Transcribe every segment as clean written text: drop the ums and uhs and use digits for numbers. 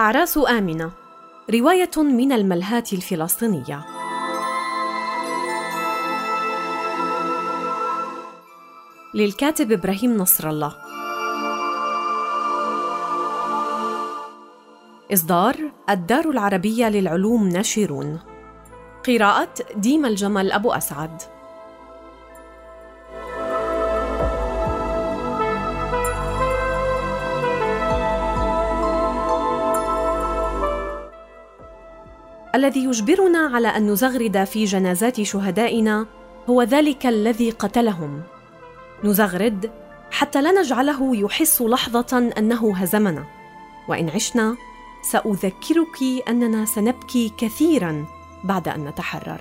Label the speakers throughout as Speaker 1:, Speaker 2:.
Speaker 1: أعراس آمنة، رواية من الملهاة الفلسطينية. للكاتب إبراهيم نصر الله. إصدار الدار العربية للعلوم ناشرون. قراءة ديما الجمل أبو أسعد. الذي يجبرنا على أن نزغرد في جنازات شهدائنا هو ذلك الذي قتلهم. نزغرد حتى لا نجعله يحس لحظة أنه هزمنا، وإن عشنا سأذكرك أننا سنبكي كثيراً بعد أن نتحرر.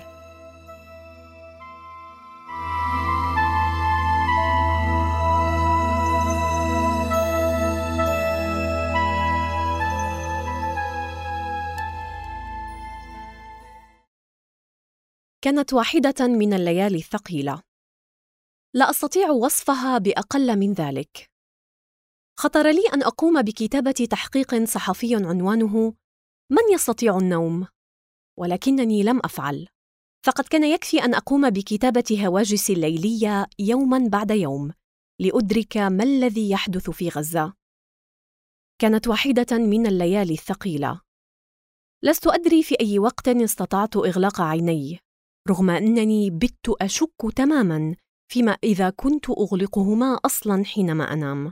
Speaker 1: كانت واحدة من الليالي الثقيلة، لا أستطيع وصفها بأقل من ذلك. خطر لي أن أقوم بكتابة تحقيق صحفي عنوانه "من يستطيع النوم؟" ولكنني لم أفعل، فقد كان يكفي أن أقوم بكتابة هواجس الليلية يوماً بعد يوم لأدرك ما الذي يحدث في غزة. كانت واحدة من الليالي الثقيلة. لست أدري في أي وقت استطعت إغلاق عيني، رغم أنني بت أشك تماماً فيما إذا كنت أغلقهما أصلاً حينما أنام.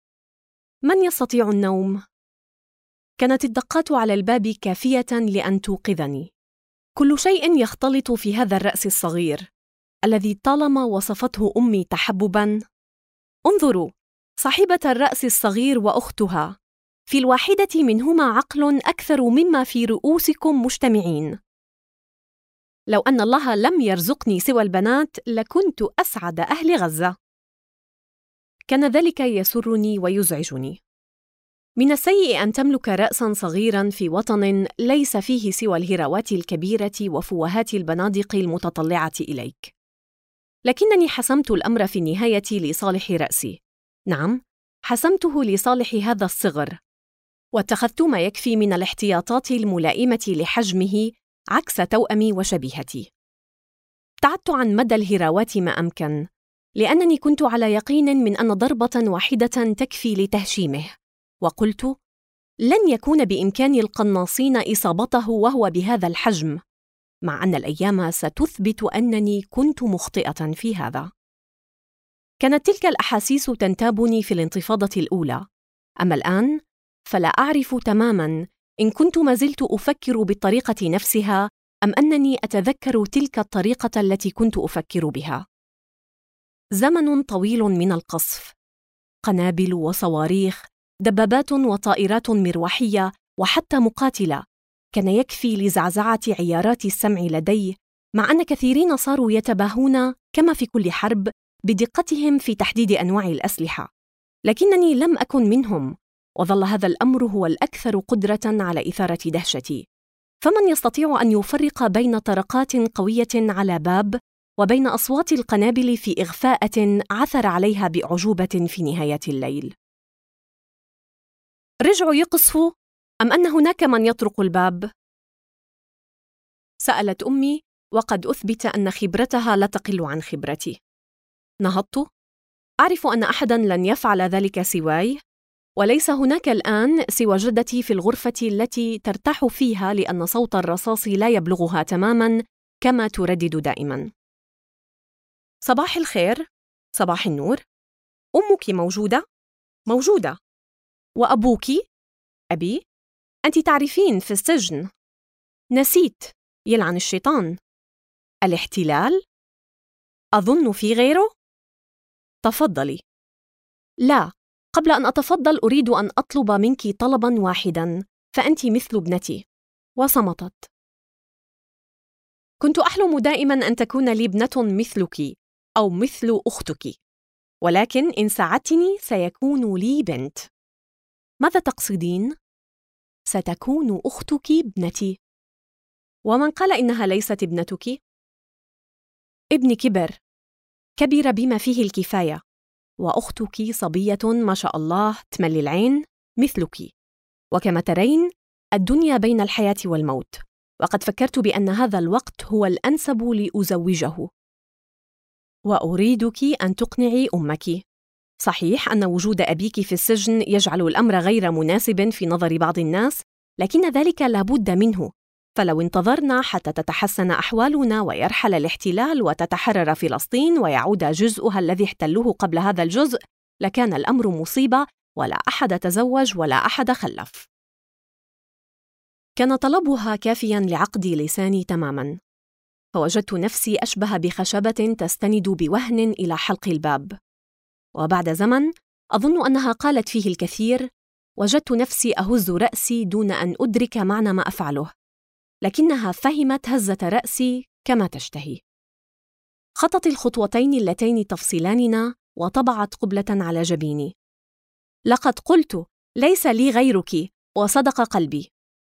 Speaker 1: من يستطيع النوم؟ كانت الدقات على الباب كافية لأن توقظني. كل شيء يختلط في هذا الرأس الصغير الذي طالما وصفته أمي تحبباً. انظروا، صاحبة الرأس الصغير وأختها، في الواحدة منهما عقل أكثر مما في رؤوسكم مجتمعين. لو أن الله لم يرزقني سوى البنات لكنت أسعد أهل غزة. كان ذلك يسرني ويزعجني. من السيء أن تملك رأساً صغيراً في وطن ليس فيه سوى الهراوات الكبيرة وفوهات البنادق المتطلعة إليك. لكنني حسمت الأمر في النهاية لصالح رأسي. نعم، حسمته لصالح هذا الصغر، واتخذت ما يكفي من الاحتياطات الملائمة لحجمه عكس توأمي وشبيهتي. ابتعدت عن مدى الهراوات ما أمكن، لأنني كنت على يقين من أن ضربة واحدة تكفي لتهشيمه، وقلت لن يكون بإمكان القناصين إصابته وهو بهذا الحجم، مع أن الأيام ستثبت أنني كنت مخطئة في هذا. كانت تلك الأحاسيس تنتابني في الانتفاضة الأولى، أما الآن فلا أعرف تماماً إن كنت ما زلت أفكر بالطريقة نفسها أم أنني أتذكر تلك الطريقة التي كنت أفكر بها. زمن طويل من القصف، قنابل وصواريخ، دبابات وطائرات مروحية وحتى مقاتلة، كان يكفي لزعزعة عيارات السمع لدي، مع أن كثيرين صاروا يتباهون كما في كل حرب بدقتهم في تحديد أنواع الأسلحة، لكنني لم أكن منهم، وظل هذا الأمر هو الأكثر قدرة على إثارة دهشتي. فمن يستطيع أن يفرق بين طرقات قوية على باب وبين أصوات القنابل في إغفاءة عثر عليها بأعجوبة في نهاية الليل؟ رجعوا يقصفوا أم أن هناك من يطرق الباب؟ سألت أمي، وقد أثبت أن خبرتها لا تقل عن خبرتي. نهضت، أعرف أن أحداً لن يفعل ذلك سواي، وليس هناك الآن سوى جدتي في الغرفة التي ترتاح فيها لأن صوت الرصاص لا يبلغها تماماً كما تردد دائماً. صباح الخير، صباح النور. أمك موجودة؟ موجودة. وأبوك؟ أبي؟ أنت تعرفين في السجن. نسيت، يلعن الشيطان. الاحتلال؟ أظن في غيره؟ تفضلي. لا، قبل أن أتفضل أريد أن أطلب منك طلباً واحداً، فأنت مثل ابنتي. وصمتت. كنت أحلم دائماً أن تكون لي ابنة مثلك أو مثل أختك، ولكن إن ساعدتني سيكون لي بنت. ماذا تقصدين؟ ستكون أختك ابنتي. ومن قال إنها ليست ابنتك؟ ابني كبر بما فيه الكفاية، وأختك صبية ما شاء الله تملي العين مثلك، وكما ترين الدنيا بين الحياة والموت، وقد فكرت بأن هذا الوقت هو الأنسب لأزوجه. وأريدك أن تقنعي أمك. صحيح أن وجود أبيك في السجن يجعل الأمر غير مناسب في نظر بعض الناس، لكن ذلك لابد منه، فلو انتظرنا حتى تتحسن أحوالنا ويرحل الاحتلال وتتحرر فلسطين ويعود جزءها الذي احتلوه قبل هذا الجزء، لكان الأمر مصيبة، ولا أحد تزوج ولا أحد خلف. كان طلبها كافياً لعقد لساني تماماً، فوجدت نفسي أشبه بخشبة تستند بوهن إلى حلق الباب. وبعد زمن أظن أنها قالت فيه الكثير، وجدت نفسي أهز رأسي دون أن أدرك معنى ما أفعله، لكنها فهمت هزة رأسي كما تشتهي. خطت الخطوتين اللتين تفصلاننا وطبعت قبلة على جبيني. لقد قلت ليس لي غيرك، وصدق قلبي.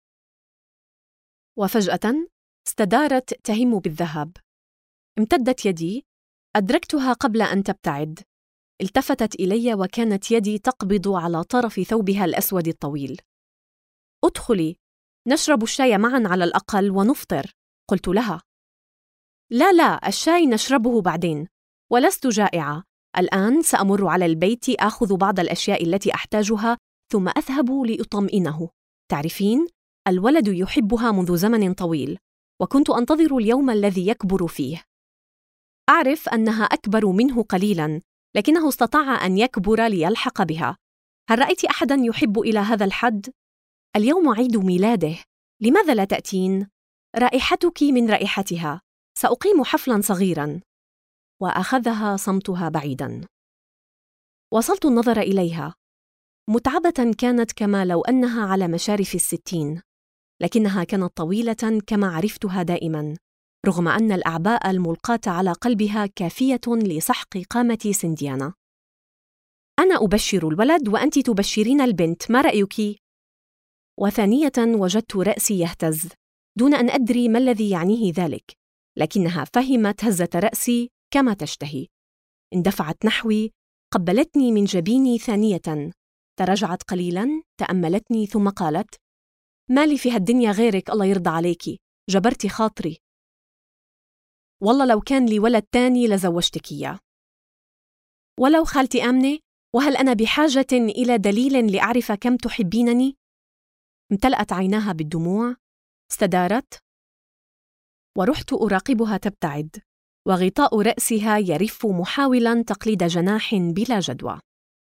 Speaker 1: وفجأة استدارت تهم بالذهاب. امتدت يدي، أدركتها قبل أن تبتعد. التفتت إلي وكانت يدي تقبض على طرف ثوبها الأسود الطويل. ادخلي، نشرب الشاي معا على الأقل ونفطر، قلت لها. لا، الشاي نشربه بعدين، ولست جائعة. الآن سأمر على البيت آخذ بعض الأشياء التي أحتاجها ثم أذهب لأطمئنه. تعرفين، الولد يحبها منذ زمن طويل، وكنت أنتظر اليوم الذي يكبر فيه. أعرف أنها أكبر منه قليلاً، لكنه استطاع أن يكبر ليلحق بها. هل رأيت أحداً يحب إلى هذا الحد؟ اليوم عيد ميلاده، لماذا لا تأتين؟ رائحتك من رائحتها، سأقيم حفلاً صغيراً. وأخذها صمتها بعيداً. وصلت النظر إليها. متعبة كانت كما لو أنها على مشارف 60، لكنها كانت طويلة كما عرفتها دائماً، رغم أن الأعباء الملقاة على قلبها كافية لسحق قامة سنديانا. أنا أبشر الولد وأنت تبشرين البنت، ما رأيك؟ وثانية وجدت رأسي يهتز دون أن أدري ما الذي يعنيه ذلك، لكنها فهمت هزة رأسي كما تشتهي. اندفعت نحوي، قبلتني من جبيني ثانية، تراجعت قليلاً، تأملتني ثم قالت: ما لي في هالدنيا غيرك، الله يرضى عليكي، جبرتي خاطري. والله لو كان لي ولد تاني لزوجتك إياه. ولو خالتي آمنة، وهل أنا بحاجة إلى دليل لأعرف كم تحبينني؟ امتلأت عيناها بالدموع، استدارت، ورحت أراقبها تبتعد، وغطاء رأسها يرف محاولاً تقليد جناح بلا جدوى.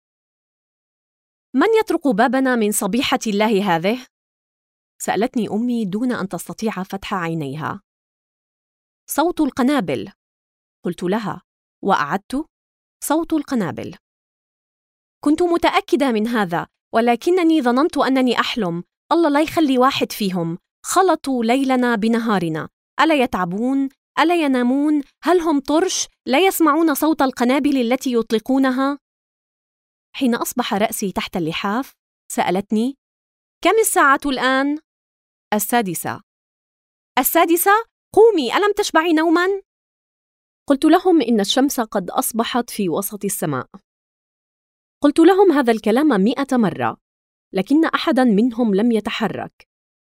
Speaker 1: من يطرق بابنا من صبيحة الله هذه؟ سألتني أمي دون أن تستطيع فتح عينيها. صوت القنابل، قلت لها، وأعدت: صوت القنابل. كنت متأكدة من هذا، ولكنني ظننت أنني أحلم. الله لا يخلي واحد فيهم، خلطوا ليلنا بنهارنا. ألا يتعبون؟ ألا ينامون؟ هل هم طرش؟ لا يسمعون صوت القنابل التي يطلقونها؟ حين أصبح رأسي تحت اللحاف سألتني: كم الساعة الآن؟ 6. 6؟ قومي، ألم تشبعي نوماً؟ قلت لهم إن الشمس قد أصبحت في وسط السماء. قلت لهم هذا الكلام 100 مرة، لكن أحداً منهم لم يتحرك.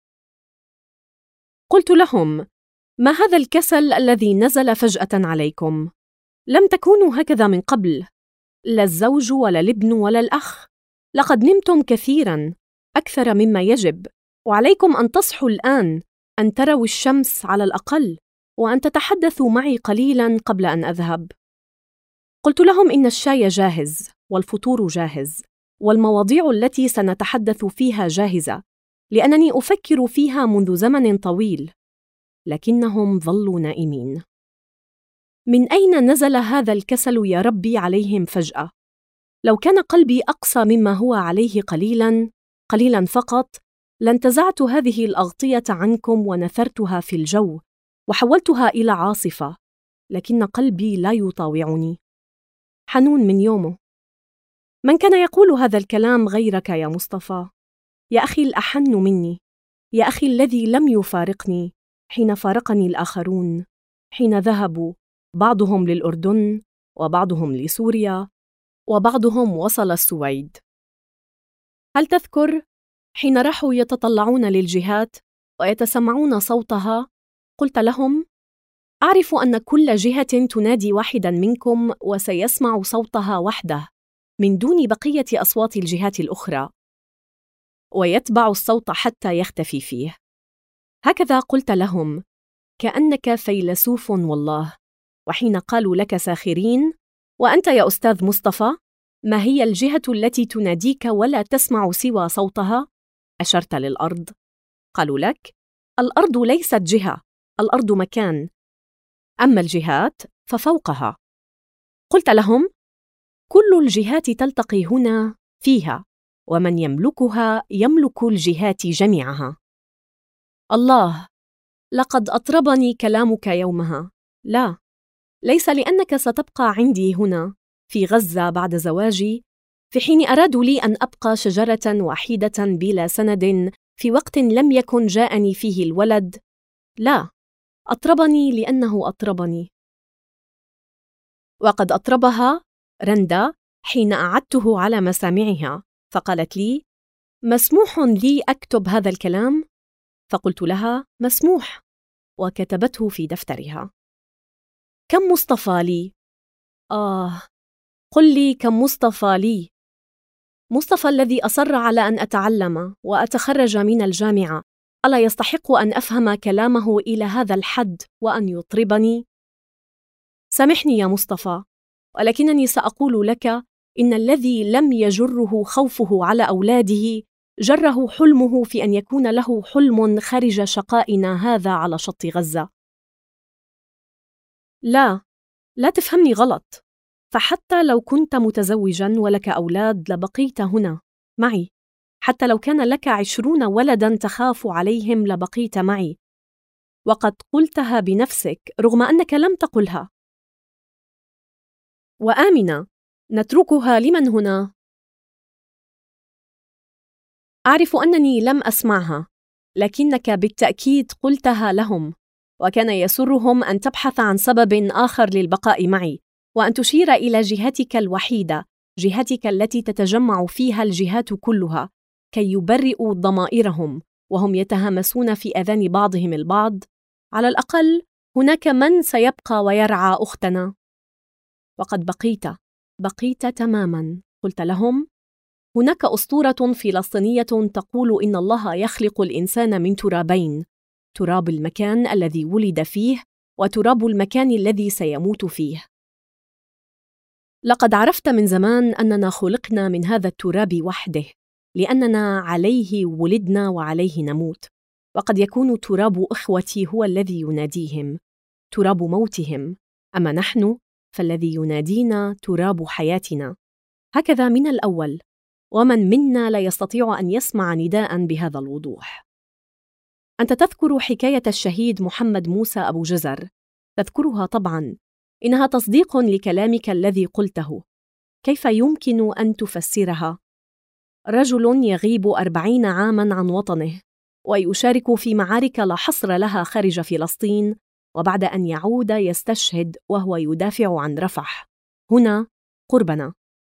Speaker 1: قلت لهم: ما هذا الكسل الذي نزل فجأة عليكم؟ لم تكونوا هكذا من قبل، لا الزوج ولا الابن ولا الأخ. لقد نمتم كثيراً، أكثر مما يجب، وعليكم أن تصحوا الآن، أن تروا الشمس على الأقل، وأن تتحدثوا معي قليلاً قبل أن أذهب. قلت لهم إن الشاي جاهز، والفطور جاهز، والمواضيع التي سنتحدث فيها جاهزة، لأنني أفكر فيها منذ زمن طويل، لكنهم ظلوا نائمين. من أين نزل هذا الكسل يا ربي عليهم فجأة؟ لو كان قلبي أقسى مما هو عليه قليلاً فقط، لانتزعت هذه الأغطية عنكم ونثرتها في الجو وحولتها إلى عاصفة، لكن قلبي لا يطاوعني. حنون من يومه. من كان يقول هذا الكلام غيرك يا مصطفى؟ يا أخي الأحن مني، يا أخي الذي لم يفارقني حين فارقني الآخرون، حين ذهبوا، بعضهم للأردن، وبعضهم لسوريا، وبعضهم وصل السويد. هل تذكر حين راحوا يتطلعون للجهات ويتسمعون صوتها، قلت لهم: أعرف أن كل جهة تنادي واحدا منكم وسيسمع صوتها وحده من دون بقية أصوات الجهات الأخرى، ويتبع الصوت حتى يختفي فيه. هكذا قلت لهم كأنك فيلسوف والله. وحين قالوا لك ساخرين: وأنت يا أستاذ مصطفى، ما هي الجهة التي تناديك ولا تسمع سوى صوتها؟ أشرت للأرض. قالوا لك: الأرض ليست جهة، الأرض مكان، أما الجهات ففوقها. قلت لهم: كل الجهات تلتقي هنا فيها، ومن يملكها يملك الجهات جميعها. الله، لقد أطربني كلامك يومها. لا، ليس لأنك ستبقى عندي هنا في غزة بعد زواجي، في حين أرادوا لي أن أبقى شجرة وحيدة بلا سند في وقت لم يكن جاءني فيه الولد. لا، أطربني لأنه أطربني. وقد أطربها رندا حين أعدته على مسامعها، فقالت لي: مسموح لي أكتب هذا الكلام؟ فقلت لها: مسموح، وكتبته في دفترها. كم مصطفى لي؟ قل لي كم مصطفى لي؟ مصطفى الذي أصر على أن أتعلم وأتخرج من الجامعة، ألا يستحق أن أفهم كلامه إلى هذا الحد وأن يطربني؟ سامحني يا مصطفى، ولكنني سأقول لك إن الذي لم يجره خوفه على أولاده جره حلمه في أن يكون له حلم خارج شقائنا هذا على شط غزة. لا تفهمني غلط، فحتى لو كنت متزوجاً ولك أولاد لبقيت هنا معي. حتى لو كان لك 20 ولداً تخاف عليهم لبقيت معي. وقد قلتها بنفسك رغم أنك لم تقلها. وآمنة، نتركها لمن هنا؟ أعرف أنني لم أسمعها، لكنك بالتأكيد قلتها لهم، وكان يسرهم أن تبحث عن سبب آخر للبقاء معي، وأن تشير إلى جهتك الوحيدة، جهتك التي تتجمع فيها الجهات كلها، كي يبرئوا ضمائرهم وهم يتهامسون في آذان بعضهم البعض. على الأقل هناك من سيبقى ويرعى أختنا. وقد بقيت تماماً. قلت لهم: هناك أسطورة فلسطينية تقول إن الله يخلق الإنسان من ترابين، تراب المكان الذي ولد فيه وتراب المكان الذي سيموت فيه. لقد عرفت من زمان أننا خلقنا من هذا التراب وحده، لأننا عليه ولدنا وعليه نموت. وقد يكون تراب إخوتي هو الذي يناديهم، تراب موتهم، أما نحن فالذي ينادينا تراب حياتنا. هكذا من الأول، ومن منا لا يستطيع أن يسمع نداء بهذا الوضوح. أنت تذكر حكاية الشهيد محمد موسى أبو جزر، تذكرها طبعاً، إنها تصديق لكلامك الذي قلته. كيف يمكن أن تفسرها؟ رجل يغيب 40 عاماً عن وطنه ويشارك في معارك لا حصر لها خارج فلسطين، وبعد أن يعود يستشهد وهو يدافع عن رفح هنا قربنا.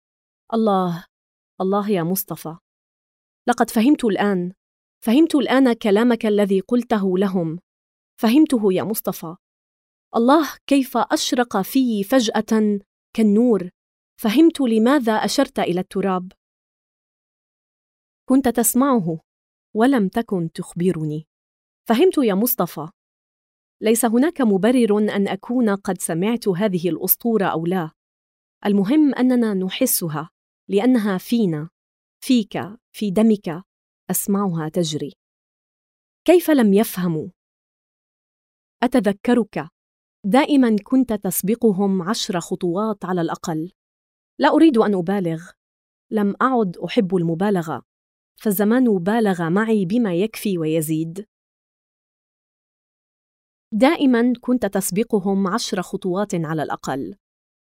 Speaker 1: الله يا مصطفى، لقد فهمت الآن كلامك الذي قلته لهم. فهمته يا مصطفى. الله كيف أشرق في فجأة كالنور. فهمت لماذا أشرت إلى التراب. كنت تسمعه ولم تكن تخبرني. فهمت يا مصطفى. ليس هناك مبرر أن أكون قد سمعت هذه الأسطورة أو لا. المهم أننا نحسها، لأنها فينا، فيك، في دمك، أسمعها تجري. كيف لم يفهموا؟ أتذكرك دائما كنت تسبقهم 10 خطوات على الأقل. لا أريد أن أبالغ، لم أعد أحب المبالغة، فالزمان بالغ معي بما يكفي ويزيد. دائما كنت تسبقهم 10 خطوات على الأقل.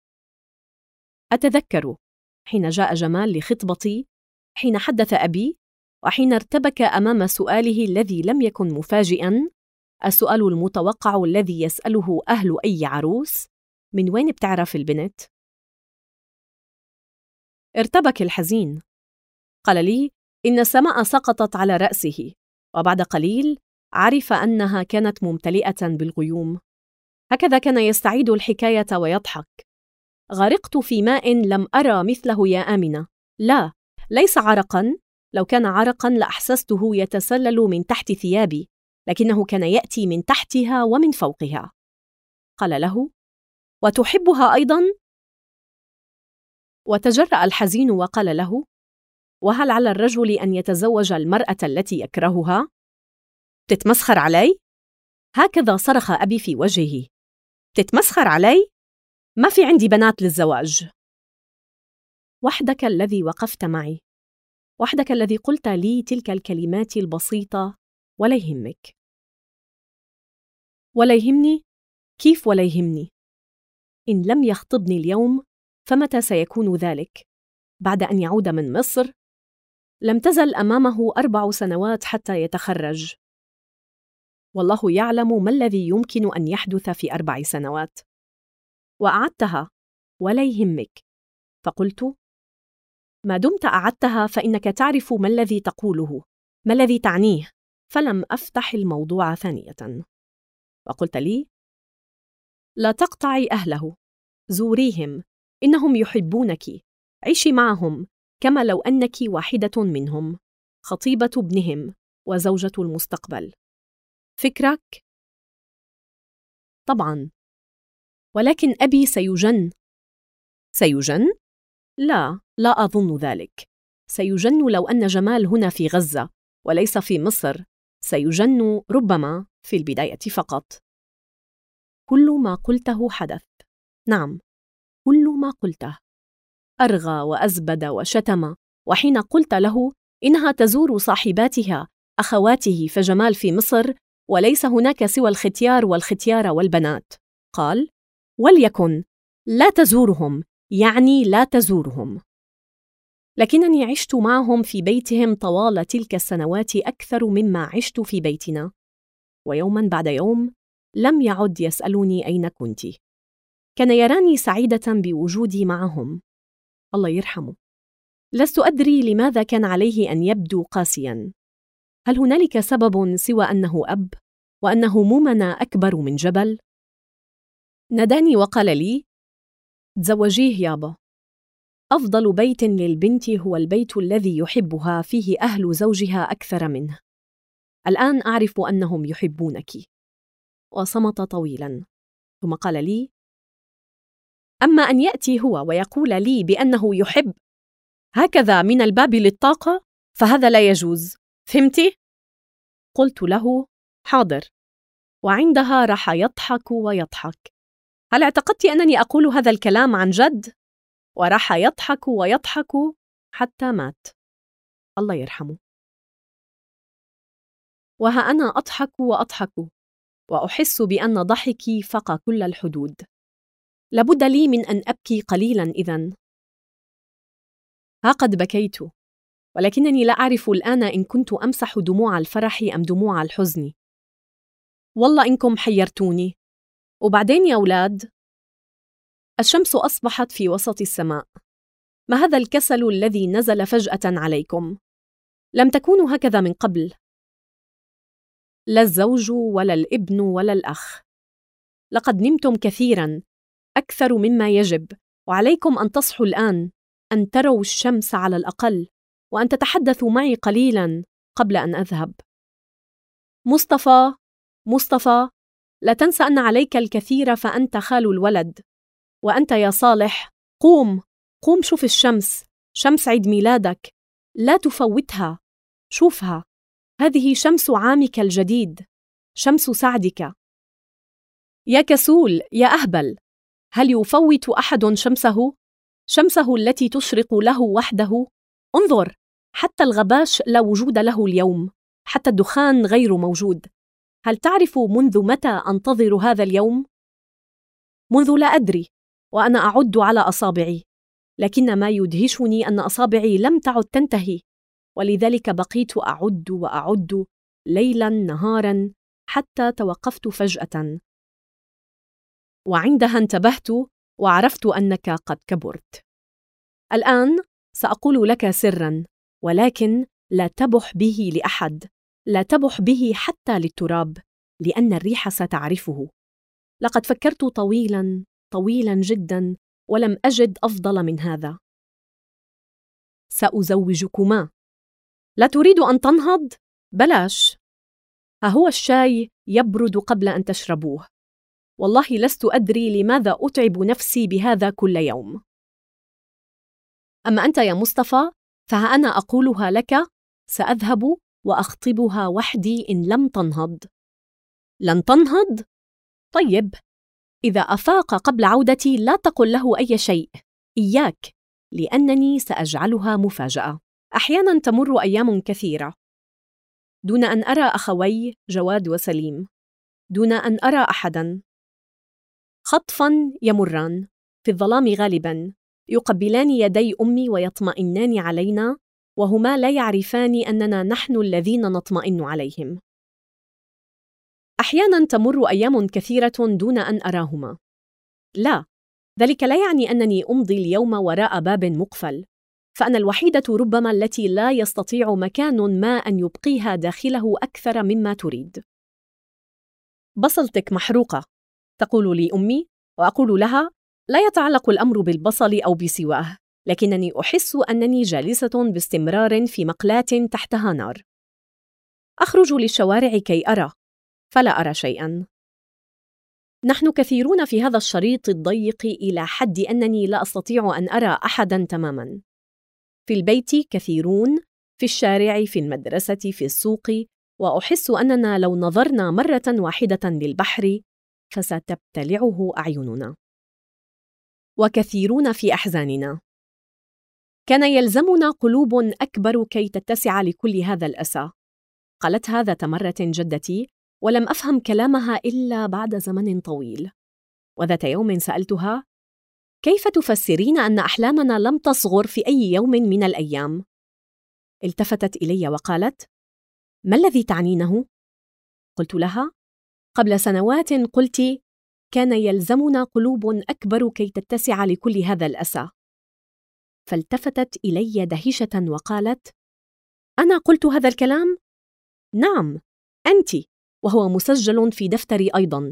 Speaker 1: أتذكر حين جاء جمال لخطبتي، حين حدث أبي، وحين ارتبك أمام سؤاله الذي لم يكن مفاجئاً، السؤال المتوقع الذي يسأله أهل أي عروس: من وين بتعرف البنت؟ ارتبك الحزين. قال لي: إن السماء سقطت على رأسه، وبعد قليل عرف أنها كانت ممتلئة بالغيوم. هكذا كان يستعيد الحكاية ويضحك. غرقت في ماء لم أرى مثله يا آمنة. لا، ليس عرقاً. لو كان عرقاً لأحسسته يتسلل من تحت ثيابي، لكنه كان يأتي من تحتها ومن فوقها. قال له: وتحبها أيضاً؟ وتجرأ الحزين وقال له: وهل على الرجل أن يتزوج المرأة التي يكرهها؟ تتمسخر علي؟ هكذا صرخ أبي في وجهه. تتمسخر علي؟ ما في عندي بنات للزواج. وحدك الذي وقفت معي، وحدك الذي قلت لي تلك الكلمات البسيطة: ولا يهمك. ولا يهمني؟ كيف ولا يهمني؟ إن لم يخطبني اليوم فمتى سيكون ذلك؟ بعد أن يعود من مصر؟ لم تزل أمامه 4 سنوات حتى يتخرج. والله يعلم ما الذي يمكن أن يحدث في 4 سنوات. وأعدتها: ولا يهمك. فقلت: ما دمت أعدتها فإنك تعرف ما الذي تقوله، ما الذي تعنيه. فلم أفتح الموضوع ثانية. وقلت لي: لا تقطعي أهله، زوريهم، إنهم يحبونك، عيشي معهم كما لو أنك واحدة منهم، خطيبة ابنهم وزوجة المستقبل. فكرك؟ طبعاً. ولكن أبي سيجن. سيجن؟ لا أظن ذلك. سيجن لو أن جمال هنا في غزة وليس في مصر. سيجن ربما في البداية فقط. كل ما قلته حدث. نعم، كل ما قلته. أرغى وأزبد وشتم. وحين قلت له إنها تزور صاحباتها أخواته فجمال في مصر وليس هناك سوى الختيار والختيارة والبنات، قال: وليكن، لا تزورهم، يعني لا تزورهم. لكنني عشت معهم في بيتهم طوال تلك السنوات أكثر مما عشت في بيتنا، ويوماً بعد يوم لم يعد يسألني أين كنت. كان يراني سعيدة بوجودي معهم. الله يرحمه. لست أدري لماذا كان عليه أن يبدو قاسياً. هل هنالك سبب سوى أنه أب، وأن همومنا أكبر من جبل؟ ناداني وقال لي: تزوجيه يابا. أفضل بيت للبنت هو البيت الذي يحبها فيه أهل زوجها أكثر منه. الآن أعرف أنهم يحبونك. وصمت طويلاً، ثم قال لي: أما أن يأتي هو ويقول لي بأنه يحب هكذا من الباب للطاقة فهذا لا يجوز، فهمتي؟ قلت له: حاضر. وعندها راح يضحك ويضحك. هل اعتقدت أنني أقول هذا الكلام عن جد؟ وراح يضحك ويضحك حتى مات. الله يرحمه. وها أنا أضحك وأضحك، وأحس بأن ضحكي فاق كل الحدود. لابد لي من أن أبكي قليلاً إذن. ها قد بكيت، ولكنني لا أعرف الآن إن كنت أمسح دموع الفرح أم دموع الحزن. والله إنكم حيرتوني. وبعدين يا أولاد، الشمس أصبحت في وسط السماء. ما هذا الكسل الذي نزل فجأة عليكم؟ لم تكونوا هكذا من قبل. لا الزوج ولا الابن ولا الأخ. لقد نمتم كثيراً، أكثر مما يجب، وعليكم أن تصحوا الآن، أن تروا الشمس على الأقل، وأن تتحدثوا معي قليلاً قبل أن أذهب. مصطفى، لا تنسى أن عليك الكثير فأنت خال الولد. وأنت يا صالح، قوم شوف الشمس، شمس عيد ميلادك، لا تفوتها. شوفها، هذه شمس عامك الجديد، شمس سعدك. يا كسول، يا أهبل، هل يفوت أحد شمسه التي تشرق له وحده؟ انظر، حتى الغباش لا وجود له اليوم، حتى الدخان غير موجود. هل تعرف منذ متى أنتظر هذا اليوم؟ منذ لا أدري، وأنا أعد على أصابعي، لكن ما يدهشني أن أصابعي لم تعد تنتهي، ولذلك بقيت أعد وأعد ليلاً نهاراً حتى توقفت فجأة، وعندها انتبهت وعرفت أنك قد كبرت. الآن سأقول لك سراً، ولكن لا تبح به لأحد، لا تبح به حتى للتراب، لأن الريح ستعرفه. لقد فكرت طويلاً طويلاً جداً ولم أجد أفضل من هذا. سأزوجكما. لا تريد أن تنهض؟ بلاش. ها هو الشاي يبرد قبل أن تشربوه. والله لست أدري لماذا أتعب نفسي بهذا كل يوم. أما أنت يا مصطفى فها أنا أقولها لك، سأذهب وأخطبها وحدي إن لم تنهض. لن تنهض؟ طيب، إذا أفاق قبل عودتي لا تقل له أي شيء، إياك، لأنني سأجعلها مفاجأة. أحياناً تمر أيام كثيرة دون أن أرى أخوي جواد وسليم، دون أن أرى أحداً. خطفاً يمران في الظلام غالباً، يقبلان يدي أمي ويطمئنان علينا، وهما لا يعرفان أننا نحن الذين نطمئن عليهم. أحياناً تمر أيام كثيرة دون أن أراهما. لا، ذلك لا يعني أنني أمضي اليوم وراء باب مقفل، فأنا الوحيدة ربما التي لا يستطيع مكان ما أن يبقيها داخله أكثر مما تريد. بصلتك محروقة، تقول لي أمي، وأقول لها: لا يتعلق الأمر بالبصل أو بسواه، لكنني أحس أنني جالسة باستمرار في مقلاة تحتها نار. أخرج للشوارع كي أرى، فلا أرى شيئاً. نحن كثيرون في هذا الشريط الضيق إلى حد أنني لا أستطيع أن أرى أحداً تماماً. في البيت كثيرون، في الشارع، في المدرسة، في السوق، وأحس أننا لو نظرنا مرة واحدة للبحر فستبتلعه أعيننا. وكثيرون في أحزاننا. كان يلزمنا قلوب أكبر كي تتسع لكل هذا الأسى. قالتها ذات مرة جدتي، ولم أفهم كلامها إلا بعد زمن طويل. وذات يوم سألتها: كيف تفسرين أن أحلامنا لم تصغر في أي يوم من الأيام؟ التفتت إلي وقالت: ما الذي تعنينه؟ قلت لها: قبل سنوات قلت: كان يلزمنا قلوب أكبر كي تتسع لكل هذا الأسى. فالتفتت إلي دهشة وقالت: أنا قلت هذا الكلام؟ نعم، أنت، وهو مسجل في دفتري أيضاً.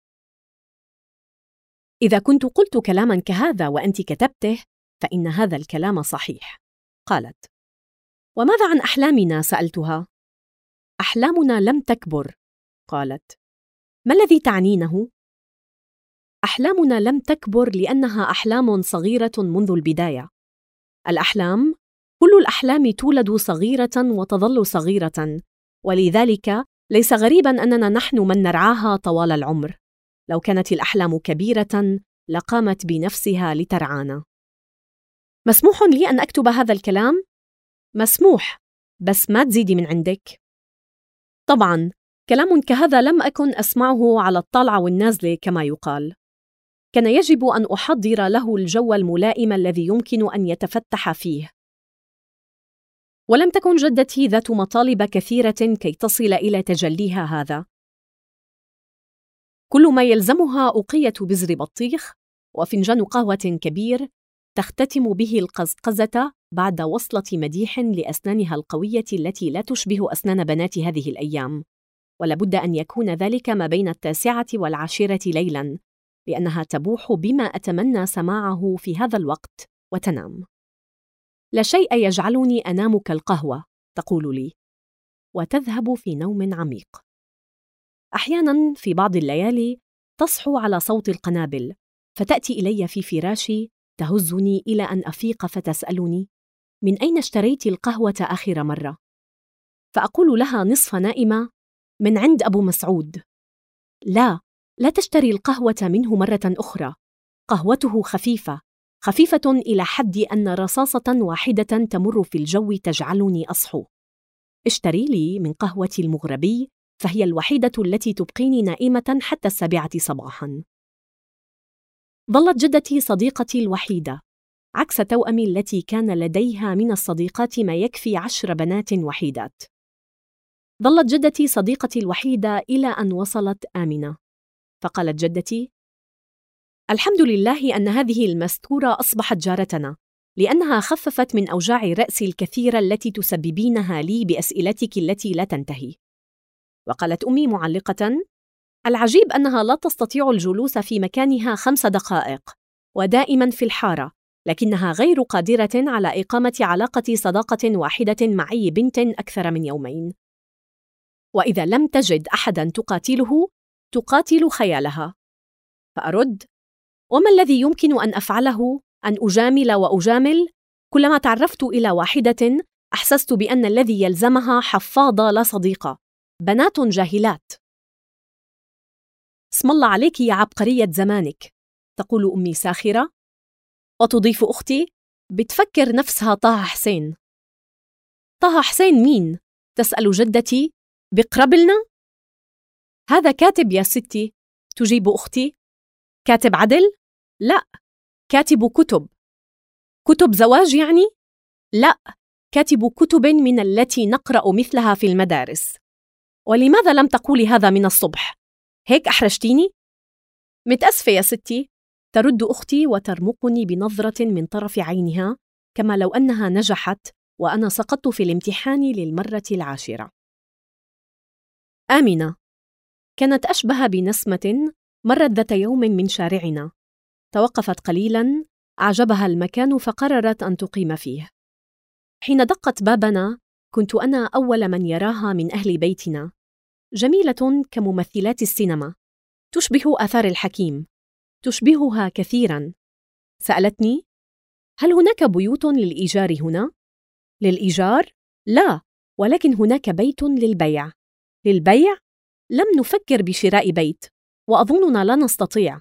Speaker 1: إذا كنت قلت كلاماً كهذا وأنت كتبته فإن هذا الكلام صحيح. قالت: وماذا عن أحلامنا؟ سألتها. أحلامنا لم تكبر. قالت: ما الذي تعنينه؟ أحلامنا لم تكبر لأنها أحلام صغيرة منذ البداية. الأحلام، كل الأحلام تولد صغيرة وتظل صغيرة، ولذلك ليس غريباً أننا نحن من نرعاها طوال العمر. لو كانت الأحلام كبيرة لقامت بنفسها لترعانا. مسموح لي أن أكتب هذا الكلام؟ مسموح، بس ما تزيدي من عندك. طبعاً، كلام كهذا لم أكن أسمعه على الطالعة والنازلة كما يقال. كان يجب أن أحضر له الجو الملائم الذي يمكن أن يتفتح فيه. ولم تكن جدتي ذات مطالب كثيرة كي تصل إلى تجليها هذا. كل ما يلزمها أوقية بزر بطيخ وفنجان قهوة كبير تختتم به القزقزة بعد وصلة مديح لأسنانها القوية التي لا تشبه أسنان بنات هذه الأيام، ولابد أن يكون ذلك ما بين 9 و10 ليلاً، لأنها تبوح بما أتمنى سماعه في هذا الوقت وتنام. لا شيء يجعلني أنام كالقهوة، تقول لي، وتذهب في نوم عميق. أحياناً في بعض الليالي تصحو على صوت القنابل، فتأتي إلي في فراشي تهزني إلى أن أفيق فتسألني: من أين اشتريت القهوة آخر مرة؟ فأقول لها نصف نائمة: من عند أبو مسعود. لا تشتري القهوة منه مرة أخرى. قهوته خفيفة إلى حد أن رصاصة واحدة تمر في الجو تجعلني أصحو. اشتري لي من قهوة المغربي، فهي الوحيدة التي تبقيني نائمة حتى 7 صباحاً. ظلت جدتي صديقتي الوحيدة، عكس توأمي التي كان لديها من الصديقات ما يكفي 10 بنات وحيدات. ظلت جدتي صديقتي الوحيدة إلى أن وصلت آمنة، فقالت جدتي: الحمد لله أن هذه المستورة أصبحت جارتنا، لأنها خففت من أوجاع رأسي الكثيرة التي تسببينها لي بأسئلتك التي لا تنتهي. وقالت أمي معلقة: العجيب أنها لا تستطيع الجلوس في مكانها 5 دقائق، ودائماً في الحارة، لكنها غير قادرة على إقامة علاقة صداقة واحدة مع أي بنت أكثر من يومين. وإذا لم تجد أحداً تقاتله، تقاتل خيالها. فأرد: وما الذي يمكن أن أفعله؟ أن أجامل وأجامل؟ كلما تعرفت إلى واحدة أحسست بأن الذي يلزمها حفاضة لا صديقة، بنات جاهلات. اسم الله عليك يا عبقرية زمانك، تقول أمي ساخرة. وتضيف أختي: بتفكر نفسها طه حسين. طه حسين مين؟ تسأل جدتي. بقربلنا؟ هذا كاتب يا ستي، تجيب أختي. كاتب عدل؟ لا، كاتب كتب. كتب زواج يعني؟ لا، كاتب كتب من التي نقرأ مثلها في المدارس. ولماذا لم تقولي هذا من الصبح؟ هيك أحرجتيني؟ متأسفة يا ستي، ترد أختي وترمقني بنظرة من طرف عينها، كما لو أنها نجحت وأنا سقطت في الامتحان للمرة 10. آمنة كانت أشبه بنسمة مرت ذات يوم من شارعنا. توقفت قليلاً، أعجبها المكان فقررت أن تقيم فيه. حين دقت بابنا كنت أنا أول من يراها من أهل بيتنا. جميلة كممثلات السينما، تشبه آثار الحكيم، تشبهها كثيراً. سألتني: هل هناك بيوت للإيجار هنا؟ للإيجار؟ لا، ولكن هناك بيت للبيع. للبيع؟ لم نفكر بشراء بيت، وأظننا لا نستطيع.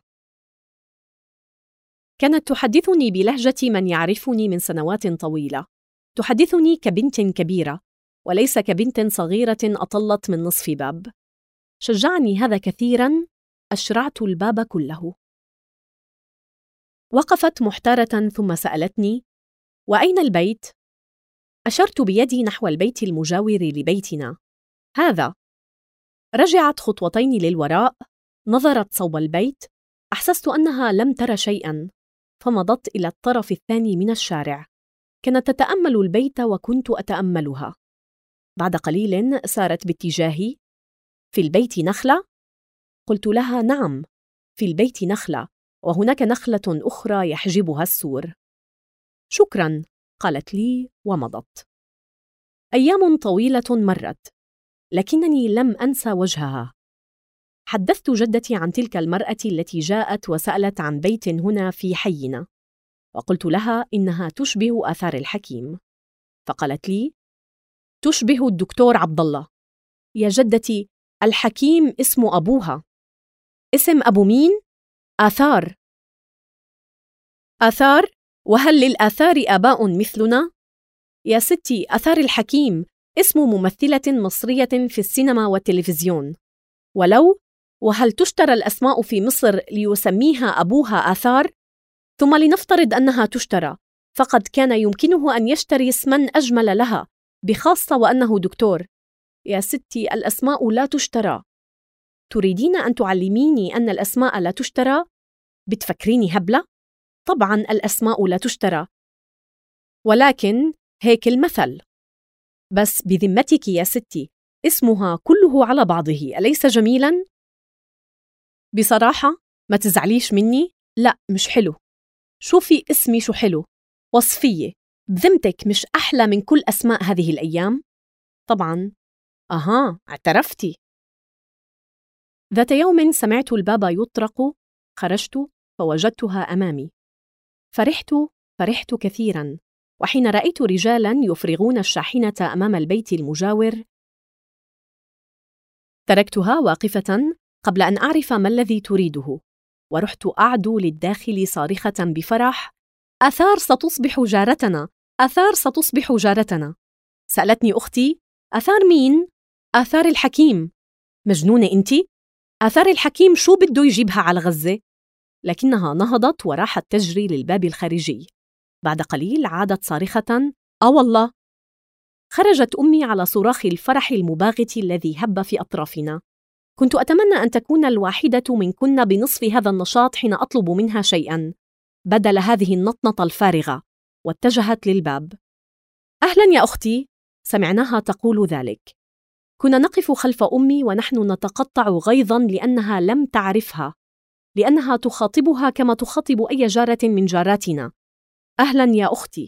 Speaker 1: كانت تحدثني بلهجة من يعرفني من سنوات طويلة، تحدثني كبنت كبيرة وليس كبنت صغيرة أطلت من نصف باب. شجعني هذا كثيراً، أشرعت الباب كله. وقفت محتارة ثم سألتني: وأين البيت؟ أشرت بيدي نحو البيت المجاور لبيتنا. هذا. رجعت خطوتين للوراء، نظرت صوب البيت، أحسست أنها لم تر شيئاً، فمضت إلى الطرف الثاني من الشارع. كانت تتأمل البيت وكنت أتأملها. بعد قليل سارت باتجاهي: في البيت نخلة؟ قلت لها: نعم، في البيت نخلة، وهناك نخلة أخرى يحجبها السور. شكراً، قالت لي ومضت. أيام طويلة مرت، لكنني لم أنسى وجهها. حدثت جدتي عن تلك المرأة التي جاءت وسألت عن بيت هنا في حينا، وقلت لها إنها تشبه آثار الحكيم. فقالت لي: تشبه الدكتور عبد الله. يا جدتي، الحكيم اسم أبوها. اسم أبو مين؟ آثار. آثار؟ وهل للآثار آباء مثلنا؟ يا ستي، آثار الحكيم اسم ممثلة مصرية في السينما والتلفزيون. وهل تشترى الأسماء في مصر ليسميها أبوها آثار؟ ثم لنفترض أنها تشترى، فقد كان يمكنه أن يشتري اسماً أجمل لها، بخاصة وأنه دكتور. يا ستي، الأسماء لا تشترى. تريدين أن تعلميني أن الأسماء لا تشترى؟ بتفكريني هبلة؟ طبعاً الأسماء لا تشترى، ولكن هيك المثل. بس بذمتك يا ستي، اسمها كله على بعضه أليس جميلاً؟ بصراحة ما تزعليش مني، لا مش حلو. شوفي اسمي شو حلو، وصفية. بذمتك مش أحلى من كل أسماء هذه الأيام؟ طبعاً. اعترفتي. ذات يوم سمعت الباب يطرق، خرجت فوجدتها أمامي. فرحت كثيراً، وحين رأيت رجالاً يفرغون الشاحنة أمام البيت المجاور تركتها واقفة قبل أن أعرف ما الذي تريده، ورحت أعدو للداخل صارخة بفرح: آثار ستصبح جارتنا، آثار ستصبح جارتنا. سألتني أختي: آثار مين؟ آثار الحكيم. مجنونة أنتِ؟ آثار الحكيم شو بده يجيبها على غزة؟ لكنها نهضت وراحت تجري للباب الخارجي. بعد قليل عادت صارخة: والله. خرجت أمي على صراخ الفرح المباغت الذي هب في أطرافنا. كنت أتمنى أن تكون الواحدة منكن بنصف هذا النشاط حين أطلب منها شيئاً، بدل هذه النطنطة الفارغة. واتجهت للباب. أهلاً يا أختي، سمعناها تقول ذلك. كنا نقف خلف أمي ونحن نتقطع غيظاً لأنها لم تعرفها، لأنها تخاطبها كما تخاطب أي جارة من جاراتنا. أهلاً يا أختي.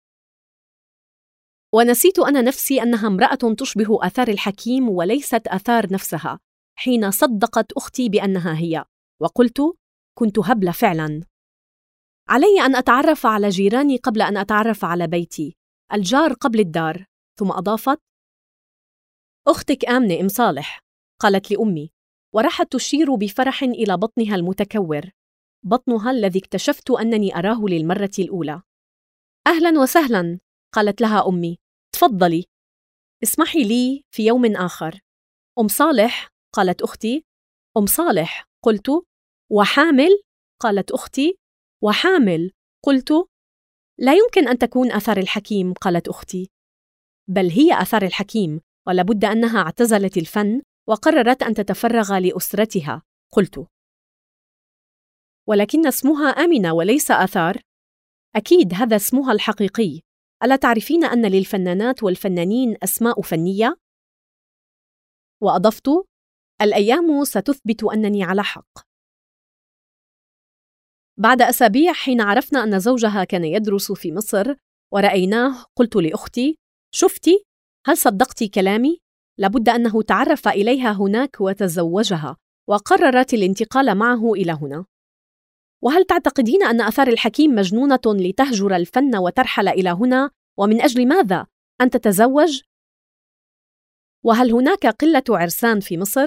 Speaker 1: ونسيت أنا نفسي أنها امرأة تشبه آثار الحكيم وليست آثار نفسها، حين صدقت أختي بأنها هي، وقلت: كنت هبلة فعلاً. علي أن أتعرف على جيراني قبل أن أتعرف على بيتي، الجار قبل الدار. ثم أضافت: أختك آمنة أم صالح، قالت لأمي، وراحت تشير بفرح إلى بطنها المتكور، بطنها الذي اكتشفت أنني أراه للمرة الأولى. أهلاً وسهلاً، قالت لها أمي، تفضلي، اسمحي لي في يوم آخر. أم صالح، قالت أختي. أم صالح، قلت. وحامل، قالت أختي. وحامل، قلت. لا يمكن أن تكون آثار الحكيم، قالت أختي. بل هي آثار الحكيم، ولابد أنها اعتزلت الفن وقررت أن تتفرغ لأسرتها، قلت. ولكن اسمها آمنة وليس آثار. أكيد هذا اسمها الحقيقي. ألا تعرفين أن للفنانات والفنانين أسماء فنية؟ وأضفت: الأيام ستثبت أنني على حق. بعد أسابيع، حين عرفنا أن زوجها كان يدرس في مصر ورأيناه، قلت لأختي: شفتي؟ هل صدقتي كلامي؟ لابد أنه تعرف إليها هناك وتزوجها، وقررت الانتقال معه إلى هنا. وهل تعتقدين أن آثار الحكيم مجنونة لتهجر الفن وترحل إلى هنا؟ ومن أجل ماذا؟ أن تتزوج؟ وهل هناك قلة عرسان في مصر؟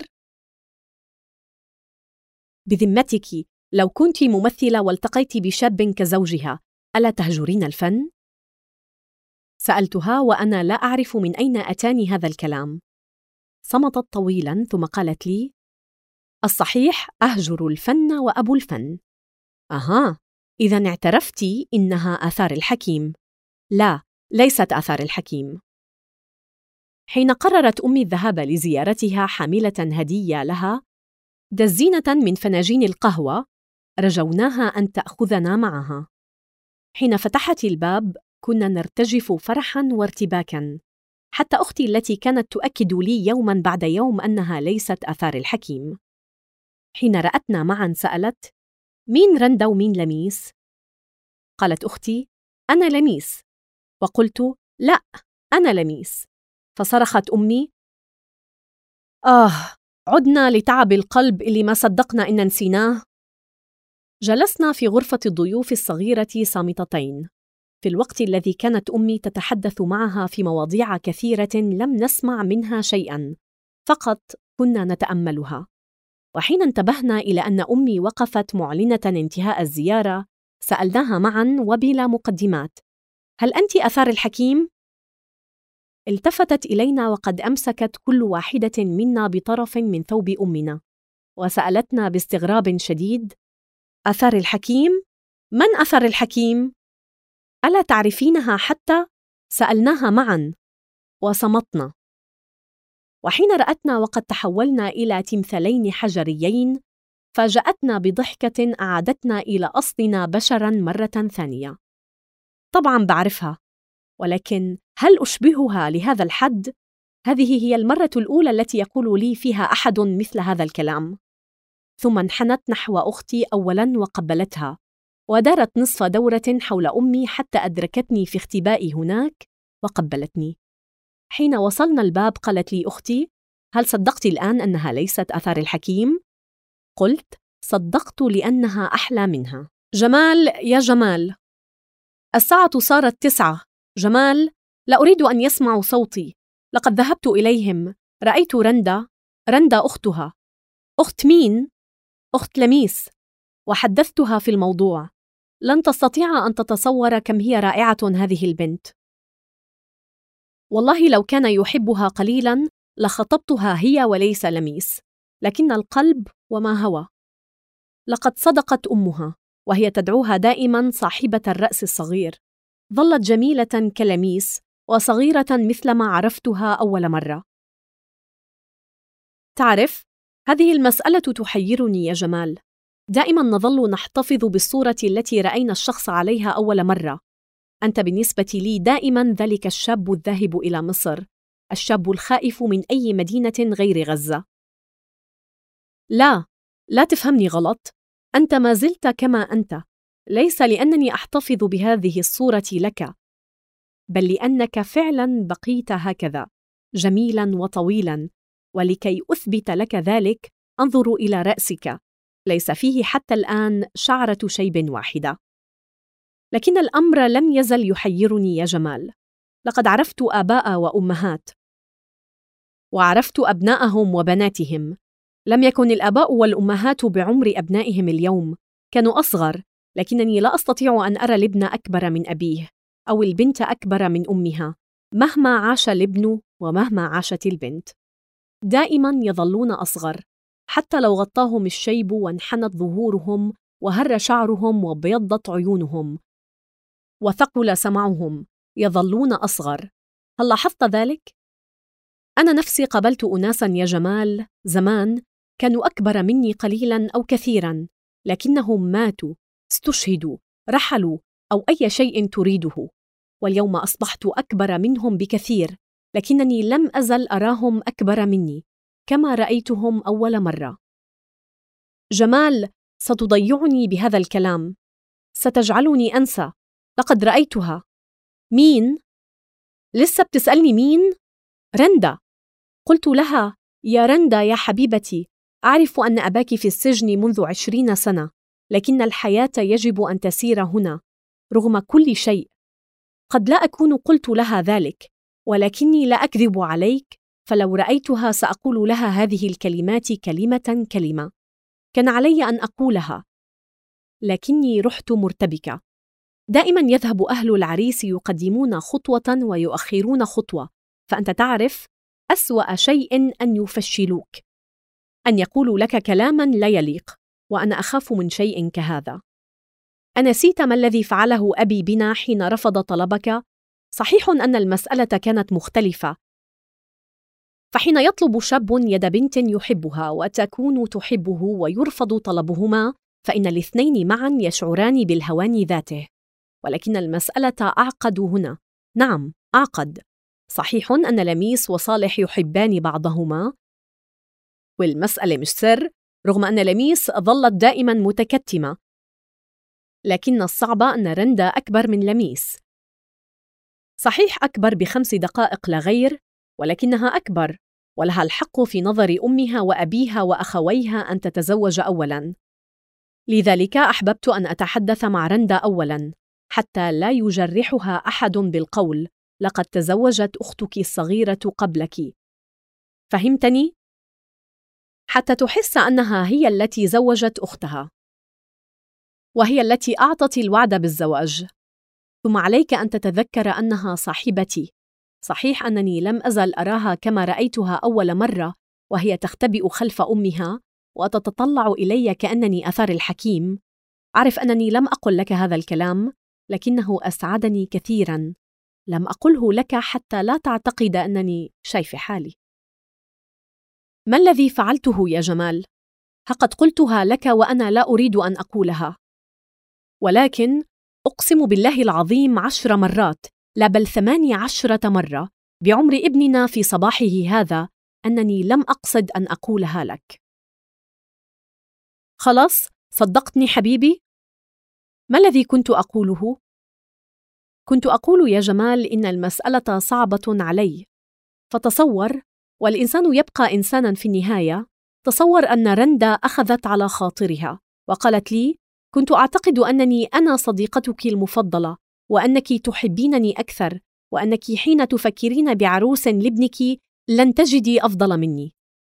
Speaker 1: بذمتك، لو كنت ممثلة والتقيت بشاب كزوجها، ألا تهجرين الفن؟ سألتها وأنا لا أعرف من أين أتاني هذا الكلام. صمتت طويلاً ثم قالت لي: الصحيح أهجر الفن وأبو الفن. أها، إذن اعترفتي إنها آثار الحكيم. لا، ليست آثار الحكيم. حين قررت أمي الذهاب لزيارتها حاملة هدية لها، دزينة من فناجين القهوة، رجوناها أن تأخذنا معها. حين فتحت الباب كنا نرتجف فرحاً وارتباكاً، حتى أختي التي كانت تؤكد لي يوماً بعد يوم أنها ليست آثار الحكيم. حين رأتنا معاً سألت: مين رندا ومين لميس؟ قالت أختي: أنا لميس. وقلت: لا، أنا لميس. فصرخت أمي: عدنا لتعب القلب اللي ما صدقنا إن نسيناه. جلسنا في غرفة الضيوف الصغيرة صامتتين، في الوقت الذي كانت أمي تتحدث معها في مواضيع كثيرة لم نسمع منها شيئاً، فقط كنا نتأملها. وحين انتبهنا إلى أن أمي وقفت معلنة انتهاء الزيارة، سألناها معاً وبلا مقدمات: هل أنت آثار الحكيم؟ التفتت إلينا وقد أمسكت كل واحدة منا بطرف من ثوب أمنا، وسألتنا باستغراب شديد: آثار الحكيم؟ من آثار الحكيم؟ ألا تعرفينها حتى؟ سألناها معاً وصمتنا. وحين رأتنا وقد تحولنا إلى تمثالين حجريين، فاجأتنا بضحكة أعادتنا إلى أصلنا بشراً مرة ثانية. طبعاً بعرفها، ولكن هل أشبهها لهذا الحد؟ هذه هي المرة الأولى التي يقول لي فيها أحد مثل هذا الكلام. ثم انحنت نحو أختي أولاً وقبلتها، ودارت نصف دورة حول أمي حتى أدركتني في اختبائي هناك وقبلتني. حين وصلنا الباب قالت لي أختي: هل صدقت الآن أنها ليست آثار الحكيم؟ قلت: صدقت لأنها أحلى منها. جمال يا جمال، الساعة صارت 9. جمال، لا أريد أن يسمعوا صوتي. لقد ذهبت إليهم، رأيت رندا أختها. أخت مين؟ أخت لميس، وحدثتها في الموضوع. لن تستطيع أن تتصور كم هي رائعة هذه البنت. والله لو كان يحبها قليلاً لخطبتها هي وليس لميس، لكن القلب وما هوى. لقد صدقت أمها، وهي تدعوها دائماً صاحبة الرأس الصغير. ظلت جميلة كلميس وصغيرة مثلما عرفتها أول مرة. تعرف، هذه المسألة تحيرني يا جمال. دائما نظل نحتفظ بالصورة التي رأينا الشخص عليها أول مرة، أنت بالنسبة لي دائما ذلك الشاب الذاهب إلى مصر، الشاب الخائف من أي مدينة غير غزة. لا تفهمني غلط، أنت ما زلت كما أنت، ليس لأنني أحتفظ بهذه الصورة لك، بل لأنك فعلا بقيت هكذا، جميلا وطويلا، ولكي أثبت لك ذلك أنظر إلى رأسك، ليس فيه حتى الآن شعرة شيب واحدة. لكن الأمر لم يزل يحيرني يا جمال. لقد عرفت آباء وأمهات، وعرفت أبناءهم وبناتهم. لم يكن الآباء والأمهات بعمر أبنائهم اليوم، كانوا أصغر، لكنني لا أستطيع أن أرى الابن أكبر من أبيه أو البنت أكبر من أمها، مهما عاش الابن ومهما عاشت البنت. دائما يظلون أصغر، حتى لو غطاهم الشيب وانحنت ظهورهم وهر شعرهم وبيضت عيونهم وثقل سمعهم، يظلون أصغر. هل لاحظت ذلك؟ أنا نفسي قابلت أناسا يا جمال زمان كانوا أكبر مني قليلا أو كثيرا، لكنهم ماتوا، استشهدوا، رحلوا، أو أي شيء تريده، واليوم أصبحت أكبر منهم بكثير، لكنني لم أزل أراهم أكبر مني كما رأيتهم أول مرة. جمال، ستضيعني بهذا الكلام، ستجعلني أنسى. لقد رأيتها. مين؟ لسه بتسألني مين؟ رندا. قلت لها: يا رندا يا حبيبتي، أعرف أن أباك في السجن منذ 20 سنة، لكن الحياة يجب أن تسير هنا رغم كل شيء. قد لا أكون قلت لها ذلك، ولكني لا أكذب عليك، فلو رأيتها سأقول لها هذه الكلمات كلمة كلمة. كان علي أن أقولها، لكني رحت مرتبكة. دائما يذهب أهل العريس يقدمون خطوة ويؤخرون خطوة، فأنت تعرف أسوأ شيء أن يفشلوك، أن يقولوا لك كلاما لا يليق، وأنا أخاف من شيء كهذا. أنسيت ما الذي فعله أبي بنا حين رفض طلبك؟ صحيح أن المسألة كانت مختلفة، فحين يطلب شاب يد بنت يحبها وتكون تحبه ويرفض طلبهما، فإن الاثنين معا يشعران بالهوان ذاته. ولكن المسألة أعقد هنا. نعم، أعقد. صحيح أن لميس وصالح يحبان بعضهما، والمسألة مش سر، رغم أن لميس ظلت دائما متكتمة، لكن الصعب أن رندا أكبر من لميس. صحيح أكبر ب5 دقائق لا غير، ولكنها أكبر، ولها الحق في نظر أمها وأبيها وأخويها أن تتزوج أولا. لذلك أحببت أن أتحدث مع رندا أولا، حتى لا يجرحها أحد بالقول: لقد تزوجت أختك الصغيرة قبلك. فهمتني؟ حتى تحس أنها هي التي زوجت أختها، وهي التي أعطت الوعد بالزواج. ثم عليك أن تتذكر أنها صاحبتي. صحيح أنني لم أزل أراها كما رأيتها أول مرة، وهي تختبئ خلف أمها وتتطلع إلي كأنني أثر الحكيم. أعرف أنني لم أقل لك هذا الكلام، لكنه أسعدني كثيرا. لم أقله لك حتى لا تعتقد أنني شايف حالي. ما الذي فعلته يا جمال؟ قد قلتها لك وأنا لا أريد أن أقولها، ولكن أقسم بالله العظيم 10 مرات، لا بل 18 مرة بعمر ابننا في صباحه هذا، أنني لم أقصد أن أقولها لك. خلاص، صدقتني حبيبي؟ ما الذي كنت أقوله؟ كنت أقول يا جمال إن المسألة صعبة علي، فتصور، والإنسان يبقى إنسانا في النهاية، تصور أن رندا أخذت على خاطرها وقالت لي: كنت أعتقد أنني أنا صديقتك المفضلة، وأنك تحبينني أكثر، وأنك حين تفكرين بعروس لابنك لن تجدي أفضل مني.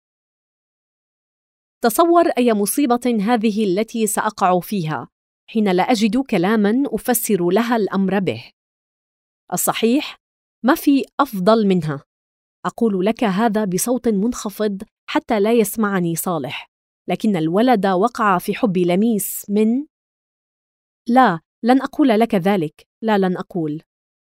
Speaker 1: تصور أي مصيبة هذه التي سأقع فيها حين لا أجد كلاما أفسر لها الأمر به. الصحيح ما في أفضل منها. أقول لك هذا بصوت منخفض حتى لا يسمعني صالح، لكن الولد وقع في حب لميس من... لا، لن أقول لك ذلك، لا، لن أقول.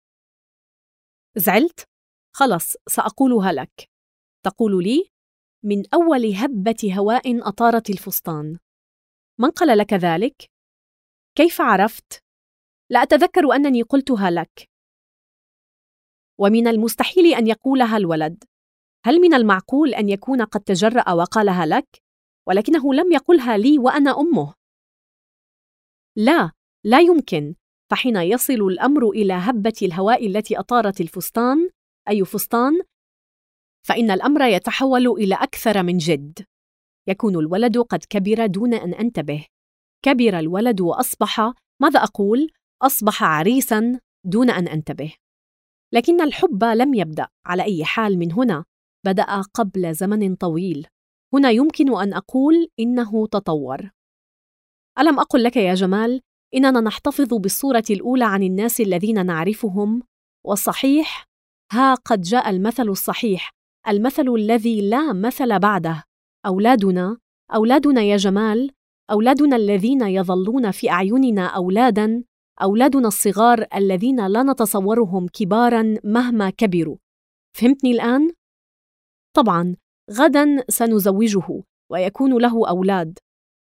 Speaker 1: زعلت؟ خلص، سأقولها لك. تقول لي: من أول هبة هواء أطارت الفستان. من قال لك ذلك؟ كيف عرفت؟ لا أتذكر أنني قلتها لك. ومن المستحيل أن يقولها الولد. هل من المعقول أن يكون قد تجرأ وقالها لك؟ ولكنه لم يقلها لي وأنا أمه. لا، لا يمكن. فحين يصل الأمر إلى هبة الهواء التي أطارت الفستان، أي فستان، فإن الأمر يتحول إلى أكثر من جد. يكون الولد قد كبر دون أن أنتبه. كبر الولد وأصبح، ماذا أقول؟ أصبح عريساً دون أن أنتبه. لكن الحب لم يبدأ على أي حال من هنا، بدأ قبل زمن طويل. هنا يمكن أن أقول إنه تطور. ألم أقل لك يا جمال إننا نحتفظ بالصورة الأولى عن الناس الذين نعرفهم؟ والصحيح، ها قد جاء المثل الصحيح، المثل الذي لا مثل بعده. أولادنا يا جمال، أولادنا الذين يظلون في أعيننا أولادا، أولادنا الصغار الذين لا نتصورهم كباراً مهما كبروا. فهمتني الآن؟ طبعاً، غداً سنزوجه ويكون له أولاد.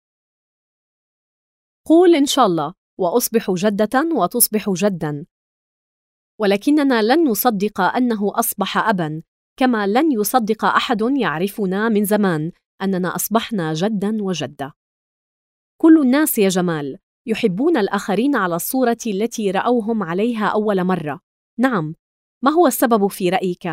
Speaker 1: قول إن شاء الله، وأصبح جدة وتصبح جداً. ولكننا لن نصدق أنه أصبح أباً، كما لن يصدق أحد يعرفنا من زمان أننا أصبحنا جداً وجدة. كل الناس يا جمال يحبون الآخرين على الصورة التي رأوهم عليها أول مرة. نعم، ما هو السبب في رأيك؟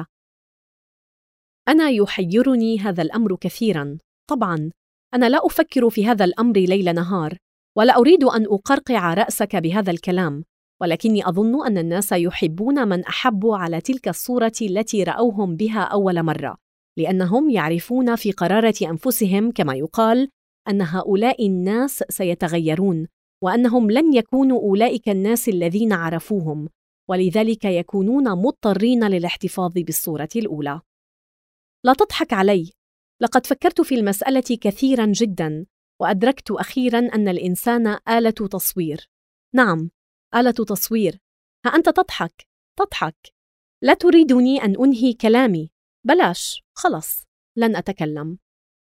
Speaker 1: أنا يحيرني هذا الأمر كثيراً. طبعاً، أنا لا أفكر في هذا الأمر ليل نهار، ولا أريد أن أقرقع رأسك بهذا الكلام، ولكني أظن أن الناس يحبون من أحبوا على تلك الصورة التي رأوهم بها أول مرة، لأنهم يعرفون في قرارة أنفسهم كما يقال أن هؤلاء الناس سيتغيرون، وأنهم لن يكونوا أولئك الناس الذين عرفوهم، ولذلك يكونون مضطرين للاحتفاظ بالصورة الأولى. لا تضحك علي، لقد فكرت في المسألة كثيراً جداً، وأدركت أخيراً أن الإنسان آلة تصوير. نعم، آلة تصوير. ها أنت تضحك. لا تريدني أن أنهي كلامي. بلاش، خلص، لن أتكلم.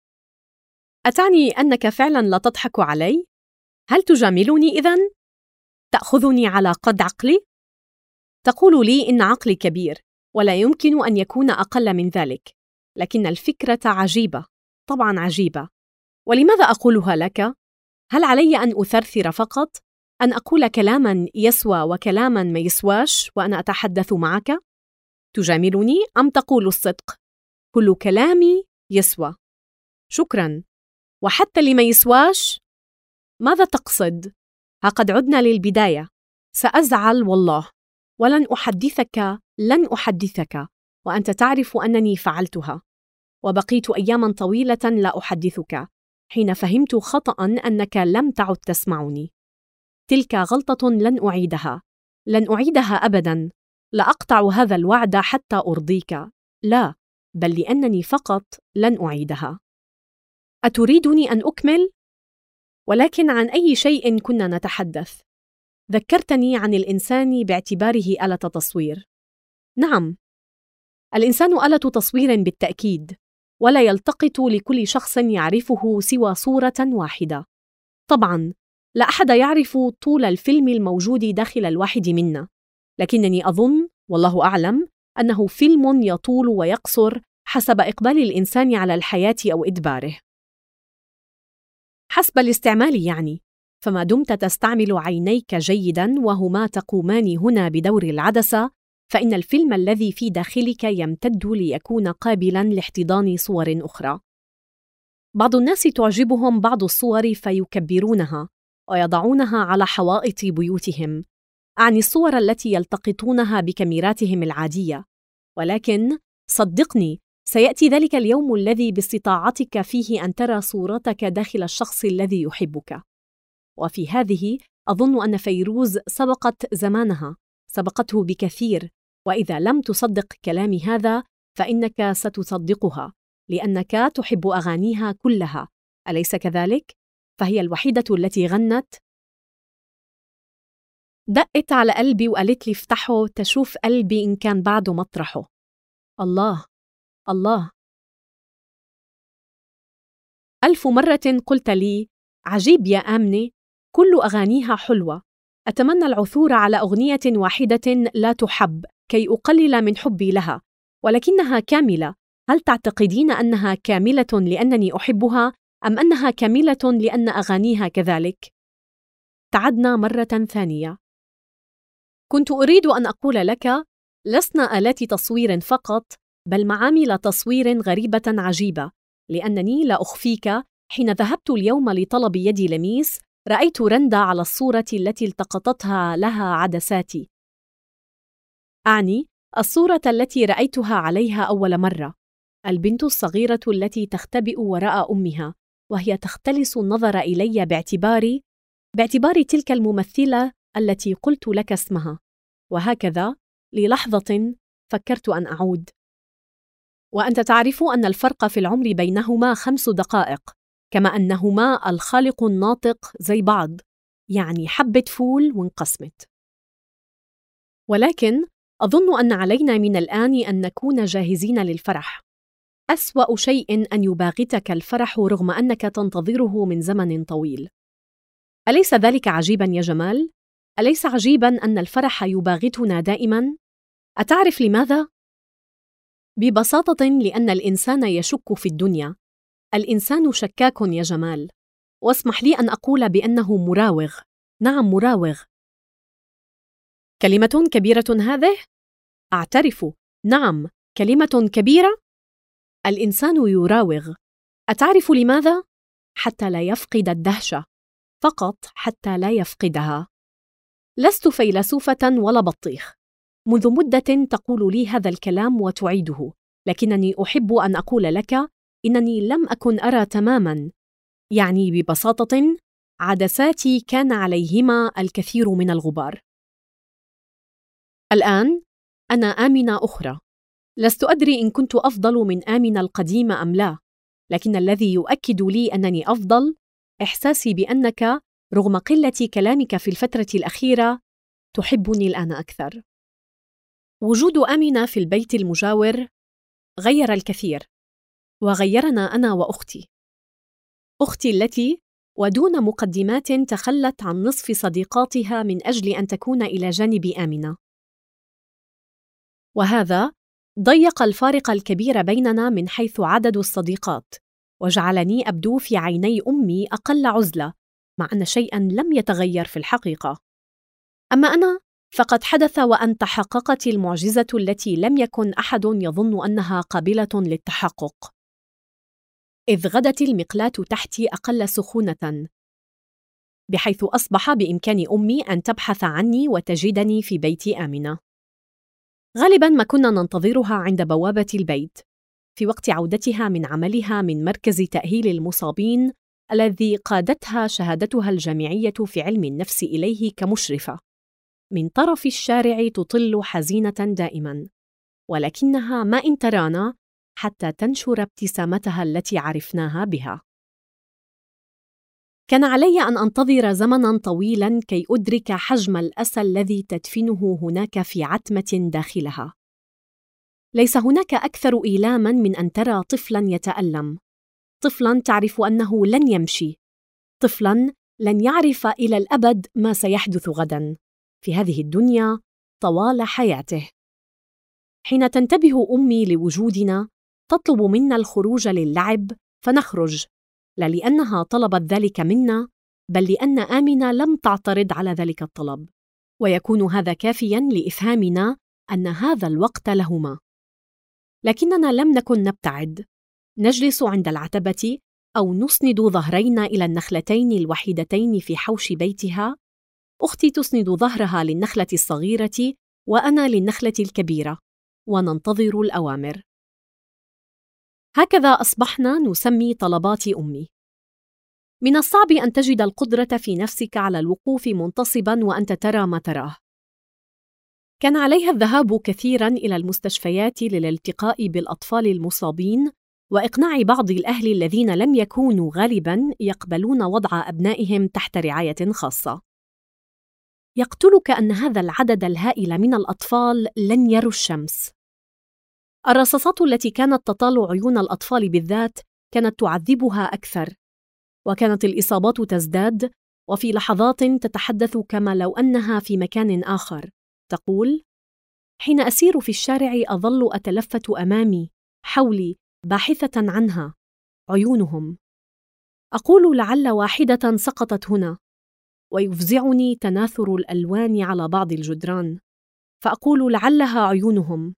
Speaker 1: أتعني أنك فعلاً لا تضحك علي؟ هل تجاملني إذن؟ تأخذني على قد عقلي؟ تقول لي إن عقلي كبير، ولا يمكن أن يكون أقل من ذلك، لكن الفكرة عجيبة، طبعاً عجيبة. ولماذا أقولها لك؟ هل علي أن أثرثر فقط؟ أن أقول كلاماً يسوى وكلاماً ما يسواش وأنا أتحدث معك؟ تجاملني أم تقول الصدق؟ كل كلامي يسوى. شكراً. وحتى اللي ما يسواش؟ ماذا تقصد؟ ها قد عدنا للبداية. سأزعل والله، ولن أحدثك، وأنت تعرف أنني فعلتها. وبقيت أياماً طويلة لا أحدثك، حين فهمت خطأً أنك لم تعد تسمعني. تلك غلطة لن أعيدها أبداً. لا أقطع هذا الوعد حتى أرضيك، لا، بل لأنني فقط لن أعيدها. أتريدني أن أكمل؟ ولكن عن أي شيء كنا نتحدث؟ ذكرتني عن الإنسان باعتباره آلة تصوير. نعم، الإنسان آلة تصوير بالتأكيد، ولا يلتقط لكل شخص يعرفه سوى صورة واحدة. طبعاً، لا أحد يعرف طول الفيلم الموجود داخل الواحد منا، لكنني أظن، والله أعلم، أنه فيلم يطول ويقصر حسب إقبال الإنسان على الحياة أو إدباره. حسب الاستعمال يعني، فما دمت تستعمل عينيك جيداً وهما تقومان هنا بدور العدسة، فإن الفيلم الذي في داخلك يمتد ليكون قابلاً لاحتضان صور أخرى. بعض الناس تعجبهم بعض الصور فيكبرونها ويضعونها على حوائط بيوتهم، أعني الصور التي يلتقطونها بكاميراتهم العادية. ولكن صدقني، سيأتي ذلك اليوم الذي باستطاعتك فيه أن ترى صورتك داخل الشخص الذي يحبك. وفي هذه أظن أن فيروز سبقت زمانها، سبقته بكثير، وإذا لم تصدق كلامي هذا فإنك ستصدقها، لأنك تحب أغانيها كلها، أليس كذلك؟ فهي الوحيدة التي غنت. دقت على قلبي وقالت لي افتحه تشوف قلبي إن كان بعده مطرحه. الله الله. 1000 مرة قلت لي عجيب يا آمنة، كل أغانيها حلوة، أتمنى العثور على أغنية واحدة لا تحب كي أقلل من حبي لها، ولكنها كاملة. هل تعتقدين أنها كاملة لأنني أحبها أم أنها كاملة لأن أغانيها كذلك؟ تعدنا مرة ثانية. كنت أريد أن أقول لك: لسنا آلات تصوير فقط، بل معامل تصوير غريبة عجيبة، لأنني لا أخفيك، حين ذهبت اليوم لطلب يدي لميس، رأيت رندا على الصورة التي التقطتها لها عدساتي. أعني الصورة التي رأيتها عليها أول مرة، البنت الصغيرة التي تختبئ وراء أمها، وهي تختلس النظر إلي باعتبار تلك الممثلة التي قلت لك اسمها. وهكذا للحظة فكرت أن أعود. وأنت تعرف أن الفرق في العمر بينهما 5 دقائق، كما أنهما الخالق الناطق زي بعض، يعني حبة فول وانقسمت. ولكن أظن أن علينا من الآن أن نكون جاهزين للفرح. أسوأ شيء أن يباغتك الفرح رغم أنك تنتظره من زمن طويل. أليس ذلك عجيباً يا جمال؟ أليس عجيباً أن الفرح يباغتنا دائماً؟ أتعرف لماذا؟ ببساطة لأن الإنسان يشك في الدنيا. الإنسان شكاك يا جمال، واسمح لي أن أقول بأنه مراوغ. نعم، مراوغ. كلمة كبيرة هذه؟ أعترف، نعم، كلمة كبيرة. الإنسان يراوغ. أتعرف لماذا؟ حتى لا يفقد الدهشة، فقط حتى لا يفقدها. لست فيلسوفة ولا بطيخ. منذ مدة تقول لي هذا الكلام وتعيده، لكنني أحب أن أقول لك إنني لم أكن أرى تماماً. يعني ببساطة، عدساتي كان عليهما الكثير من الغبار. الآن أنا آمنة أخرى. لست أدري إن كنت أفضل من آمنة القديمة أم لا، لكن الذي يؤكد لي أنني أفضل إحساسي بأنك رغم قلة كلامك في الفترة الأخيرة تحبني الآن أكثر. وجود آمنة في البيت المجاور غير الكثير، وغيرنا أنا وأختي. أختي التي ودون مقدمات تخلت عن نصف صديقاتها من أجل أن تكون إلى جانب آمنة، وهذا ضيق الفارق الكبير بيننا من حيث عدد الصديقات، وجعلني أبدو في عيني أمي أقل عزلة، مع أن شيئاً لم يتغير في الحقيقة. أما أنا فقد حدث وأن تحققت المعجزة التي لم يكن أحد يظن أنها قابلة للتحقق، إذ غدت المقلاة تحتي أقل سخونة، بحيث أصبح بإمكان أمي أن تبحث عني وتجدني في بيت آمنة. غالباً ما كنا ننتظرها عند بوابة البيت في وقت عودتها من عملها من مركز تأهيل المصابين الذي قادتها شهادتها الجامعية في علم النفس إليه كمشرفة. من طرف الشارع تطل حزينة دائماً، ولكنها ما إن ترانا حتى تنشر ابتسامتها التي عرفناها بها. كان علي أن أنتظر زمناً طويلاً كي أدرك حجم الأسى الذي تدفنه هناك في عتمة داخلها. ليس هناك أكثر إيلاماً من أن ترى طفلاً يتألم، طفلاً تعرف أنه لن يمشي، طفلاً لن يعرف إلى الأبد ما سيحدث غداً في هذه الدنيا طوال حياته. حين تنتبه أمي لوجودنا تطلب منا الخروج للعب، فنخرج، لا لأنها طلبت ذلك منا، بل لأن آمنة لم تعترض على ذلك الطلب، ويكون هذا كافياً لإفهامنا أن هذا الوقت لهما. لكننا لم نكن نبتعد، نجلس عند العتبة أو نسند ظهرينا إلى النخلتين الوحيدتين في حوش بيتها. أختي تسند ظهرها للنخلة الصغيرة وأنا للنخلة الكبيرة، وننتظر الأوامر. هكذا أصبحنا نسمي طلبات أمي. من الصعب أن تجد القدرة في نفسك على الوقوف منتصباً وأنت ترى ما تراه. كان عليها الذهاب كثيراً إلى المستشفيات للالتقاء بالأطفال المصابين وإقناع بعض الأهل الذين لم يكونوا غالباً يقبلون وضع أبنائهم تحت رعاية خاصة. يقتلك أن هذا العدد الهائل من الأطفال لن يروا الشمس. الرصاصات التي كانت تطال عيون الأطفال بالذات كانت تعذبها أكثر، وكانت الإصابات تزداد وفي لحظات تتحدث كما لو أنها في مكان آخر. تقول: حين أسير في الشارع أظل أتلفت أمامي حولي باحثة عنها، عيونهم. أقول لعل واحدة سقطت هنا، ويفزعني تناثر الألوان على بعض الجدران، فأقول لعلها عيونهم.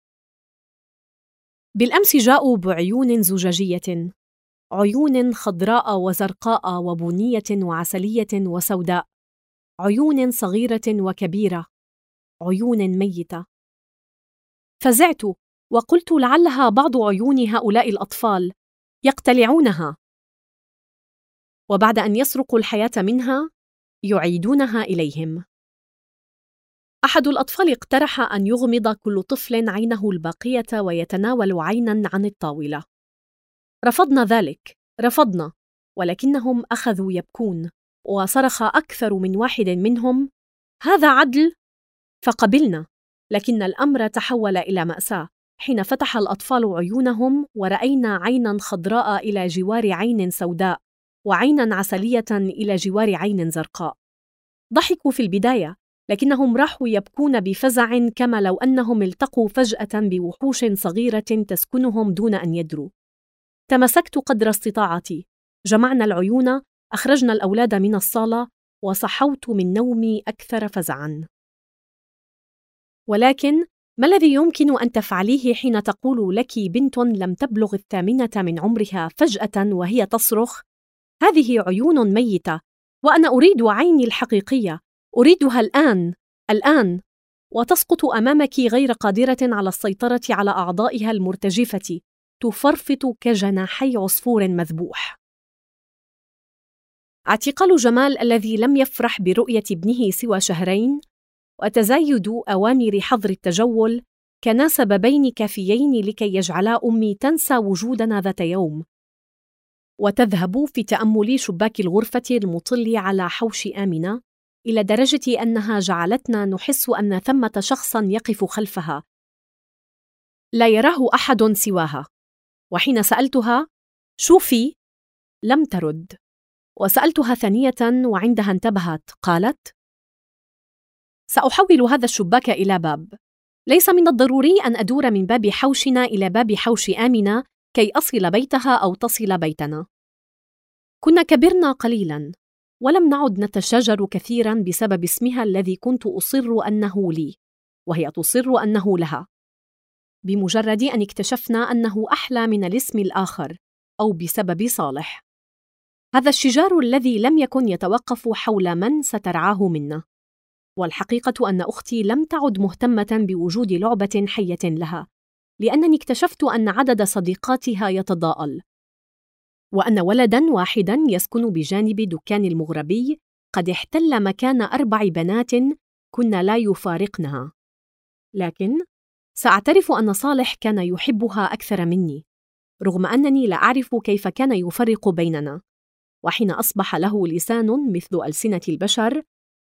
Speaker 1: بالأمس جاءوا بعيون زجاجية، عيون خضراء وزرقاء وبنية وعسلية وسوداء، عيون صغيرة وكبيرة، عيون ميتة. فزعت وقلت لعلها بعض عيون هؤلاء الأطفال يقتلعونها، وبعد أن يسرقوا الحياة منها يعيدونها إليهم. أحد الأطفال اقترح أن يغمض كل طفل عينه الباقية ويتناول عيناً عن الطاولة. رفضنا ذلك، رفضنا، ولكنهم أخذوا يبكون، وصرخ أكثر من واحد منهم: هذا عدل؟ فقبلنا، لكن الأمر تحول إلى مأساة حين فتح الأطفال عيونهم ورأينا عيناً خضراء إلى جوار عين سوداء، وعيناً عسلية إلى جوار عين زرقاء. ضحكوا في البداية، لكنهم راحوا يبكون بفزع كما لو أنهم التقوا فجأة بوحوش صغيرة تسكنهم دون أن يدروا. تمسكت قدر استطاعتي، جمعنا العيون، أخرجنا الأولاد من الصالة، وصحوت من نومي أكثر فزعاً. ولكن ما الذي يمكن أن تفعليه حين تقول لك بنت لم تبلغ 8 من عمرها فجأة وهي تصرخ: هذه عيون ميتة، وأنا أريد عيني الحقيقية، أريدها الآن، الآن، وتسقط أمامك غير قادرة على السيطرة على أعضائها المرتجفة، تفرفط كجناحي عصفور مذبوح. اعتقال جمال الذي لم يفرح برؤية ابنه سوى شهرين، وتزايد أوامر حظر التجول، كانا سببين كافيين لكي يجعلا أمي تنسى وجودنا ذات يوم، وتذهب في تأمل شباك الغرفة المطل على حوش آمنة، إلى درجة أنها جعلتنا نحس أن ثمة شخصاً يقف خلفها لا يراه أحد سواها. وحين سألتها: شوفي، لم ترد، وسألتها ثانية وعندها انتبهت قالت: سأحول هذا الشباك إلى باب، ليس من الضروري أن أدور من باب حوشنا إلى باب حوش آمنة كي أصل بيتها أو تصل بيتنا. كنا كبرنا قليلاً، ولم نعد نتشاجر كثيراً بسبب اسمها الذي كنت أصر أنه لي، وهي تصر أنه لها، بمجرد أن اكتشفنا أنه أحلى من الاسم الآخر، أو بسبب صالح. هذا الشجار الذي لم يكن يتوقف حول من سترعاه منا. والحقيقة أن أختي لم تعد مهتمة بوجود لعبة حية لها، لأنني اكتشفت أن عدد صديقاتها يتضاءل، وأن ولداً واحداً يسكن بجانب دكان المغربي قد احتل مكان 4 بنات كنا لا يفارقنها. لكن سأعترف أن صالح كان يحبها أكثر مني، رغم أنني لا أعرف كيف كان يفرق بيننا. وحين أصبح له لسان مثل ألسنة البشر،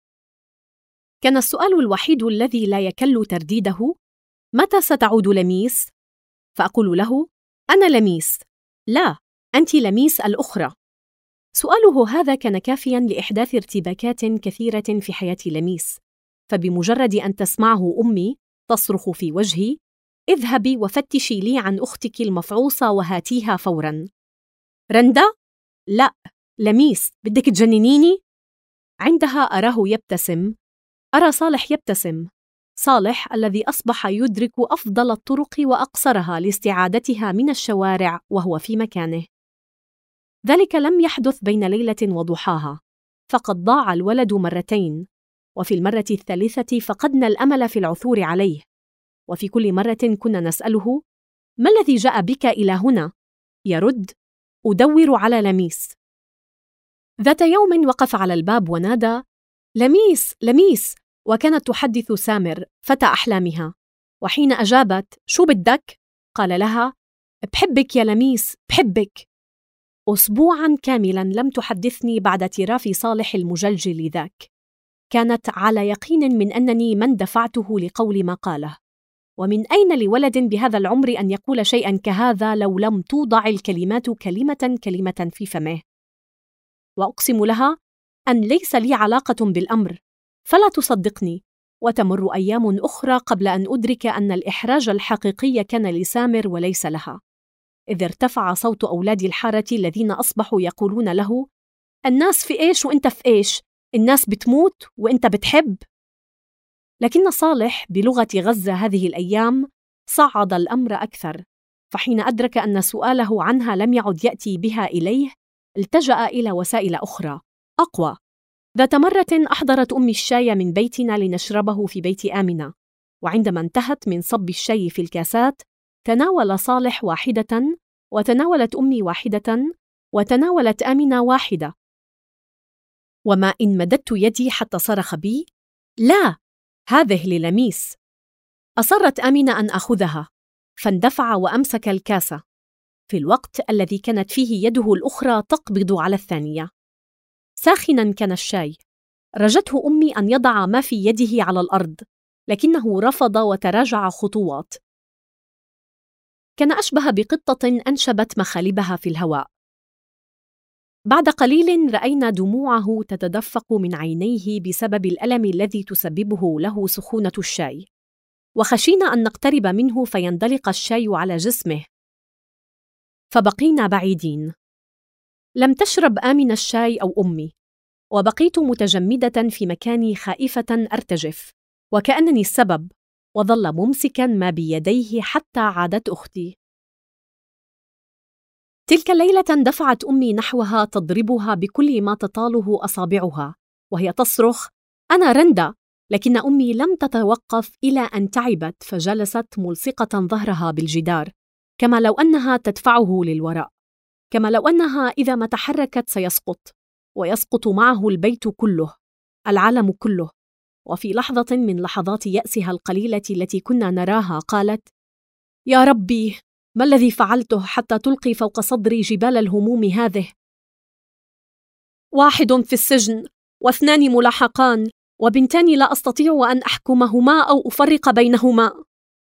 Speaker 1: كان السؤال الوحيد الذي لا يكل ترديده: متى ستعود لميس؟ فأقول له: أنا لميس. لا، أنت لميس الأخرى. سؤاله هذا كان كافياً لإحداث ارتباكات كثيرة في حياة لميس، فبمجرد أن تسمعه أمي تصرخ في وجهي: اذهبي وفتشي لي عن أختك المفعوصة وهاتيها فوراً. رندا؟ لا، لميس، بدك تجننيني؟ عندها أراه يبتسم، أرى صالح يبتسم، صالح الذي أصبح يدرك أفضل الطرق وأقصرها لاستعادتها من الشوارع وهو في مكانه. ذلك لم يحدث بين ليلة وضحاها، فقد ضاع الولد مرتين، وفي المرة الثالثة فقدنا الأمل في العثور عليه، وفي كل مرة كنا نسأله: ما الذي جاء بك إلى هنا؟ يرد: أدور على لميس. ذات يوم وقف على الباب ونادى: لميس، لميس، وكانت تحدث سامر فتى أحلامها، وحين أجابت: شو بدك؟ قال لها: بحبك يا لميس، بحبك. أسبوعاً كاملاً لم تحدثني بعد اعتراف صالح المجلجل ذاك. كانت على يقين من أنني من دفعته لقول ما قاله، ومن أين لولد بهذا العمر أن يقول شيئاً كهذا لو لم توضع الكلمات كلمة كلمة في فمه؟ وأقسم لها أن ليس لي علاقة بالأمر، فلا تصدقني. وتمر أيام أخرى قبل أن أدرك أن الإحراج الحقيقي كان لسامر وليس لها، إذ ارتفع صوت أولاد الحارة الذين أصبحوا يقولون له: الناس في إيش وإنت في إيش؟ الناس بتموت وإنت بتحب؟ لكن صالح بلغة غزة هذه الأيام صعد الأمر أكثر، فحين أدرك أن سؤاله عنها لم يعد يأتي بها إليه، التجأ إلى وسائل أخرى أقوى. ذات مرة أحضرت أمي الشاي من بيتنا لنشربه في بيت آمنة، وعندما انتهت من صب الشاي في الكاسات تناول صالح واحدة، وتناولت أمي واحدة، وتناولت آمنة واحدة. وما إن مددت يدي حتى صرخ بي: لا، هذه للميس. أصرت آمنة أن أخذها، فاندفع وأمسك الكاسة في الوقت الذي كانت فيه يده الأخرى تقبض على الثانية. ساخناً كان الشاي. رجته أمي أن يضع ما في يده على الأرض، لكنه رفض وتراجع خطوات. كان أشبه بقطة أنشبت مخالبها في الهواء. بعد قليل رأينا دموعه تتدفق من عينيه بسبب الألم الذي تسببه له سخونة الشاي، وخشينا أن نقترب منه فيندلق الشاي على جسمه، فبقينا بعيدين. لم تشرب آمنة الشاي أو أمي، وبقيت متجمدة في مكاني خائفة أرتجف وكأنني السبب، وظل ممسكا ما بيديه حتى عادت أختي. تلك الليلة دفعت أمي نحوها تضربها بكل ما تطاله أصابعها وهي تصرخ: أنا رندا. لكن أمي لم تتوقف إلى أن تعبت، فجلست ملصقة ظهرها بالجدار، كما لو أنها تدفعه للوراء، كما لو أنها إذا ما تحركت سيسقط، ويسقط معه البيت كله، العالم كله. وفي لحظة من لحظات يأسها القليلة التي كنا نراها قالت: يا ربي، ما الذي فعلته حتى تلقي فوق صدري جبال الهموم هذه؟ 1 في السجن، و2 ملاحقان، وبنتان لا أستطيع أن أحكمهما أو أفرق بينهما.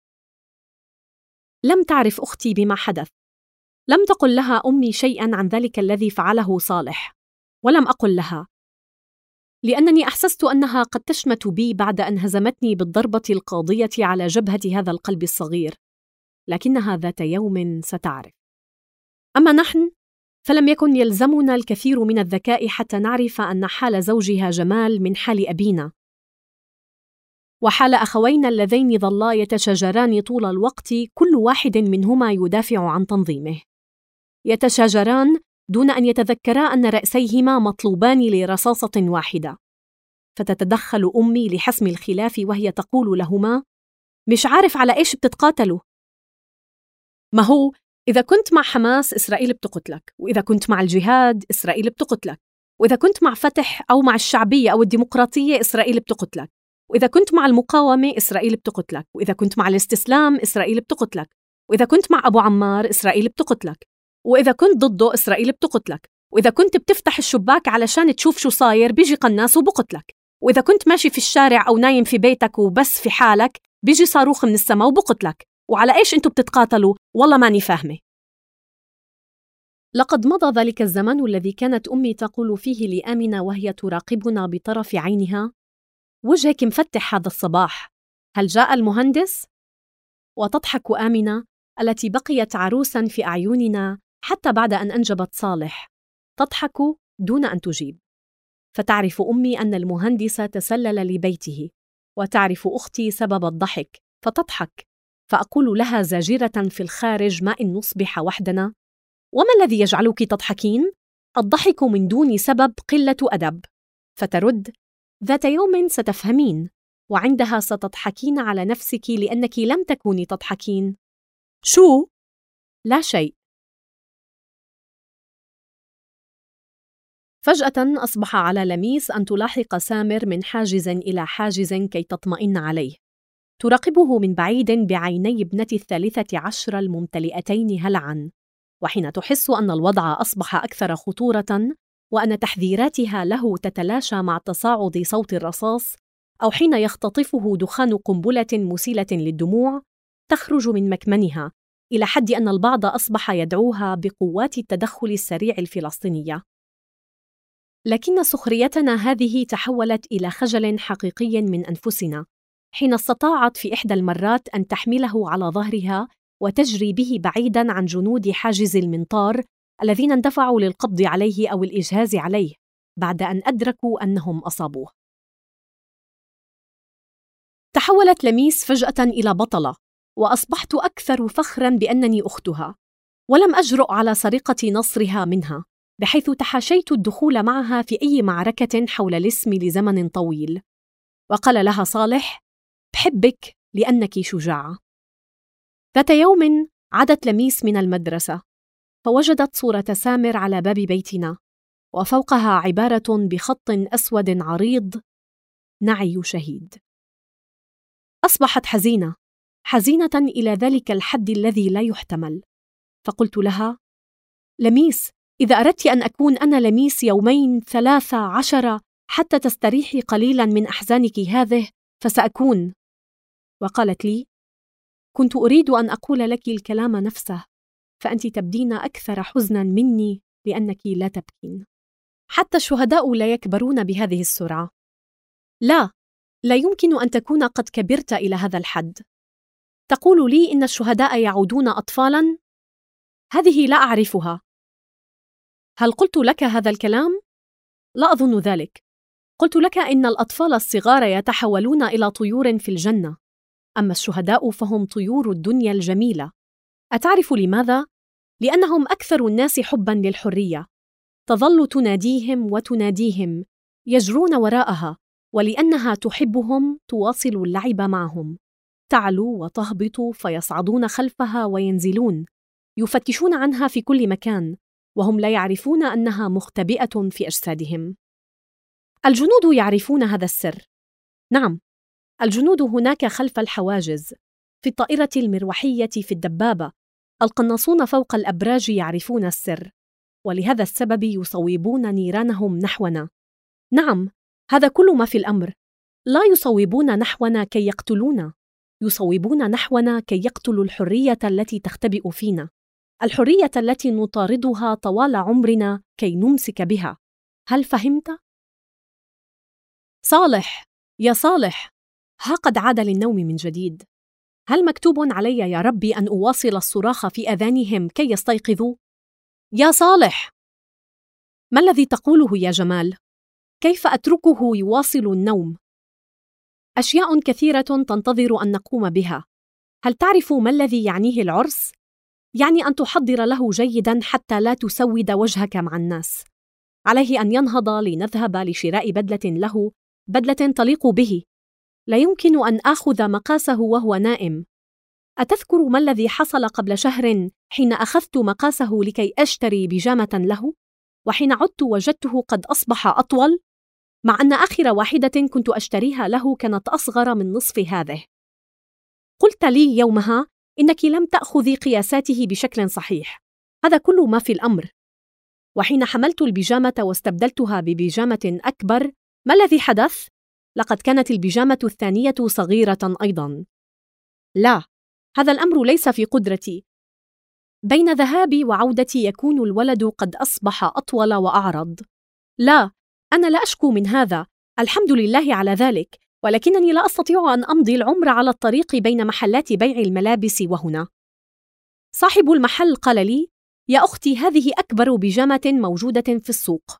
Speaker 1: لم تعرف أختي بما حدث. لم تقل لها أمي شيئاً عن ذلك الذي فعله صالح، ولم أقل لها، لأنني أحسست أنها قد تشمت بي بعد أن هزمتني بالضربة القاضية على جبهة هذا القلب الصغير، لكنها ذات يوم ستعرف. أما نحن فلم يكن يلزمنا الكثير من الذكاء حتى نعرف أن حال زوجها جمال من حال أبينا، وحال أخوينا اللذين ظلا يتشاجران طول الوقت، كل واحد منهما يدافع عن تنظيمه. يتشاجران دون أن يتذكرا أن رأسيهما مطلوبان لرصاصة واحدة، فتتدخل أمي لحسم الخلاف وهي تقول لهما: مش عارف على إيش بتتقاتلوا؟ ما هو إذا كنت مع حماس إسرائيل بتقتلك، وإذا كنت مع الجهاد إسرائيل بتقتلك، وإذا كنت مع فتح أو مع الشعبية أو الديمقراطية إسرائيل بتقتلك، وإذا كنت مع المقاومة إسرائيل بتقتلك، وإذا كنت مع الاستسلام إسرائيل بتقتلك، وإذا كنت مع أبو عمار إسرائيل بتقتلك، وإذا كنت ضده إسرائيل بتقتلك، وإذا كنت بتفتح الشباك علشان تشوف شو صاير بيجي قناص وبقتلك، وإذا كنت ماشي في الشارع أو نايم في بيتك وبس في حالك بيجي صاروخ من السماء وبقتلك. وعلى إيش أنتوا بتتقاتلوا؟ والله ماني فاهمة. لقد مضى ذلك الزمان الذي كانت أمي تقول فيه لآمنة وهي تراقبنا بطرف عينها: وجهك مفتح هذا الصباح، هل جاء المهندس؟ وتضحك آمنة التي بقيت عروساً في أعيننا حتى بعد أن أنجبت صالح، تضحك دون أن تجيب. فتعرف أمي أن المهندس تسلل لبيته، وتعرف أختي سبب الضحك فتضحك، فأقول لها زاجرة في الخارج: ما إن نصبح وحدنا؟ وما الذي يجعلك تضحكين؟ الضحك من دون سبب قلة أدب. فترد: ذات يوم ستفهمين، وعندها ستضحكين على نفسك لأنك لم تكوني تضحكين. شو؟ لا شيء. فجأة أصبح على لميس أن تلاحق سامر من حاجز إلى حاجز كي تطمئن عليه. تراقبه من بعيد بعيني ابنة 13 الممتلئتين هلعاً، وحين تحس أن الوضع أصبح أكثر خطورة وأن تحذيراتها له تتلاشى مع تصاعد صوت الرصاص، أو حين يختطفه دخان قنبلة مسيلة للدموع، تخرج من مكمنها، إلى حد أن البعض أصبح يدعوها بقوات التدخل السريع الفلسطينية. لكن سخريتنا هذه تحولت إلى خجل حقيقي من أنفسنا حين استطاعت في إحدى المرات أن تحمله على ظهرها وتجري به بعيداً عن جنود حاجز المنطار الذين اندفعوا للقبض عليه أو الإجهاز عليه بعد أن أدركوا أنهم أصابوه. تحولت لميس فجأة إلى بطلة، وأصبحت أكثر فخراً بأنني أختها، ولم أجرؤ على سرقة نصرها منها، بحيث تحاشيت الدخول معها في أي معركة حول الاسم لزمن طويل. وقال لها صالح: بحبك لأنك شجاعة. ذات يوم عادت لميس من المدرسة، فوجدت صورة سامر على باب بيتنا، وفوقها عبارة بخط أسود عريض: نعي شهيد. أصبحت حزينة إلى ذلك الحد الذي لا يحتمل. فقلت لها: لميس، إذا أردت أن أكون أنا لميس 2 3 10 حتى تستريحي قليلاً من أحزانك هذه فسأكون. وقالت لي: كنت أريد أن أقول لك الكلام نفسه، فأنت تبدين أكثر حزناً مني لأنك لا تبكين. حتى الشهداء لا يكبرون بهذه السرعة. لا يمكن أن تكون قد كبرت إلى هذا الحد. تقول لي إن الشهداء يعودون أطفالاً؟ هذه لا أعرفها. هل قلت لك هذا الكلام؟ لا أظن ذلك. قلت لك إن الأطفال الصغار يتحولون إلى طيور في الجنة، أما الشهداء فهم طيور الدنيا الجميلة. أتعرف لماذا؟ لأنهم أكثر الناس حباً للحرية، تظل تناديهم وتناديهم، يجرون وراءها، ولأنها تحبهم تواصل اللعب معهم، تعلو وتهبط فيصعدون خلفها وينزلون، يفتشون عنها في كل مكان، وهم لا يعرفون أنها مختبئة في أجسادهم. الجنود يعرفون هذا السر. نعم، الجنود هناك خلف الحواجز، في الطائرة المروحية، في الدبابة، القناصون فوق الأبراج يعرفون السر، ولهذا السبب يصوبون نيرانهم نحونا. نعم، هذا كل ما في الأمر. لا يصوبون نحونا كي يقتلونا، يصوبون نحونا كي يقتلوا الحرية التي تختبئ فينا، الحرية التي نطاردها طوال عمرنا كي نمسك بها. هل فهمت؟ صالح، يا صالح، ها قد عاد للنوم من جديد. هل مكتوب علي يا ربي أن أواصل الصراخ في أذانهم كي يستيقظوا؟ يا صالح، ما الذي تقوله يا جمال؟ كيف أتركه يواصل النوم؟ أشياء كثيرة تنتظر أن نقوم بها. هل تعرف ما الذي يعنيه العرس؟ يعني أن تحضر له جيداً حتى لا تسود وجهك مع الناس. عليه أن ينهض لنذهب لشراء بدلة له، بدلة تليق به. لا يمكن أن آخذ مقاسه وهو نائم. أتذكر ما الذي حصل قبل شهر حين أخذت مقاسه لكي أشتري بيجامة له؟ وحين عدت وجدته قد أصبح أطول، مع أن آخر واحدة كنت أشتريها له كانت أصغر من نصف هذه. قلت لي يومها إنك لم تأخذي قياساته بشكل صحيح. هذا كل ما في الأمر. وحين حملت البيجامة واستبدلتها ببيجامة أكبر، ما الذي حدث؟ لقد كانت البيجامة الثانية صغيرة أيضاً. لا، هذا الأمر ليس في قدرتي. بين ذهابي وعودتي يكون الولد قد أصبح أطول وأعرض. لا، أنا لا أشكو من هذا، الحمد لله على ذلك، ولكنني لا أستطيع أن أمضي العمر على الطريق بين محلات بيع الملابس وهنا. صاحب المحل قال لي: يا أختي، هذه أكبر بيجامة موجودة في السوق.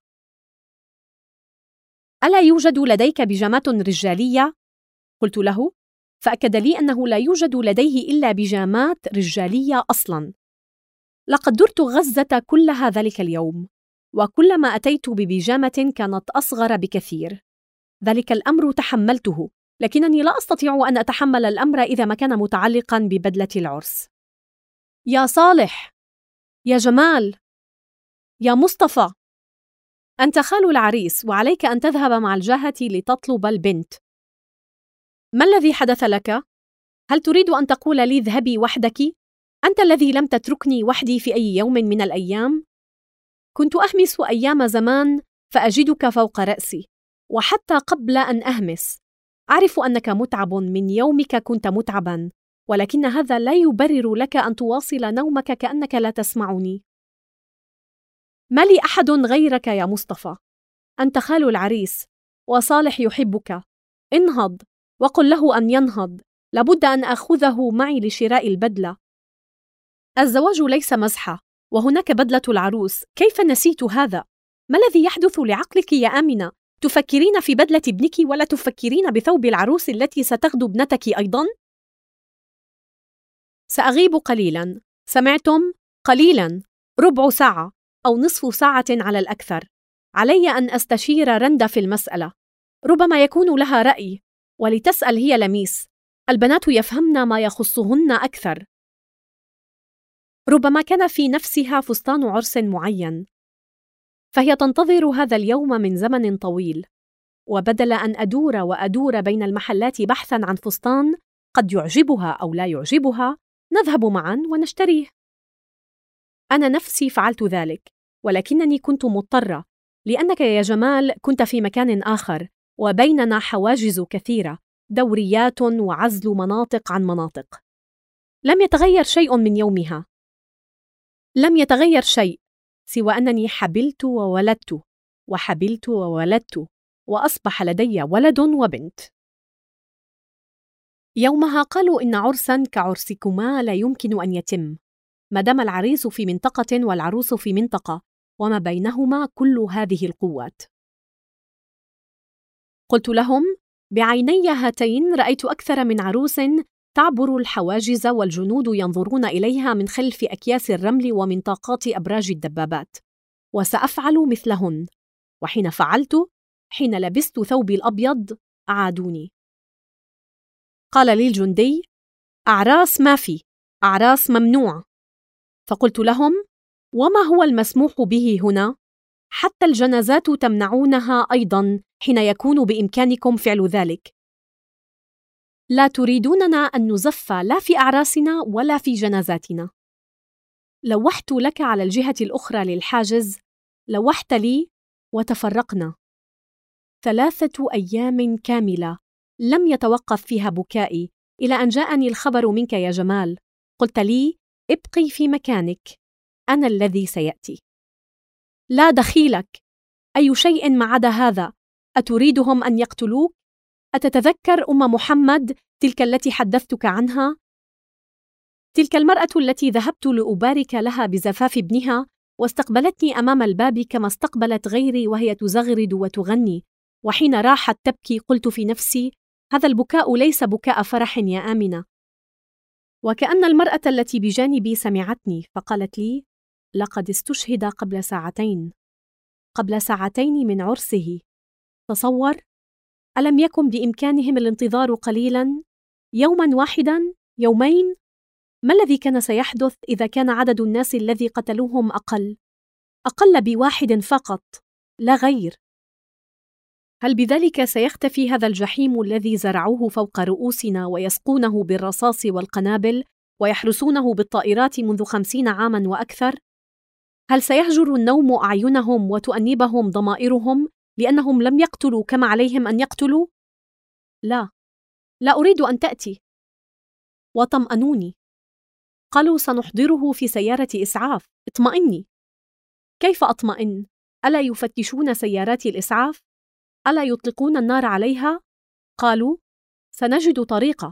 Speaker 1: ألا يوجد لديك بيجامات رجالية؟ قلت له، فأكد لي أنه لا يوجد لديه إلا بيجامات رجالية أصلاً. لقد درت غزة كلها ذلك اليوم، وكلما أتيت ببيجامة كانت أصغر بكثير. ذلك الأمر تحملته، لكنني لا أستطيع أن أتحمل الأمر إذا ما كان متعلقاً ببدلة العرس. يا صالح، يا جمال، يا مصطفى، أنت خال العريس وعليك أن تذهب مع الجاهة لتطلب البنت. ما الذي حدث لك؟ هل تريد أن تقول لي اذهبي وحدك؟ أنت الذي لم تتركني وحدي في أي يوم من الأيام. كنت أهمس أيام زمان فأجدك فوق رأسي، وحتى قبل أن أهمس أعرف أنك متعب، من يومك كنت متعبا، ولكن هذا لا يبرر لك أن تواصل نومك كأنك لا تسمعني. ما لي أحد غيرك يا مصطفى. أنت خال العريس، وصالح يحبك. انهض، وقل له أن ينهض. لابد أن آخذه معي لشراء البدلة. الزواج ليس مزحة، وهناك بدلة العروس. كيف نسيت هذا؟ ما الذي يحدث لعقلك يا آمنة؟ تفكرين في بدلة ابنك ولا تفكرين بثوب العروس التي ستغدو ابنتك أيضاً؟ سأغيب قليلاً. سمعتم؟ قليلاً، ربع ساعة أو نصف ساعة على الأكثر. علي أن أستشير رندا في المسألة، ربما يكون لها رأي، ولتسأل هي لميس. البنات يفهمن ما يخصهن أكثر. ربما كان في نفسها فستان عرس معين، فهي تنتظر هذا اليوم من زمن طويل، وبدل أن أدور وأدور بين المحلات بحثاً عن فستان قد يعجبها أو لا يعجبها، نذهب معاً ونشتريه. أنا نفسي فعلت ذلك، ولكنني كنت مضطرة، لأنك يا جمال كنت في مكان آخر، وبيننا حواجز كثيرة، دوريات وعزل مناطق عن مناطق. لم يتغير شيء من يومها. لم يتغير شيء، سوى أنني حبلت وولدت، وحبلت وولدت، وأصبح لدي ولد وبنت. يومها قالوا إن عرساً كعرسكما لا يمكن أن يتم، ما دام العريس في منطقة والعروس في منطقة، وما بينهما كل هذه القوات. قلت لهم: بعيني هاتين رأيت أكثر من عروس تعبر الحواجز والجنود ينظرون إليها من خلف أكياس الرمل ومن طاقات أبراج الدبابات، وسأفعل مثلهن. وحين فعلت، حين لبست ثوبي الأبيض، أعادوني. قال لي الجندي: أعراس ما في، أعراس ممنوع. فقلت لهم: وما هو المسموح به هنا؟ حتى الجنازات تمنعونها أيضاً حين يكون بإمكانكم فعل ذلك. لا تريدوننا أن نزف لا في أعراسنا ولا في جنازاتنا. لوحت لك على الجهة الأخرى للحاجز، لوحت لي، وتفرقنا. 3 أيام كاملة لم يتوقف فيها بكائي، إلى أن جاءني الخبر منك يا جمال. قلت لي: ابقي في مكانك، أنا الذي سيأتي. لا دخيلك، أي شيء ما عدا هذا. أتريدهم أن يقتلوك؟ أتتذكر أم محمد تلك التي حدثتك عنها؟ تلك المرأة التي ذهبت لأبارك لها بزفاف ابنها، واستقبلتني أمام الباب كما استقبلت غيري وهي تزغرد وتغني، وحين راحت تبكي قلت في نفسي: هذا البكاء ليس بكاء فرح يا آمنة. وكأن المرأة التي بجانبي سمعتني، فقالت لي: لقد استشهد قبل 2 ساعات، قبل 2 ساعات من عرسه. تصور، ألم يكن بإمكانهم الانتظار قليلاً؟ يوماً واحداً؟ يومين؟ ما الذي كان سيحدث إذا كان عدد الناس الذي قتلوهم أقل ب1 فقط، لا غير؟ هل بذلك سيختفي هذا الجحيم الذي زرعوه فوق رؤوسنا ويسقونه بالرصاص والقنابل ويحرسونه بالطائرات منذ 50 عاماً وأكثر؟ هل سيهجر النوم أعينهم وتؤنبهم ضمائرهم لأنهم لم يقتلوا كما عليهم أن يقتلوا؟ لا، لا أريد أن تأتي. وطمأنوني، قالوا: سنحضره في سيارة إسعاف، اطمئني. كيف أطمئن؟ ألا يفتشون سيارات الإسعاف؟ ألا يطلقون النار عليها؟ قالوا: سنجد طريقة.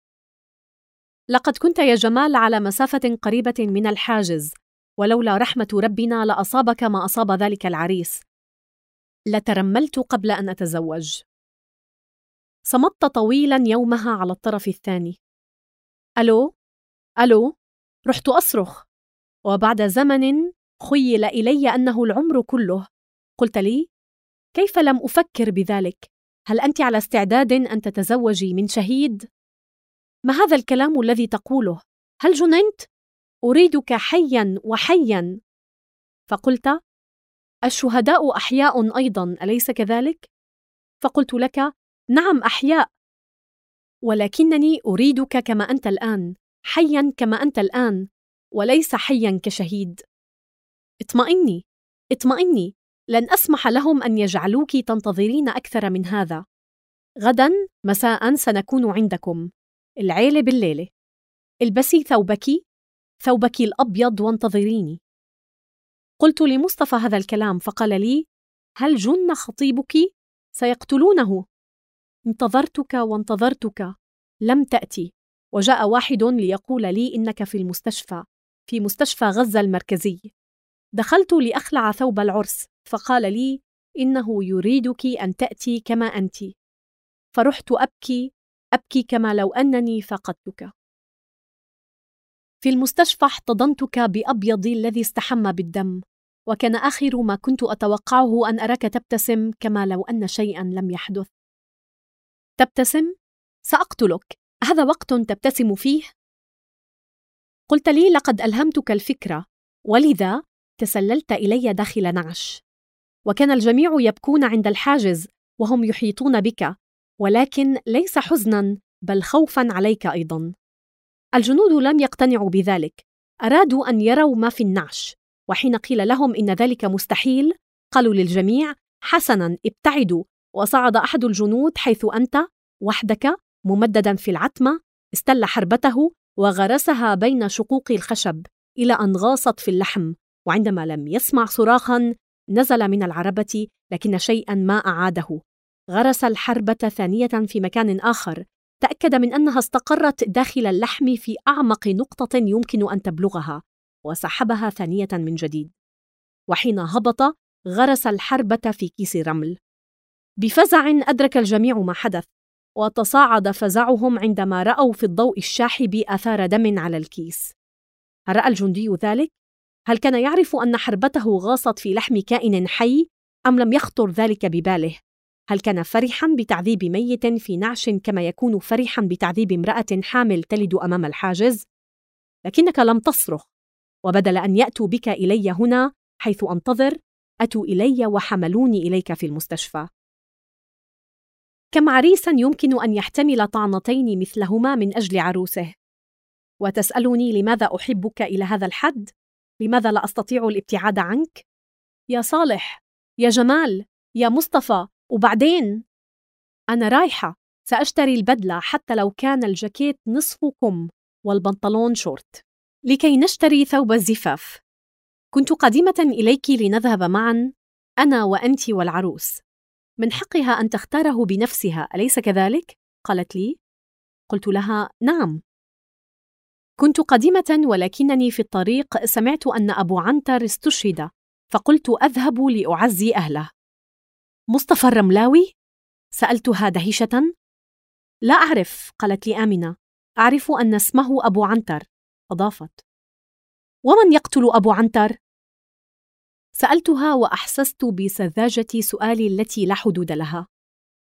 Speaker 1: لقد كنت يا جمال على مسافة قريبة من الحاجز، ولولا رحمة ربنا لأصابك ما أصاب ذلك العريس. لترملت قبل أن أتزوج. صمت طويلا يومها على الطرف الثاني. ألو؟ ألو؟ رحت أصرخ، وبعد زمن خيل إلي أنه العمر كله. قلت لي: كيف لم أفكر بذلك؟ هل أنت على استعداد أن تتزوجي من شهيد؟ ما هذا الكلام الذي تقوله؟ هل جننت؟ أريدك حياً وحياً. فقلت: الشهداء أحياء أيضاً، أليس كذلك؟ فقلت لك: نعم أحياء، ولكنني أريدك كما أنت الآن، حياً كما أنت الآن، وليس حياً كشهيد. اطمئني، اطمئني، لن أسمح لهم أن يجعلوك تنتظرين أكثر من هذا. غداً مساءً سنكون عندكم، العيلة بالليلة. البسي ثوبك الأبيض وانتظريني. قلت لمصطفى هذا الكلام، فقال لي: هل جن خطيبك؟ سيقتلونه. انتظرتك وانتظرتك، لم تأتي، وجاء واحد ليقول لي إنك في مستشفى غزة المركزي. دخلت لأخلع ثوب العرس، فقال لي إنه يريدك أن تأتي كما أنت. فرحت أبكي كما لو أنني فقدتك. في المستشفى احتضنتك بأبيضي الذي استحم بالدم، وكان آخر ما كنت أتوقعه أن أراك تبتسم كما لو أن شيئا لم يحدث. تبتسم؟ سأقتلك، هذا وقت تبتسم فيه؟ قلت لي لقد ألهمتك الفكرة، ولذا تسللت إلي داخل نعش. وكان الجميع يبكون عند الحاجز وهم يحيطون بك، ولكن ليس حزنا بل خوفا عليك أيضا. الجنود لم يقتنعوا بذلك، أرادوا أن يروا ما في النعش، وحين قيل لهم إن ذلك مستحيل قالوا للجميع: حسنا، ابتعدوا. وصعد أحد الجنود حيث أنت وحدك ممددا في العتمة، استل حربته وغرسها بين شقوق الخشب إلى أن غاصت في اللحم، وعندما لم يسمع صراخا نزل من العربة، لكن شيئا ما أعاده. غرس الحربة ثانية في مكان آخر، تأكد من أنها استقرت داخل اللحم في أعمق نقطة يمكن أن تبلغها، وسحبها ثانية من جديد. وحين هبط غرس الحربة في كيس رمل. بفزع أدرك الجميع ما حدث، وتصاعد فزعهم عندما رأوا في الضوء الشاحب آثار دم على الكيس. هل رأى الجندي ذلك؟ هل كان يعرف أن حربته غاصت في لحم كائن حي، أم لم يخطر ذلك بباله؟ هل كان فرحاً بتعذيب ميت في نعش كما يكون فرحاً بتعذيب امرأة حامل تلد أمام الحاجز؟ لكنك لم تصرخ، وبدل أن يأتوا بك إلي هنا حيث أنتظر، أتوا إلي وحملوني إليك في المستشفى. كم عريساً يمكن أن يحتمل طعنتين مثلهما من أجل عروسه؟ وتسألني لماذا أحبك إلى هذا الحد؟ لماذا لا أستطيع الابتعاد عنك؟ يا صالح، يا جمال، يا مصطفى، وبعدين؟ أنا رايحة، سأشتري البدلة حتى لو كان الجاكيت نصف كم والبنطلون شورت، لكي نشتري ثوب الزفاف. كنت قادمة إليك لنذهب معا، أنا وأنت والعروس. من حقها أن تختاره بنفسها، أليس كذلك؟ قالت لي. قلت لها: نعم. كنت قادمة، ولكنني في الطريق سمعت أن أبو عنتر استشهد، فقلت أذهب لأعزي أهله. مصطفى الرملاوي؟ سألتها دهشة. لا أعرف، قالت لي آمنة. أعرف أن اسمه أبو عنتر، أضافت. ومن يقتل أبو عنتر؟ سألتها وأحسست بسذاجة سؤالي التي لا حدود لها.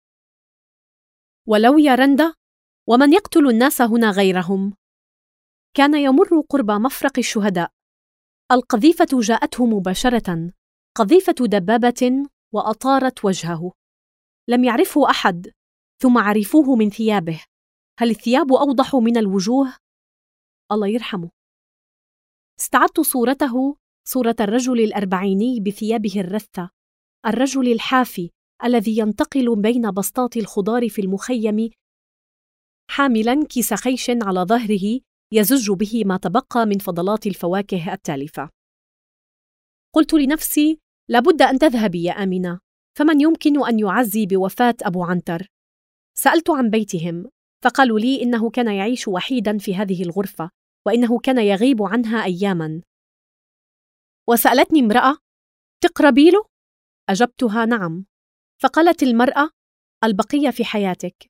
Speaker 1: ولو يا رندا، ومن يقتل الناس هنا غيرهم؟ كان يمر قرب مفرق الشهداء. القذيفة جاءته مباشرة، قذيفة دبابة، وأطارت وجهه. لم يعرفه أحد، ثم عرفوه من ثيابه. هل الثياب أوضح من الوجوه؟ الله يرحمه. استعدت صورته، صورة الرجل الأربعيني بثيابه الرثة، الرجل الحافي الذي ينتقل بين بسطات الخضار في المخيم حاملاً كيس خيش على ظهره يزج به ما تبقى من فضلات الفواكه التالفة. قلت لنفسي: لابد أن تذهبي يا آمنة، فمن يمكن أن يعزي بوفاة أبو عنتر؟ سألت عن بيتهم، فقالوا لي إنه كان يعيش وحيداً في هذه الغرفة، وإنه كان يغيب عنها أياماً. وسألتني امرأة: تقربي له؟ أجبتها: نعم. فقالت المرأة: البقية في حياتك.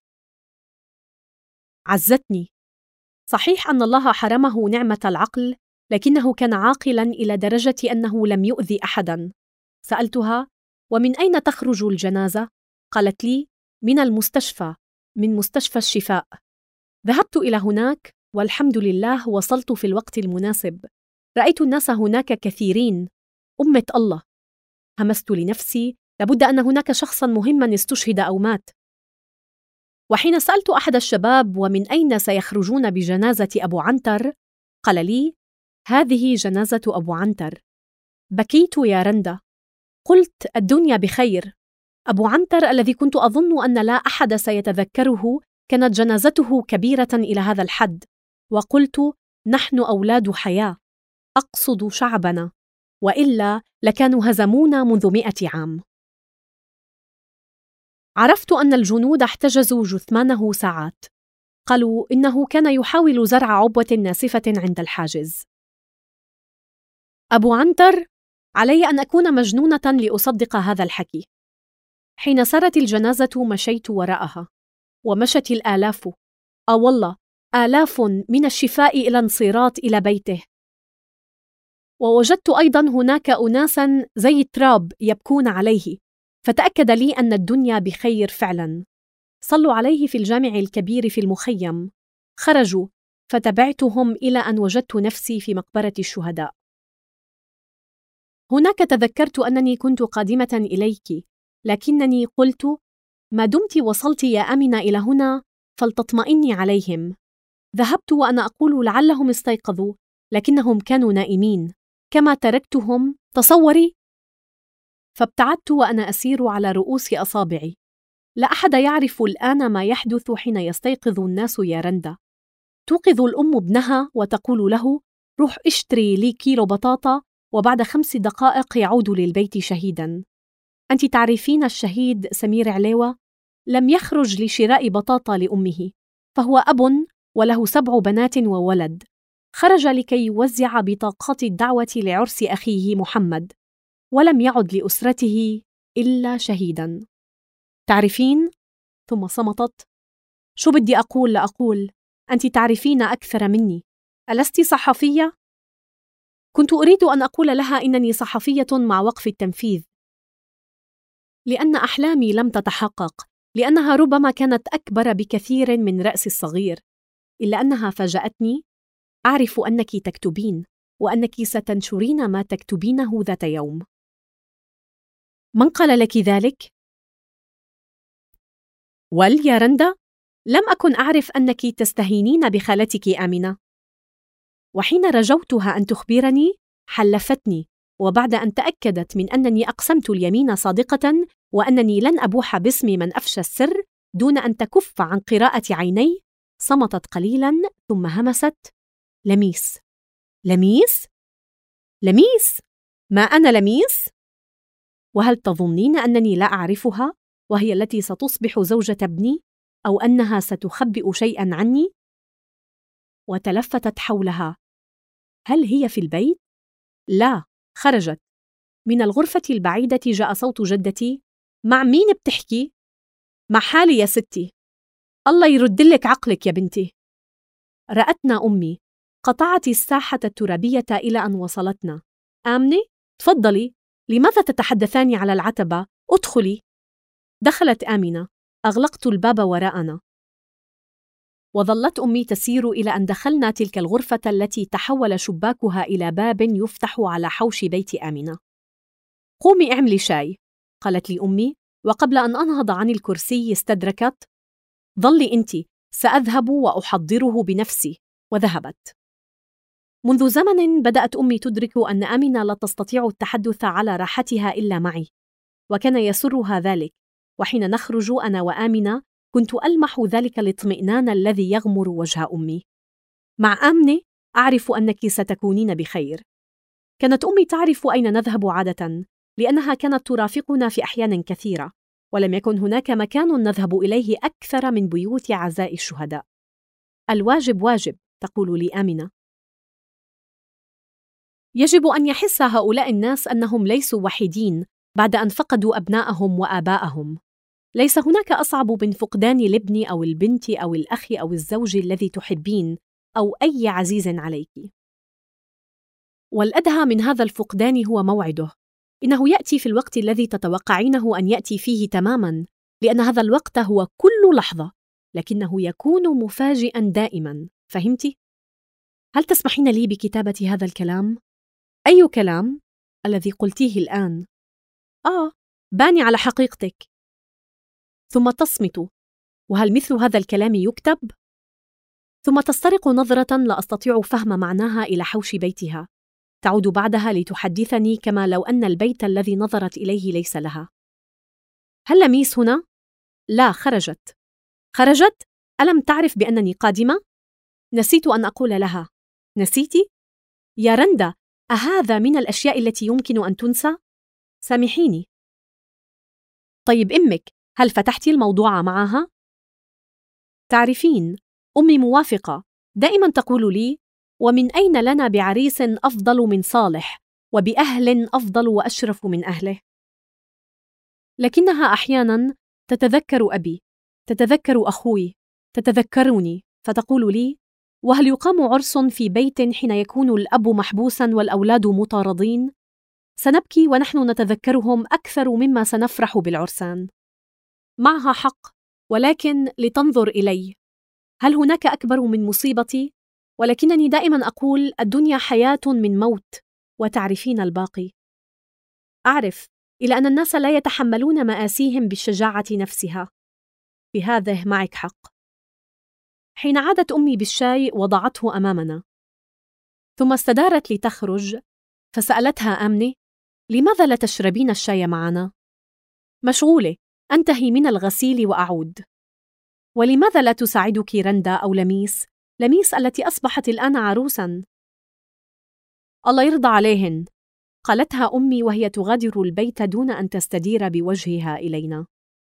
Speaker 1: عزتني. صحيح أن الله حرمه نعمة العقل، لكنه كان عاقلاً إلى درجة أنه لم يؤذي أحداً. سألتها: ومن أين تخرج الجنازة؟ قالت لي: من المستشفى، من مستشفى الشفاء. ذهبت إلى هناك، والحمد لله وصلت في الوقت المناسب. رأيت الناس هناك كثيرين. أمة الله. همست لنفسي: لابد أن هناك شخصاً مهماً استشهد أو مات. وحين سألت أحد الشباب ومن أين سيخرجون بجنازة أبو عنتر، قال لي: هذه جنازة أبو عنتر. بكيت يا رندا. قلت: الدنيا بخير. أبو عنتر الذي كنت أظن أن لا أحد سيتذكره كانت جنازته كبيرة إلى هذا الحد. وقلت: نحن أولاد حياة، أقصد شعبنا، وإلا لكانوا هزمونا منذ 100 عام. عرفت أن الجنود احتجزوا جثمانه ساعات. قالوا إنه كان يحاول زرع عبوة ناسفة عند الحاجز. أبو عنتر، علي أن أكون مجنونة لأصدق هذا الحكي. حين سارت الجنازة مشيت وراءها، ومشت الآلاف، والله آلاف من الشفاء إلى انصراط إلى بيته. ووجدت أيضا هناك أناسا زي التراب يبكون عليه، فتأكد لي أن الدنيا بخير فعلا. صلوا عليه في الجامع الكبير في المخيم. خرجوا فتبعتهم إلى أن وجدت نفسي في مقبرة الشهداء. هناك تذكرت أنني كنت قادمة إليك، لكنني قلت: ما دمت وصلت يا آمنة إلى هنا فلتطمئني عليهم. ذهبت وأنا أقول لعلهم استيقظوا، لكنهم كانوا نائمين كما تركتهم، تصوري. فابتعدت وأنا أسير على رؤوس أصابعي. لا أحد يعرف الآن ما يحدث حين يستيقظ الناس يا رندا. توقظ الأم ابنها وتقول له: روح اشتري لي كيلو بطاطا، وبعد 5 دقائق يعود للبيت شهيداً. أنت تعرفين الشهيد سمير عليوة؟ لم يخرج لشراء بطاطا لأمه، فهو أب وله 7 بنات وولد. خرج لكي يوزع بطاقات الدعوة لعرس أخيه محمد، ولم يعد لأسرته إلا شهيداً. تعرفين؟ ثم صمتت. شو بدي أقول لأقول؟ أنت تعرفين أكثر مني. ألست صحفية؟ كنت أريد أن أقول لها إنني صحفية مع وقف التنفيذ، لأن أحلامي لم تتحقق، لأنها ربما كانت أكبر بكثير من رأسي الصغير، إلا أنها فاجأتني. أعرف أنك تكتبين، وأنك ستنشرين ما تكتبينه ذات يوم. من قال لك ذلك؟ يا رندا، لم أكن أعرف أنك تستهينين بخالتك آمنة. وحين رجوتها أن تخبرني حلفتني، وبعد أن تأكدت من أنني أقسمت اليمين صادقة وأنني لن أبوح باسم من أفشى السر دون أن تكف عن قراءة عيني، صمتت قليلا ثم همست: لميس. لميس؟ لميس؟ ما أنا لميس؟ وهل تظنين أنني لا أعرفها، وهي التي ستصبح زوجة ابني، أو أنها ستخبئ شيئا عني؟ وتلفتت حولها. هل هي في البيت؟ لا، خرجت. من الغرفة البعيدة جاء صوت جدتي: مع مين بتحكي؟ مع حالي يا ستي. الله يردلك عقلك يا بنتي. رأتنا أمي. قطعت الساحة الترابية إلى أن وصلتنا. آمنة، تفضلي، لماذا تتحدثان على العتبة؟ ادخلي. دخلت آمنة. أغلقت الباب وراءنا. وظلت أمي تسير إلى أن دخلنا تلك الغرفة التي تحول شباكها إلى باب يفتح على حوش بيت آمنة. قومي اعملي شاي، قالت لي أمي، وقبل أن أنهض عن الكرسي استدركت: ظلي أنتِ، سأذهب وأحضره بنفسي. وذهبت. منذ زمن بدأت أمي تدرك أن آمنة لا تستطيع التحدث على راحتها إلا معي، وكان يسرها ذلك. وحين نخرج أنا وآمنة كنت ألمح ذلك الاطمئنان الذي يغمر وجه أمي. مع آمنة أعرف أنك ستكونين بخير. كانت أمي تعرف أين نذهب عادة، لأنها كانت ترافقنا في أحيان كثيرة، ولم يكن هناك مكان نذهب إليه أكثر من بيوت عزاء الشهداء. الواجب واجب، تقول لي آمنة. يجب أن يحس هؤلاء الناس أنهم ليسوا وحيدين بعد أن فقدوا أبناءهم وآباءهم. ليس هناك أصعب من فقدان الابن أو البنت أو الأخ أو الزوج الذي تحبين أو أي عزيز عليك. والأدهى من هذا الفقدان هو موعده. إنه يأتي في الوقت الذي تتوقعينه أن يأتي فيه تماماً، لأن هذا الوقت هو كل لحظة، لكنه يكون مفاجئاً دائماً. فهمتِ؟ هل تسمحين لي بكتابة هذا الكلام؟ أي كلام؟ الذي قلتيه الآن. باني على حقيقتك. ثم تصمت. وهل مثل هذا الكلام يكتب؟ ثم تسترق نظرة لا أستطيع فهم معناها إلى حوش بيتها. تعود بعدها لتحدثني كما لو أن البيت الذي نظرت إليه ليس لها. هل لميس هنا؟ لا، خرجت. خرجت؟ ألم تعرف بأنني قادمة؟ نسيت أن أقول لها. نسيتي؟ يا رندا، أهذا من الأشياء التي يمكن أن تنسى؟ سامحيني. طيب أمك، هل فتحتِ الموضوع معها؟ تعرفين، أمي موافقة، دائما تقول لي: ومن أين لنا بعريس أفضل من صالح، وبأهل أفضل وأشرف من أهله؟ لكنها أحيانا تتذكر أبي، تتذكر أخوي، تتذكرني، فتقول لي: وهل يقام عرس في بيت حين يكون الأب محبوسا والأولاد مطاردين؟ سنبكي ونحن نتذكرهم أكثر مما سنفرح بالعرسان. معها حق، ولكن لتنظر إلي، هل هناك أكبر من مصيبتي؟ ولكنني دائما أقول: الدنيا حياة من موت، وتعرفين الباقي. أعرف إلى أن الناس لا يتحملون مآسيهم بالشجاعة نفسها. في هذا معك حق. حين عادت أمي بالشاي وضعته أمامنا، ثم استدارت لتخرج، فسألتها آمنة: لماذا لا تشربين الشاي معنا؟ مشغولة، أنتهي من الغسيل وأعود. ولماذا لا تساعدك رندا أو لميس التي أصبحت الآن عروسا؟ الله يرضى عليهن، قالتها أمي وهي تغادر البيت دون أن تستدير بوجهها إلينا.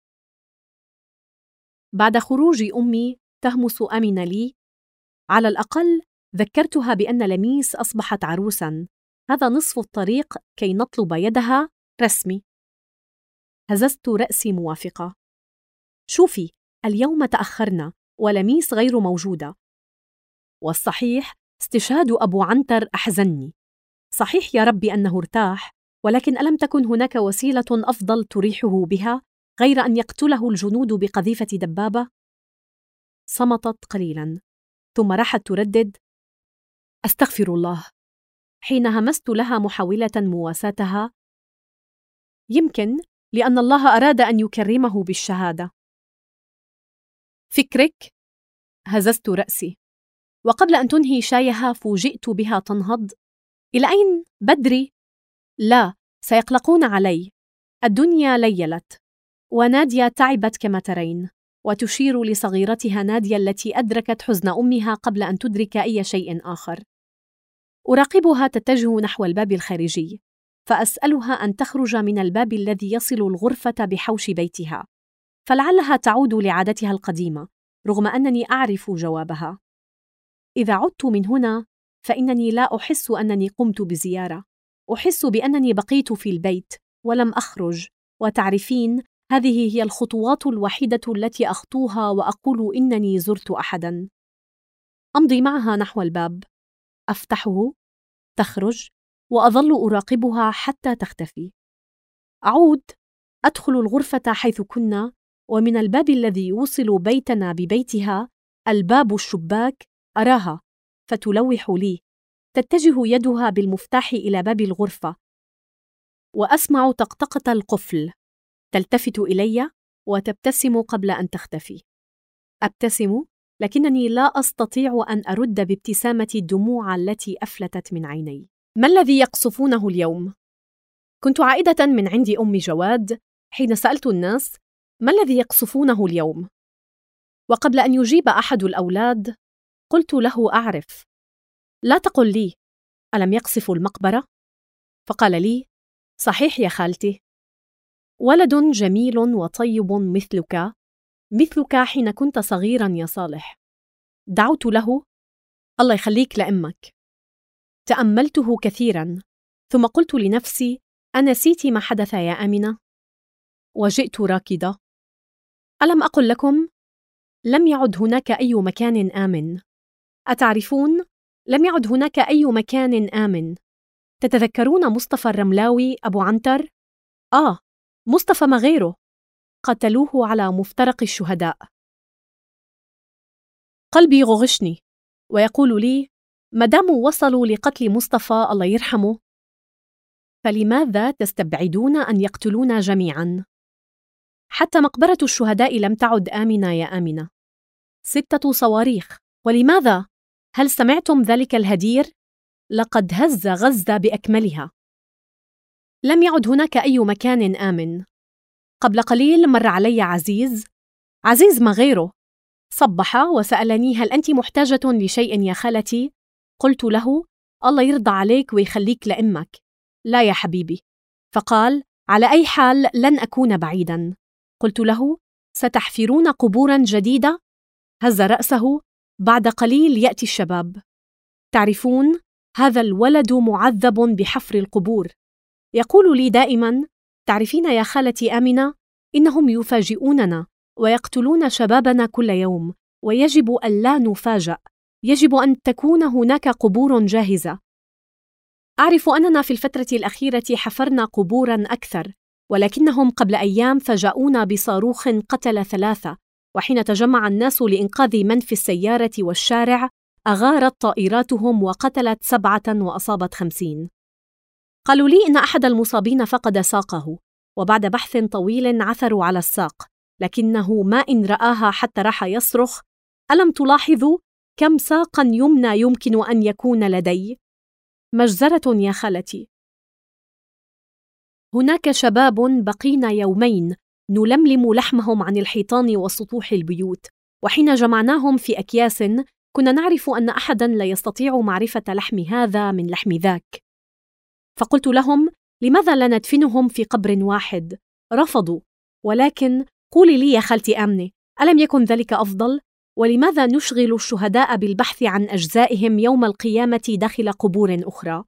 Speaker 1: بعد خروج أمي تهمس آمنة لي: على الأقل ذكرتها بأن لميس أصبحت عروسا، هذا نصف الطريق كي نطلب يدها رسمي. هززت رأسي موافقة. شوفي، اليوم تأخرنا ولميس غير موجودة، والصحيح استشهاد أبو عنتر أحزنني. صحيح يا ربي أنه ارتاح، ولكن ألم تكن هناك وسيلة أفضل تريحه بها غير أن يقتله الجنود بقذيفة دبابة؟ صمتت قليلا، ثم راحت تردد: أستغفر الله، حين همست لها محاولة مواساتها: يمكن لأن الله أراد أن يكرمه بالشهادة. فكرك؟ هززت رأسي، وقبل أن تنهي شايها فوجئت بها تنهض. إلى أين؟ بدري؟ لا، سيقلقون علي. الدنيا ليلت، ونادية تعبت كما ترين، وتشير لصغيرتها نادية التي أدركت حزن أمها قبل أن تدرك أي شيء آخر. أراقبها تتجه نحو الباب الخارجي، فأسألها أن تخرج من الباب الذي يصل الغرفة بحوش بيتها، فلعلها تعود لعادتها القديمة، رغم أنني أعرف جوابها. إذا عدت من هنا فإنني لا أحس أنني قمت بزيارة، أحس بأنني بقيت في البيت ولم أخرج، وتعرفين، هذه هي الخطوات الوحيدة التي أخطوها وأقول إنني زرت أحداً. أمضي معها نحو الباب، أفتحه، تخرج، وأظل أراقبها حتى تختفي. أعود، أدخل الغرفة حيث كنا، ومن الباب الذي يوصل بيتنا ببيتها، الباب الشباك، أراها فتلوح لي، تتجه يدها بالمفتاح إلى باب الغرفة، وأسمع طقطقة القفل. تلتفت إلي وتبتسم قبل أن تختفي. أبتسم، لكنني لا أستطيع أن أرد بابتسامة الدموع التي أفلتت من عيني. ما الذي يقصفونه اليوم؟ كنت عائدة من عند أم جواد حين سألت الناس: ما الذي يقصفونه اليوم؟ وقبل أن يجيب أحد الأولاد قلت له: أعرف. لا تقل لي: ألم يقصفوا المقبرة؟ فقال لي: صحيح يا خالتي، ولد جميل وطيب مثلك حين كنت صغيرا يا صالح. دعوت له: الله يخليك لأمك. تأملته كثيرا، ثم قلت لنفسي: أنسيت ما حدث يا آمنة؟ وجئت راكضة. ألم أقل لكم؟ لم يعد هناك أي مكان آمن. أتعرفون؟ لم يعد هناك أي مكان آمن. تتذكرون مصطفى الرملاوي أبو عنتر؟ مصطفى ما غيره، قتلوه على مفترق الشهداء. قلبي يغشني ويقول لي: مدام وصلوا لقتل مصطفى الله يرحمه، فلماذا تستبعدون أن يقتلونا جميعا؟ حتى مقبرة الشهداء لم تعد آمنة يا آمنة. 6 صواريخ، ولماذا؟ هل سمعتم ذلك الهدير؟ لقد هز غزة بأكملها. لم يعد هناك أي مكان آمن. قبل قليل مر علي عزيز ما غيره، صبح وسألني: هل أنت محتاجة لشيء يا خالتي؟ قلت له: الله يرضى عليك ويخليك لأمك. لا يا حبيبي. فقال: على أي حال لن أكون بعيدا. قلت له: ستحفرون قبوراً جديدة؟ هز رأسه. بعد قليل يأتي الشباب. تعرفون، هذا الولد معذب بحفر القبور. يقول لي دائماً: تعرفين يا خالتي آمنة، إنهم يفاجئوننا ويقتلون شبابنا كل يوم، ويجب ألا نفاجأ. يجب أن تكون هناك قبور جاهزة. أعرف أننا في الفترة الأخيرة حفرنا قبوراً أكثر، ولكنهم قبل أيام فاجأونا بصاروخ قتل 3، وحين تجمع الناس لإنقاذ من في السيارة والشارع أغارت طائراتهم وقتلت 7 وأصابت 50. قالوا لي إن أحد المصابين فقد ساقه، وبعد بحث طويل عثروا على الساق، لكنه ما إن رآها حتى راح يصرخ: ألم تلاحظوا كم ساقاً يمنى يمكن أن يكون لدي؟ مجزرة يا خالتي. هناك شباب بقينا يومين نلملم لحمهم عن الحيطان وسطوح البيوت، وحين جمعناهم في أكياس كنا نعرف أن أحداً لا يستطيع معرفة لحم هذا من لحم ذاك. فقلت لهم: لماذا لا ندفنهم في قبر واحد؟ رفضوا. ولكن قولي لي يا خالتي آمنة، ألم يكن ذلك أفضل؟ ولماذا نشغل الشهداء بالبحث عن أجزائهم يوم القيامة داخل قبور أخرى؟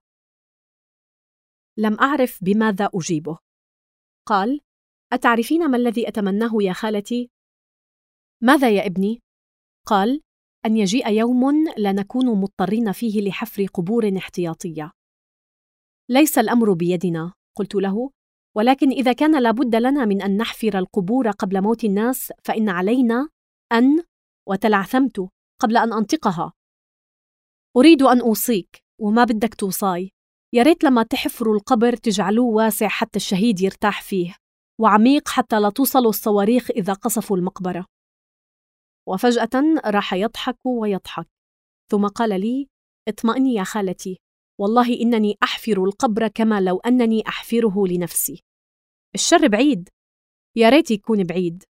Speaker 1: لم أعرف بماذا أجيبه. قال: أتعرفين ما الذي أتمناه يا خالتي؟ ماذا يا ابني؟ قال: أن يجيء يوم لا نكون مضطرين فيه لحفر قبور احتياطية. ليس الأمر بيدنا، قلت له، ولكن إذا كان لابد لنا من أن نحفر القبور قبل موت الناس فإن علينا أن... وتلعثمت قبل أن أنطقها. أريد أن أوصيك، وما بدك توصاي، يا ريت لما تحفروا القبر تجعلوه واسع حتى الشهيد يرتاح فيه، وعميق حتى لا توصلوا الصواريخ إذا قصفوا المقبرة. وفجأة راح يضحك ويضحك، ثم قال لي: اطمئني يا خالتي، والله إنني أحفر القبر كما لو أنني أحفره لنفسي. الشر بعيد، يا ريت يكون بعيد.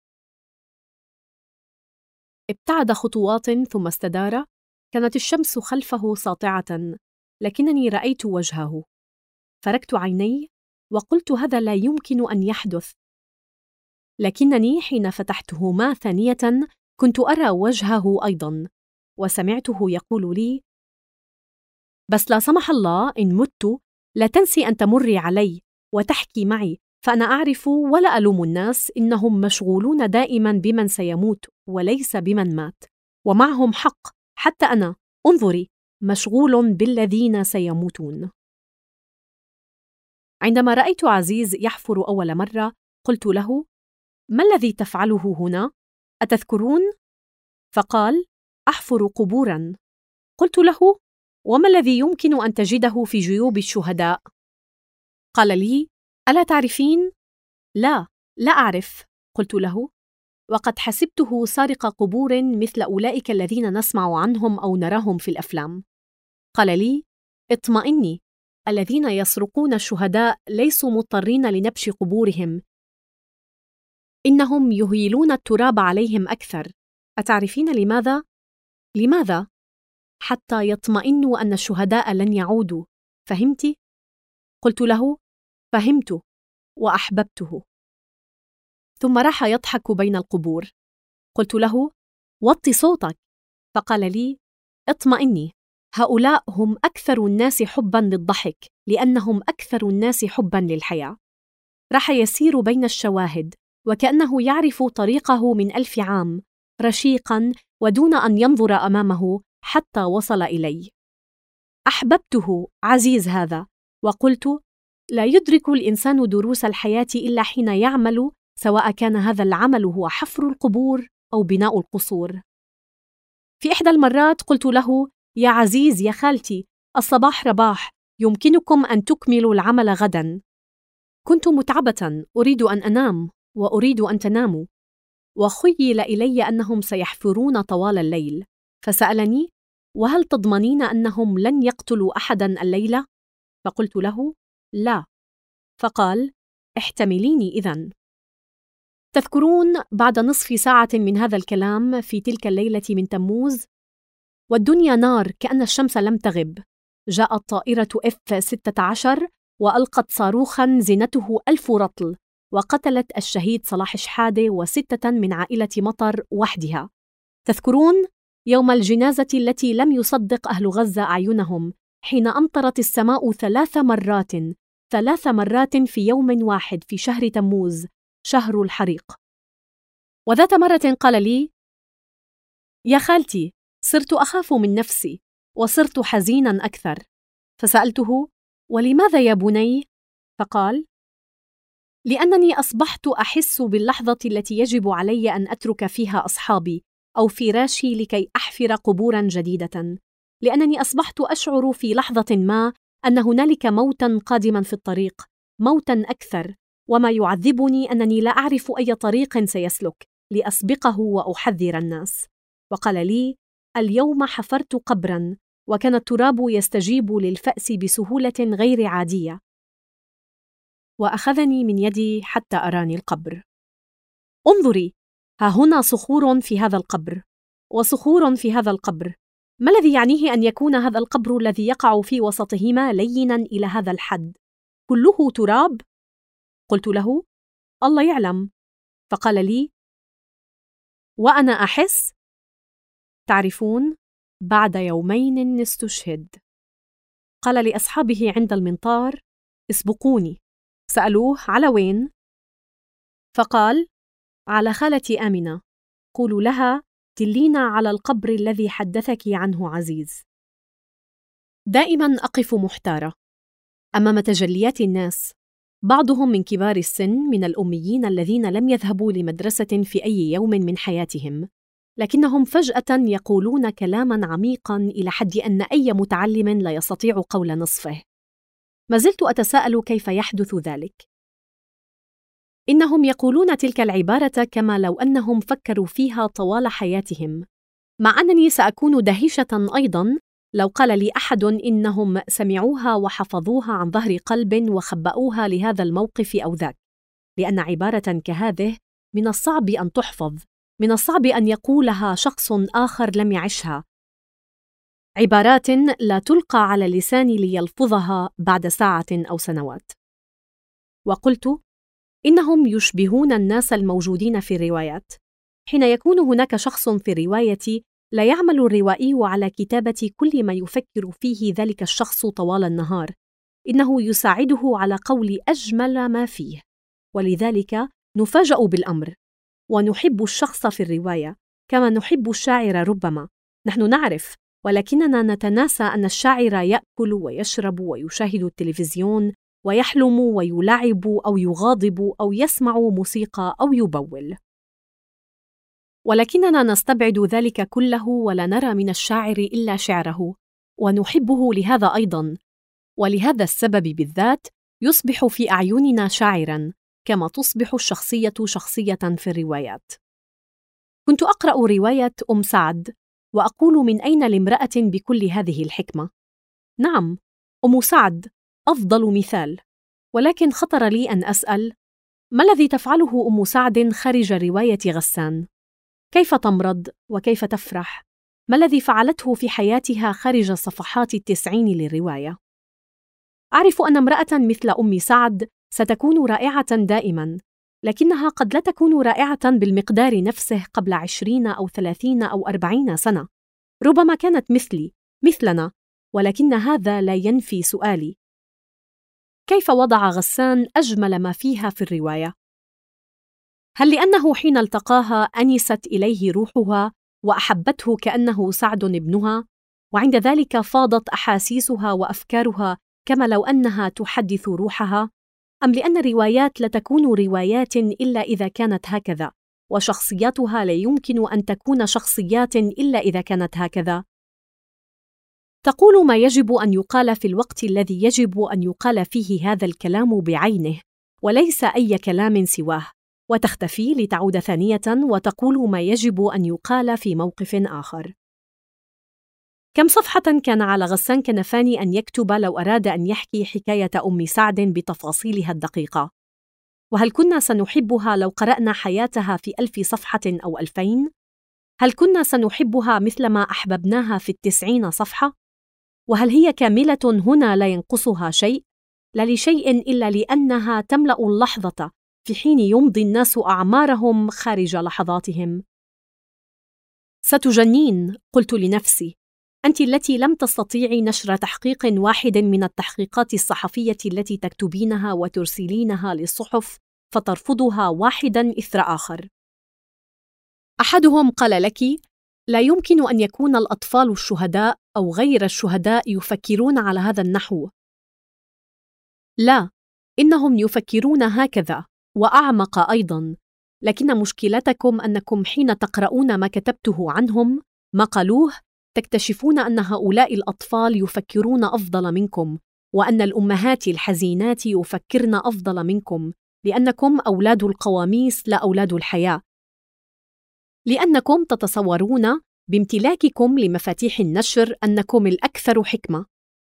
Speaker 1: ابتعد خطوات ثم استدار. كانت الشمس خلفه ساطعة، لكنني رأيت وجهه. فركت عيني وقلت: هذا لا يمكن أن يحدث. لكنني حين فتحتهما ثانية كنت أرى وجهه أيضاً، وسمعته يقول لي: بس لا سمح الله إن مت لا تنسي أن تمري علي وتحكي معي، فأنا أعرف ولا ألوم الناس، إنهم مشغولون دائماً بمن سيموت وليس بمن مات، ومعهم حق. حتى أنا، انظري، مشغول بالذين سيموتون. عندما رأيت عزيز يحفر أول مرة قلت له: ما الذي تفعله هنا؟ أتذكرون؟ فقال: أحفر قبوراً. قلت له: وما الذي يمكن أن تجده في جيوب الشهداء؟ قال لي: ألا تعرفين؟ لا أعرف. قلت له: وقد حسبته سارق قبور مثل أولئك الذين نسمع عنهم أو نراهم في الأفلام. قال لي: اطمئني، الذين يسرقون الشهداء ليسوا مضطرين لنبش قبورهم، إنهم يهيلون التراب عليهم أكثر. أتعرفين لماذا؟ لماذا؟ حتى يطمئنوا أن الشهداء لن يعودوا. فهمتِ؟ قلت له: فهمت، وأحببته. ثم راح يضحك بين القبور. قلت له: وطي صوتك. فقال لي: اطمئني، هؤلاء هم أكثر الناس حباً للضحك، لأنهم أكثر الناس حباً للحياة. راح يسير بين الشواهد وكأنه يعرف طريقه من 1000 عام، رشيقاً ودون أن ينظر أمامه حتى وصل إلي. أحببته عزيز هذا، وقلت: لا يدرك الإنسان دروس الحياة إلا حين يعمل، سواء كان هذا العمل هو حفر القبور أو بناء القصور. في إحدى المرات قلت له: يا عزيز يا خالتي، الصباح رباح، يمكنكم أن تكملوا العمل غداً. كنت متعبة، أريد أن أنام وأريد أن تناموا، وخيل إلي أنهم سيحفرون طوال الليل، فسألني: وهل تضمنين أنهم لن يقتلوا أحداً الليلة؟ فقلت له: لا. فقال: احتمليني إذن. تذكرون بعد نصف ساعة من هذا الكلام في تلك الليلة من تموز، والدنيا نار كأن الشمس لم تغب، جاءت طائرة F-16 وألقت صاروخاً زنته 1000 رطل وقتلت الشهيد صلاح شحادة و6 من عائلة مطر وحدها. تذكرون يوم الجنازة التي لم يصدق أهل غزة أعينهم حين أمطرت السماء 3 مرات في يوم واحد في شهر تموز، شهر الحريق. وذات مرة قال لي: يا خالتي، صرت أخاف من نفسي وصرت حزيناً أكثر. فسألته: ولماذا يا بني؟ فقال: لأنني أصبحت أحس باللحظة التي يجب علي أن أترك فيها أصحابي أو فراشي لكي أحفر قبوراً جديدة، لأنني أصبحت أشعر في لحظة ما أن هنالك موتاً قادماً في الطريق، موتاً أكثر، وما يعذبني أنني لا أعرف أي طريق سيسلك لأسبقه وأحذر الناس. وقال لي: اليوم حفرت قبراً، وكان التراب يستجيب للفأس بسهولة غير عادية. وأخذني من يدي حتى أراني القبر. انظري، ها هنا صخور في هذا القبر، وصخور في هذا القبر. ما الذي يعنيه أن يكون هذا القبر الذي يقع في وسطهما ليناً إلى هذا الحد؟ كله تراب؟ قلت له: الله يعلم. فقال لي: وأنا أحس، تعرفون، بعد يومين استشهد. قال لأصحابه عند المنطار: اسبقوني. سألوه: على وين؟ فقال: على خالتي آمنة، قولوا لها دلينا على القبر الذي حدثك عنه عزيز. دائما أقف محتارة أمام تجليات الناس، بعضهم من كبار السن، من الأميين الذين لم يذهبوا لمدرسة في أي يوم من حياتهم، لكنهم فجأة يقولون كلاما عميقا إلى حد أن أي متعلم لا يستطيع قول نصفه. ما زلت أتساءل كيف يحدث ذلك. إنهم يقولون تلك العبارة كما لو أنهم فكروا فيها طوال حياتهم، مع أنني سأكون دهيشة أيضاً لو قال لي أحد إنهم سمعوها وحفظوها عن ظهر قلب وخبأوها لهذا الموقف أو ذاك، لأن عبارة كهذه من الصعب أن تحفظ، من الصعب أن يقولها شخص آخر لم يعشها، عبارات لا تلقى على اللسان ليلفظها بعد ساعة أو سنوات. وقلت: إنهم يشبهون الناس الموجودين في الروايات. حين يكون هناك شخص في الرواية لا يعمل الروائي على كتابة كل ما يفكر فيه ذلك الشخص طوال النهار، إنه يساعده على قول أجمل ما فيه، ولذلك نفاجأ بالأمر ونحب الشخص في الرواية كما نحب الشاعر. ربما نحن نعرف، ولكننا نتناسى أن الشاعر يأكل ويشرب ويشاهد التلفزيون ويحلم ويلعب أو يغاضب أو يسمع موسيقى أو يبول، ولكننا نستبعد ذلك كله ولا نرى من الشاعر إلا شعره، ونحبه لهذا أيضاً، ولهذا السبب بالذات يصبح في أعيننا شاعراً كما تصبح الشخصية شخصية في الروايات. كنت أقرأ رواية سعد وأقول: من أين لامرأة بكل هذه الحكمة؟ نعم، سعد أفضل مثال، ولكن خطر لي أن أسأل: ما الذي تفعله سعد خارج رواية غسان؟ كيف تمرض وكيف تفرح؟ ما الذي فعلته في حياتها خارج صفحات 90 للرواية؟ أعرف أن امرأة مثل سعد ستكون رائعة دائماً، لكنها قد لا تكون رائعة بالمقدار نفسه قبل 20 أو 30 أو 40 سنة. ربما كانت مثلنا، ولكن هذا لا ينفي سؤالي: كيف وضع غسان أجمل ما فيها في الرواية؟ هل لأنه حين التقاها أنست إليه روحها وأحبته كأنه سعد ابنها، وعند ذلك فاضت أحاسيسها وأفكارها كما لو أنها تحدث روحها؟ أم لأن الروايات لا تكون روايات إلا إذا كانت هكذا، وشخصياتها لا يمكن أن تكون شخصيات إلا إذا كانت هكذا؟ تقول ما يجب أن يقال في الوقت الذي يجب أن يقال فيه هذا الكلام بعينه، وليس أي كلام سواه، وتختفي لتعود ثانية وتقول ما يجب أن يقال في موقف آخر. كم صفحة كان على غسان كنفاني أن يكتب لو أراد أن يحكي حكاية سعد بتفاصيلها الدقيقة؟ وهل كنا سنحبها لو قرأنا حياتها في 1000 صفحة أو 2000؟ هل كنا سنحبها مثلما أحببناها في 90 صفحة؟ وهل هي كاملة هنا لا ينقصها شيء؟ لا لشيء إلا لأنها تملأ اللحظة في حين يمضي الناس أعمارهم خارج لحظاتهم. ستجنين، قلت لنفسي، أنت التي لم تستطيعي نشر تحقيق واحد من التحقيقات الصحفية التي تكتبينها وترسلينها للصحف فترفضها واحداً إثر آخر. أحدهم قال لك: لا يمكن أن يكون الأطفال الشهداء أو غير الشهداء يفكرون على هذا النحو. لا، إنهم يفكرون هكذا، وأعمق أيضاً، لكن مشكلتكم أنكم حين تقرؤون ما كتبته عنهم، ما قالوه، تكتشفون أن هؤلاء الأطفال يفكرون أفضل منكم، وأن الأمهات الحزينات يفكرن أفضل منكم، لأنكم أولاد القواميس لا أولاد الحياة، لأنكم تتصورون بامتلاككم لمفاتيح النشر أنكم الأكثر حكمة،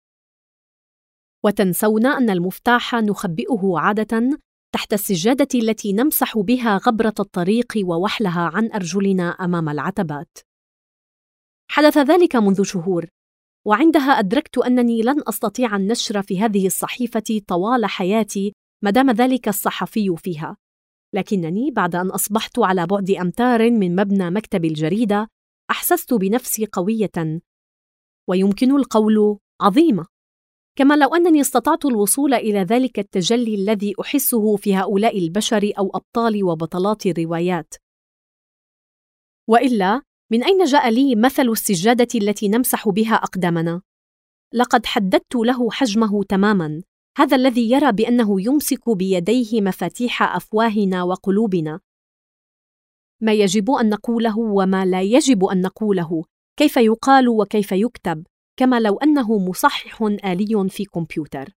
Speaker 1: وتنسون أن المفتاح نخبئه عادة تحت السجادة التي نمسح بها غبرة الطريق ووحلها عن أرجلنا أمام العتبات. حدث ذلك منذ شهور، وعندها أدركت أنني لن أستطيع النشر في هذه الصحيفة طوال حياتي ما دام ذلك الصحفي فيها، لكنني بعد أن أصبحت على بعد أمتار من مبنى مكتب الجريدة أحسست بنفسي قوية، ويمكن القول عظيمة، كما لو أنني استطعت الوصول إلى ذلك التجلي الذي أحسه في هؤلاء البشر أو أبطال وبطلات الروايات. وإلا من أين جاء لي مثل السجادة التي نمسح بها أقدامنا؟ لقد حددت له حجمه تماماً، هذا الذي يرى بأنه يمسك بيديه مفاتيح أفواهنا وقلوبنا، ما يجب أن نقوله وما لا يجب أن نقوله، كيف يقال وكيف يكتب، كما لو أنه مصحح آلي في كمبيوتر.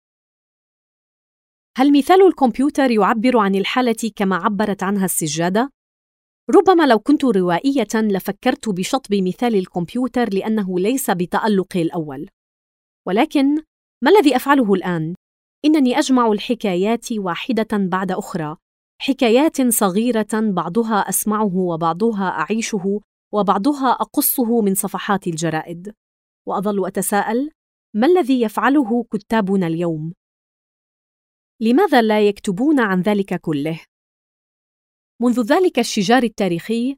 Speaker 1: هل مثال الكمبيوتر يعبر عن الحالة كما عبرت عنها السجادة؟ ربما لو كنت روائية لفكرت بشطب مثال الكمبيوتر لأنه ليس بتألقي الأول. ولكن ما الذي أفعله الآن؟ إنني أجمع الحكايات واحدة بعد أخرى، حكايات صغيرة بعضها أسمعه وبعضها أعيشه وبعضها أقصه من صفحات الجرائد، وأظل أتساءل: ما الذي يفعله كتابنا اليوم؟ لماذا لا يكتبون عن ذلك كله؟ منذ ذلك الشجار التاريخي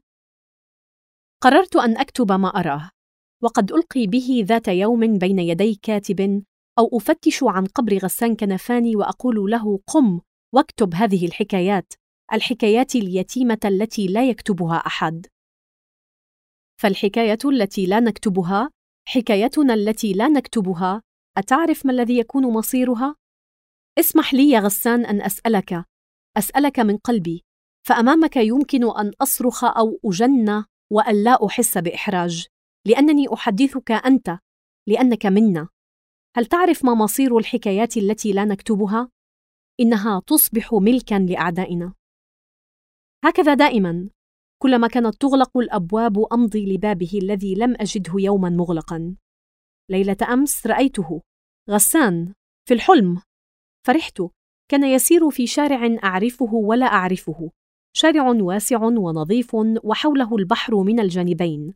Speaker 1: قررت أن أكتب ما أراه، وقد ألقي به ذات يوم بين يدي كاتب أو أفتش عن قبر غسان كنفاني وأقول له: قم واكتب هذه الحكايات اليتيمة التي لا يكتبها أحد. فالحكاية التي لا نكتبها، حكايتنا التي لا نكتبها، أتعرف ما الذي يكون مصيرها؟ اسمح لي يا غسان أن أسألك من قلبي، فأمامك يمكن أن أصرخ أو أجن وأن لا أحس بإحراج، لأنني أحدثك أنت، لأنك منا. هل تعرف ما مصير الحكايات التي لا نكتبها؟ إنها تصبح ملكاً لأعدائنا. هكذا دائماً، كلما كانت تغلق الأبواب أمضي لبابه الذي لم أجده يوماً مغلقاً. ليلة أمس رأيته، غسان، في الحلم. فرحت، كان يسير في شارع أعرفه ولا أعرفه، شارع واسع ونظيف وحوله البحر من الجانبين.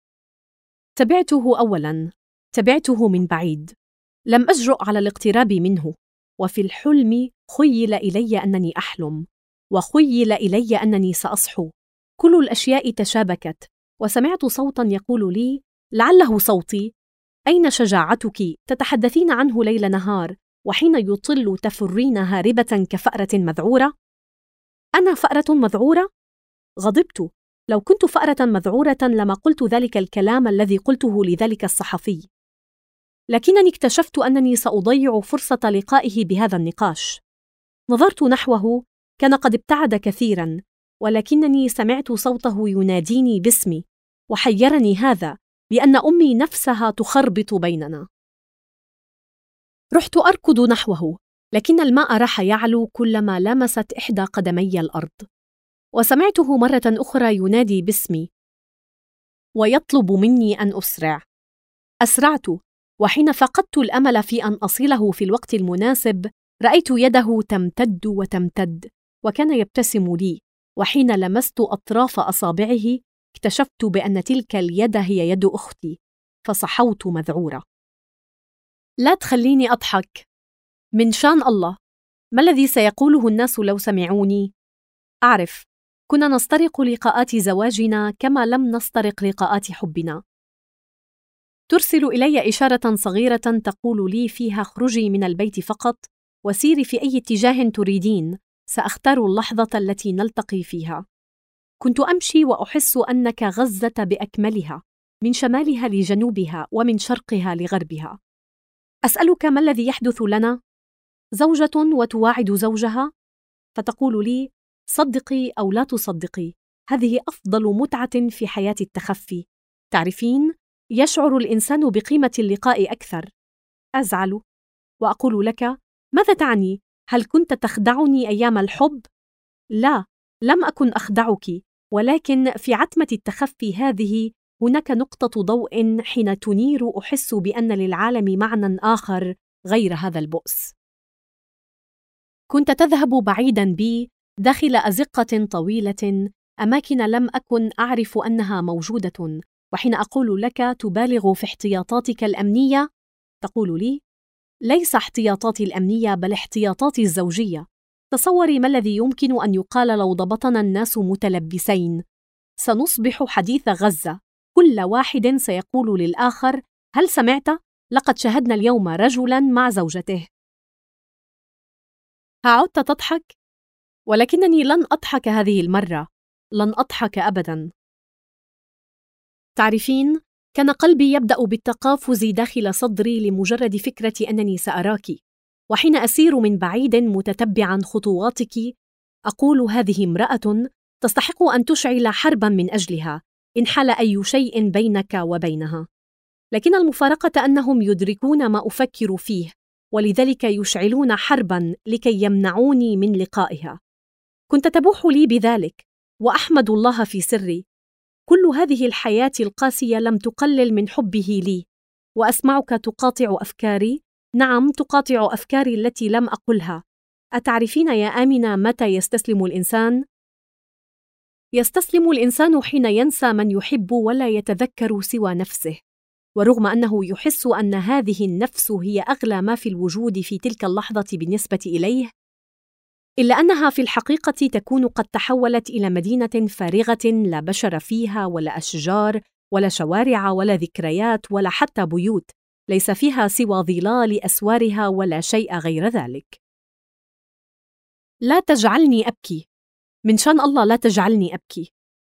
Speaker 1: تبعته أولاً، تبعته من بعيد، لم أجرؤ على الاقتراب منه، وفي الحلم خيل إلي أنني أحلم، وخيل إلي أنني سأصحو. كل الأشياء تشابكت، وسمعت صوتاً يقول لي، لعله صوتي: أين شجاعتك؟ تتحدثين عنه ليل نهار، وحين يطل تفرين هاربة كفأرة مذعورة. أنا فأرة مذعورة؟ غضبت. لو كنت فأرة مذعورة لما قلت ذلك الكلام الذي قلته لذلك الصحفي. لكنني اكتشفت أنني سأضيع فرصة لقائه بهذا النقاش. نظرت نحوه، كان قد ابتعد كثيراً، ولكنني سمعت صوته يناديني باسمي، وحيرني هذا لأن أمي نفسها تخربط بيننا. رحت أركض نحوه، لكن الماء راح يعلو كلما لمست إحدى قدمي الأرض، وسمعته مرة أخرى ينادي باسمي ويطلب مني أن أسرع. أسرعت، وحين فقدت الأمل في أن أصله في الوقت المناسب رأيت يده تمتد وتمتد، وكان يبتسم لي، وحين لمست أطراف أصابعه اكتشفت بأن تلك اليد هي يد أختي، فصحوت مذعورة. لا تخليني أضحك، من شان الله، ما الذي سيقوله الناس لو سمعوني؟ أعرف، كنا نسترق لقاءات زواجنا كما لم نسترق لقاءات حبنا. ترسل إلي إشارة صغيرة تقول لي فيها اخرجي من البيت فقط وسيري في أي اتجاه تريدين، سأختار اللحظة التي نلتقي فيها. كنت أمشي وأحس أنك غزة بأكملها، من شمالها لجنوبها ومن شرقها لغربها. أسألك ما الذي يحدث لنا؟ زوجة وتواعد زوجها، فتقول لي صدقي أو لا تصدقي، هذه أفضل متعة في حياة التخفي. تعرفين، يشعر الإنسان بقيمة اللقاء أكثر. أزعل وأقول لك ماذا تعني؟ هل كنت تخدعني أيام الحب؟ لا، لم أكن أخدعك، ولكن في عتمة التخفي هذه هناك نقطة ضوء حين تنير أحس بأن للعالم معنى آخر غير هذا البؤس. كنت تذهب بعيداً بي داخل أزقة طويلة، أماكن لم أكن أعرف أنها موجودة، وحين أقول لك تبالغ في احتياطاتك الأمنية، تقول لي ليس احتياطاتي الأمنية بل احتياطاتي الزوجية. تصوري ما الذي يمكن أن يقال لو ضبطنا الناس متلبسين. سنصبح حديث غزة، كل واحد سيقول للآخر هل سمعت؟ لقد شاهدنا اليوم رجلاً مع زوجته. عدت تضحك؟ ولكنني لن أضحك هذه المرة، لن أضحك أبداً. تعرفين، كان قلبي يبدأ بالتقافز داخل صدري لمجرد فكرة أنني سأراك، وحين أسير من بعيد متتبعاً خطواتك أقول هذه امرأة تستحق أن تشعل حرباً من أجلها إن حال أي شيء بينك وبينها. لكن المفارقة أنهم يدركون ما أفكر فيه، ولذلك يشعلون حرباً لكي يمنعوني من لقائها. كنت تبوح لي بذلك، وأحمد الله في سري. كل هذه الحياة القاسية لم تقلل من حبه لي، وأسمعك تقاطع أفكاري، نعم تقاطع أفكاري التي لم أقلها. أتعرفين يا آمنة متى يستسلم الإنسان؟ يستسلم الإنسان حين ينسى من يحب ولا يتذكر سوى نفسه، ورغم أنه يحس أن هذه النفس هي أغلى ما في الوجود في تلك اللحظة بالنسبة إليه، إلا أنها في الحقيقة تكون قد تحولت إلى مدينة فارغة لا بشر فيها ولا أشجار ولا شوارع ولا ذكريات ولا حتى بيوت، ليس فيها سوى ظلال أسوارها ولا شيء غير ذلك. لا تجعلني أبكي، من شان الله لا تجعلني أبكي.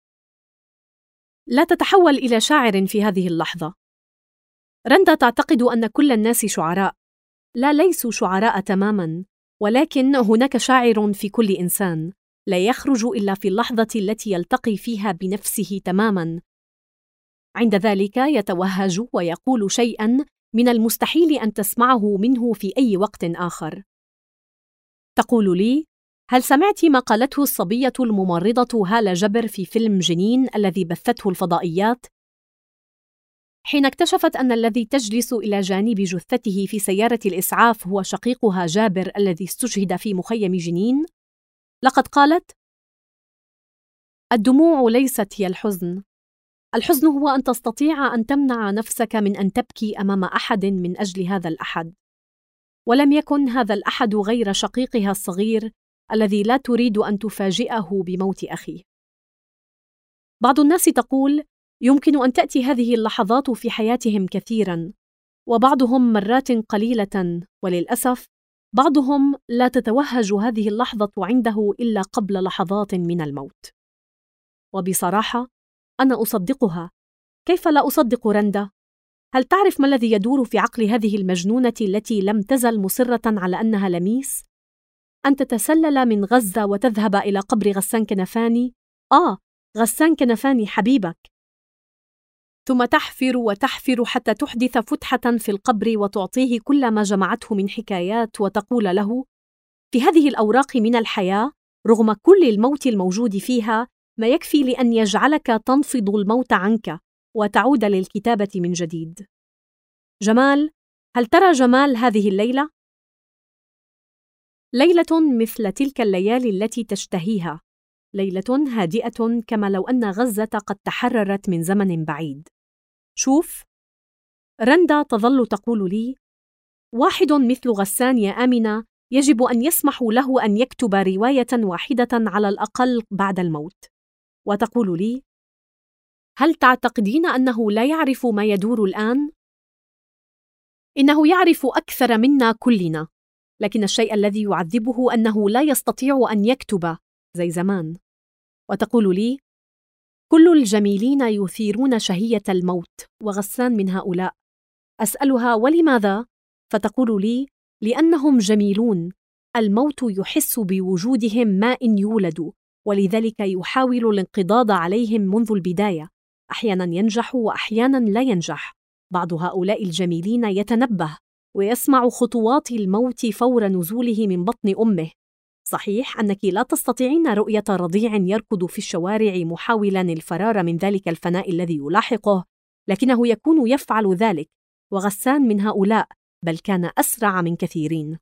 Speaker 1: لا تتحول إلى شاعر في هذه اللحظة. رندا تعتقد أن كل الناس شعراء. لا، ليسوا شعراء تماماً، ولكن هناك شاعر في كل إنسان، لا يخرج إلا في اللحظة التي يلتقي فيها بنفسه تماماً. عند ذلك يتوهج ويقول شيئاً من المستحيل أن تسمعه منه في أي وقت آخر. تقول لي: هل سمعت ما قالته الصبية الممرضة هالة جبر في فيلم جنين الذي بثته الفضائيات؟ حين اكتشفت أن الذي تجلس إلى جانب جثته في سيارة الإسعاف هو شقيقها جابر الذي استشهد في مخيم جنين، لقد قالت: الدموع ليست هي الحزن. الحزن هو أن تستطيع أن تمنع نفسك من أن تبكي أمام أحد من أجل هذا الأحد، ولم يكن هذا الأحد غير شقيقها الصغير الذي لا تريد أن تفاجئه بموت أخيه. بعض الناس تقول: يمكن أن تأتي هذه اللحظات في حياتهم كثيراً، وبعضهم مرات قليلة، وللأسف بعضهم لا تتوهج هذه اللحظة عنده إلا قبل لحظات من الموت. وبصراحة أنا أصدقها. كيف لا أصدق رندا؟ هل تعرف ما الذي يدور في عقل هذه المجنونة التي لم تزل مصرة على أنها لميس؟ أن تتسلل من غزة وتذهب إلى قبر غسان كنفاني، غسان كنفاني حبيبك، ثم تحفر وتحفر حتى تحدث فتحة في القبر وتعطيه كل ما جمعته من حكايات، وتقول له: في هذه الأوراق من الحياة رغم كل الموت الموجود فيها ما يكفي لأن يجعلك تنفض الموت عنك وتعود للكتابة من جديد. جمال، هل ترى جمال هذه الليلة؟ ليلة مثل تلك الليالي التي تشتهيها، ليلة هادئة كما لو أن غزة قد تحررت من زمن بعيد. شوف، رندا تظل تقول لي: واحد مثل غسان يا آمنة يجب أن يسمحوا له أن يكتب رواية واحدة على الأقل بعد الموت. وتقول لي: هل تعتقدين أنه لا يعرف ما يدور الآن؟ إنه يعرف أكثر منا كلنا، لكن الشيء الذي يعذبه أنه لا يستطيع أن يكتب زي زمان. وتقول لي: كل الجميلين يثيرون شهية الموت، وغسان من هؤلاء. أسألها: ولماذا؟ فتقول لي: لأنهم جميلون، الموت يحس بوجودهم ما إن يولدوا، ولذلك يحاول الانقضاض عليهم منذ البداية، أحيانا ينجح وأحيانا لا ينجح. بعض هؤلاء الجميلين يتنبه ويسمع خطوات الموت فور نزوله من بطن أمه. صحيح أنك لا تستطيعين رؤية رضيع يركض في الشوارع محاولا الفرار من ذلك الفناء الذي يلاحقه، لكنه يكون يفعل ذلك، وغسان من هؤلاء، بل كان أسرع من كثيرين.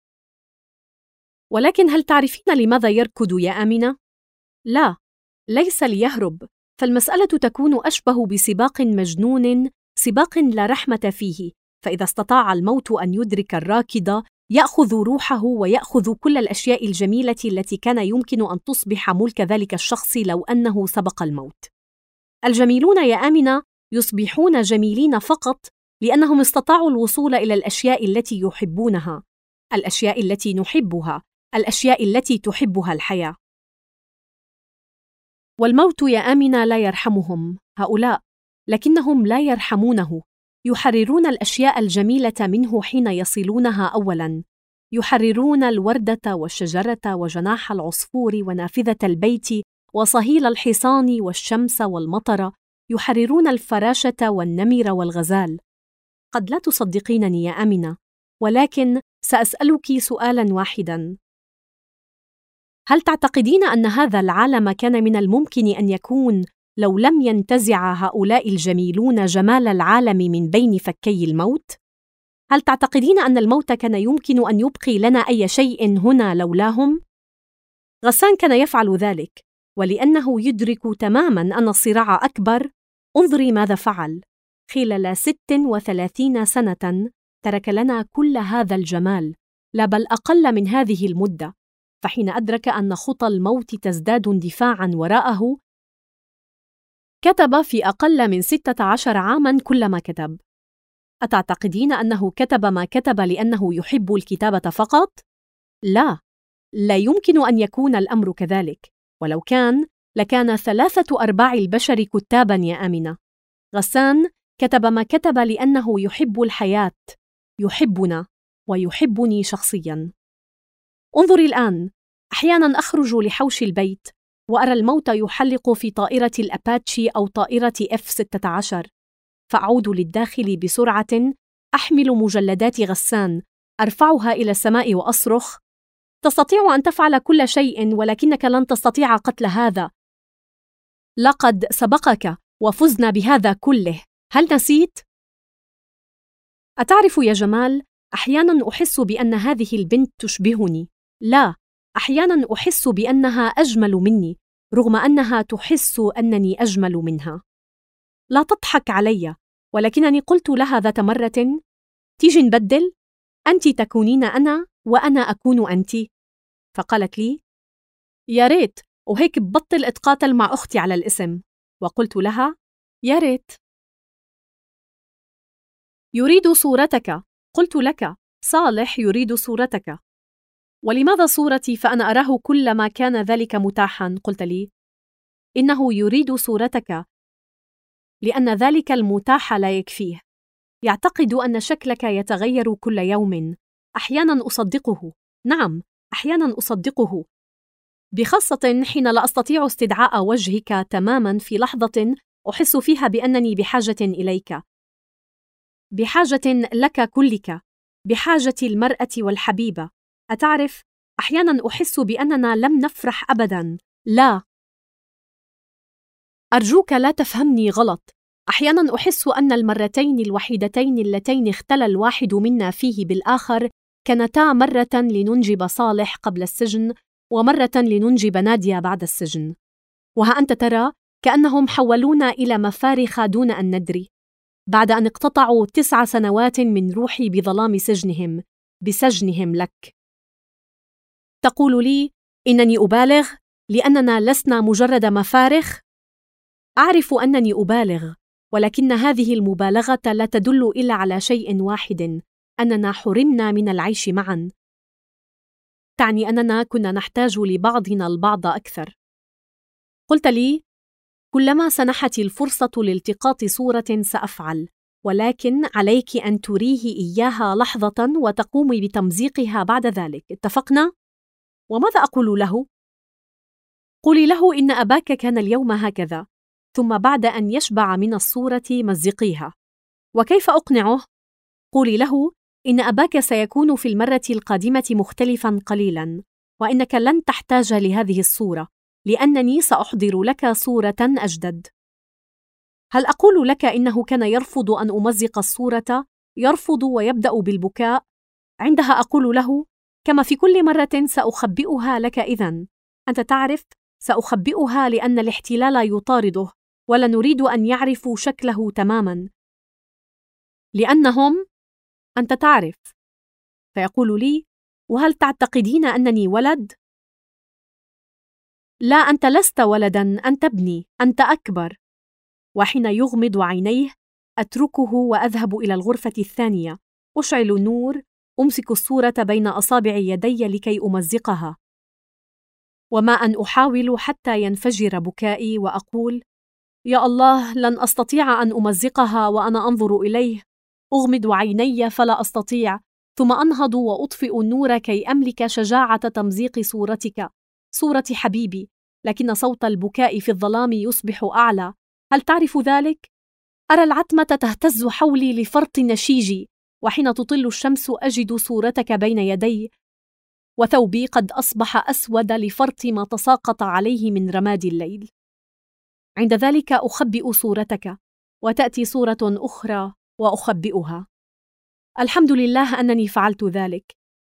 Speaker 1: ولكن هل تعرفين لماذا يركض يا آمنة؟ لا، ليس ليهرب، فالمسألة تكون أشبه بسباق مجنون، سباق لا رحمة فيه، فإذا استطاع الموت أن يدرك الراكض يأخذ روحه ويأخذ كل الأشياء الجميلة التي كان يمكن أن تصبح ملك ذلك الشخص لو أنه سبق الموت. الجميلون يا آمنة يصبحون جميلين فقط لأنهم استطاعوا الوصول إلى الأشياء التي يحبونها، الأشياء التي نحبها، الأشياء التي تحبها الحياة. والموت يا آمنة لا يرحمهم هؤلاء، لكنهم لا يرحمونه. يحررون الأشياء الجميلة منه حين يصلونها أولاً. يحررون الوردة والشجرة وجناح العصفور ونافذة البيت وصهيل الحصان والشمس والمطر. يحررون الفراشة والنمر والغزال. قد لا تصدقينني يا آمنة، ولكن سأسألك سؤالاً واحداً. هل تعتقدين أن هذا العالم كان من الممكن أن يكون لو لم ينتزع هؤلاء الجميلون جمال العالم من بين فكي الموت؟ هل تعتقدين أن الموت كان يمكن أن يبقي لنا أي شيء هنا لولاهم؟ غسان كان يفعل ذلك، ولأنه يدرك تماماً أن الصراع أكبر، انظري ماذا فعل. خلال 36 سنة ترك لنا كل هذا الجمال، لا بل أقل من هذه المدة. فحين أدرك أن خطى الموت تزداد اندفاعاً وراءه، كتب في أقل من 16 عاماً كل ما كتب. أتعتقدين أنه كتب ما كتب لأنه يحب الكتابة فقط؟ لا، لا يمكن أن يكون الأمر كذلك، ولو كان لكان 3/4 البشر كتاباً يا آمنة. غسان كتب ما كتب لأنه يحب الحياة، يحبنا ويحبني شخصياً. انظري الآن، أحياناً أخرج لحوش البيت وأرى الموت يحلق في طائرة الأباتشي أو طائرة F-16، فأعود للداخل بسرعة، أحمل مجلدات غسان، أرفعها إلى السماء وأصرخ: تستطيع أن تفعل كل شيء، ولكنك لن تستطيع قتل هذا. لقد سبقك وفزنا بهذا كله، هل نسيت؟ أتعرف يا جمال، أحياناً أحس بأن هذه البنت تشبهني. لا، أحياناً أحس بأنها أجمل مني، رغم أنها تحس أنني أجمل منها. لا تضحك علي، ولكنني قلت لها ذات مرة: تيجي نبدل، أنت تكونين أنا وأنا أكون أنت. فقالت لي: يا ريت، وهيك ببطل أتقاتل مع أختي على الاسم. وقلت لها: يا ريت. يريد صورتك. قلت لك: صالح يريد صورتك. ولماذا صورتي؟ فأنا أراه كل ما كان ذلك متاحاً. قلت لي: إنه يريد صورتك لأن ذلك المتاح لا يكفيه. يعتقد أن شكلك يتغير كل يوم. أحياناً أصدقه، نعم، أحياناً أصدقه، بخاصة حين لا أستطيع استدعاء وجهك تماماً في لحظة أحس فيها بأنني بحاجة إليك، بحاجة لك كلك، بحاجة المرأة والحبيبة. أتعرف، أحياناً أحس بأننا لم نفرح أبداً. لا، أرجوك لا تفهمني غلط. أحياناً أحس أن المرتين الوحيدتين اللتين اختلى الواحد منا فيه بالآخر كانتا مرة لننجب صالح قبل السجن، ومرة لننجب نادية بعد السجن. وها أنت ترى، كأنهم حولونا إلى مفارخ دون أن ندري، بعد أن اقتطعوا 9 سنوات من روحي بظلام سجنهم، بسجنهم لك. تقول لي إنني أبالغ لأننا لسنا مجرد مفارخ؟ أعرف أنني أبالغ، ولكن هذه المبالغة لا تدل إلا على شيء واحد، أننا حرمنا من العيش معاً. تعني أننا كنا نحتاج لبعضنا البعض أكثر. قلت لي: كلما سنحت الفرصة لالتقاط صورة سأفعل، ولكن عليك أن تريه إياها لحظة وتقومي بتمزيقها بعد ذلك، اتفقنا؟ وماذا أقول له؟ قولي له إن أباك كان اليوم هكذا، ثم بعد أن يشبع من الصورة مزقيها. وكيف أقنعه؟ قولي له إن أباك سيكون في المرة القادمة مختلفاً قليلاً، وإنك لن تحتاج لهذه الصورة، لأنني سأحضر لك صورة أجدد. هل أقول لك إنه كان يرفض أن أمزق الصورة؟ يرفض ويبدأ بالبكاء. عندها أقول له: كما في كل مرة سأخبئها لك إذن. أنت تعرف، سأخبئها لأن الاحتلال يطارده، ولا نريد أن يعرفوا شكله تماماً. لأنهم، أنت تعرف. فيقول لي: وهل تعتقدين أنني ولد؟ لا، أنت لست ولداً، أنت ابني، أنت أكبر. وحين يغمض عينيه أتركه وأذهب إلى الغرفة الثانية، أشعل النور، أمسك الصورة بين أصابع يدي لكي أمزقها، وما أن أحاول حتى ينفجر بكائي وأقول: يا الله، لن أستطيع أن أمزقها وأنا أنظر إليه. أغمض عيني فلا أستطيع، ثم أنهض وأطفئ النور كي أملك شجاعة تمزيق صورتك، صورة حبيبي، لكن صوت البكاء في الظلام يصبح أعلى. هل تعرف ذلك؟ أرى العتمة تهتز حولي لفرط نشيجي، وحين تطل الشمس أجد صورتك بين يدي، وثوبي قد أصبح أسود لفرط ما تساقط عليه من رماد الليل. عند ذلك أخبئ صورتك، وتأتي صورة أخرى وأخبئها. الحمد لله أنني فعلت ذلك،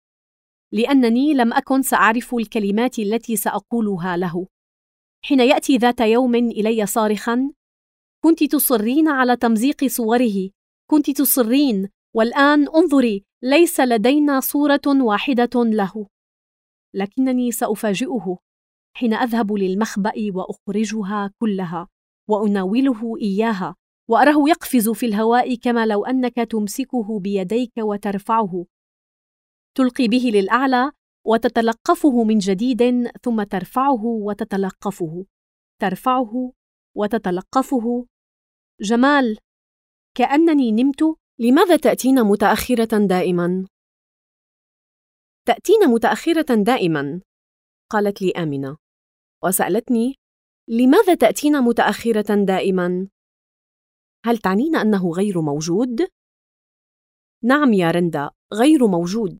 Speaker 1: لأنني لم أكن سأعرف الكلمات التي سأقولها له. حين يأتي ذات يوم إلي صارخاً: كنت تصرين على تمزيق صوره، كنت تصرين، والآن انظري، ليس لدينا صورة واحدة له. لكنني سأفاجئه حين أذهب للمخبأ وأخرجها كلها وأناوله إياها، وأراه يقفز في الهواء كما لو أنك تمسكه بيديك وترفعه، تلقي به للأعلى وتتلقفه من جديد، ثم ترفعه وتتلقفه، ترفعه وتتلقفه. جمال، كأنني نمت. لماذا تأتين متأخرة دائما؟ تأتين متأخرة دائما، قالت لي آمنة، وسألتني: لماذا تأتين متأخرة دائما؟ هل تعنين أنه غير موجود؟ نعم يا رندا، غير موجود.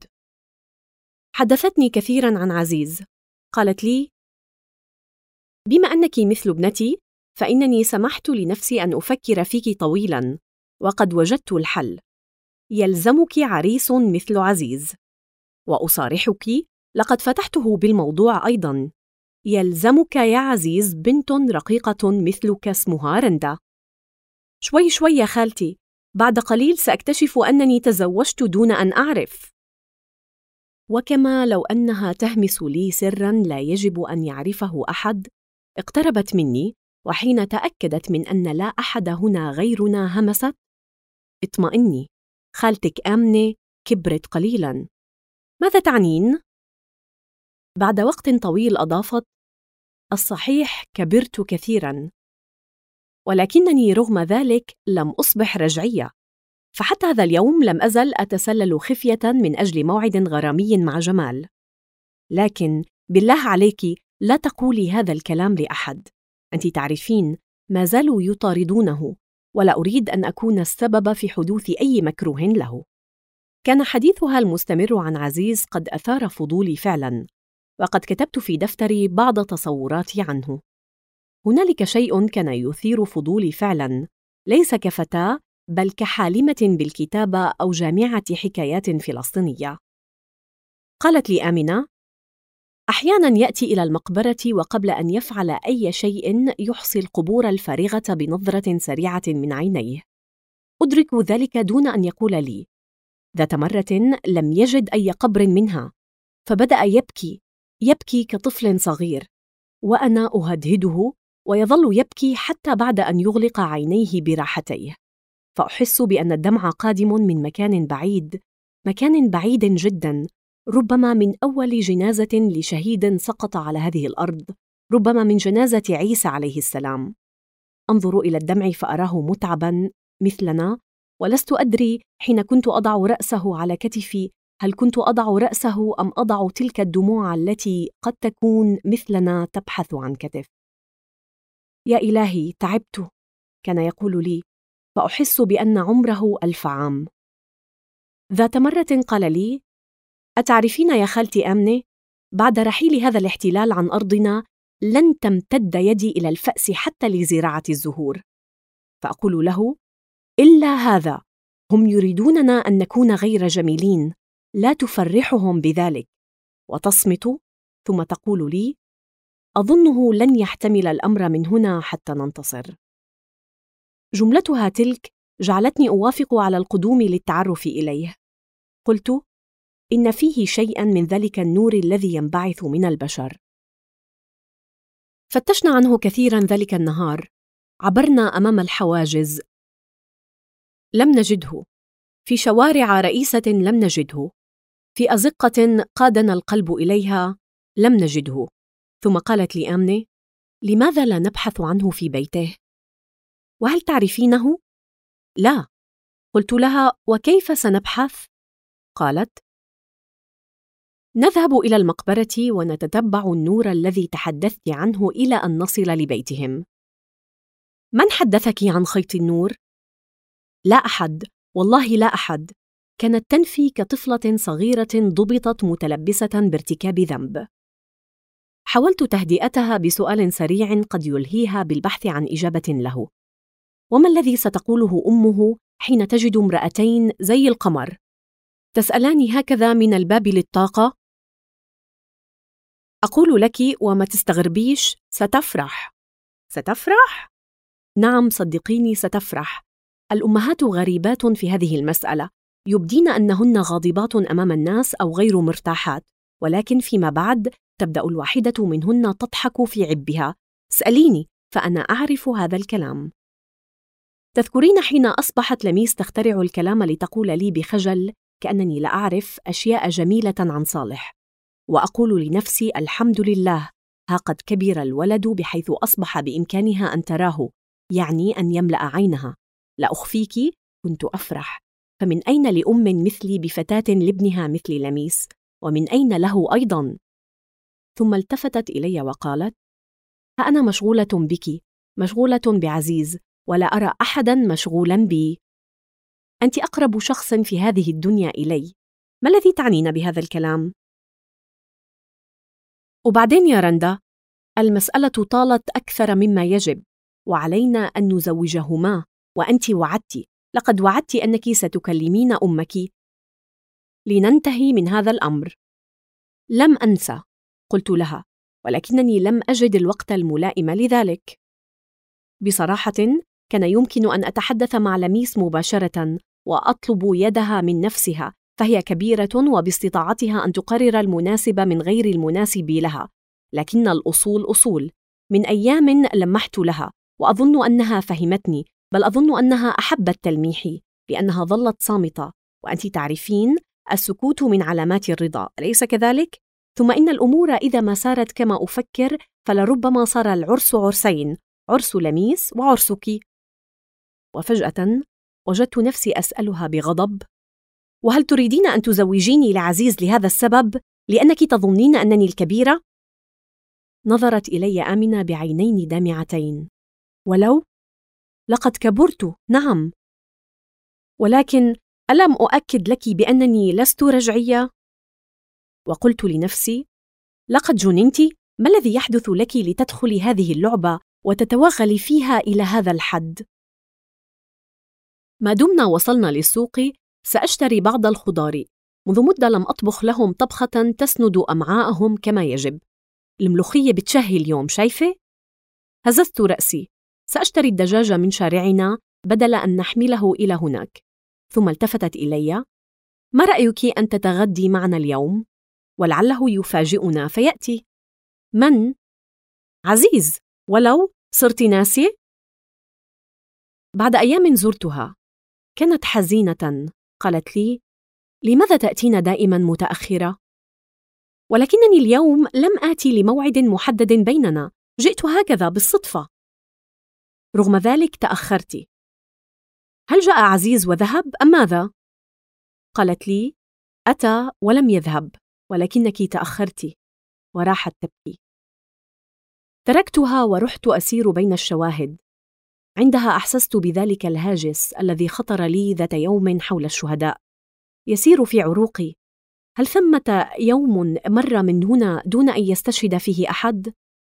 Speaker 1: حدثتني كثيرا عن عزيز. قالت لي: بما أنك مثل ابنتي، فإنني سمحت لنفسي أن أفكر فيك طويلاً، وقد وجدت الحل. يلزمك عريس مثل عزيز، وأصارحك لقد فتحته بالموضوع أيضاً. يلزمك يا عزيز بنت رقيقة مثلك اسمها رندا. شوي شوي يا خالتي، بعد قليل سأكتشف أنني تزوجت دون أن أعرف. وكما لو أنها تهمس لي سراً لا يجب أن يعرفه أحد، اقتربت مني، وحين تأكدت من أن لا أحد هنا غيرنا همست: اطمئني، خالتك آمنة كبرت قليلاً. ماذا تعنين؟ بعد وقت طويل أضافت: الصحيح كبرت كثيراً، ولكنني رغم ذلك لم أصبح رجعية، فحتى هذا اليوم لم أزل أتسلل خفية من أجل موعد غرامي مع جمال. لكن بالله عليك لا تقولي هذا الكلام لأحد، أنت تعرفين ما زالوا يطاردونه، ولا أريد أن أكون السبب في حدوث أي مكروه له. كان حديثها المستمر عن عزيز قد أثار فضولي فعلاً، وقد كتبت في دفتري بعض تصوراتي عنه. هنالك شيء كان يثير فضولي فعلاً، ليس كفتاة بل كحالمة بالكتابة أو جامعة حكايات فلسطينية. قالت لي آمنة: أحياناً يأتي إلى المقبرة وقبل أن يفعل أي شيء يحصي القبور الفارغة بنظرة سريعة من عينيه. أدرك ذلك دون أن يقول لي. ذات مرة لم يجد أي قبر منها، فبدأ يبكي، يبكي كطفل صغير، وأنا أهدهده ويظل يبكي حتى بعد أن يغلق عينيه براحتيه، فأحس بأن الدمع قادم من مكان بعيد، مكان بعيد جداً، ربما من أول جنازة لشهيد سقط على هذه الأرض، ربما من جنازة عيسى عليه السلام. أنظر إلى الدمع فأراه متعباً مثلنا، ولست أدري حين كنت أضع رأسه على كتفي هل كنت أضع رأسه أم أضع تلك الدموع التي قد تكون مثلنا تبحث عن كتف. يا إلهي تعبت، كان يقول لي، فأحس بأن عمره 1000 عام. ذات مرة قال لي: أتعرفين يا خالتي آمنة، بعد رحيل هذا الاحتلال عن أرضنا لن تمتد يدي إلى الفأس حتى لزراعة الزهور. فأقول له: إلا هذا، هم يريدوننا أن نكون غير جميلين، لا تفرحهم بذلك. وتصمت، ثم تقول لي: أظنه لن يحتمل الأمر من هنا حتى ننتصر. جملتها تلك جعلتني أوافق على القدوم للتعرف إليه. قلت: إن فيه شيئاً من ذلك النور الذي ينبعث من البشر. فتشنا عنه كثيراً ذلك النهار، عبرنا أمام الحواجز، لم نجده، في شوارع رئيسة لم نجده، في أزقة قادنا القلب إليها لم نجده. ثم قالت لي آمنة: لماذا لا نبحث عنه في بيته؟ وهل تعرفينه؟ لا. قلت لها: وكيف سنبحث؟ قالت: نذهب إلى المقبرة ونتتبع النور الذي تحدثت عنه إلى أن نصل لبيتهم. من حدثك عن خيط النور؟ لا أحد، والله لا أحد. كانت تنفي كطفلة صغيرة ضبطت متلبسة بارتكاب ذنب. حاولت تهدئتها بسؤال سريع قد يلهيها بالبحث عن إجابة له. وما الذي ستقوله أمه حين تجد امرأتين زي القمر تسألان هكذا من الباب للطاقة؟ أقول لك وما تستغربيش، ستفرح. ستفرح؟ نعم صدقيني ستفرح. الأمهات غريبات في هذه المسألة، يبدين أنهن غاضبات أمام الناس أو غير مرتاحات، ولكن فيما بعد تبدأ الواحدة منهن تضحك في عبها. اسأليني فأنا أعرف هذا الكلام. تذكرين حين أصبحت لميس تخترع الكلام لتقول لي بخجل كأنني لا أعرف أشياء جميلة عن صالح، وأقول لنفسي: الحمد لله، ها قد كبر الولد بحيث أصبح بإمكانها أن تراه، يعني أن يملأ عينها. لا أخفيك، كنت أفرح، فمن أين لأم مثلي بفتاة لابنها مثل لميس؟ ومن أين له أيضاً؟ ثم التفتت إلي وقالت: ها أنا مشغولة بك، مشغولة بعزيز، ولا أرى أحداً مشغولاً بي. أنت أقرب شخص في هذه الدنيا إلي، ما الذي تعنين بهذا الكلام؟ وبعدين يا رندا، المسألة طالت أكثر مما يجب، وعلينا أن نزوجهما، وأنت وعدتِ، لقد وعدتِ أنك ستكلمين أمك لننتهي من هذا الأمر. لم أنسى، قلت لها، ولكنني لم أجد الوقت الملائم لذلك. بصراحة كان يمكن أن أتحدث مع لميس مباشرة وأطلب يدها من نفسها، فهي كبيرة وباستطاعتها أن تقرر المناسب من غير المناسب لها، لكن الأصول أصول. من أيام لمحت لها وأظن أنها فهمتني، بل أظن أنها أحبت تلميحي لأنها ظلت صامتة، وأنت تعرفين السكوت من علامات الرضا، أليس كذلك؟ ثم إن الأمور إذا ما سارت كما أفكر فلربما صار العرس عرسين، عرس لميس وعرسك. وفجأة وجدت نفسي أسألها بغضب: وهل تريدين أن تزوجيني لعزيز لهذا السبب؟ لأنك تظنين أنني الكبيرة؟ نظرت إلي آمنة بعينين دامعتين. ولو لقد كبرت، نعم، ولكن ألم أؤكد لك بأنني لست رجعية؟ وقلت لنفسي: لقد جننت، ما الذي يحدث لك لتدخلي هذه اللعبة وتتوغلي فيها إلى هذا الحد؟ ما دمنا وصلنا للسوق سأشتري بعض الخضار، منذ مدة لم أطبخ لهم طبخة تسند أمعاءهم كما يجب. الملوخية بتشهي اليوم، شايفة؟ هززت رأسي. سأشتري الدجاج من شارعنا بدل أن نحمله إلى هناك. ثم التفتت إلي: ما رأيك أن تتغدي معنا اليوم؟ ولعله يفاجئنا فيأتي. من؟ عزيز، ولو صرت ناسية؟ بعد أيام زرتها، كانت حزينة. قالت لي: لماذا تأتين دائما متأخرة؟ ولكنني اليوم لم آتي لموعد محدد بيننا، جئت هكذا بالصدفة. رغم ذلك تأخرت. هل جاء عزيز وذهب أم ماذا؟ قالت لي: أتى ولم يذهب، ولكنك تأخرت. وراحت تبكي. تركتها ورحت أسير بين الشواهد. عندها أحسست بذلك الهاجس الذي خطر لي ذات يوم حول الشهداء، يسير في عروقي. هل ثمة يوم مر من هنا دون أن يستشهد فيه أحد؟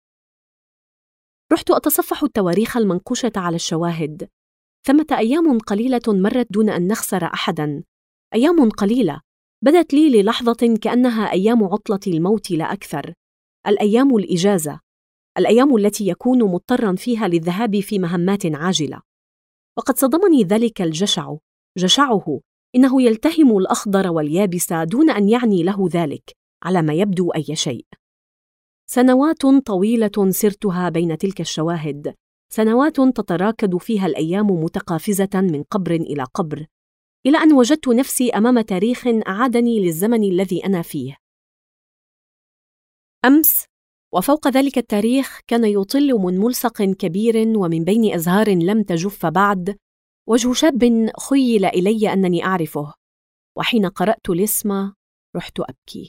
Speaker 1: رحت أتصفح التواريخ المنقوشة على الشواهد. ثمة أيام قليلة مرت دون أن نخسر أحداً. أيام قليلة بدت لي للحظة كأنها أيام عطلة الموت لا أكثر. الأيام الإجازة، الأيام التي يكون مضطراً فيها للذهاب في مهمات عاجلة. وقد صدمني ذلك الجشع، جشعه إنه يلتهم الأخضر واليابس دون أن يعني له ذلك على ما يبدو أي شيء. سنوات طويلة سرتها بين تلك الشواهد، سنوات تتراكد فيها الأيام متقافزة من قبر إلى قبر، إلى أن وجدت نفسي أمام تاريخ أعادني للزمن الذي أنا فيه. أمس، وفوق ذلك التاريخ كان يطل من ملصق كبير ومن بين أزهار لم تجف بعد وجه شاب خيل إلي أنني أعرفه، وحين قرأت الاسم رحت أبكي.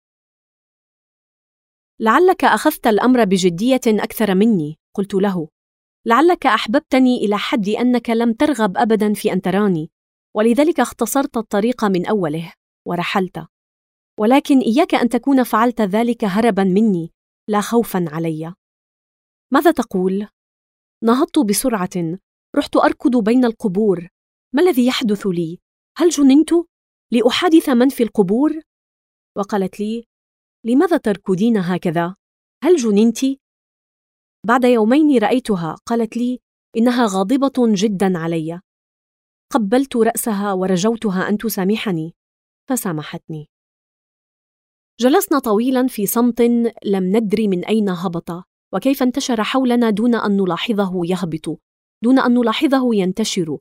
Speaker 1: لعلك أخذت الأمر بجدية أكثر مني، قلت له. لعلك أحببتني إلى حد أنك لم ترغب أبداً في أن تراني، ولذلك اختصرت الطريق من أوله ورحلت. ولكن إياك أن تكون فعلت ذلك هرباً مني، لا خوفاً علي. ماذا تقول؟ نهضت بسرعة، رحت أركض بين القبور. ما الذي يحدث لي؟ هل جننت؟ لأحادث من في القبور؟ وقالت لي: لماذا تركضين هكذا؟ هل جننت؟ بعد يومين رأيتها. قالت لي إنها غاضبة جدا علي. قبلت رأسها ورجوتها أن تسامحني، فسامحتني. جلسنا طويلا في صمت لم ندري من أين هبط وكيف انتشر حولنا دون أن نلاحظه يهبط، دون أن نلاحظه ينتشر.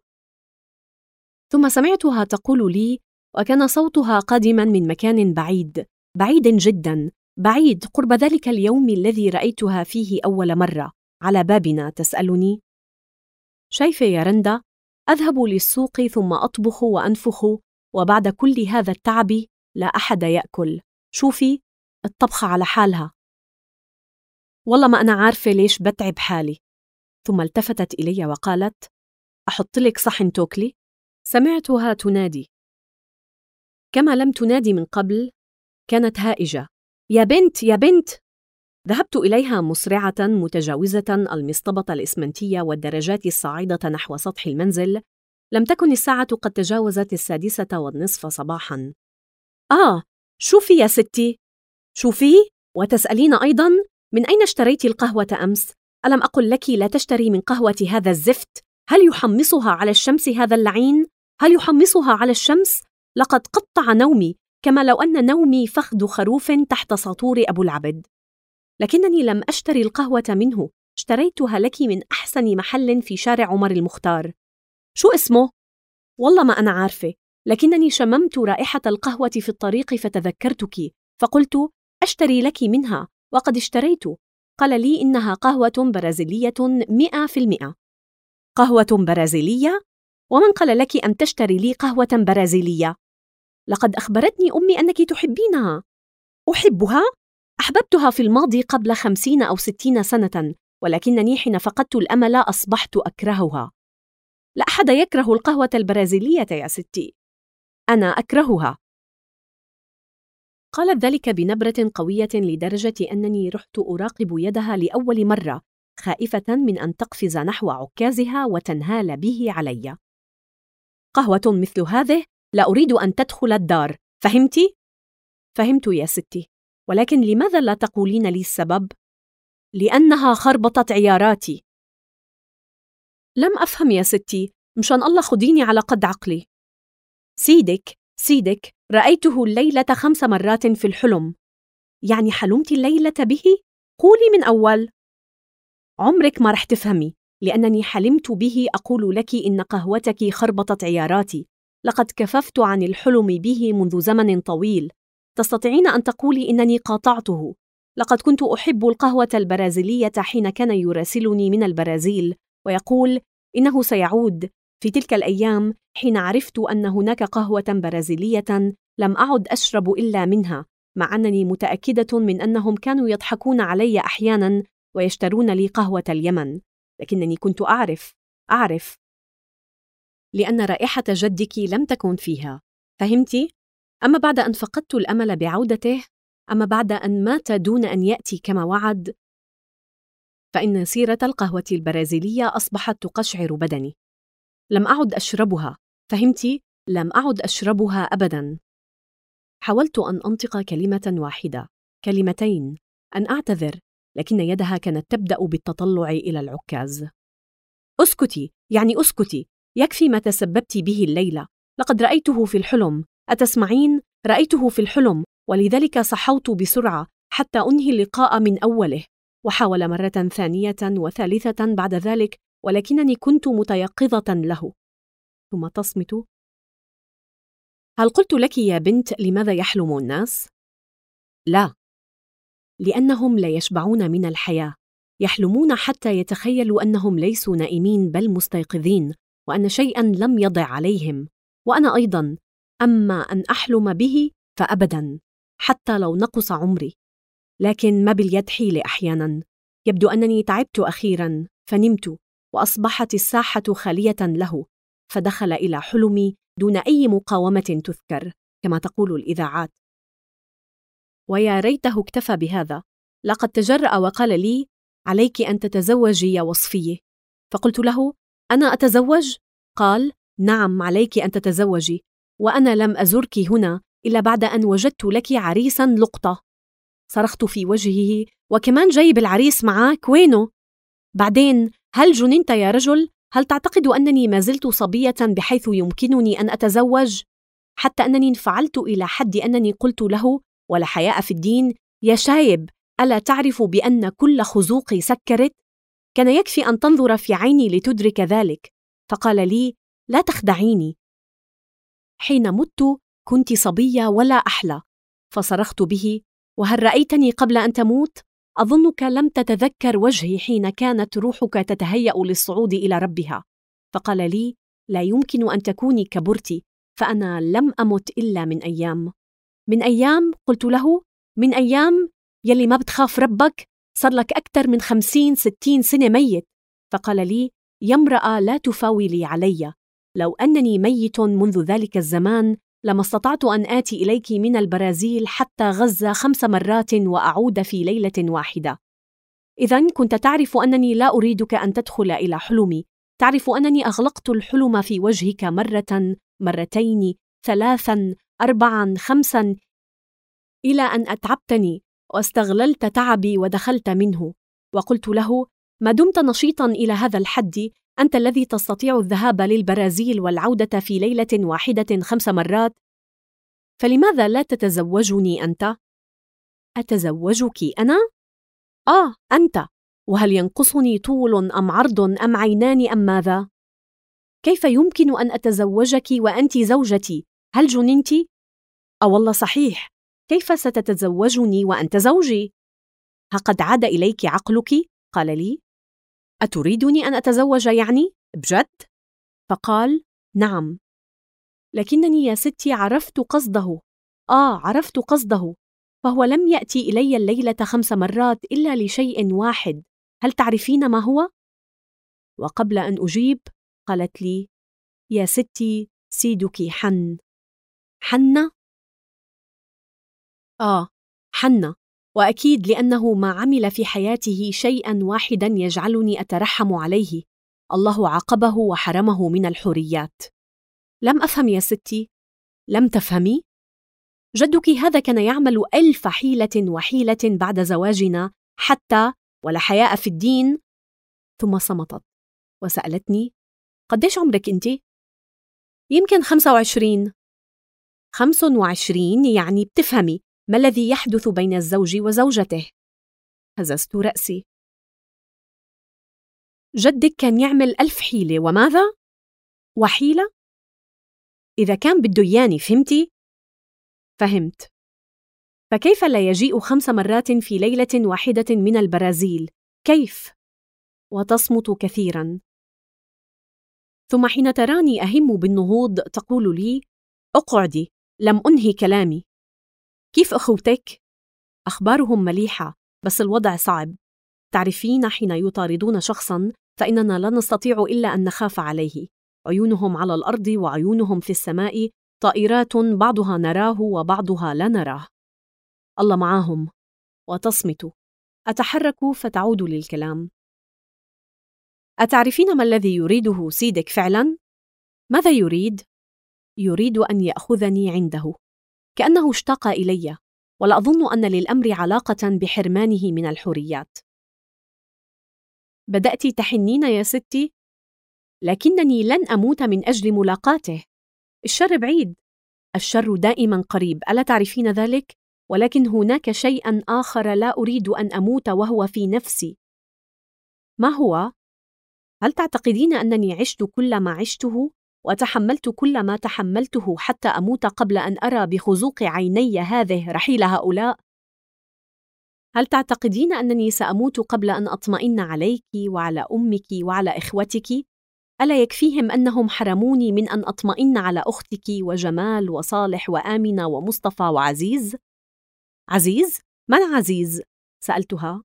Speaker 1: ثم سمعتها تقول لي، وكان صوتها قادما من مكان بعيد، بعيد جدا، بعيد قرب ذلك اليوم الذي رأيتها فيه أول مرة على بابنا، تسألني: شايفة يا رندا، أذهب للسوق ثم أطبخ وأنفخ، وبعد كل هذا التعب لا أحد يأكل. شوفي الطبخة على حالها. والله ما أنا عارفة ليش بتعب حالي. ثم التفتت إلي وقالت: أحط لك صحن توكلي؟ سمعتها تنادي كما لم تنادي من قبل. كانت هائجة: يا بنت يا بنت! ذهبت إليها مسرعة متجاوزة المصطبة الإسمنتية والدرجات الصاعدة نحو سطح المنزل. لم تكن الساعة قد تجاوزت 6:30 صباحاً. شوفي يا ستي، شوفي، وتسألين أيضاً: من أين اشتريت القهوة أمس؟ ألم أقل لك لا تشتري من قهوة هذا الزفت؟ هل يحمصها على الشمس هذا اللعين؟ هل يحمصها على الشمس؟ لقد قطع نومي، كما لو أن نومي فخذ خروف تحت ساطور أبو العبد. لكنني لم أشتري القهوة منه، اشتريتها لك من أحسن محل في شارع عمر المختار. شو اسمه؟ والله ما أنا عارفة، لكنني شممت رائحة القهوة في الطريق فتذكرتك، فقلت أشتري لك منها، وقد اشتريت. قال لي إنها قهوة برازيلية 100%. قهوة برازيلية؟ ومن قال لك أن تشتري لي قهوة برازيلية؟ لقد أخبرتني أمي أنك تحبينها. أحبها؟ أحببتها في الماضي قبل 50 أو 60 سنة، ولكنني حين فقدت الأمل أصبحت أكرهها. لا أحد يكره القهوة البرازيلية يا ستي، أنا أكرهها. قالت ذلك بنبرة قوية لدرجة أنني رحت أراقب يدها لأول مرة، خائفة من أن تقفز نحو عكازها وتنهال به علي. قهوة مثل هذه لا أريد أن تدخل الدار، فهمتي؟ فهمت يا ستي، ولكن لماذا لا تقولين لي السبب؟ لأنها خربطت عياراتي. لم أفهم يا ستي، مشان الله خديني على قد عقلي. سيدك رأيته الليلة 5 مرات في الحلم، يعني حلمت الليلة به؟ قولي من أول. عمرك ما رح تفهمي، لأنني حلمت به أقول لك إن قهوتك خربطت عياراتي. لقد كففت عن الحلم به منذ زمن طويل. تستطيعين أن تقولي إنني قاطعته. لقد كنت أحب القهوة البرازيلية حين كان يراسلني من البرازيل ويقول إنه سيعود. في تلك الأيام حين عرفت أن هناك قهوة برازيلية لم أعد أشرب إلا منها، مع أنني متأكدة من أنهم كانوا يضحكون علي أحياناً ويشترون لي قهوة اليمن، لكنني كنت أعرف لأن رائحة جدك لم تكن فيها. فهمتي؟ أما بعد أن فقدت الأمل بعودته، أما بعد أن مات دون أن يأتي كما وعد، فإن سيرة القهوة البرازيلية أصبحت تقشعر بدني. لم أعد أشربها. فهمتي؟ لم أعد أشربها أبداً. حاولت أن أنطق كلمة واحدة، كلمتين، أن أعتذر، لكن يدها كانت تبدأ بالتطلع إلى العكاز. أسكتي، يعني أسكتي، يكفي ما تسببت به الليلة. لقد رأيته في الحلم، أتسمعين؟ رأيته في الحلم، ولذلك صحوت بسرعة حتى أنهي اللقاء من أوله. وحاول مرة ثانية وثالثة بعد ذلك، ولكنني كنت متيقظة له. ثم تصمت. هل قلت لك يا بنت لماذا يحلم الناس؟ لا، لأنهم لا يشبعون من الحياة. يحلمون حتى يتخيلوا أنهم ليسوا نائمين بل مستيقظين، وأن شيئاً لم يضع عليهم. وأنا أيضاً، أما أن أحلم به فأبداً، حتى لو نقص عمري. لكن ما باليد حيلة أحياناً. يبدو أنني تعبت أخيراً فنمت، وأصبحت الساحة خالية له، فدخل إلى حلمي دون أي مقاومة تذكر كما تقول الإذاعات. ويا ريته اكتفى بهذا. لقد تجرأ وقال لي: عليك أن تتزوجي يا وصفية. فقلت له: أنا أتزوج؟ قال: نعم، عليك أن تتزوجي، وأنا لم أزرك هنا إلا بعد أن وجدت لك عريساً لقطة. صرخت في وجهه: وكمان جايب العريس معاك؟ وينه؟ بعدين، هل جننت يا رجل؟ هل تعتقد أنني ما زلت صبية بحيث يمكنني أن أتزوج؟ حتى أنني انفعلت إلى حد أنني قلت له: ولا حياء في الدين يا شايب، ألا تعرف بأن كل خزوقي سكرت؟ كان يكفي أن تنظر في عيني لتدرك ذلك. فقال لي: لا تخدعيني، حين مت كنت صبية ولا أحلى. فصرخت به: وهل رأيتني قبل أن تموت؟ أظنك لم تتذكر وجهي حين كانت روحك تتهيأ للصعود إلى ربها. فقال لي: لا يمكن أن تكوني كبرتي، فأنا لم أمت إلا من أيام. من أيام؟ قلت له: من أيام يلي ما بتخاف ربك، صار لك أكثر من 50-60 سنة ميت. فقال لي: يا امرأة لا تفاولي علي، لو أنني ميت منذ ذلك الزمان لما استطعت أن آتي إليك من البرازيل حتى غزة 5 مرات وأعود في ليلة واحدة. إذن كنت تعرف أنني لا أريدك أن تدخل إلى حلمي. تعرف أنني أغلقت الحلم في وجهك مرة، مرتين، 3، 4، 5، إلى أن أتعبتني واستغللت تعبي ودخلت منه. وقلت له: ما دمت نشيطاً إلى هذا الحد، أنت الذي تستطيع الذهاب للبرازيل والعودة في ليلة واحدة 5 مرات، فلماذا لا تتزوجني أنت؟ أتزوجك أنا؟ أنت. وهل ينقصني طول أم عرض أم عينان أم ماذا؟ كيف يمكن أن أتزوجك وأنت زوجتي؟ هل جننت؟ والله صحيح، كيف ستتزوجني وأنت زوجي؟ هقد عاد إليك عقلك؟ قال لي: أتريدني أن أتزوج يعني؟ بجد؟ فقال: نعم. لكنني يا ستي عرفت قصده. عرفت قصده، فهو لم يأتي إلي الليلة 5 مرات إلا لشيء واحد. هل تعرفين ما هو؟ وقبل أن أجيب قالت لي: يا ستي، سيدك حن. حن؟ حن، وأكيد لأنه ما عمل في حياته شيئاً واحداً يجعلني أترحم عليه. الله عاقبه وحرمه من الحريات. لم أفهم يا ستي. لم تفهمي؟ جدك هذا كان يعمل 1000 حيلة وحيلة بعد زواجنا، حتى ولا حياء في الدين. ثم صمتت وسألتني: قديش عمرك أنت؟ يمكن 25. 25 يعني بتفهمي، ما الذي يحدث بين الزوج وزوجته؟ هززت رأسي. جدك كان يعمل 1000 حيلة، وماذا؟ وحيلة؟ إذا كان بده إياني، فهمتي؟ فهمت. فكيف لا يجيء 5 مرات في ليلة واحدة من البرازيل؟ كيف؟ وتصمت كثيراً. ثم حين تراني أهم بالنهوض تقول لي: اقعدي، لم أنهي كلامي. كيف أخوتك؟ أخبارهم مليحة، بس الوضع صعب. تعرفين، حين يطاردون شخصاً فإننا لا نستطيع إلا أن نخاف عليه. عيونهم على الأرض وعيونهم في السماء، طائرات بعضها نراه وبعضها لا نراه. الله معاهم. وتصمت. أتحرك فتعود للكلام. أتعرفين ما الذي يريده سيدك فعلاً؟ ماذا يريد؟ يريد أن يأخذني عنده، كأنه اشتاق إلي، ولا أظن أن للأمر علاقة بحرمانه من الحريات. بدأت تحنين يا ستي؟ لكنني لن أموت من أجل ملاقاته. الشر بعيد، الشر دائما قريب، ألا تعرفين ذلك؟ ولكن هناك شيئا آخر لا أريد أن أموت وهو في نفسي. ما هو؟ هل تعتقدين أنني عشت كل ما عشته وتحملت كل ما تحملته حتى أموت قبل أن أرى بخزوق عيني هذه رحيل هؤلاء؟ هل تعتقدين أنني سأموت قبل أن أطمئن عليك وعلى أمك وعلى إخوتك؟ ألا يكفيهم أنهم حرموني من أن أطمئن على أختك وجمال وصالح وآمنة ومصطفى وعزيز؟ عزيز؟ من عزيز؟ سألتها.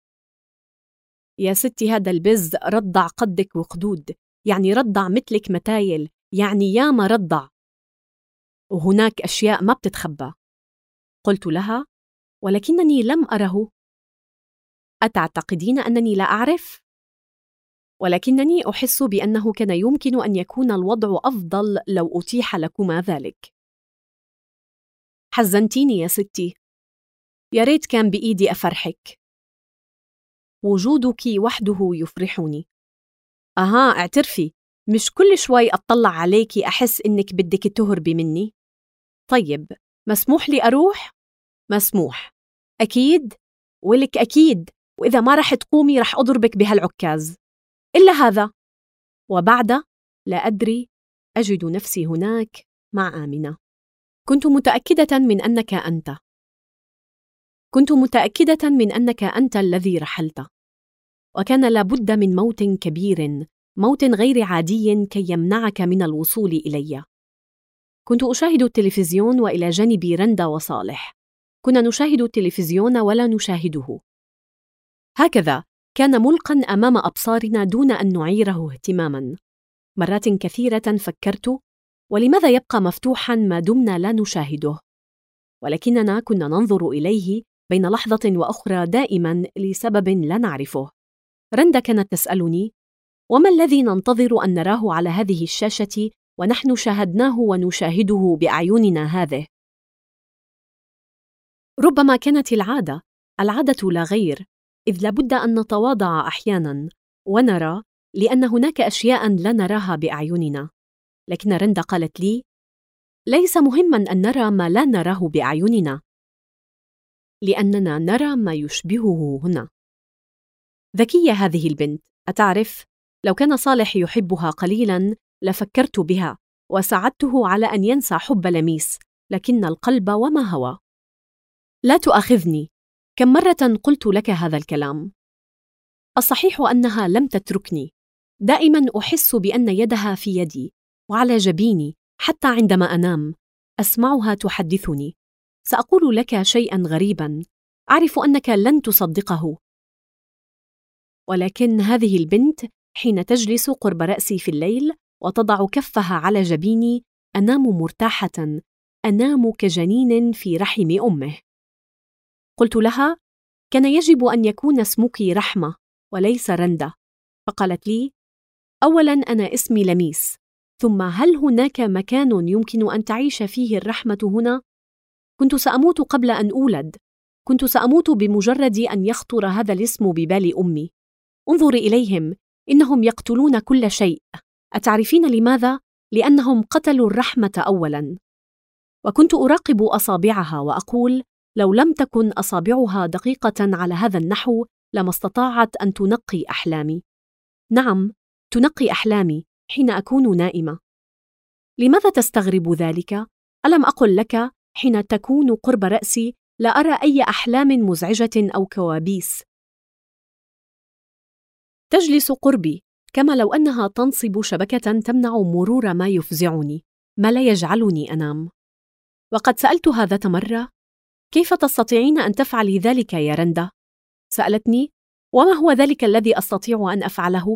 Speaker 1: يا ستي، هذا البز رضع قدك وقدود، يعني رضع مثلك متايل، يعني ياما رضع، وهناك أشياء ما بتتخبى. قلت لها: ولكنني لم أره. أتعتقدين أنني لا أعرف؟ ولكنني أحس بأنه كان يمكن أن يكون الوضع أفضل لو أتيح لكما ذلك. حزنتيني يا ستي. يا ريت كان بإيدي أفرحك. وجودك وحده يفرحني. اعترفي، مش كل شوي أطلع عليكي أحس إنك بدك تهربي مني. طيب، مسموح لي أروح؟ مسموح. أكيد؟ ولك أكيد، وإذا ما رح تقومي رح أضربك بهالعكاز. إلا هذا. وبعد لا أدري أجد نفسي هناك مع آمنة. كنت متأكدة من أنك أنت الذي رحلت، وكان لابد من موت كبير، موت غير عادي كي يمنعك من الوصول إلي. كنت أشاهد التلفزيون وإلى جانبي رندا وصالح. كنا نشاهد التلفزيون ولا نشاهده. هكذا كان ملقا أمام أبصارنا دون أن نعيره اهتماما. مرات كثيرة فكرت: ولماذا يبقى مفتوحا ما دمنا لا نشاهده؟ ولكننا كنا ننظر إليه بين لحظة وأخرى دائما لسبب لا نعرفه. رندا كانت تسألني: وما الذي ننتظر أن نراه على هذه الشاشة ونحن شاهدناه ونشاهده بأعيننا هذه؟ ربما كانت العادة لا غير، إذ لابد أن نتواضع أحيانا ونرى، لأن هناك أشياء لا نراها بأعيننا. لكن رندا قالت لي: ليس مهما أن نرى ما لا نراه بأعيننا، لأننا نرى ما يشبهه هنا. ذكية هذه البنت. أتعرف، لو كان صالح يحبها قليلا لفكرت بها وساعدته على أن ينسى حب لميس، لكن القلب وما هوى. لا تؤاخذني، كم مرة قلت لك هذا الكلام؟ الصحيح أنها لم تتركني. دائما أحس بأن يدها في يدي وعلى جبيني، حتى عندما أنام أسمعها تحدثني. سأقول لك شيئا غريبا، أعرف أنك لن تصدقه، ولكن هذه البنت حين تجلس قرب رأسي في الليل وتضع كفها على جبيني أنام مرتاحة، أنام كجنين في رحم أمه. قلت لها: كان يجب أن يكون اسمك رحمة وليس رندا. فقالت لي: أولاً أنا اسمي لميس، ثم هل هناك مكان يمكن أن تعيش فيه الرحمة هنا؟ كنت سأموت قبل أن أولد، كنت سأموت بمجرد أن يخطر هذا الاسم ببال أمي. انظري إليهم، إنهم يقتلون كل شيء. أتعرفين لماذا؟ لأنهم قتلوا الرحمة أولاً. وكنت أراقب أصابعها وأقول: لو لم تكن أصابعها دقيقة على هذا النحو لما استطاعت أن تنقي أحلامي. نعم، تنقي أحلامي حين أكون نائمة. لماذا تستغرب ذلك؟ ألم أقل لك حين تكون قرب رأسي لا أرى أي أحلام مزعجة أو كوابيس. تجلس قربي كما لو أنها تنصب شبكة تمنع مرور ما يفزعني، ما لا يجعلني أنام. وقد سألتها ذات مرة: كيف تستطيعين أن تفعلي ذلك يا رندا؟ سألتني: وما هو ذلك الذي أستطيع أن أفعله؟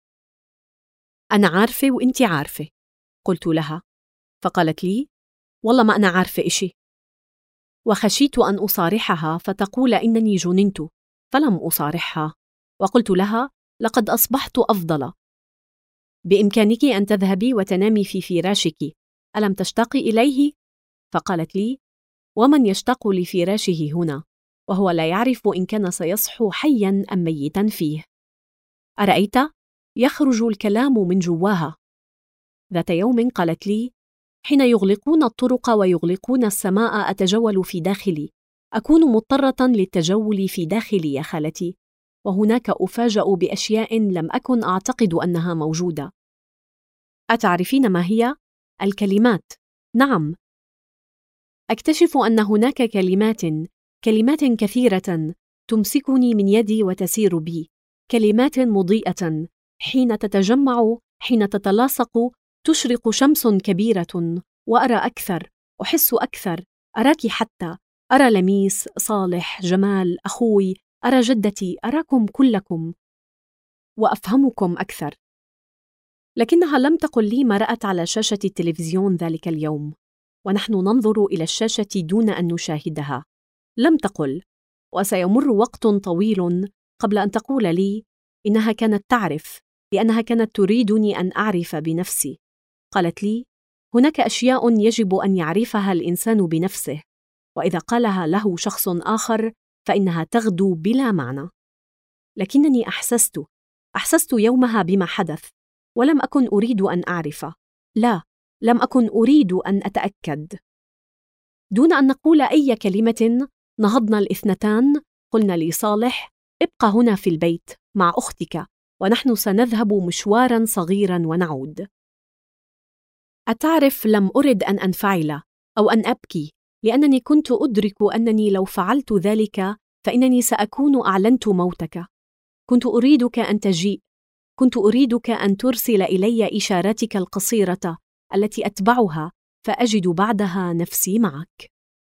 Speaker 1: أنا عارفة وإنتي عارفة، قلت لها. فقالت لي: والله ما أنا عارفة إشي. وخشيت أن أصارحها فتقول إنني جننت، فلم أصارحها، وقلت لها: لقد أصبحت أفضل. بإمكانك أن تذهبي وتنامي في فراشك، ألم تشتاقي إليه؟ فقالت لي: ومن يشتاق لفراشه هنا وهو لا يعرف إن كان سيصحو حياً أم ميتاً فيه؟ أرأيت؟ يخرج الكلام من جواها. ذات يوم قالت لي: حين يغلقون الطرق ويغلقون السماء أتجول في داخلي، أكون مضطرة للتجول في داخلي يا خالتي، وهناك أفاجأ بأشياء لم أكن أعتقد أنها موجودة. أتعرفين ما هي؟ الكلمات. نعم، أكتشف أن هناك كلمات كثيرة تمسكني من يدي وتسير بي، كلمات مضيئة حين تتجمع، حين تتلاصق تشرق شمس كبيرة، وأرى أكثر، أحس أكثر، أراك حتى، أرى لميس، صالح، جمال، أخوي، أرى جدتي، أراكم كلكم وأفهمكم أكثر. لكنها لم تقل لي ما رأت على شاشة التلفزيون ذلك اليوم، ونحن ننظر إلى الشاشة دون أن نشاهدها. لم تقل، وسيمر وقت طويل قبل أن تقول لي إنها كانت تعرف، لأنها كانت تريدني أن أعرف بنفسي. قالت لي: هناك أشياء يجب أن يعرفها الإنسان بنفسه، وإذا قالها له شخص آخر فإنها تغدو بلا معنى. لكنني أحسست يومها بما حدث، ولم أكن أريد أن أعرف. لا، لم أكن أريد أن أتأكد. دون أن نقول أي كلمة نهضنا الاثنتان، قلنا لصالح: ابقى هنا في البيت مع أختك، ونحن سنذهب مشواراً صغيراً ونعود. أتعرف، لم أرد أن أنفعل أو أن أبكي، لأنني كنت أدرك أنني لو فعلت ذلك فإنني سأكون أعلنت موتك. كنت أريدك أن تجيء، كنت أريدك أن ترسل إلي إشاراتك القصيرة التي أتبعها فأجد بعدها نفسي معك.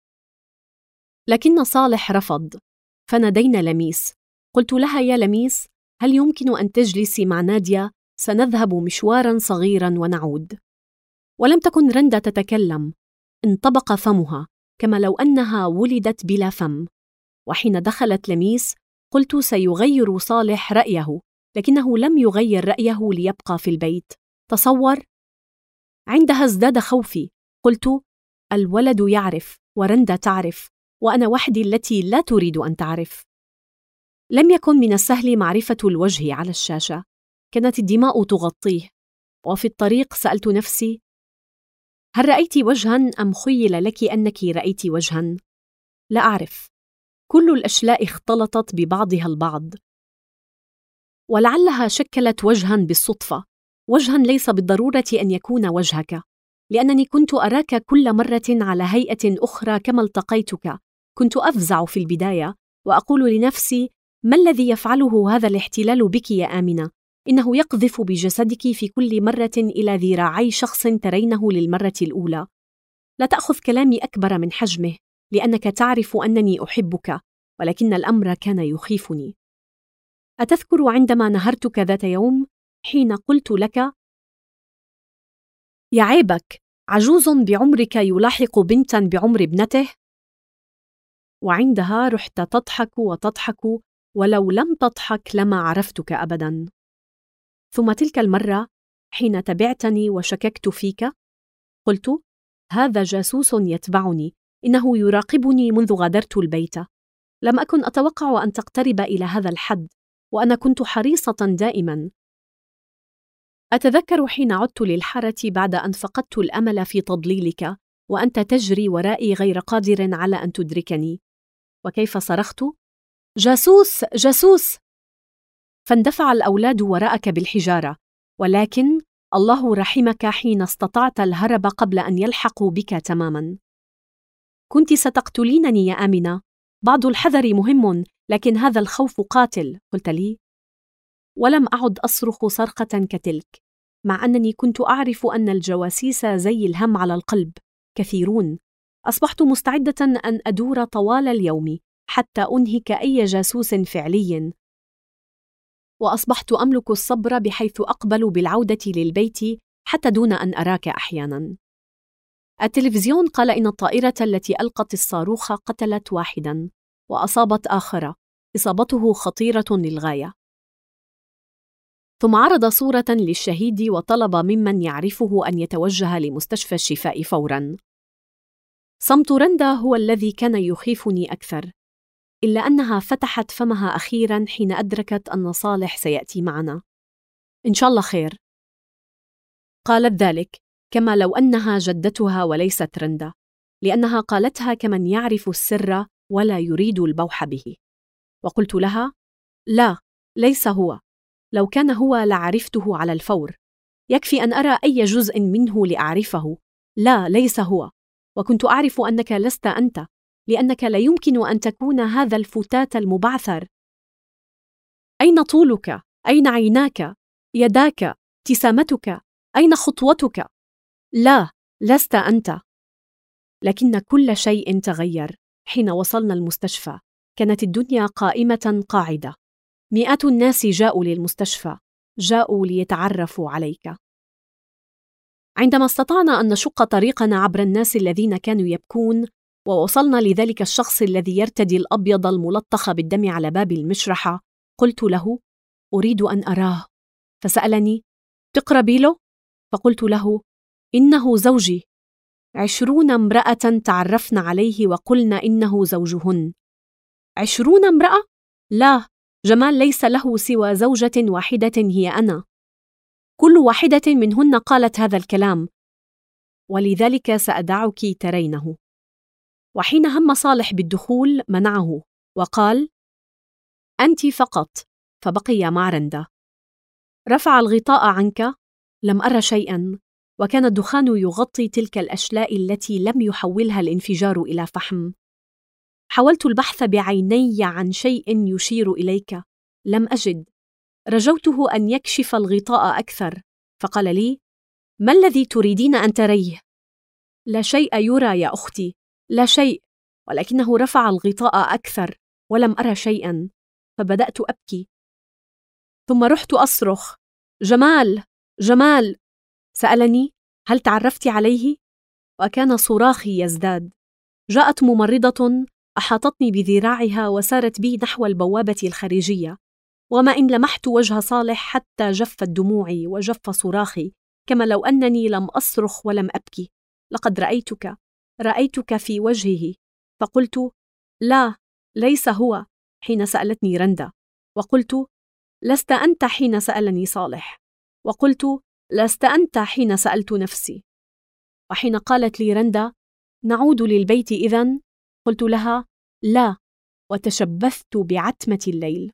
Speaker 1: لكن صالح رفض، فنادينا لميس. قلت لها: يا لميس، هل يمكن أن تجلسي مع نادية؟ سنذهب مشواراً صغيراً ونعود. ولم تكن رندا تتكلم، انطبق فمها كما لو أنها ولدت بلا فم. وحين دخلت لميس قلت: سيغير صالح رأيه، لكنه لم يغير رأيه ليبقى في البيت. تصور. عندها ازداد خوفي. قلت: الولد يعرف، ورندا تعرف، وأنا وحدي التي لا تريد أن تعرف. لم يكن من السهل معرفة الوجه على الشاشة، كانت الدماء تغطيه. وفي الطريق سألت نفسي: هل رأيت وجهاً أم خيل لك أنك رأيت وجهاً؟ لا أعرف. كل الأشلاء اختلطت ببعضها البعض، ولعلها شكلت وجهاً بالصدفة، وجهاً ليس بالضرورة أن يكون وجهك، لأنني كنت أراك كل مرة على هيئة أخرى كما التقيتك. كنت أفزع في البداية وأقول لنفسي: ما الذي يفعله هذا الاحتلال بك يا آمنة؟ إنه يقذف بجسدك في كل مرة إلى ذراعي شخص ترينه للمرة الأولى. لا تأخذ كلامي أكبر من حجمه، لأنك تعرف أنني أحبك، ولكن الأمر كان يخيفني. أتذكر عندما نهرتك ذات يوم حين قلت لك: يا عيبك، عجوز بعمرك يلاحق بنتا بعمر ابنته؟ وعندها رحت تضحك وتضحك، ولو لم تضحك لما عرفتك أبدا. ثم تلك المرة حين تبعتني وشككت فيك، قلت: هذا جاسوس يتبعني، إنه يراقبني منذ غادرت البيت. لم أكن أتوقع أن تقترب إلى هذا الحد، وأنا كنت حريصة دائما. أتذكر حين عدت للحارة بعد أن فقدت الأمل في تضليلك، وأنت تجري ورائي غير قادر على أن تدركني. وكيف صرخت: جاسوس جاسوس! فاندفع الأولاد وراءك بالحجارة، ولكن الله رحمك حين استطعت الهرب قبل أن يلحقوا بك تماماً. كنت ستقتلينني يا آمنة، بعض الحذر مهم، لكن هذا الخوف قاتل، قلت لي. ولم أعد أصرخ صرخة كتلك، مع أنني كنت أعرف أن الجواسيس زي الهم على القلب كثيرون. أصبحت مستعدة أن أدور طوال اليوم حتى أنهك أي جاسوس فعلي، وأصبحت أملك الصبر بحيث أقبل بالعودة للبيت حتى دون أن أراك أحياناً. التلفزيون قال إن الطائرة التي ألقت الصاروخ قتلت واحداً وأصابت آخر، إصابته خطيرة للغاية. ثم عرض صورة للشهيد وطلب ممن يعرفه أن يتوجه لمستشفى الشفاء فوراً. صمت رندا هو الذي كان يخيفني أكثر، إلا أنها فتحت فمها أخيراً حين أدركت أن صالح سيأتي معنا. إن شاء الله خير، قالت ذلك كما لو أنها جدتها وليست رندا، لأنها قالتها كمن يعرف السر ولا يريد البوح به. وقلت لها: لا، ليس هو. لو كان هو لعرفته على الفور. يكفي أن أرى أي جزء منه لأعرفه. لا، ليس هو. وكنت أعرف أنك لست أنت، لأنك لا يمكن أن تكون هذا الفتاة المبعثر. أين طولك؟ أين عيناك؟ يداك؟ ابتسامتك؟ أين خطوتك؟ لا، لست أنت. لكن كل شيء تغير حين وصلنا المستشفى. كانت الدنيا قائمة قاعدة. مئات الناس جاءوا للمستشفى، جاءوا ليتعرفوا عليك. عندما استطعنا أن نشق طريقنا عبر الناس الذين كانوا يبكون، ووصلنا لذلك الشخص الذي يرتدي الأبيض الملطخ بالدم على باب المشرحة، قلت له: أريد أن أراه. فسألني: تقربي له؟ فقلت له: إنه زوجي. 20 امرأة تعرفن عليه وقلن إنه زوجهن. 20 امرأة؟ لا، جمال ليس له سوى زوجة واحدة هي أنا. كل واحدة منهن قالت هذا الكلام، ولذلك سأدعك ترينه. وحين هم صالح بالدخول منعه وقال: أنت فقط. فبقي مع رندا. رفع الغطاء عنك. لم أرى شيئا، وكان الدخان يغطي تلك الأشلاء التي لم يحولها الانفجار إلى فحم. حاولت البحث بعيني عن شيء يشير إليك، لم أجد. رجوته أن يكشف الغطاء أكثر، فقال لي: ما الذي تريدين أن تريه؟ لا شيء يرى يا أختي، لا شيء. ولكنه رفع الغطاء أكثر ولم أرى شيئا، فبدأت أبكي. ثم رحت أصرخ: جمال، جمال! سألني: هل تعرفت عليه؟ وكان صراخي يزداد. جاءت ممرضة أحاطتني بذراعها وسارت بي نحو البوابة الخارجية، وما إن لمحت وجه صالح حتى جفت دموعي وجف صراخي، كما لو أنني لم أصرخ ولم أبكي. لقد رأيتك في وجهه. فقلت: لا، ليس هو، حين سألتني رندا. وقلت: لست أنت حين سألني صالح. وقلت: لست أنت حين سألت نفسي. وحين قالت لي رندا: نعود للبيت إذن؟ قلت لها: لا، وتشبثت بعتمة الليل.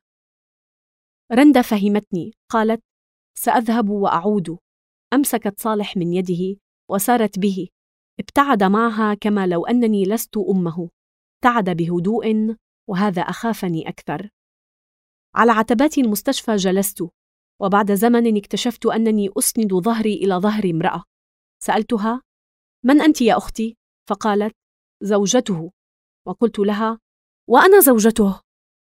Speaker 1: رندا فهمتني، قالت: سأذهب وأعود. أمسكت صالح من يده وسارت به. ابتعد معها كما لو أنني لست أمه. ابتعد بهدوء، وهذا أخافني أكثر. على عتبات المستشفى جلست، وبعد زمن اكتشفت أنني أسند ظهري إلى ظهر امرأة. سألتها: من أنت يا أختي؟ فقالت: زوجته. وقلت لها: وأنا زوجته.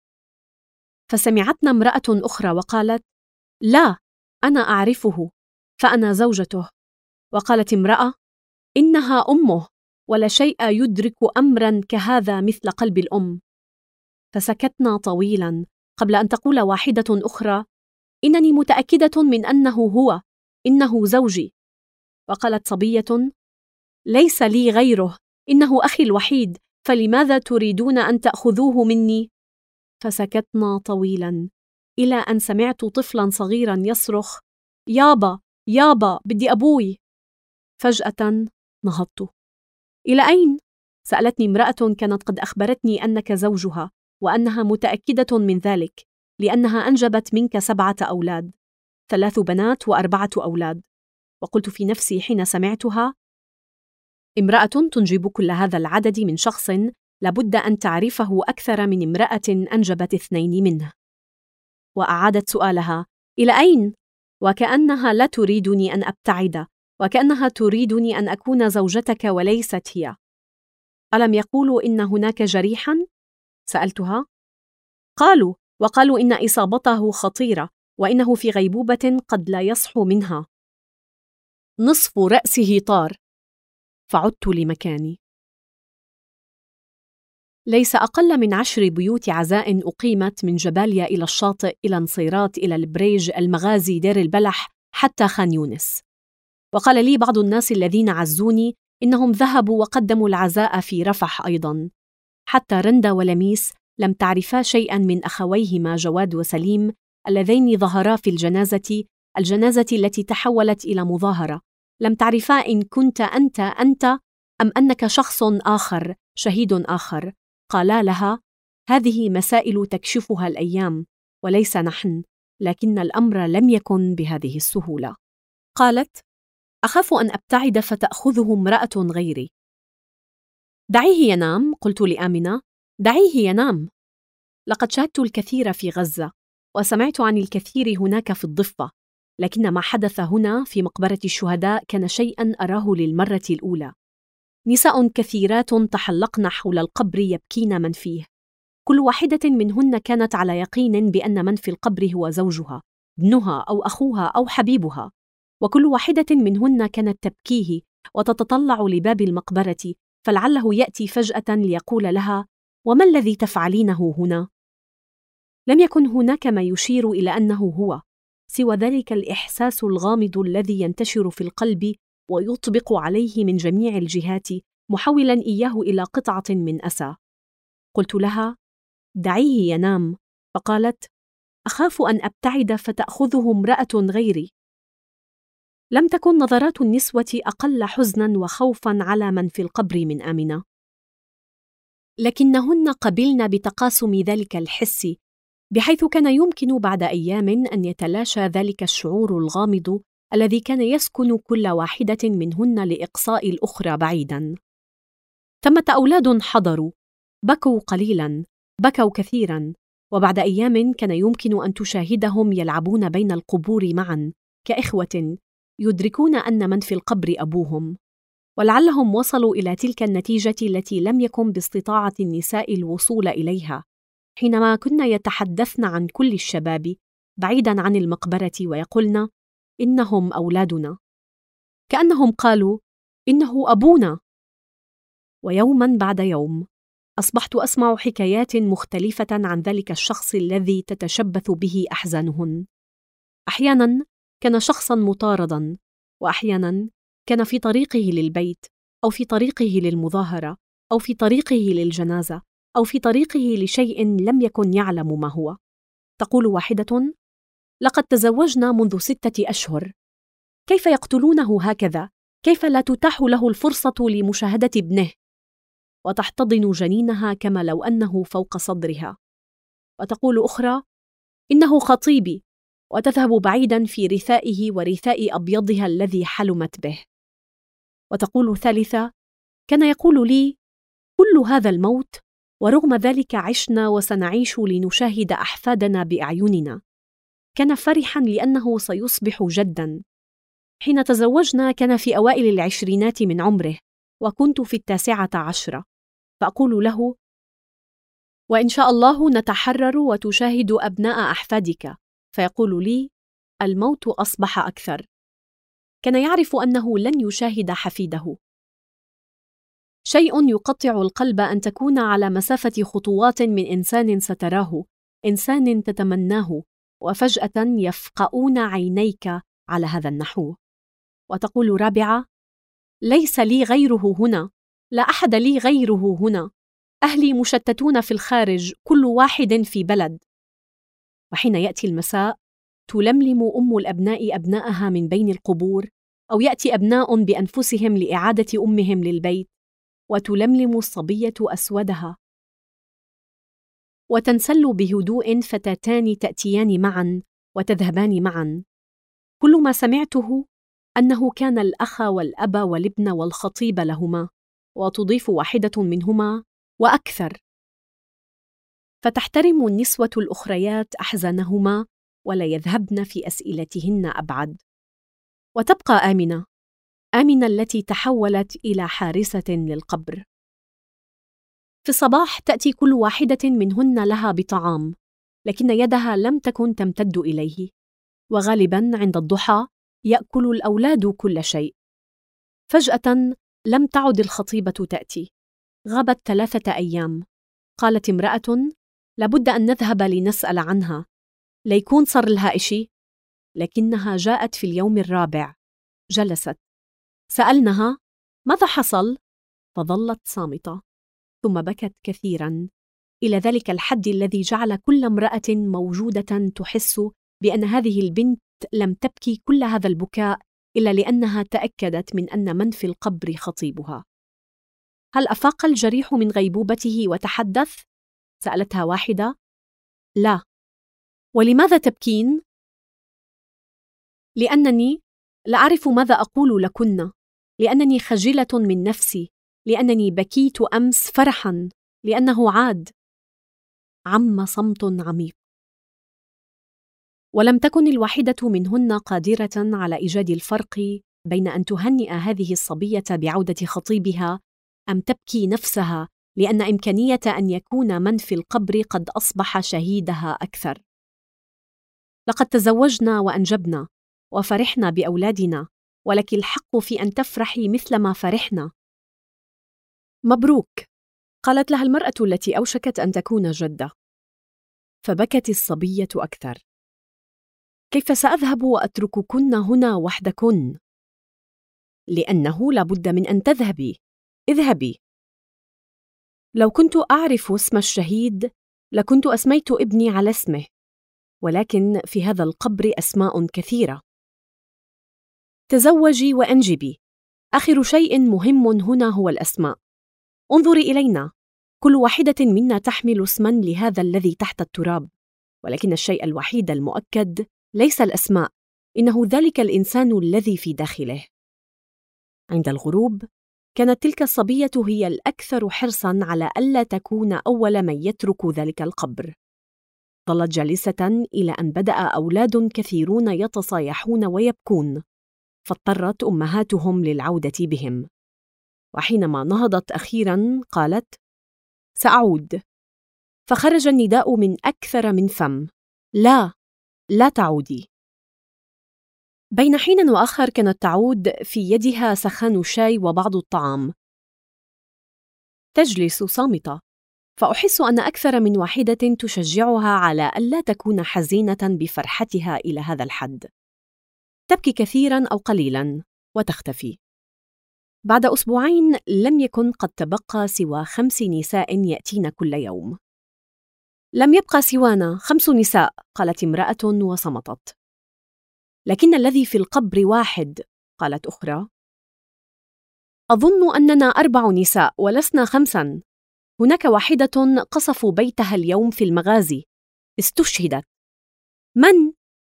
Speaker 1: فسمعتنا امرأة أخرى وقالت: لا، أنا أعرفه، فأنا زوجته. وقالت امرأة: إنها أمه، ولا شيء يدرك أمرا كهذا مثل قلب الأم. فسكتنا طويلا قبل أن تقول واحدة أخرى: إنني متأكدة من أنه هو، إنه زوجي. وقالت صبية: ليس لي غيره، إنه أخي الوحيد، فلماذا تريدون أن تأخذوه مني؟ فسكتنا طويلا إلى أن سمعت طفلا صغيرا يصرخ: يابا، يابا، بدي أبوي. فجأة نهضت. إلى أين؟ سألتني امرأة كانت قد أخبرتني أنك زوجها، وأنها متأكدة من ذلك لأنها أنجبت منك 7 أولاد، 3 بنات و4 أولاد. وقلت في نفسي حين سمعتها: امرأة تنجب كل هذا العدد من شخص لابد أن تعرفه أكثر من امرأة أنجبت 2 منه. وأعادت سؤالها: إلى أين؟ وكأنها لا تريدني أن أبتعد، وكأنها تريدني أن أكون زوجتك وليست هي. ألم يقولوا إن هناك جريحاً؟ سألتها. وقالوا إن إصابته خطيرة، وإنه في غيبوبة قد لا يصحو منها. نصف رأسه طار. فعدت لمكاني. ليس أقل من 10 بيوت عزاء أقيمت من جباليا إلى الشاطئ، إلى نصيرات، إلى البريج، المغازي، دير البلح، حتى خان يونس. وقال لي بعض الناس الذين عزوني إنهم ذهبوا وقدموا العزاء في رفح أيضاً. حتى رندا ولميس لم تعرفا شيئاً من أخويهما جواد وسليم اللذين ظهرا في الجنازة التي تحولت إلى مظاهرة. لم تعرفا إن كنت أنت أم أنك شخص آخر، شهيد آخر. قالا لها: هذه مسائل تكشفها الأيام، وليس نحن، لكن الأمر لم يكن بهذه السهولة. قالت: أخاف أن أبتعد فتأخذه امرأة غيري. دعيه ينام، قلت لآمنة. دعيه ينام. لقد شاهدت الكثير في غزة، وسمعت عن الكثير هناك في الضفة، لكن ما حدث هنا في مقبرة الشهداء كان شيئاً أراه للمرة الأولى. نساء كثيرات تحلقن حول القبر يبكين من فيه، كل واحدة منهن كانت على يقين بأن من في القبر هو زوجها، ابنها أو أخوها أو حبيبها، وكل واحدة منهن كانت تبكيه وتتطلع لباب المقبرة فلعله يأتي فجأة ليقول لها: وما الذي تفعلينه هنا؟ لم يكن هناك ما يشير إلى أنه هو، سوى ذلك الإحساس الغامض الذي ينتشر في القلب ويطبق عليه من جميع الجهات، محولاً إياه إلى قطعة من أسى. قلت لها: دعيه ينام. فقالت: أخاف أن أبتعد فتأخذه امرأة غيري. لم تكن نظرات النسوة أقل حزناً وخوفاً على من في القبر من آمنة، لكنهن قبلن بتقاسم ذلك الحس، بحيث كان يمكن بعد أيام أن يتلاشى ذلك الشعور الغامض الذي كان يسكن كل واحدة منهن لإقصاء الأخرى بعيداً. ثمة أولاد حضروا، بكوا قليلاً، بكوا كثيراً، وبعد أيام كان يمكن أن تشاهدهم يلعبون بين القبور معاً كإخوة يدركون أن من في القبر أبوهم. ولعلهم وصلوا إلى تلك النتيجة التي لم يكن باستطاعة النساء الوصول إليها حينما كن يتحدثن عن كل الشباب بعيداً عن المقبرة ويقولن: إنهم أولادنا، كأنهم قالوا: إنه أبونا. ويوماً بعد يوم أصبحت أسمع حكايات مختلفة عن ذلك الشخص الذي تتشبث به أحزانهن. أحياناً كان شخصاً مطارداً، وأحياناً كان في طريقه للبيت، أو في طريقه للمظاهرة، أو في طريقه للجنازة، أو في طريقه لشيء لم يكن يعلم ما هو. تقول واحدة: لقد تزوجنا منذ 6 أشهر. كيف يقتلونه هكذا؟ كيف لا تتاح له الفرصة لمشاهدة ابنه؟ وتحتضن جنينها كما لو أنه فوق صدرها. وتقول أخرى: إنه خطيبي، وتذهب بعيداً في رثائه ورثاء أبيضها الذي حلمت به. وتقول ثالثة: كان يقول لي: كل هذا الموت، ورغم ذلك عشنا وسنعيش لنشاهد أحفادنا بأعيننا. كان فرحاً لأنه سيصبح جداً. حين تزوجنا كان في أوائل العشرينات من عمره، وكنت في 19. فأقول له: وإن شاء الله نتحرر وتشاهد أبناء أحفادك. فيقول لي: الموت أصبح أكثر. كان يعرف أنه لن يشاهد حفيده. شيء يقطع القلب أن تكون على مسافة خطوات من إنسان ستراه، إنسان تتمناه، وفجأة يفقؤون عينيك على هذا النحو. وتقول رابعة: ليس لي غيره هنا، لا أحد لي غيره هنا. أهلي مشتتون في الخارج، كل واحد في بلد. وحين يأتي المساء تلملم أم الأبناء أبناءها من بين القبور، أو يأتي أبناء بأنفسهم لإعادة أمهم للبيت، وتلملم الصبية أسودها، وتنسل بهدوء فتاتان تأتيان معا وتذهبان معا. كل ما سمعته أنه كان الأخ والأب والابن والخطيب لهما، وتضيف واحدة منهما وأكثر، فتحترم النسوة الأخريات أحزانهما ولا يذهبن في أسئلتهن أبعد. وتبقى آمنة التي تحولت إلى حارسة للقبر. في الصباح تأتي كل واحدة منهن لها بطعام، لكن يدها لم تكن تمتد إليه، وغالباً عند الضحى يأكل الأولاد كل شيء. فجأة لم تعد الخطيبة تأتي، غابت 3 أيام. قالت امرأة: لابد أن نذهب لنسأل عنها، ليكون صار لها إشي. لكنها جاءت في اليوم الرابع، جلست، سألنها: ماذا حصل؟ فظلت صامتة، ثم بكت كثيراً، إلى ذلك الحد الذي جعل كل امرأة موجودة تحس بأن هذه البنت لم تبكي كل هذا البكاء إلا لأنها تأكدت من أن من في القبر خطيبها. هل أفاق الجريح من غيبوبته وتحدث؟ سألتها واحدة. لا. ولماذا تبكين؟ لأنني لا أعرف ماذا أقول لكن، لأنني خجلة من نفسي، لأنني بكيت أمس فرحاً، لأنه عاد. عم صمت عميق. ولم تكن الواحدة منهن قادرة على إيجاد الفرق بين أن تهنئ هذه الصبية بعودة خطيبها أم تبكي نفسها لأن إمكانية أن يكون من في القبر قد أصبح شهيدها أكثر. لقد تزوجنا وأنجبنا وفرحنا بأولادنا، ولك الحق في أن تفرحي مثل ما فرحنا. مبروك، قالت لها المرأة التي أوشكت أن تكون جدة. فبكت الصبية أكثر. كيف سأذهب وأترككن هنا وحدكن؟ لأنه لابد من أن تذهبي. اذهبي. لو كنت أعرف اسم الشهيد لكنت أسميت ابني على اسمه، ولكن في هذا القبر أسماء كثيرة. تزوجي وأنجبي، آخر شيء مهم هنا هو الأسماء. انظري إلينا، كل واحدة منا تحمل اسماً لهذا الذي تحت التراب، ولكن الشيء الوحيد المؤكد ليس الأسماء، إنه ذلك الإنسان الذي في داخله. عند الغروب كانت تلك الصبية هي الأكثر حرصاً على ألا تكون أول من يترك ذلك القبر. ظلت جالسة إلى أن بدأ أولاد كثيرون يتصايحون ويبكون، فاضطرت أمهاتهم للعودة بهم. وحينما نهضت أخيراً قالت: سأعود. فخرج النداء من أكثر من فم: لا تعودي. بين حين وآخر كانت تعود في يدها سخان شاي وبعض الطعام. تجلس صامتة، فأحس أن أكثر من واحدة تشجعها على ألا تكون حزينة بفرحتها إلى هذا الحد. تبكي كثيراً أو قليلاً وتختفي. بعد أسبوعين لم يكن قد تبقى سوى 5 نساء يأتين كل يوم. لم يبقى سوانا 5 نساء، قالت امرأة وصمتت. لكن الذي في القبر واحد، قالت أخرى. أظن أننا 4 نساء ولسنا 5. هناك واحدة قصفوا بيتها اليوم في المغازي، استشهدت. من؟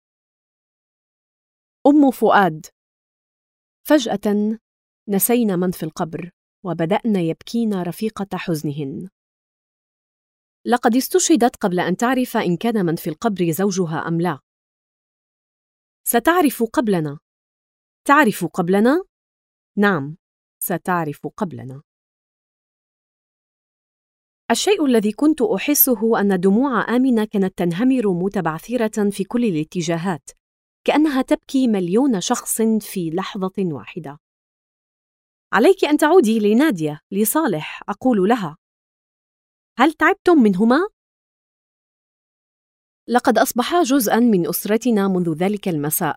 Speaker 1: أم فؤاد. فجأة نسينا من في القبر وبدأنا يبكين رفيقة حزنهن. لقد استشهدت قبل أن تعرف إن كان من في القبر زوجها أم لا. ستعرف قبلنا. تعرف قبلنا؟ نعم، ستعرف قبلنا. الشيء الذي كنت أحسه أن دموع آمنة كانت تنهمر متبعثرة في كل الاتجاهات، كأنها تبكي 1,000,000 شخص في لحظة واحدة. عليك أن تعودي لنادية، لصالح، أقول لها. هل تعبتم منهما؟ لقد أصبحا جزءاً من أسرتنا منذ ذلك المساء.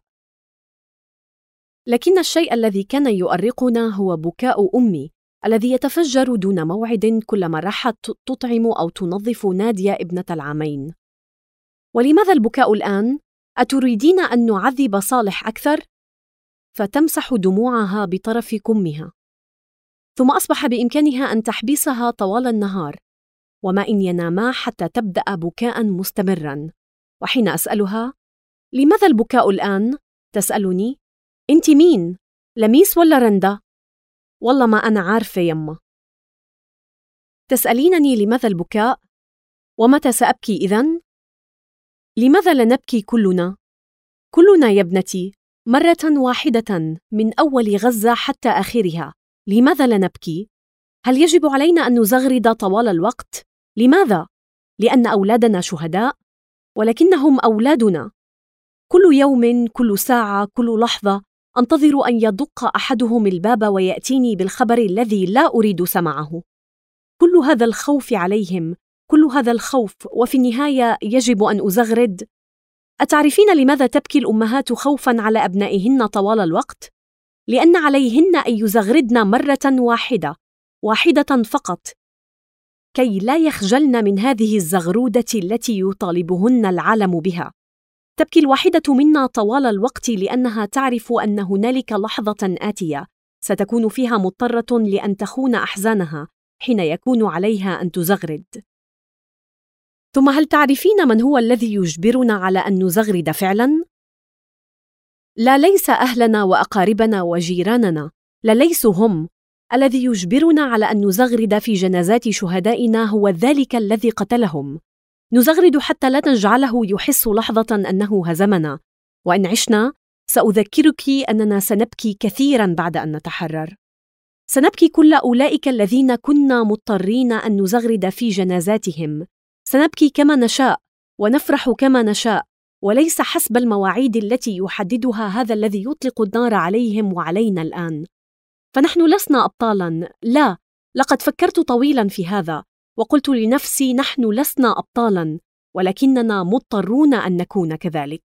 Speaker 1: لكن الشيء الذي كان يؤرقنا هو بكاء أمي الذي يتفجر دون موعد كلما راحت تطعم أو تنظف نادية ابنة العامين. ولماذا البكاء الآن؟ أتريدين أن نعذب صالح أكثر؟ فتمسح دموعها بطرف كمها. ثم أصبح بإمكانها أن تحبسها طوال النهار، وما إن يناما حتى تبدأ بكاء مستمراً. وحين أسألها: لماذا البكاء الآن؟ تسألني: أنت مين؟ لميس ولا رندا؟ والله ما أنا عارفة يما. تسألينني لماذا البكاء؟ ومتى سأبكي إذن؟ لماذا لا نبكي كلنا؟ كلنا يا ابنتي، مرة واحدة من أول غزة حتى آخرها. لماذا لا نبكي؟ هل يجب علينا أن نزغرد طوال الوقت؟ لماذا؟ لأن أولادنا شهداء؟ ولكنهم أولادنا. كل يوم، كل ساعة، كل لحظة أنتظر أن يدق أحدهم الباب ويأتيني بالخبر الذي لا أريد سماعه. كل هذا الخوف عليهم، كل هذا الخوف، وفي النهاية يجب أن أزغرد. أتعرفين لماذا تبكي الأمهات خوفاً على أبنائهن طوال الوقت؟ لأن عليهن أن يزغردن مرة واحدة فقط، كي لا يخجلن من هذه الزغرودة التي يطالبهن العالم بها. تبكي الواحدة منا طوال الوقت لأنها تعرف أن هنالك لحظة آتية ستكون فيها مضطرة لأن تخون أحزانها حين يكون عليها أن تزغرد. ثم هل تعرفين من هو الذي يجبرنا على أن نزغرد فعلاً؟ لا، ليس أهلنا وأقاربنا وجيراننا، لا ليسوا هم. الذي يجبرنا على أن نزغرد في جنازات شهدائنا هو ذلك الذي قتلهم. نزغرد حتى لا نجعله يحس لحظة أنه هزمنا، وإن عشنا سأذكرك أننا سنبكي كثيراً بعد أن نتحرر. سنبكي كل أولئك الذين كنا مضطرين أن نزغرد في جنازاتهم. سنبكي كما نشاء ونفرح كما نشاء، وليس حسب المواعيد التي يحددها هذا الذي يطلق النار عليهم وعلينا الآن. فنحن لسنا أبطالاً، لا، لقد فكرت طويلاً في هذا وقلت لنفسي: نحن لسنا أبطالاً، ولكننا مضطرون أن نكون كذلك.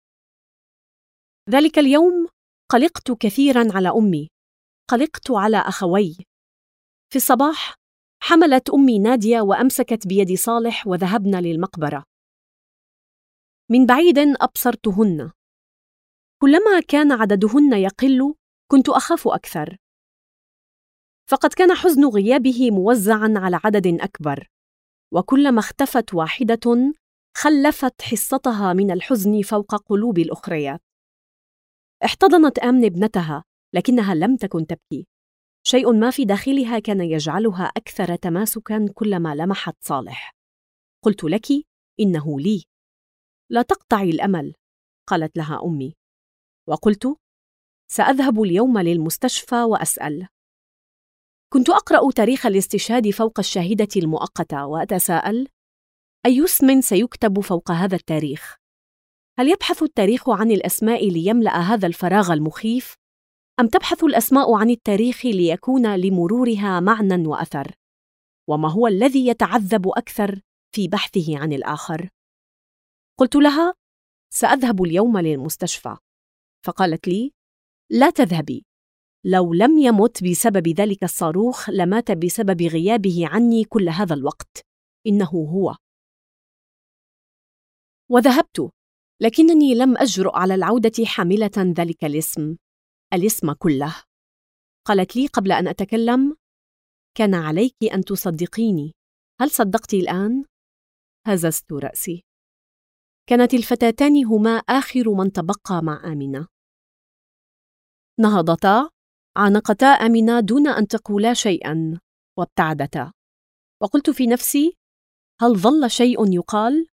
Speaker 1: ذلك اليوم قلقت كثيراً على أمي، قلقت على أخوي. في الصباح حملت أمي نادية وأمسكت بيد صالح وذهبنا للمقبرة. من بعيد أبصرتهن. كلما كان عددهن يقل كنت أخاف أكثر، فقد كان حزن غيابه موزعاً على عدد أكبر، وكلما اختفت واحدة خلفت حصتها من الحزن فوق قلوب الأخريات. احتضنت آمن ابنتها، لكنها لم تكن تبكي. شيء ما في داخلها كان يجعلها أكثر تماسكاً كلما لمحت صالح. قلت لك: إنه لي. لا تقطعي الأمل، قالت لها أمي. وقلت: سأذهب اليوم للمستشفى وأسأل. كنت أقرأ تاريخ الاستشهاد فوق الشاهدة المؤقتة وأتساءل: أي اسم سيكتب فوق هذا التاريخ؟ هل يبحث التاريخ عن الأسماء ليملأ هذا الفراغ المخيف؟ أم تبحث الأسماء عن التاريخ ليكون لمرورها معنى وأثر؟ وما هو الذي يتعذب أكثر في بحثه عن الآخر؟ قلت لها: سأذهب اليوم للمستشفى. فقالت لي: لا تذهبي. لو لم يمت بسبب ذلك الصاروخ لمات بسبب غيابه عني كل هذا الوقت. إنه هو. وذهبت، لكنني لم أجرؤ على العودة حاملة ذلك الاسم كله. قالت لي قبل أن أتكلم: كان عليك أن تصدقيني. هل صدقت الآن؟ هززت رأسي. كانت الفتاتان هما آخر من تبقى مع آمنة. نهضتا، عانقتا آمنة دون أن تقولا شيئا، وابتعدتا. وقلت في نفسي: هل ظل شيء يقال؟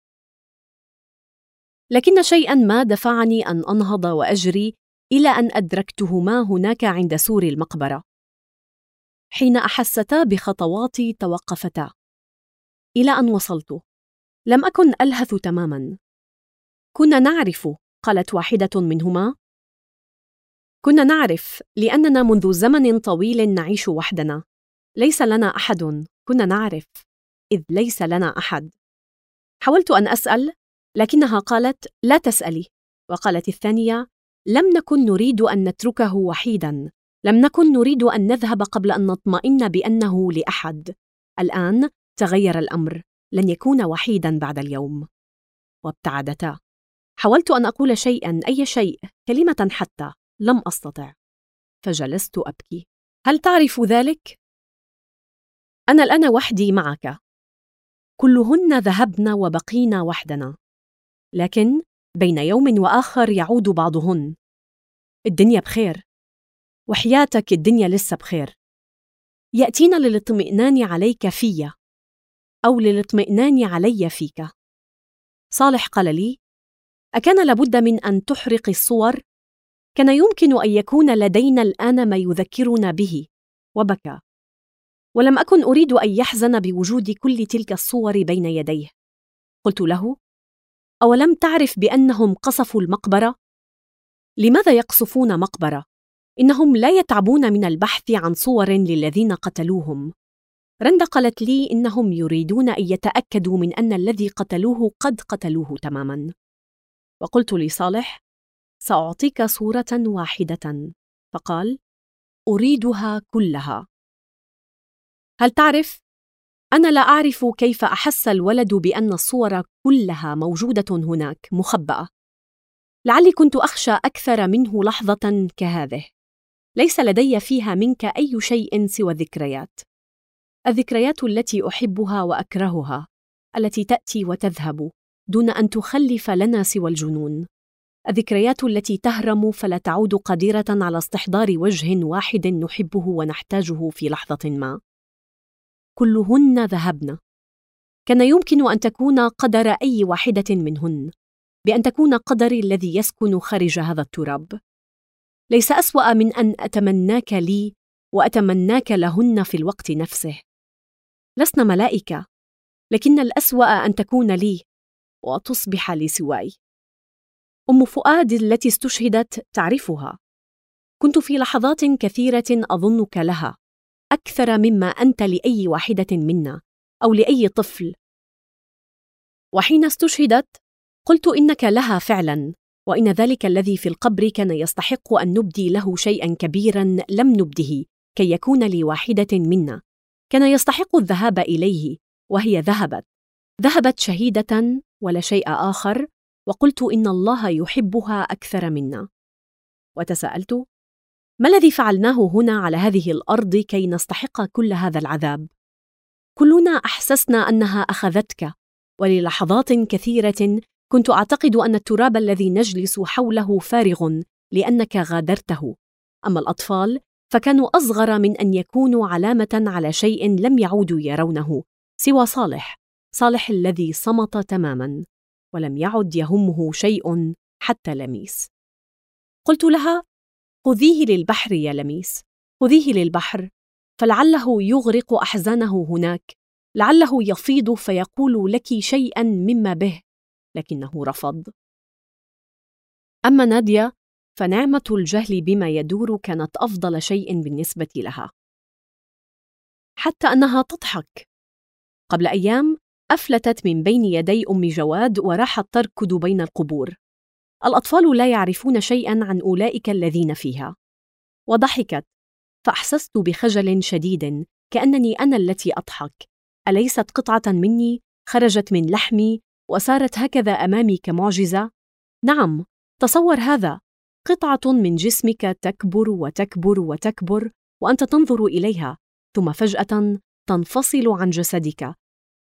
Speaker 1: لكن شيئا ما دفعني أن أنهض وأجري إلى أن أدركتهما هناك عند سور المقبرة. حين أحستا بخطواتي توقفتا. إلى أن وصلت لم أكن ألهث تماما. كنا نعرف، قالت واحدة منهما. كنا نعرف لأننا منذ زمن طويل نعيش وحدنا. ليس لنا أحد. كنا نعرف، إذ ليس لنا أحد. حاولت أن أسأل، لكنها قالت: لا تسألي. وقالت الثانية: لم نكن نريد أن نتركه وحيداً. لم نكن نريد أن نذهب قبل أن نطمئن بأنه لأحد. الآن تغير الأمر، لن يكون وحيداً بعد اليوم. وابتعدتا. حاولت أن أقول شيئاً، أي شيء، كلمة حتى، لم أستطع. فجلست أبكي. هل تعرف ذلك؟ أنا الآن وحدي معك. كلهن ذهبن وبقينا وحدنا، لكن بين يوم وآخر يعود بعضهن. الدنيا بخير، وحياتك الدنيا لسه بخير. يأتينا للاطمئنان عليك في، أو للاطمئنان علي فيك. صالح قال لي: أكان لابد من أن تحرق الصور؟ كان يمكن أن يكون لدينا الآن ما يذكرنا به. وبكى، ولم أكن أريد أن يحزن بوجود كل تلك الصور بين يديه. قلت له: أولم تعرف بأنهم قصفوا المقبرة؟ لماذا يقصفون مقبرة؟ إنهم لا يتعبون من البحث عن صور للذين قتلوهم. رندا قالت لي إنهم يريدون أن يتأكدوا من أن الذي قتلوه قد قتلوه تماماً. وقلت لصالح: سأعطيك صورة واحدة. فقال: أريدها كلها. هل تعرف؟ أنا لا أعرف كيف أحس الولد بأن الصور كلها موجودة هناك مخبأة. لعلي كنت أخشى أكثر منه لحظة كهذه. ليس لدي فيها منك أي شيء سوى الذكريات. الذكريات التي أحبها وأكرهها، التي تأتي وتذهب دون أن تخلف لنا سوى الجنون. الذكريات التي تهرم فلا تعود قادرة على استحضار وجه واحد نحبه ونحتاجه في لحظة ما. كلهن ذهبن. كان يمكن أن تكون قدر أي واحدة منهن، بأن تكون قدري الذي يسكن خارج هذا التراب. ليس أسوأ من أن أتمناك لي وأتمناك لهن في الوقت نفسه. لسنا ملائكة، لكن الأسوأ أن تكون لي وتصبح لسواي. أم فؤاد التي استشهدت تعرفها. كنت في لحظات كثيرة أظنك لها أكثر مما أنت لأي واحدة منا أو لأي طفل. وحين استشهدت قلت إنك لها فعلاً، وإن ذلك الذي في القبر كان يستحق أن نبدي له شيئاً كبيراً لم نبده كي يكون لواحدة منا. كان يستحق الذهاب إليه، وهي ذهبت شهيدة ولا شيء آخر. وقلت إن الله يحبها أكثر منا. وتساءلت: ما الذي فعلناه هنا على هذه الأرض كي نستحق كل هذا العذاب؟ كلنا أحسسنا أنها أخذتك، وللحظات كثيرة كنت أعتقد أن التراب الذي نجلس حوله فارغ لأنك غادرته. أما الأطفال فكانوا أصغر من أن يكونوا علامة على شيء لم يعودوا يرونه سوى صالح الذي صمت تماماً، ولم يعد يهمه شيء حتى لميس. قلت لها: خذيه للبحر يا لميس، خذيه للبحر، فلعله يغرق أحزانه هناك، لعله يفيض فيقول لك شيئاً مما به. لكنه رفض. أما نادية فنعمة الجهل بما يدور كانت أفضل شيء بالنسبة لها، حتى أنها تضحك. قبل أيام أفلتت من بين يدي أم جواد وراحت تركض بين القبور. الأطفال لا يعرفون شيئاً عن أولئك الذين فيها. وضحكت، فأحسست بخجل شديد، كأنني أنا التي أضحك. أليست قطعة مني خرجت من لحمي وصارت هكذا أمامي كمعجزة؟ نعم، تصور هذا، قطعة من جسمك تكبر وتكبر وتكبر وأنت تنظر إليها، ثم فجأة تنفصل عن جسدك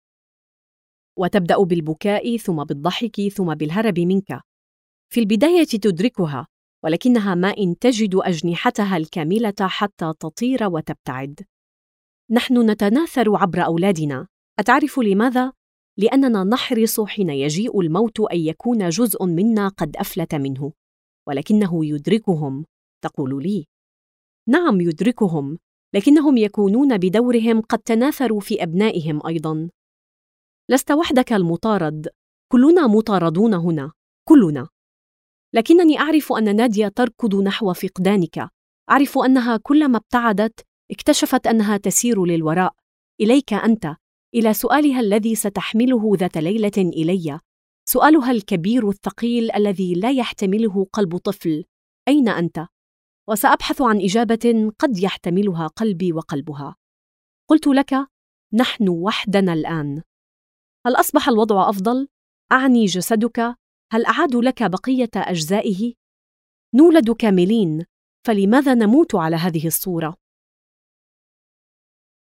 Speaker 1: وتبدأ بالبكاء ثم بالضحك ثم بالهرب منك. في البداية تدركها، ولكنها ما إن تجد أجنحتها الكاملة حتى تطير وتبتعد. نحن نتناثر عبر أولادنا. أتعرف لماذا؟ لأننا نحرص حين يجيء الموت أن يكون جزء منا قد أفلت منه، ولكنه يدركهم. تقول لي: نعم يدركهم، لكنهم يكونون بدورهم قد تناثروا في أبنائهم أيضاً. لست وحدك المطارد، كلنا مطاردون هنا، كلنا. لكنني أعرف أن نادية تركض نحو فقدانك. أعرف أنها كلما ابتعدت اكتشفت أنها تسير للوراء، إليك أنت، إلى سؤالها الذي ستحمله ذات ليلة إلي، سؤالها الكبير الثقيل الذي لا يحتمله قلب طفل: أين أنت؟ وسأبحث عن إجابة قد يحتملها قلبي وقلبها. قلت لك: نحن وحدنا الآن. هل أصبح الوضع أفضل؟ أعني جسدك، هل أعادوا لك بقية أجزائه؟ نولد كاملين، فلماذا نموت على هذه الصورة؟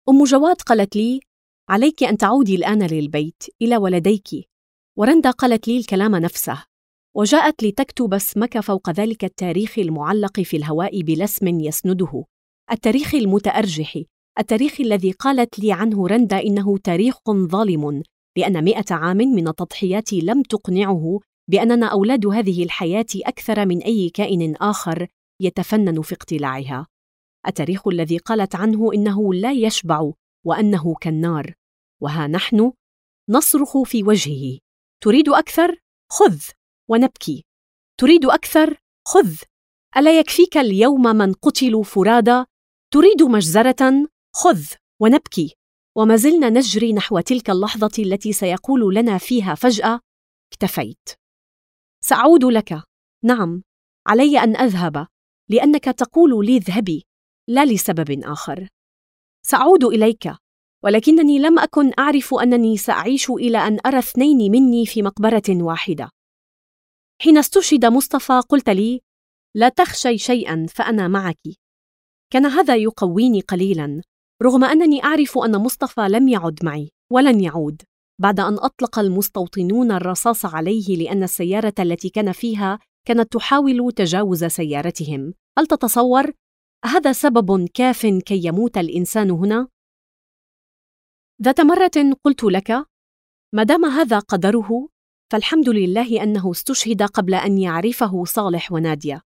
Speaker 1: أم جواد قالت لي: عليك أن تعودي الآن للبيت إلى ولديك. ورندا قالت لي الكلام نفسه، وجاءت لتكتب اسمك فوق ذلك التاريخ المعلق في الهواء بلسم يسنده، التاريخ المتأرجح، التاريخ الذي قالت لي عنه رندا إنه تاريخ ظالم، لأن 100 عام من التضحيات لم تقنعه بأننا أولاد هذه الحياة أكثر من أي كائن آخر يتفنن في اقتلاعها. التاريخ الذي قالت عنه إنه لا يشبع وأنه كالنار، وها نحن نصرخ في وجهه: تريد أكثر؟ خذ ونبكي. تريد أكثر؟ خذ. ألا يكفيك اليوم من قتلوا فرادى؟ تريد مجزرة؟ خذ ونبكي. وما زلنا نجري نحو تلك اللحظة التي سيقول لنا فيها فجأة: اكتفيت. سأعود لك. نعم، علي أن أذهب لأنك تقول لي اذهبي، لا لسبب آخر. سأعود إليك، ولكنني لم أكن أعرف أنني سأعيش إلى أن أرى 2 مني في مقبرة واحدة. حين استشهد مصطفى قلت لي: لا تخشي شيئاً فأنا معك. كان هذا يقويني قليلاً، رغم أنني أعرف أن مصطفى لم يعد معي ولن يعود بعد أن أطلق المستوطنون الرصاص عليه لأن السيارة التي كان فيها كانت تحاول تجاوز سيارتهم. هل تتصور؟ هذا سبب كاف كي يموت الإنسان هنا؟ ذات مرة قلت لك: ما دام هذا قدره فالحمد لله أنه استشهد قبل أن يعرفه صالح ونادية.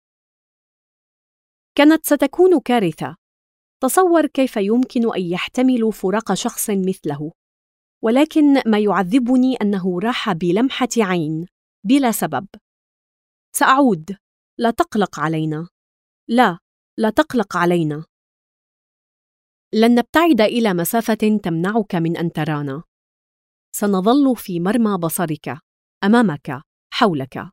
Speaker 1: كانت ستكون كارثة. تصور كيف يمكن أن يحتملوا فراق شخص مثله، ولكن ما يعذبني أنه راح بلمحة عين بلا سبب. سأعود، لا تقلق علينا. لا تقلق علينا. لن نبتعد إلى مسافة تمنعك من أن ترانا. سنظل في مرمى بصرك، أمامك، حولك.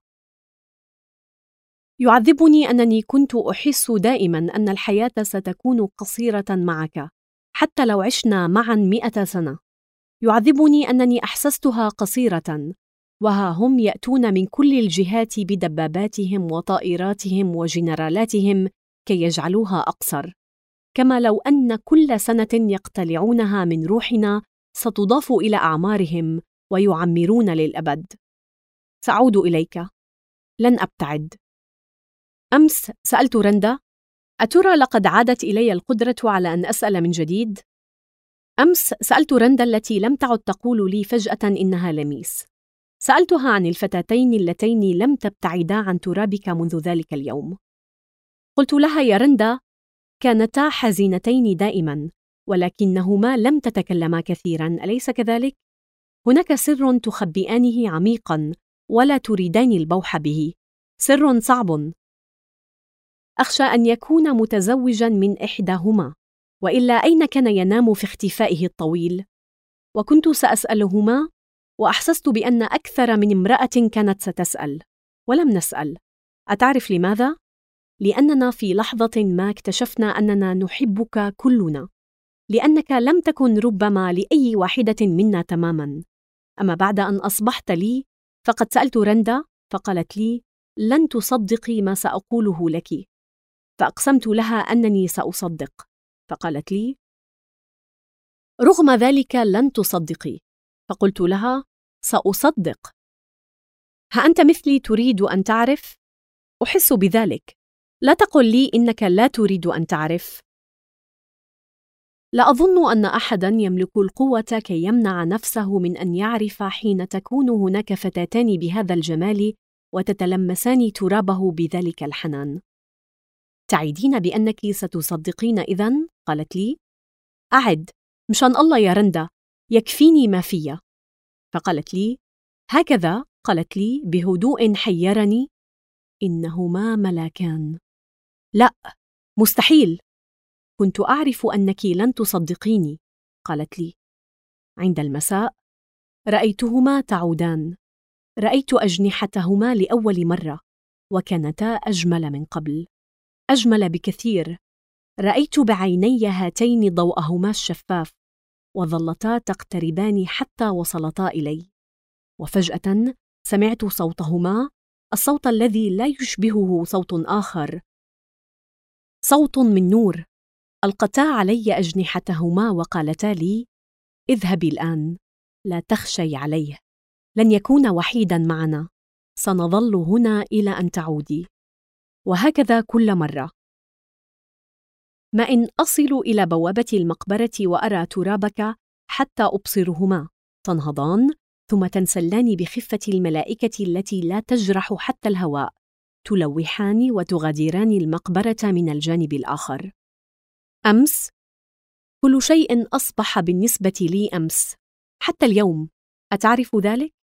Speaker 1: يعذبني أنني كنت أحس دائماً أن الحياة ستكون قصيرة معك، حتى لو عشنا معاً 100 سنة. يعذبني أنني أحسستها قصيرة، وها هم يأتون من كل الجهات بدباباتهم وطائراتهم وجنرالاتهم كي يجعلوها أقصر، كما لو أن كل سنة يقتلعونها من روحنا ستضاف إلى أعمارهم ويعمرون للأبد. سأعود إليك، لن أبتعد. أمس سألت رندا: أترى لقد عادت إلي القدرة على أن أسأل من جديد؟ أمس سألت رندا التي لم تعد تقول لي فجأة إنها لميس. سألتها عن الفتاتين اللتين لم تبتعدا عن ترابك منذ ذلك اليوم. قلت لها: يا رندا، كانتا حزينتين دائما، ولكنهما لم تتكلما كثيرا، أليس كذلك؟ هناك سر تخبئانه عميقا ولا تريدان البوح به، سر صعب. أخشى أن يكون متزوجا من إحداهما، وإلا أين كان ينام في اختفائه الطويل؟ وكنت سأسألهما، وأحسست بأن أكثر من امرأة كانت ستسأل، ولم نسأل. أتعرف لماذا؟ لأننا في لحظة ما اكتشفنا أننا نحبك كلنا، لأنك لم تكن ربما لأي واحدة منا تماماً. أما بعد أن أصبحت لي فقد سألت رندا فقالت لي: لن تصدقي ما سأقوله لك. فأقسمت لها أنني سأصدق، فقالت لي: رغم ذلك لن تصدقي. فقلت لها: سأصدق. ها أنت مثلي تريد أن تعرف؟ أحس بذلك. لا تقل لي إنك لا تريد أن تعرف. لا أظن أن أحداً يملك القوة كي يمنع نفسه من أن يعرف حين تكون هناك فتاتان بهذا الجمال وتتلمسان ترابه بذلك الحنان. تعيدين بأنك ستصدقين إذن؟ قالت لي. أعد، مشان الله يا رندا، يكفيني ما فيا. فقالت لي: هكذا، قالت لي بهدوء حيرني: إنهما ملاكان. لا، مستحيل. كنت أعرف أنك لن تصدقيني، قالت لي. عند المساء رأيتهما تعودان، رأيت أجنحتهما لأول مرة، وكانتا أجمل من قبل، أجمل بكثير. رأيت بعيني هاتين ضوءهما الشفاف، وظلتا تقتربان حتى وصلتا إلي. وفجأة سمعت صوتهما، الصوت الذي لا يشبهه صوت آخر، صوت من نور، ألقتا علي أجنحتهما وقالتا لي: اذهبي الآن، لا تخشي عليه، لن يكون وحيداً معنا، سنظل هنا إلى أن تعودي. وهكذا كل مرة. ما إن أصل إلى بوابة المقبرة وأرى ترابك حتى أبصرهما تنهضان ثم تنسلان بخفة الملائكة التي لا تجرح حتى الهواء، تلوحان وتغادران المقبرة من الجانب الآخر. أمس كل شيء أصبح بالنسبة لي أمس، حتى اليوم، أتعرف ذلك؟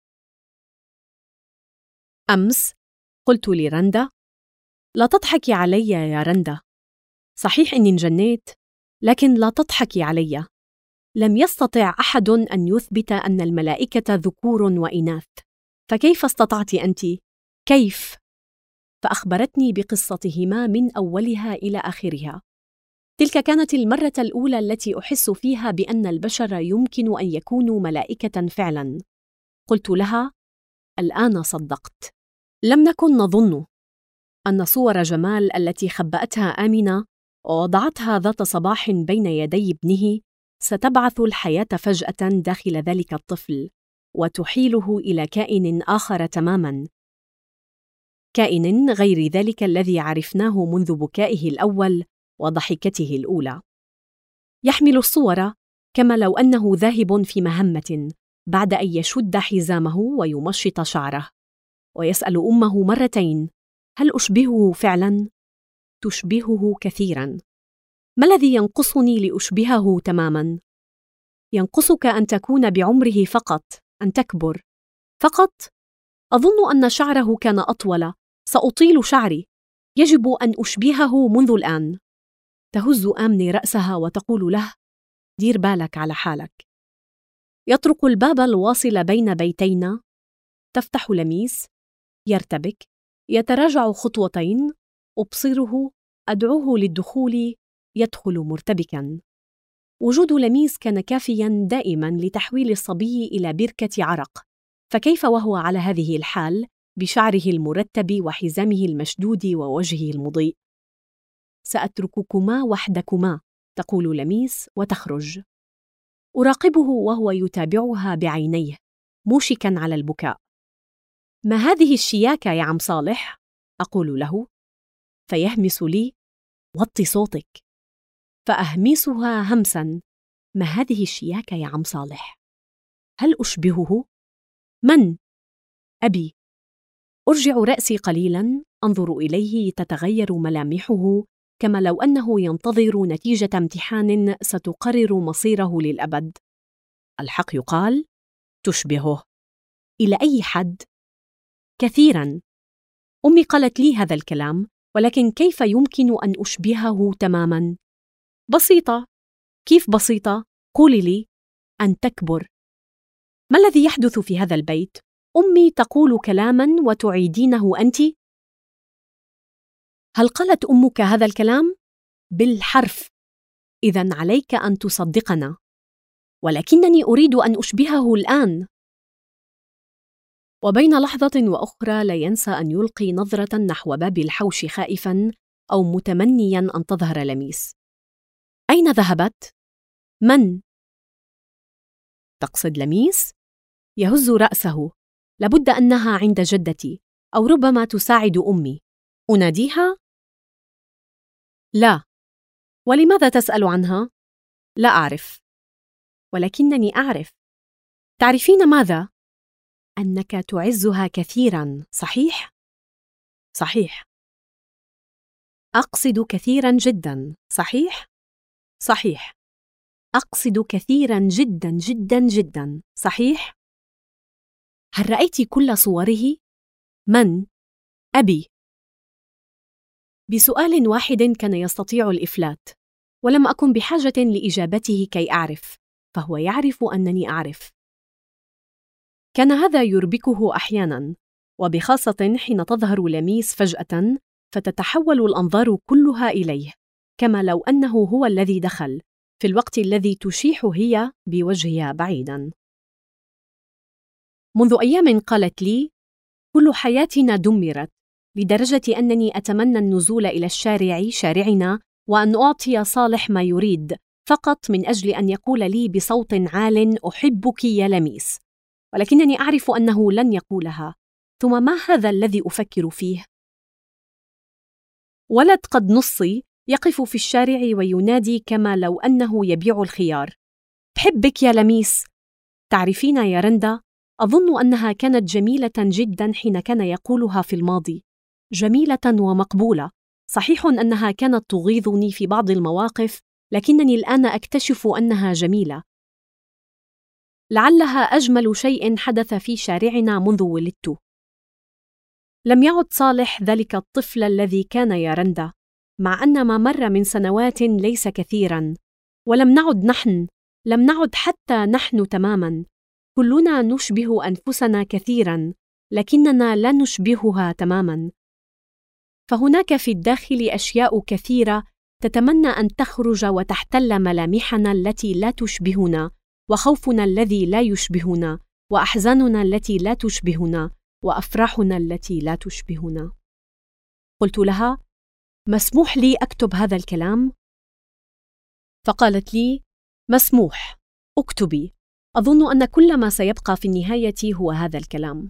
Speaker 1: أمس قلت لرندا: لا تضحكي علي يا رندا، صحيح إني انجنيت، لكن لا تضحكي علي. لم يستطع أحد أن يثبت أن الملائكة ذكور وإناث، فكيف استطعت أنت؟ كيف؟ فأخبرتني بقصتهما من أولها إلى آخرها. تلك كانت المرة الأولى التي أحس فيها بأن البشر يمكن أن يكونوا ملائكة فعلاً. قلت لها: الآن صدقت. لم نكن نظن أن صور جمال التي خبأتها آمنة ووضعتها ذات صباح بين يدي ابنه ستبعث الحياة فجأة داخل ذلك الطفل وتحيله إلى كائن آخر تماماً، كائن غير ذلك الذي عرفناه منذ بكائه الأول وضحكته الأولى. يحمل الصور كما لو أنه ذاهب في مهمة بعد أن يشد حزامه ويمشط شعره، ويسأل أمه مرتين: هل أشبهه فعلاً؟ تشبهه كثيراً. ما الذي ينقصني لأشبهه تماماً؟ ينقصك أن تكون بعمره فقط، أن تكبر فقط. أظن أن شعره كان أطول، سأطيل شعري، يجب أن أشبهه منذ الآن. تهز آمني رأسها وتقول له: دير بالك على حالك. يطرق الباب الواصل بين بيتينا. تفتح لميس، يرتبك، يتراجع خطوتين، أبصره، أدعوه للدخول، يدخل مرتبكاً. وجود لميس كان كافياً دائماً لتحويل الصبي إلى بركة عرق، فكيف وهو على هذه الحال بشعره المرتب وحزامه المشدود ووجهه المضيء؟ سأترككما وحدكما، تقول لميس وتخرج. أراقبه وهو يتابعها بعينيه موشكاً على البكاء. ما هذه الشياكة يا عم صالح؟ أقول له، فيهمس لي: وطي صوتك. فأهمسها همساً: ما هذه الشياكة يا عم صالح؟ هل أشبهه؟ من؟ أبي. أرجع رأسي قليلاً، أنظر إليه تتغير ملامحه كما لو أنه ينتظر نتيجة امتحان ستقرر مصيره للأبد. الحق يقال: تشبهه. إلى أي حد؟ كثيراً. أمي قالت لي هذا الكلام، ولكن كيف يمكن أن أشبهه تماماً؟ بسيطة. كيف بسيطة؟ قولي لي. أن تكبر. ما الذي يحدث في هذا البيت؟ أمي تقول كلاماً وتعيدينه أنت؟ هل قالت أمك هذا الكلام؟ بالحرف. إذن عليك أن تصدقنا. ولكنني أريد أن أشبهه الآن. وبين لحظة وأخرى لا ينسى أن يلقي نظرة نحو باب الحوش خائفاً أو متمنياً أن تظهر لميس. أين ذهبت؟ من؟ تقصد لميس؟ يهز رأسه. لابد أنها عند جدتي، أو ربما تساعد أمي. أناديها؟ لا. ولماذا تسأل عنها؟ لا أعرف. ولكنني أعرف. تعرفين ماذا؟ أنك تعزها كثيراً، صحيح؟ صحيح. أقصد كثيراً جداً، صحيح؟ صحيح. أقصد كثيراً جداً جداً جداً، صحيح؟ هل رأيت كل صوره؟ من؟ أبي. بسؤال واحد كان يستطيع الإفلات، ولم أكن بحاجة لإجابته كي أعرف، فهو يعرف أنني أعرف. كان هذا يربكه أحياناً، وبخاصة حين تظهر لميس فجأة فتتحول الأنظار كلها إليه، كما لو أنه هو الذي دخل في الوقت الذي تشيح هي بوجهها بعيداً. منذ أيام قالت لي: كل حياتنا دمرت، لدرجة أنني أتمنى النزول إلى شارعنا وأن أعطي صالح ما يريد فقط من أجل أن يقول لي بصوت عال أحبك يا لميس، ولكنني أعرف أنه لن يقولها. ثم ما هذا الذي أفكر فيه؟ ولد قد نصي يقف في الشارع وينادي كما لو أنه يبيع الخيار: بحبك يا لميس. تعرفين يا رندا، أظن أنها كانت جميلة جدا حين كان يقولها في الماضي، جميلة ومقبولة. صحيح أنها كانت تغيظني في بعض المواقف، لكنني الآن أكتشف أنها جميلة. لعلها أجمل شيء حدث في شارعنا منذ ولدت. لم يعد صالح ذلك الطفل الذي كان يا رندا، مع أن ما مر من سنوات ليس كثيرا، ولم نعد لم نعد حتى نحن تماما. كلنا نشبه أنفسنا كثيرا، لكننا لا نشبهها تماما. فهناك في الداخل أشياء كثيرة تتمنى أن تخرج وتحتل ملامحنا التي لا تشبهنا، وخوفنا الذي لا يشبهنا، وأحزاننا التي لا تشبهنا، وأفراحنا التي لا تشبهنا. قلت لها: مسموح لي أكتب هذا الكلام؟ فقالت لي: مسموح، اكتبي. أظن أن كل ما سيبقى في النهاية هو هذا الكلام.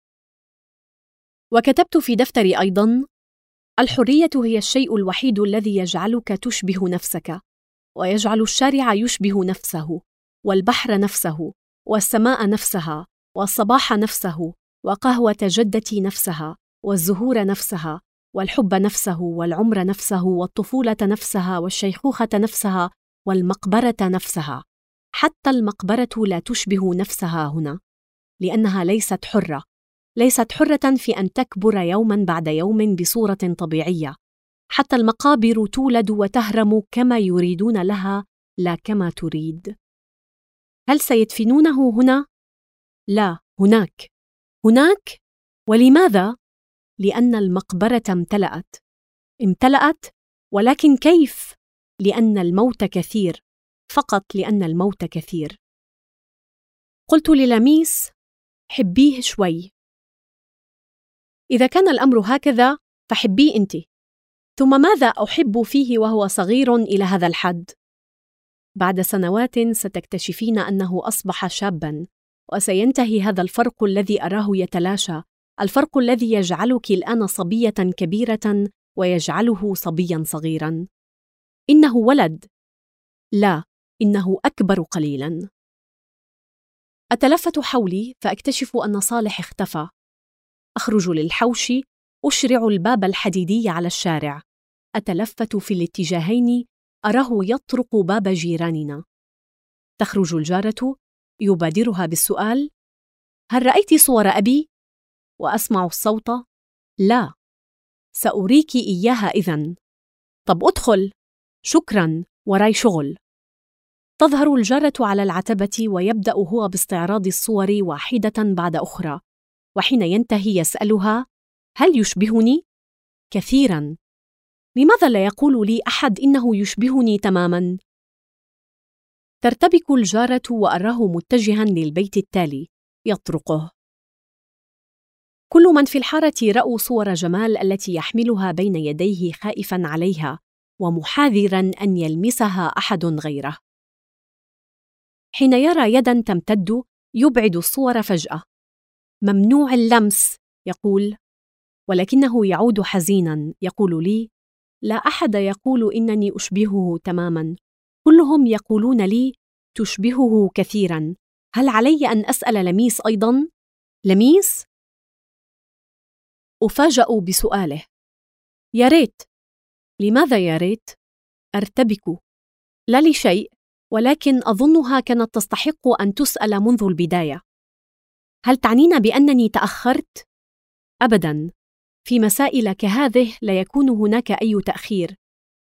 Speaker 1: وكتبت في دفتري أيضاً: الحرية هي الشيء الوحيد الذي يجعلك تشبه نفسك، ويجعل الشارع يشبه نفسه، والبحر نفسه، والسماء نفسها، والصباح نفسه، وقهوة جدتي نفسها، والزهور نفسها، والحب نفسه، والعمر نفسه، والطفولة نفسها، والشيخوخة نفسها، والمقبرة نفسها. حتى المقبرة لا تشبه نفسها هنا، لأنها ليست حرة، ليست حرة في أن تكبر يوماً بعد يوم بصورة طبيعية. حتى المقابر تولد وتهرم كما يريدون لها، لا كما تريد. هل سيدفنونه هنا؟ لا، هناك. هناك؟ ولماذا؟ لأن المقبرة امتلأت، ولكن كيف؟ لأن الموت كثير، فقط لأن الموت كثير. قلت للميس: حبيه شوي. إذا كان الأمر هكذا فحبيه أنت. ثم ماذا أحب فيه وهو صغير إلى هذا الحد؟ بعد سنوات ستكتشفين أنه أصبح شاباً، وسينتهي هذا الفرق الذي أراه يتلاشى، الفرق الذي يجعلك الآن صبية كبيرة ويجعله صبياً صغيراً. إنه ولد. لا، إنه أكبر قليلاً. أتلفت حولي فأكتشف أن صالح اختفى. أخرج للحوش، أشرع الباب الحديدي على الشارع، أتلفت في الاتجاهين، أراه يطرق باب جيراننا. تخرج الجارة، يبادرها بالسؤال: هل رأيت صور أبي؟ وأسمع الصوت: لا. سأريك إياها إذن. طب أدخل. شكراً، وراي شغل. تظهر الجارة على العتبة، ويبدأ هو باستعراض الصور واحدة بعد أخرى، وحين ينتهي يسألها: هل يشبهني؟ كثيراً. لماذا لا يقول لي أحد إنه يشبهني تماماً؟ ترتبك الجارة وأراه متجهاً للبيت التالي، يطرقه. كل من في الحارة رأوا صور جمال التي يحملها بين يديه خائفاً عليها، ومحاذراً أن يلمسها أحد غيره. حين يرى يداً تمتد، يبعد الصور فجأة. ممنوع اللمس، يقول، ولكنه يعود حزيناً، يقول لي: لا أحد يقول إنني أشبهه تماماً، كلهم يقولون لي تشبهه كثيراً. هل علي أن أسأل لميس أيضاً؟ لميس؟ أفاجأ بسؤاله: يا ريت. لماذا يا ريت؟ أرتبك. لا لشيء، ولكن أظنها كانت تستحق أن تسأل منذ البداية. هل تعنين بأنني تأخرت؟ أبداً. في مسائل كهذه لا يكون هناك أي تأخير.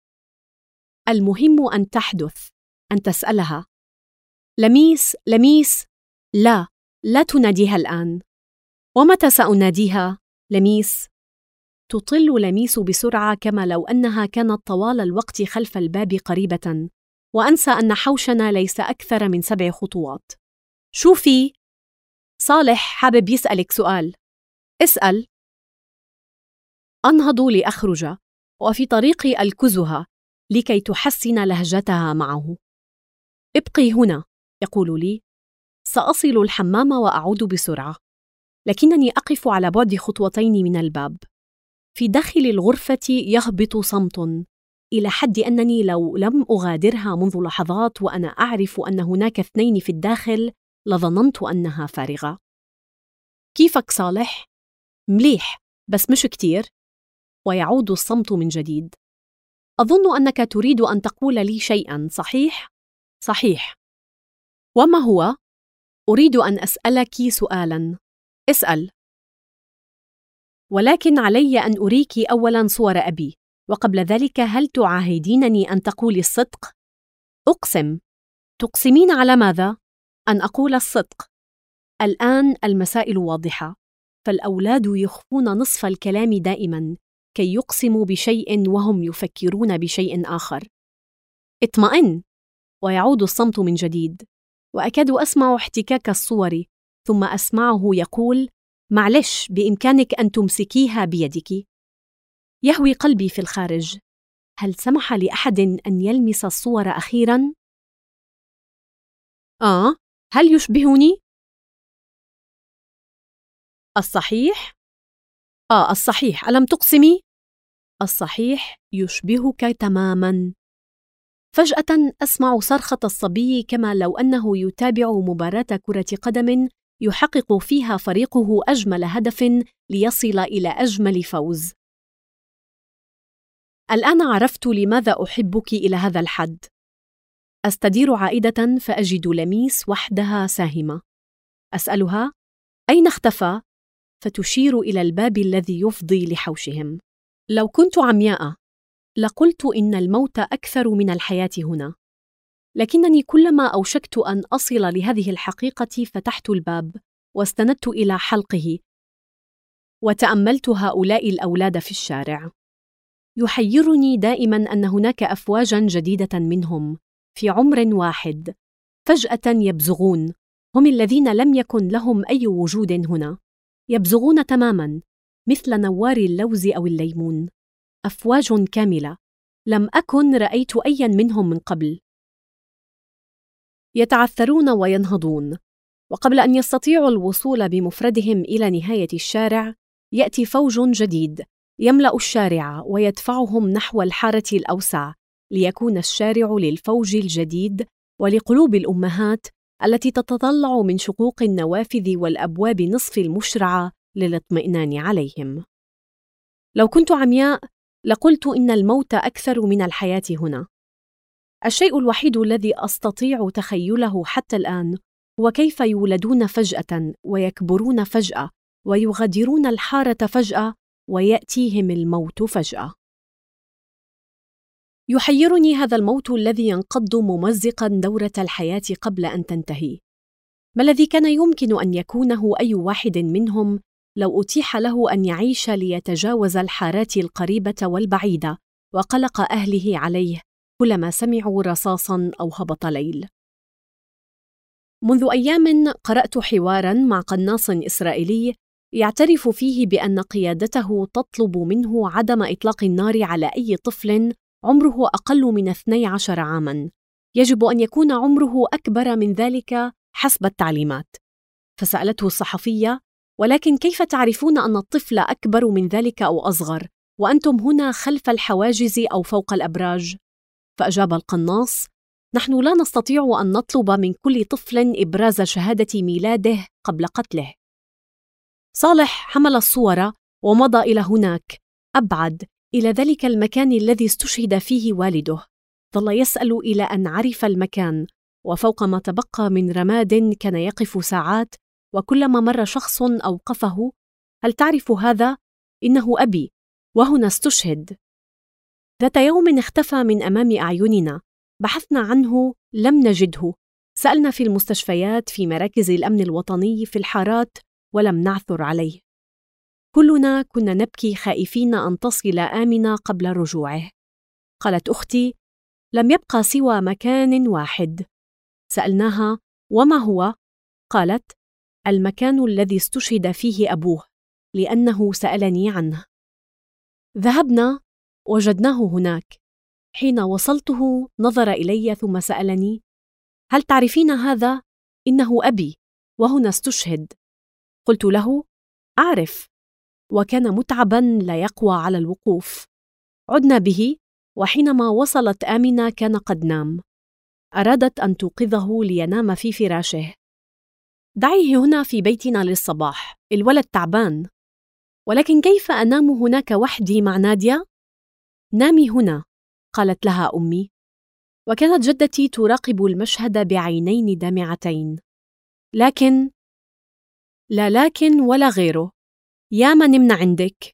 Speaker 1: المهم أن تحدث، أن تسألها: لميس، لميس. لا، لا تناديها الآن. ومتى سأناديها؟ لميس. تطل لميس بسرعة كما لو أنها كانت طوال الوقت خلف الباب قريبة، وأنسى أن حوشنا ليس أكثر من 7 خطوات. شوفي، صالح حابب يسألك سؤال. اسأل. أنهض لأخرج، وفي طريقي ألكزها: لكي تحسن لهجتها معه. ابقي هنا، يقول لي. سأصل الحمام وأعود بسرعة، لكنني أقف على بعد خطوتين من الباب. في داخل الغرفة يهبط صمت، إلى حد أنني لو لم أغادرها منذ لحظات وأنا أعرف أن هناك اثنين في الداخل لظننت أنها فارغة. كيفك صالح؟ مليح، بس مش كتير. ويعود الصمت من جديد. أظن أنك تريد أن تقول لي شيئاً، صحيح؟ صحيح. وما هو؟ أريد أن أسألك سؤالاً. اسأل. ولكن علي أن أريك أولاً صور أبي، وقبل ذلك هل تعاهدينني أن تقولي الصدق؟ أقسم. تقسمين على ماذا؟ أن أقول الصدق. الآن المسائل واضحة، فالأولاد يخفون نصف الكلام دائماً كي يقسموا بشيء وهم يفكرون بشيء آخر. اطمئن. ويعود الصمت من جديد، وأكاد أسمع احتكاك الصور، ثم أسمعه يقول: معلش، بإمكانك أن تمسكيها بيدك. يهوي قلبي في الخارج. هل سمح لأحد أن يلمس الصور أخيراً؟ هل يشبهني؟ الصحيح؟ الصحيح، ألم تقسمي؟ الصحيح يشبهك تماماً. فجأة أسمع صرخة الصبي كما لو أنه يتابع مباراة كرة قدم يحقق فيها فريقه أجمل هدف ليصل إلى أجمل فوز. الآن عرفت لماذا أحبك إلى هذا الحد. أستدير عائدة فأجد لميس وحدها ساهمة. أسألها: أين اختفى؟ فتشير إلى الباب الذي يفضي لحوشهم. لو كنت عمياء لقلت إن الموت أكثر من الحياة هنا، لكنني كلما أوشكت أن أصل لهذه الحقيقة فتحت الباب واستندت إلى حلقه وتأملت هؤلاء الأولاد في الشارع. يحيرني دائما أن هناك أفواجا جديدة منهم في عمر واحد فجأة يبزغون، هم الذين لم يكن لهم أي وجود هنا، يبزغون تماما مثل نوار اللوز أو الليمون. أفواج كاملة لم أكن رأيت أيا منهم من قبل. يتعثرون وينهضون، وقبل أن يستطيعوا الوصول بمفردهم إلى نهاية الشارع يأتي فوج جديد يملأ الشارع ويدفعهم نحو الحارة الأوسع، ليكون الشارع للفوج الجديد ولقلوب الأمهات التي تتطلع من شقوق النوافذ والأبواب نصف المشرعة للاطمئنان عليهم. لو كنت عمياء لقلت إن الموت أكثر من الحياة هنا. الشيء الوحيد الذي أستطيع تخيله حتى الآن هو كيف يولدون فجأة ويكبرون فجأة ويغادرون الحارة فجأة ويأتيهم الموت فجأة. يحيرني هذا الموت الذي ينقض ممزقاً دورة الحياة قبل أن تنتهي. ما الذي كان يمكن أن يكونه أي واحد منهم لو أتيح له أن يعيش ليتجاوز الحارات القريبة والبعيدة وقلق أهله عليه كلما سمعوا رصاصاً أو هبط ليل؟ منذ أيام قرأت حواراً مع قناص إسرائيلي يعترف فيه بأن قيادته تطلب منه عدم إطلاق النار على أي طفل عمره أقل من 12 عاماً، يجب أن يكون عمره أكبر من ذلك حسب التعليمات. فسألته الصحفية: ولكن كيف تعرفون أن الطفل أكبر من ذلك أو أصغر وأنتم هنا خلف الحواجز أو فوق الأبراج؟ فأجاب القناص: نحن لا نستطيع أن نطلب من كل طفل إبراز شهادة ميلاده قبل قتله. صالح حمل الصور ومضى إلى هناك، أبعد، إلى ذلك المكان الذي استشهد فيه والده. ظل يسأل إلى أن عرف المكان، وفوق ما تبقى من رماد كان يقف ساعات، وكلما مر شخص أوقفه: هل تعرف هذا؟ إنه أبي، وهنا استشهد. ذات يوم اختفى من أمام أعيننا، بحثنا عنه لم نجده، سألنا في المستشفيات، في مراكز الأمن الوطني، في الحارات، ولم نعثر عليه. كلنا كنا نبكي خائفين أن تصل آمنة قبل رجوعه. قالت أختي: لم يبقى سوى مكان واحد. سألناها: وما هو؟ قالت: المكان الذي استشهد فيه أبوه، لأنه سألني عنه. ذهبنا، وجدناه هناك. حين وصلته نظر إلي ثم سألني: هل تعرفين هذا؟ إنه أبي، وهنا استشهد. قلت له: أعرف، وكان متعبا لا يقوى على الوقوف. عدنا به، وحينما وصلت آمنة كان قد نام. أرادت أن توقظه لينام في فراشه. دعيه هنا في بيتنا للصباح، الولد تعبان. ولكن كيف أنام هناك وحدي مع نادية؟ نامي هنا، قالت لها أمي. وكانت جدتي تراقب المشهد بعينين دامعتين. لكن لا لكن ولا غيره، ياما نمنا عندك.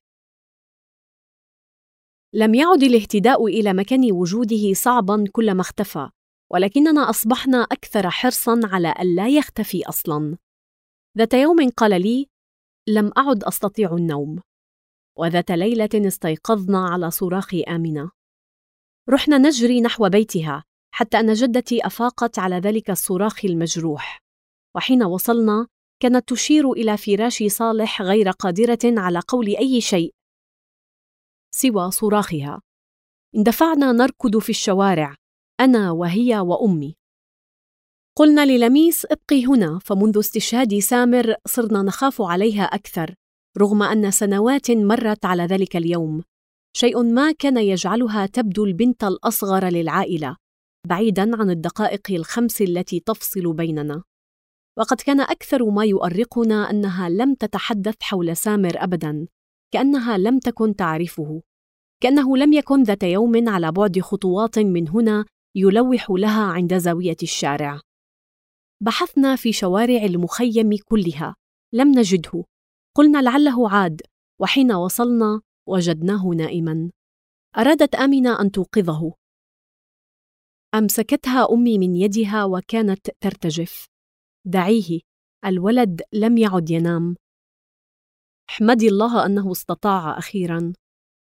Speaker 1: لم يعد الاهتداء إلى مكان وجوده صعبا كلما اختفى، ولكننا أصبحنا أكثر حرصا على ألا يختفي أصلا. ذات يوم قال لي: لم أعد أستطيع النوم. وذات ليلة استيقظنا على صراخ آمنة. رحنا نجري نحو بيتها حتى أن جدتي أفاقت على ذلك الصراخ المجروح. وحين وصلنا كانت تشير إلى فراش صالح غير قادرة على قول أي شيء سوى صراخها. اندفعنا نركض في الشوارع، أنا وهي وأمي. قلنا للميس: ابقي هنا، فمنذ استشهاد سامر صرنا نخاف عليها أكثر، رغم أن سنوات مرت على ذلك اليوم. شيء ما كان يجعلها تبدو البنت الأصغر للعائلة، بعيداً عن الدقائق الخمس التي تفصل بيننا. وقد كان أكثر ما يؤرقنا أنها لم تتحدث حول سامر أبداً، كأنها لم تكن تعرفه، كأنه لم يكن ذات يوم على بعد خطوات من هنا يلوح لها عند زاوية الشارع. بحثنا في شوارع المخيم كلها، لم نجده. قلنا لعله عاد، وحين وصلنا وجدناه نائما. أرادت آمنة أن توقظه. أمسكتها أمي من يدها وكانت ترتجف. دعيه، الولد لم يعد ينام. احمدي الله أنه استطاع أخيرا.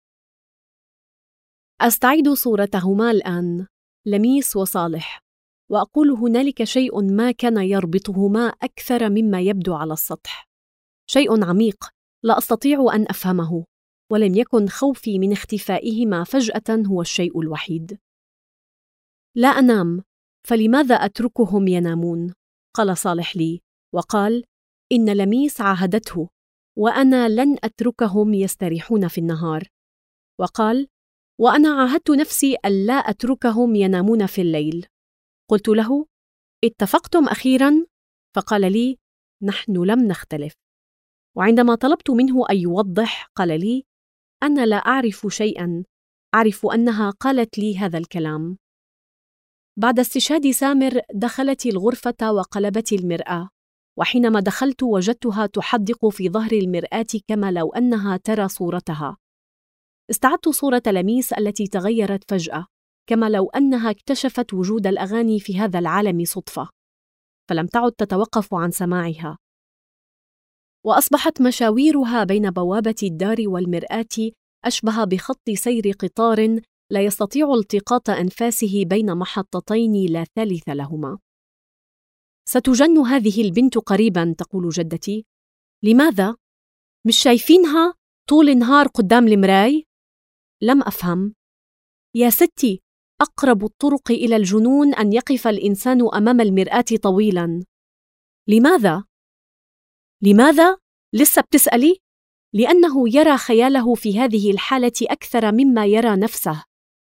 Speaker 1: أستعيد صورتهما الآن، لميس وصالح، وأقول هنالك شيء ما كان يربطهما أكثر مما يبدو على السطح، شيء عميق لا أستطيع أن أفهمه، ولم يكن خوفي من اختفائهما فجأة هو الشيء الوحيد. لا أنام، فلماذا أتركهم ينامون؟ قال صالح لي، وقال: إن لميس عاهدته، وأنا لن أتركهم يستريحون في النهار. وقال: وأنا عاهدت نفسي ألا أتركهم ينامون في الليل. قلت له: اتفقتم أخيراً؟ فقال لي: نحن لم نختلف. وعندما طلبت منه أن يوضح قال لي: أنا لا أعرف شيئاً، أعرف أنها قالت لي هذا الكلام. بعد استشهاد سامر دخلت الغرفة وقلبت المرآة، وحينما دخلت وجدتها تحدق في ظهر المرآة كما لو أنها ترى صورتها. استعدت صورة لميس التي تغيرت فجأة، كما لو أنها اكتشفت وجود الأغاني في هذا العالم صدفة، فلم تعد تتوقف عن سماعها. وأصبحت مشاويرها بين بوابة الدار والمرآة أشبه بخط سير قطار لا يستطيع التقاط أنفاسه بين محطتين لا ثالث لهما. ستجن هذه البنت قريباً، تقول جدتي. لماذا؟ مش شايفينها طول النهار قدام المراي؟ لم أفهم. يا ستي، أقرب الطرق إلى الجنون أن يقف الإنسان أمام المرآة طويلاً. لماذا؟ لماذا؟ لسه بتسألي؟ لأنه يرى خياله في هذه الحالة أكثر مما يرى نفسه.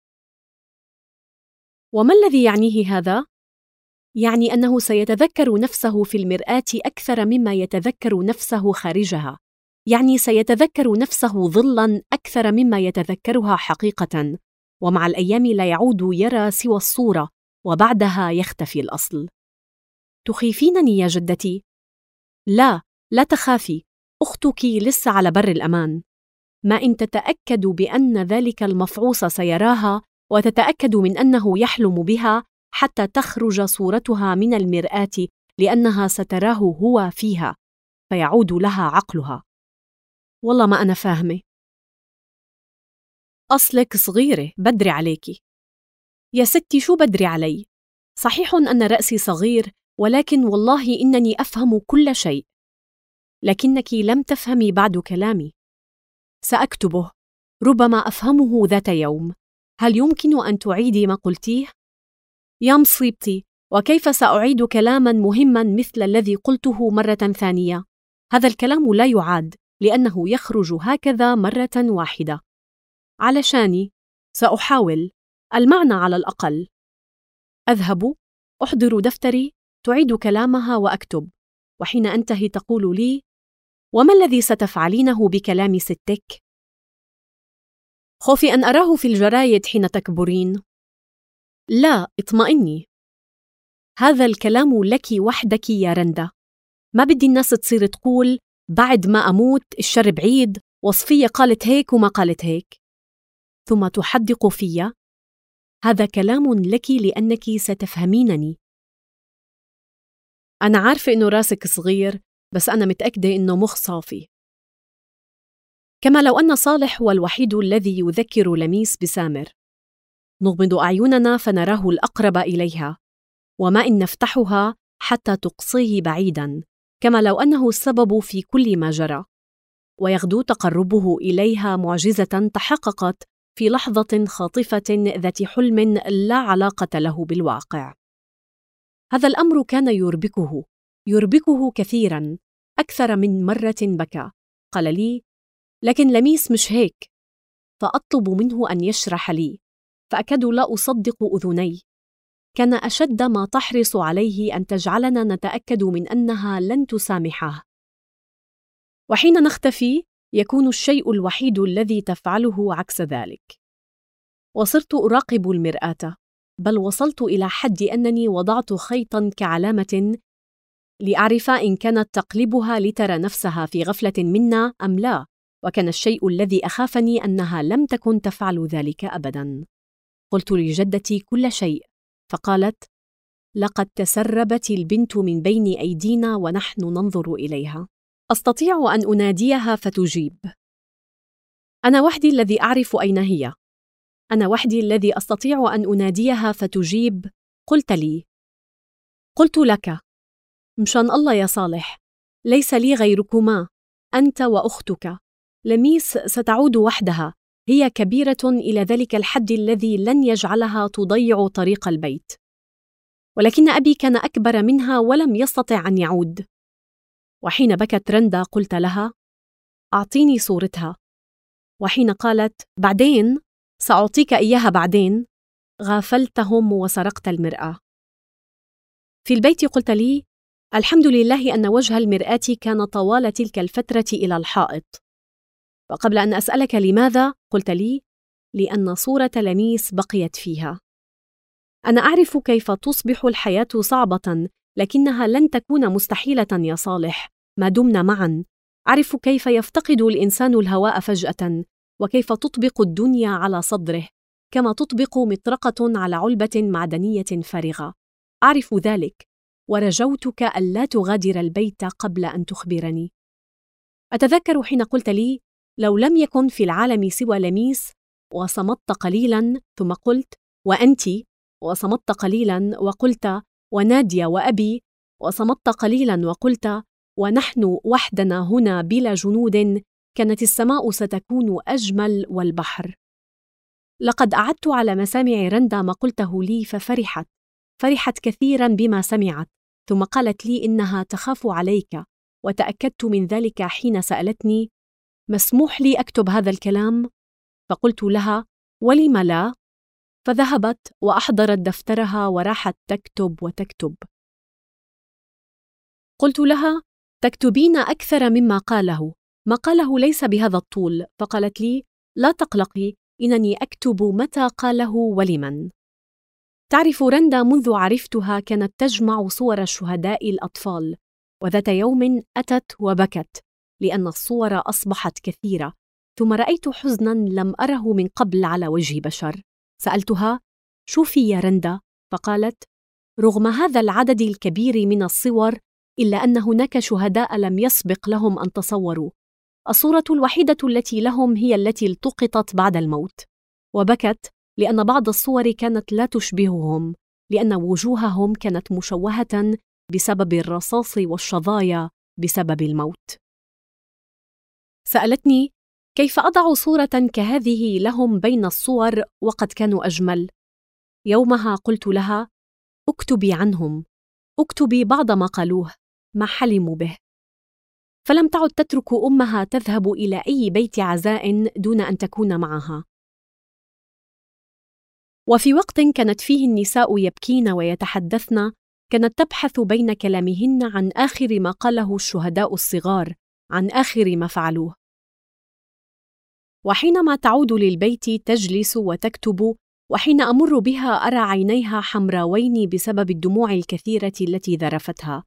Speaker 1: وما الذي يعنيه هذا؟ يعني أنه سيتذكر نفسه في المرآة أكثر مما يتذكر نفسه خارجها، يعني سيتذكر نفسه ظلاً أكثر مما يتذكرها حقيقة، ومع الأيام لا يعود يرى سوى الصورة، وبعدها يختفي الأصل. تخيفينني يا جدتي؟ لا، لا تخافي، أختك لسه على بر الأمان. ما إن تتأكد بأن ذلك المفعوص سيراها، وتتأكد من أنه يحلم بها حتى تخرج صورتها من المرآة، لأنها ستراه هو فيها، فيعود لها عقلها. والله ما أنا فاهمة. أصلك صغيرة، بدري عليكي. يا ستي، شو بدري علي؟ صحيح أن رأسي صغير، ولكن والله إنني أفهم كل شيء. لكنك لم تفهمي بعد كلامي. سأكتبه، ربما أفهمه ذات يوم. هل يمكن أن تعيدي ما قلتيه؟ يا مصيبتي، وكيف سأعيد كلاما مهما مثل الذي قلته مرة ثانية؟ هذا الكلام لا يعاد لأنه يخرج هكذا مرة واحدة. علشاني سأحاول المعنى على الأقل. أذهب، أحضر دفتري، تعيد كلامها وأكتب، وحين أنتهي تقول لي: وما الذي ستفعلينه بكلام ستك؟ خوفي أن أراه في الجرايد حين تكبرين. لا، اطمئني، هذا الكلام لك وحدك يا رندا. ما بدي الناس تصير تقول بعد ما أموت الشر بعيد، وصفية قالت هيك وما قالت هيك، ثم تحدق في. هذا كلام لك لأنك ستفهمينني. أنا عارفة إنه راسك صغير، بس أنا متأكدة إنه مخ صافي. كما لو أن صالح هو الوحيد الذي يذكر لميس بسامر. نغمض أعيننا فنراه الأقرب إليها، وما إن نفتحها حتى تقصيه بعيداً، كما لو أنه السبب في كل ما جرى. ويغدو تقربه إليها معجزة تحققت في لحظة خاطفة ذات حلم لا علاقة له بالواقع. هذا الأمر كان يربكه كثيراً، أكثر من مرة بكى. قال لي: لكن لميس مش هيك. فأطلب منه أن يشرح لي، فأكاد لا أصدق أذني. كان أشد ما تحرص عليه أن تجعلنا نتأكد من أنها لن تسامحه. وحين نختفي يكون الشيء الوحيد الذي تفعله عكس ذلك. وصرت أراقب المرآة، بل وصلت إلى حد أنني وضعت خيطاً كعلامة لأعرف إن كانت تقلبها لترى نفسها في غفلة منا أم لا، وكان الشيء الذي أخافني أنها لم تكن تفعل ذلك أبداً. قلت لجدتي كل شيء، فقالت: لقد تسربت البنت من بين أيدينا ونحن ننظر إليها. أستطيع أن أناديها فتجيب. أنا وحدي الذي أعرف أين هي. أنا وحدي الذي أستطيع أن أناديها فتجيب. قلت لي. قلت لك: مشان الله يا صالح، ليس لي غيركما، أنت وأختك. لميس ستعود وحدها، هي كبيرة إلى ذلك الحد الذي لن يجعلها تضيع طريق البيت. ولكن أبي كان أكبر منها ولم يستطع أن يعود. وحين بكت رندا قلت لها: أعطيني صورتها. وحين قالت: بعدين سأعطيك إياها بعدين، غافلتهم وسرقت المرآة. في البيت قلت لي: الحمد لله أن وجه المرآة كان طوال تلك الفترة إلى الحائط. وقبل أن أسألك لماذا، قلت لي: لأن صورة لميس بقيت فيها. أنا أعرف كيف تصبح الحياة صعبة، لكنها لن تكون مستحيلة يا صالح ما دمنا معا. أعرف كيف يفتقد الإنسان الهواء فجأة، وكيف تطبق الدنيا على صدره كما تطبق مطرقة على علبة معدنية فارغة. أعرف ذلك، ورجوتك ألا تغادر البيت قبل أن تخبرني. أتذكر حين قلت لي: لو لم يكن في العالم سوى لميس، وصمت قليلا ثم قلت: وأنتِ، وصمت قليلا وقلت: ونادية وأبي، وصمت قليلا وقلت: ونحن وحدنا هنا بلا جنود، كانت السماء ستكون أجمل والبحر. لقد أعدت على مسامع رندا ما قلته لي فرحت كثيرا بما سمعت، ثم قالت لي إنها تخاف عليك، وتأكدت من ذلك حين سألتني: مسموح لي أكتب هذا الكلام؟ فقلت لها: ولم لا؟ فذهبت وأحضرت دفترها وراحت تكتب وتكتب. قلت لها: تكتبين أكثر مما قاله، ما قاله ليس بهذا الطول. فقالت لي: لا تقلقي، إنني أكتب متى قاله ولمن. تعرف رندا منذ عرفتها كانت تجمع صور شهداء الأطفال، وذات يوم أتت وبكت لأن الصور أصبحت كثيرة، ثم رأيت حزناً لم أره من قبل على وجه بشر. سألتها: شوفي يا رندا. فقالت: رغم هذا العدد الكبير من الصور، إلا أن هناك شهداء لم يسبق لهم أن تصوروا. الصورة الوحيدة التي لهم هي التي التقطت بعد الموت. وبكت لأن بعض الصور كانت لا تشبههم، لأن وجوههم كانت مشوهة بسبب الرصاص والشظايا بسبب الموت. سألتني: كيف أضع صورة كهذه لهم بين الصور وقد كانوا أجمل؟ يومها قلت لها: اكتبي عنهم، اكتبي بعض ما قالوه، ما حلموا به. فلم تعد تترك أمها تذهب إلى أي بيت عزاء دون أن تكون معها. وفي وقت كانت فيه النساء يبكين ويتحدثن، كانت تبحث بين كلامهن عن آخر ما قاله الشهداء الصغار، عن آخر ما فعلوه. وحينما تعود للبيت تجلس وتكتب، وحين أمر بها أرى عينيها حمراوين بسبب الدموع الكثيرة التي ذرفتها.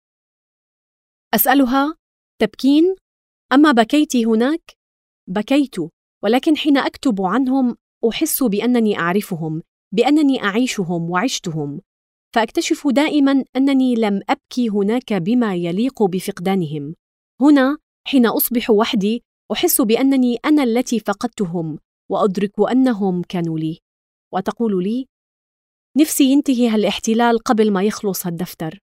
Speaker 1: أسألها: تبكين؟ أما بكيت هناك؟ بكيت، ولكن حين أكتب عنهم أحس بأنني أعرفهم، بأنني أعيشهم وعشتهم، فأكتشف دائما أنني لم أبكي هناك بما يليق بفقدانهم. هنا حين أصبح وحدي أحس بأنني أنا التي فقدتهم، وأدرك أنهم كانوا لي. وتقول لي: نفسي ينتهي هالاحتلال قبل ما يخلص هالدفتر.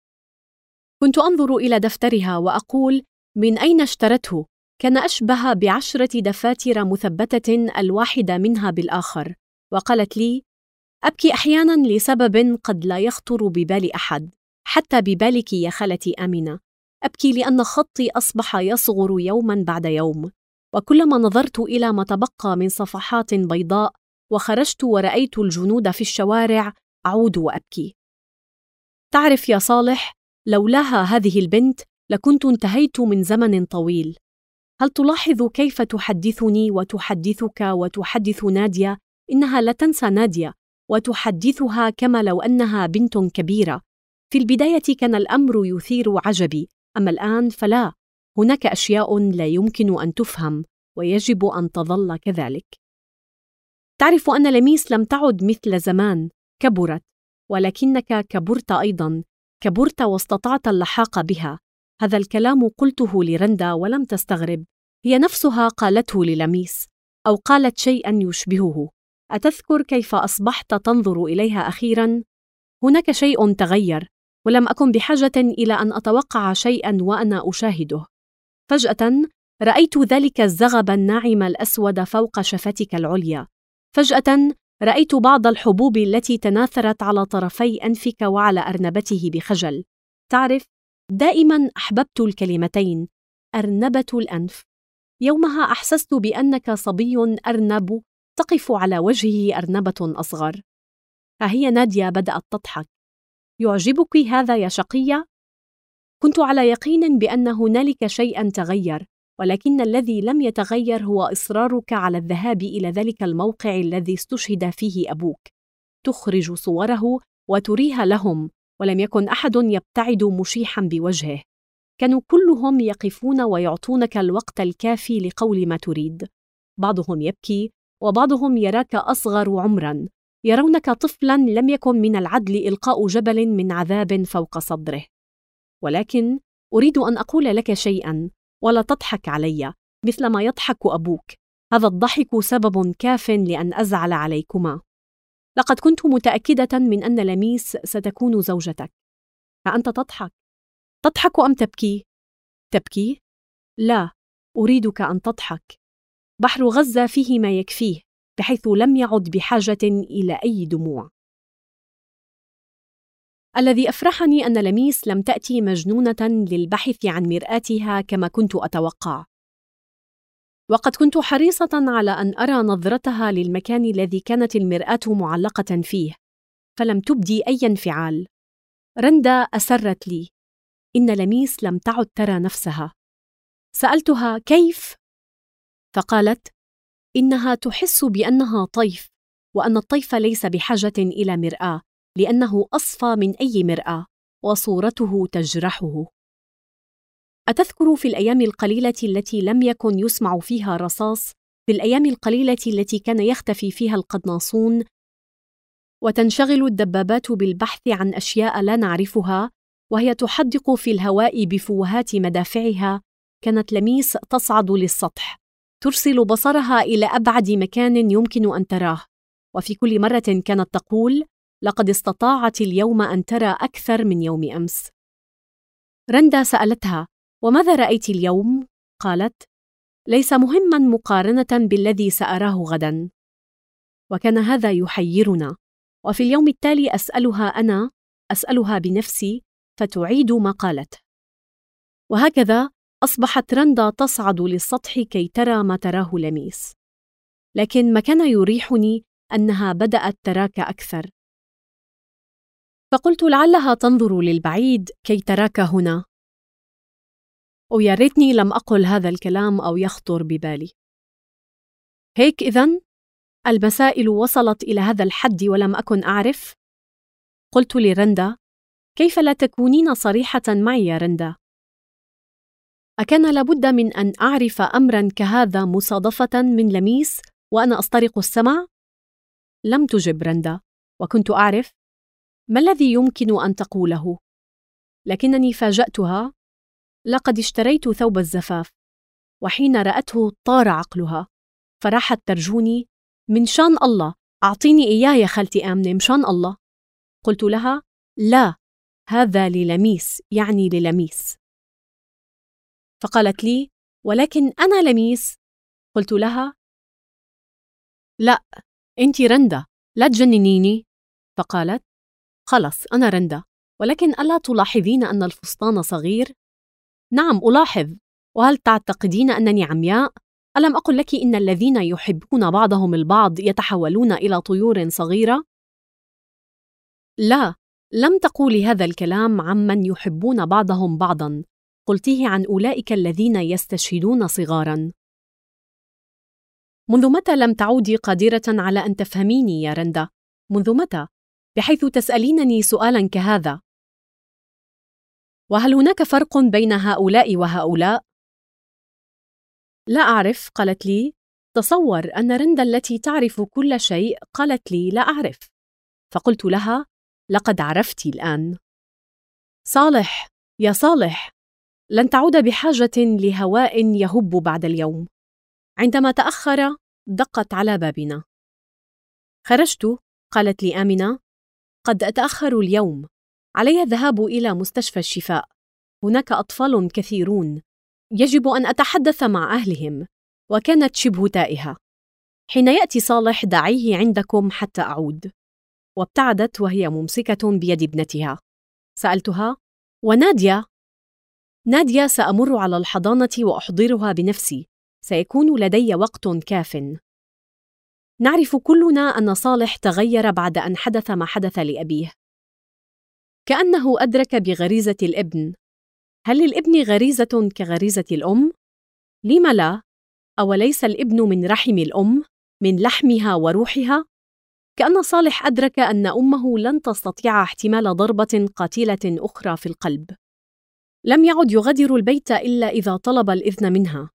Speaker 1: كنت أنظر إلى دفترها وأقول: من أين اشترته؟ كان أشبه ب10 دفاتر مثبتة الواحدة منها بالآخر. وقالت لي: أبكي أحياناً لسبب قد لا يخطر ببال أحد، حتى ببالك يا خالتي آمنة. أبكي لأن خطي أصبح يصغر يوماً بعد يوم، وكلما نظرت إلى ما تبقى من صفحات بيضاء وخرجت ورأيت الجنود في الشوارع أعود وأبكي. تعرف يا صالح، لولاها هذه البنت لكنت انتهيت من زمن طويل. هل تلاحظ كيف تحدثني وتحدثك وتحدث نادية؟ إنها لا تنسى نادية وتحدثها كما لو أنها بنت كبيرة. في البداية كان الأمر يثير عجبي، أما الآن فلا، هناك أشياء لا يمكن أن تفهم ويجب أن تظل كذلك. تعرف أن لميس لم تعد مثل زمان، كبرت، ولكنك كبرت أيضاً، كبرت واستطعت اللحاق بها. هذا الكلام قلته لرندا ولم تستغرب، هي نفسها قالته للميس، أو قالت شيئاً يشبهه. أتذكر كيف أصبحت تنظر إليها أخيراً؟ هناك شيء تغير، ولم أكن بحاجة إلى أن أتوقع شيئاً وأنا أشاهده. فجأة رأيت ذلك الزغب الناعم الأسود فوق شفتك العليا. فجأة رأيت بعض الحبوب التي تناثرت على طرفي أنفك وعلى أرنبته بخجل. تعرف، دائما أحببت الكلمتين أرنبة الأنف. يومها أحسست بأنك صبي أرنب تقف على وجهه أرنبة أصغر. ها هي نادية بدأت تضحك. يعجبك هذا يا شقية؟ كنت على يقين بأن هنالك شيئا تغير، ولكن الذي لم يتغير هو إصرارك على الذهاب إلى ذلك الموقع الذي استشهد فيه أبوك، تخرج صوره وتريها لهم، ولم يكن أحد يبتعد مشيحا بوجهه. كانوا كلهم يقفون ويعطونك الوقت الكافي لقول ما تريد. بعضهم يبكي، وبعضهم يراك أصغر عمرا، يرونك طفلا لم يكن من العدل إلقاء جبل من عذاب فوق صدره. ولكن أريد أن أقول لك شيئا، ولا تضحك علي مثل ما يضحك أبوك. هذا الضحك سبب كاف لأن أزعل عليكما. لقد كنت متأكدة من أن لميس ستكون زوجتك. فأنت تضحك. تضحك أم تبكي؟ تبكي؟ لا، أريدك أن تضحك. بحر غزة فيه ما يكفيه، بحيث لم يعد بحاجة إلى أي دموع. الذي أفرحني أن لميس لم تأتي مجنونة للبحث عن مرآتها كما كنت أتوقع. وقد كنت حريصة على أن أرى نظرتها للمكان الذي كانت المرآة معلقة فيه، فلم تبدي أي انفعال. رندا أسرت لي: إن لميس لم تعد ترى نفسها. سألتها: كيف؟ فقالت: إنها تحس بأنها طيف، وأن الطيف ليس بحاجة إلى مرآة، لأنه أصفى من أي مرآة، وصورته تجرحه. أتذكر في الأيام القليلة التي لم يكن يسمع فيها رصاص، في الأيام القليلة التي كان يختفي فيها القناصون وتنشغل الدبابات بالبحث عن أشياء لا نعرفها، وهي تحدق في الهواء بفوهات مدافعها، كانت لميس تصعد للسطح، ترسل بصرها إلى أبعد مكان يمكن أن تراه، وفي كل مرة كانت تقول: لقد استطاعت اليوم أن ترى أكثر من يوم أمس. رندا سألتها: وماذا رأيت اليوم؟ قالت: ليس مهماً مقارنة بالذي سأراه غداً. وكان هذا يحيرنا، وفي اليوم التالي أسألها بنفسي فتعيد ما قالته. وهكذا أصبحت رندا تصعد للسطح كي ترى ما تراه لميس، لكن ما كان يريحني أنها بدأت تراك أكثر. فقلت لعلها تنظر للبعيد كي تراك هنا. ويا ريتني لم أقل هذا الكلام أو يخطر ببالي. هيك إذن؟ المسائل وصلت إلى هذا الحد ولم أكن أعرف؟ قلت لرندا: كيف لا تكونين صريحة معي يا رندا؟ أكان لابد من أن أعرف أمراً كهذا مصادفة من لميس وأنا أسترق السمع؟ لم تجب رندا، وكنت أعرف ما الذي يمكن أن تقوله، لكنني فاجأتها: لقد اشتريت ثوب الزفاف. وحين رأته طار عقلها، فراحت ترجوني: من شان الله أعطيني إياه يا خالتي آمنة، مشان الله. قلت لها: لا، هذا للميس، يعني للميس. فقالت لي: ولكن أنا لميس. قلت لها: لا، أنت رندا، لا تجننيني. فقالت: خلص أنا رندا، ولكن ألا تلاحظين أن الفستان صغير؟ نعم ألاحظ، وهل تعتقدين أنني عمياء؟ ألم أقل لك إن الذين يحبون بعضهم البعض يتحولون إلى طيور صغيرة؟ لا، لم تقولي هذا الكلام عمن يحبون بعضهم بعضاً، قلتيه عن أولئك الذين يستشهدون صغاراً. منذ متى لم تعودي قادرة على أن تفهميني يا رندا؟ منذ متى؟ بحيث تسألينني سؤالاً كهذا؟ وهل هناك فرق بين هؤلاء وهؤلاء؟ لا أعرف، قالت لي. تصور أن رندا التي تعرف كل شيء قالت لي لا أعرف. فقلت لها: لقد عرفت الآن. صالح، يا صالح، لن تعود بحاجة لهواء يهب بعد اليوم. عندما تأخر دقت على بابنا. خرجت، قالت لي آمنة: قد أتأخر اليوم، علي الذهاب إلى مستشفى الشفاء، هناك أطفال كثيرون، يجب أن أتحدث مع أهلهم. وكانت شبه تائهة. حين يأتي صالح دعيه عندكم حتى أعود. وابتعدت وهي ممسكة بيد ابنتها. سألتها: ونادية؟ نادية سأمر على الحضانة وأحضرها بنفسي، سيكون لدي وقت كاف. نعرف كلنا أن صالح تغير بعد أن حدث ما حدث لأبيه، كأنه أدرك بغريزة الابن. هل للابن غريزة كغريزة الأم؟ لم لا؟ أوليس الابن من رحم الأم، من لحمها وروحها؟ كأن صالح أدرك أن أمه لن تستطيع احتمال ضربة قاتلة أخرى في القلب. لم يعد يغادر البيت إلا إذا طلب الإذن منها.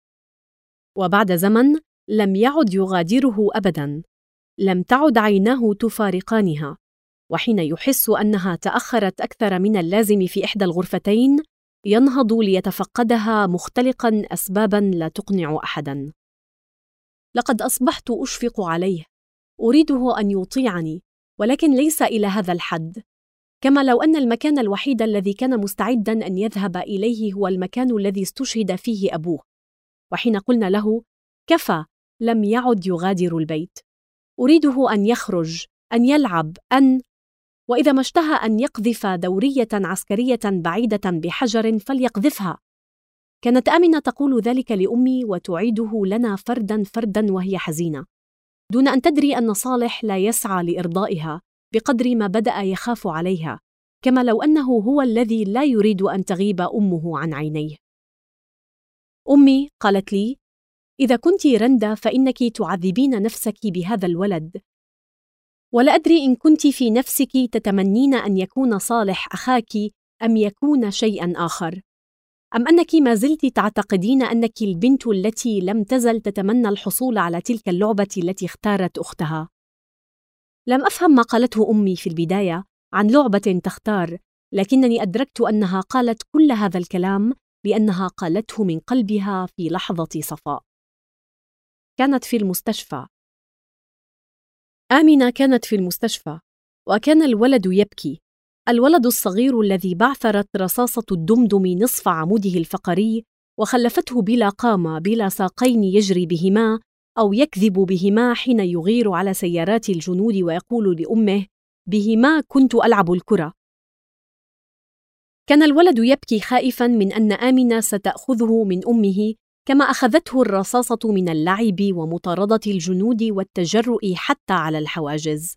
Speaker 1: وبعد زمن لم يعد يغادره أبداً. لم تعد عيناه تفارقانها، وحين يحس أنها تأخرت أكثر من اللازم في إحدى الغرفتين ينهض ليتفقدها مختلقاً أسباباً لا تقنع أحداً. لقد أصبحت أشفق عليه، أريده أن يطيعني، ولكن ليس إلى هذا الحد. كما لو أن المكان الوحيد الذي كان مستعداً أن يذهب إليه هو المكان الذي استشهد فيه أبوه. وحين قلنا له: كفى، لم يعد يغادر البيت. أريده أن يخرج، أن يلعب، وإذا ما اشتهى أن يقذف دورية عسكرية بعيدة بحجر فليقذفها. كانت آمنة تقول ذلك لأمي وتعيده لنا فرداً فرداً وهي حزينة، دون أن تدري أن صالح لا يسعى لإرضائها بقدر ما بدأ يخاف عليها، كما لو أنه هو الذي لا يريد أن تغيب أمه عن عينيه. أمي، قالت لي: إذا كنت رندا فإنك تعذبين نفسك بهذا الولد، ولا أدري إن كنت في نفسك تتمنين أن يكون صالح أخاك أم يكون شيئاً آخر، أم أنك ما زلت تعتقدين أنك البنت التي لم تزل تتمنى الحصول على تلك اللعبة التي اختارت أختها. لم أفهم ما قالته أمي في البداية عن لعبة تختار، لكنني أدركت أنها قالت كل هذا الكلام لأنها قالته من قلبها في لحظة صفاء. كانت في المستشفى. آمنة كانت في المستشفى، وكان الولد يبكي، الولد الصغير الذي بعثرت رصاصة الدمدم نصف عموده الفقري وخلفته بلا قامة بلا ساقين يجري بهما أو يكذب بهما حين يغير على سيارات الجنود ويقول لأمه: بهما كنت ألعب الكرة. كان الولد يبكي خائفاً من أن آمنة ستأخذه من أمه كما أخذته الرصاصة من اللعب ومطاردة الجنود والتجرؤ حتى على الحواجز.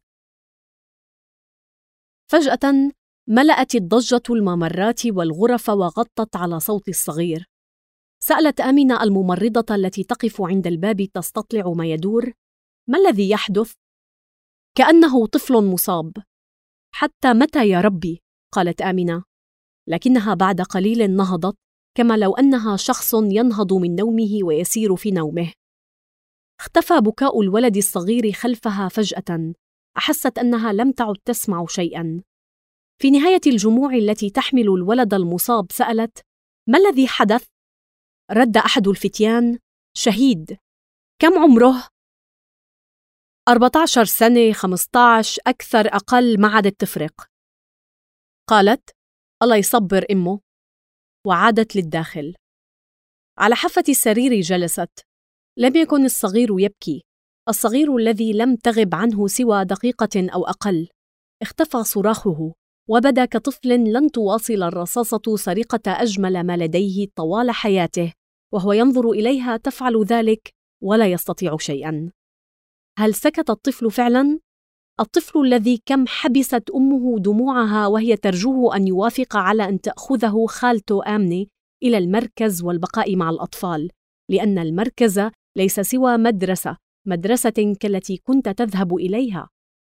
Speaker 1: فجأة ملأت الضجة الممرات والغرف وغطت على صوت الصغير. سألت آمنة الممرضة التي تقف عند الباب تستطلع ما يدور: ما الذي يحدث؟ كأنه طفل مصاب. حتى متى يا ربي؟ قالت آمنة، لكنها بعد قليل نهضت كما لو أنها شخص ينهض من نومه ويسير في نومه. اختفى بكاء الولد الصغير خلفها فجأة. أحست أنها لم تعد تسمع شيئاً. في نهاية الجموع التي تحمل الولد المصاب سألت: ما الذي حدث؟ رد أحد الفتيان: شهيد. كم عمره؟ 14 سنة، 15، أكثر أقل ما عادت تفرق. قالت: الله يصبر أمه، وعادت للداخل. على حافة السرير جلست. لم يكن الصغير يبكي، الصغير الذي لم تغب عنه سوى دقيقة أو أقل. اختفى صراخه وبدا كطفل لن تواصل الرصاصة سرقة أجمل ما لديه طوال حياته، وهو ينظر إليها تفعل ذلك ولا يستطيع شيئاً. هل سكت الطفل فعلاً؟ الطفل الذي كم حبست أمه دموعها وهي ترجوه أن يوافق على أن تأخذه خالته آمنة إلى المركز والبقاء مع الأطفال، لأن المركز ليس سوى مدرسة كالتي كنت تذهب إليها.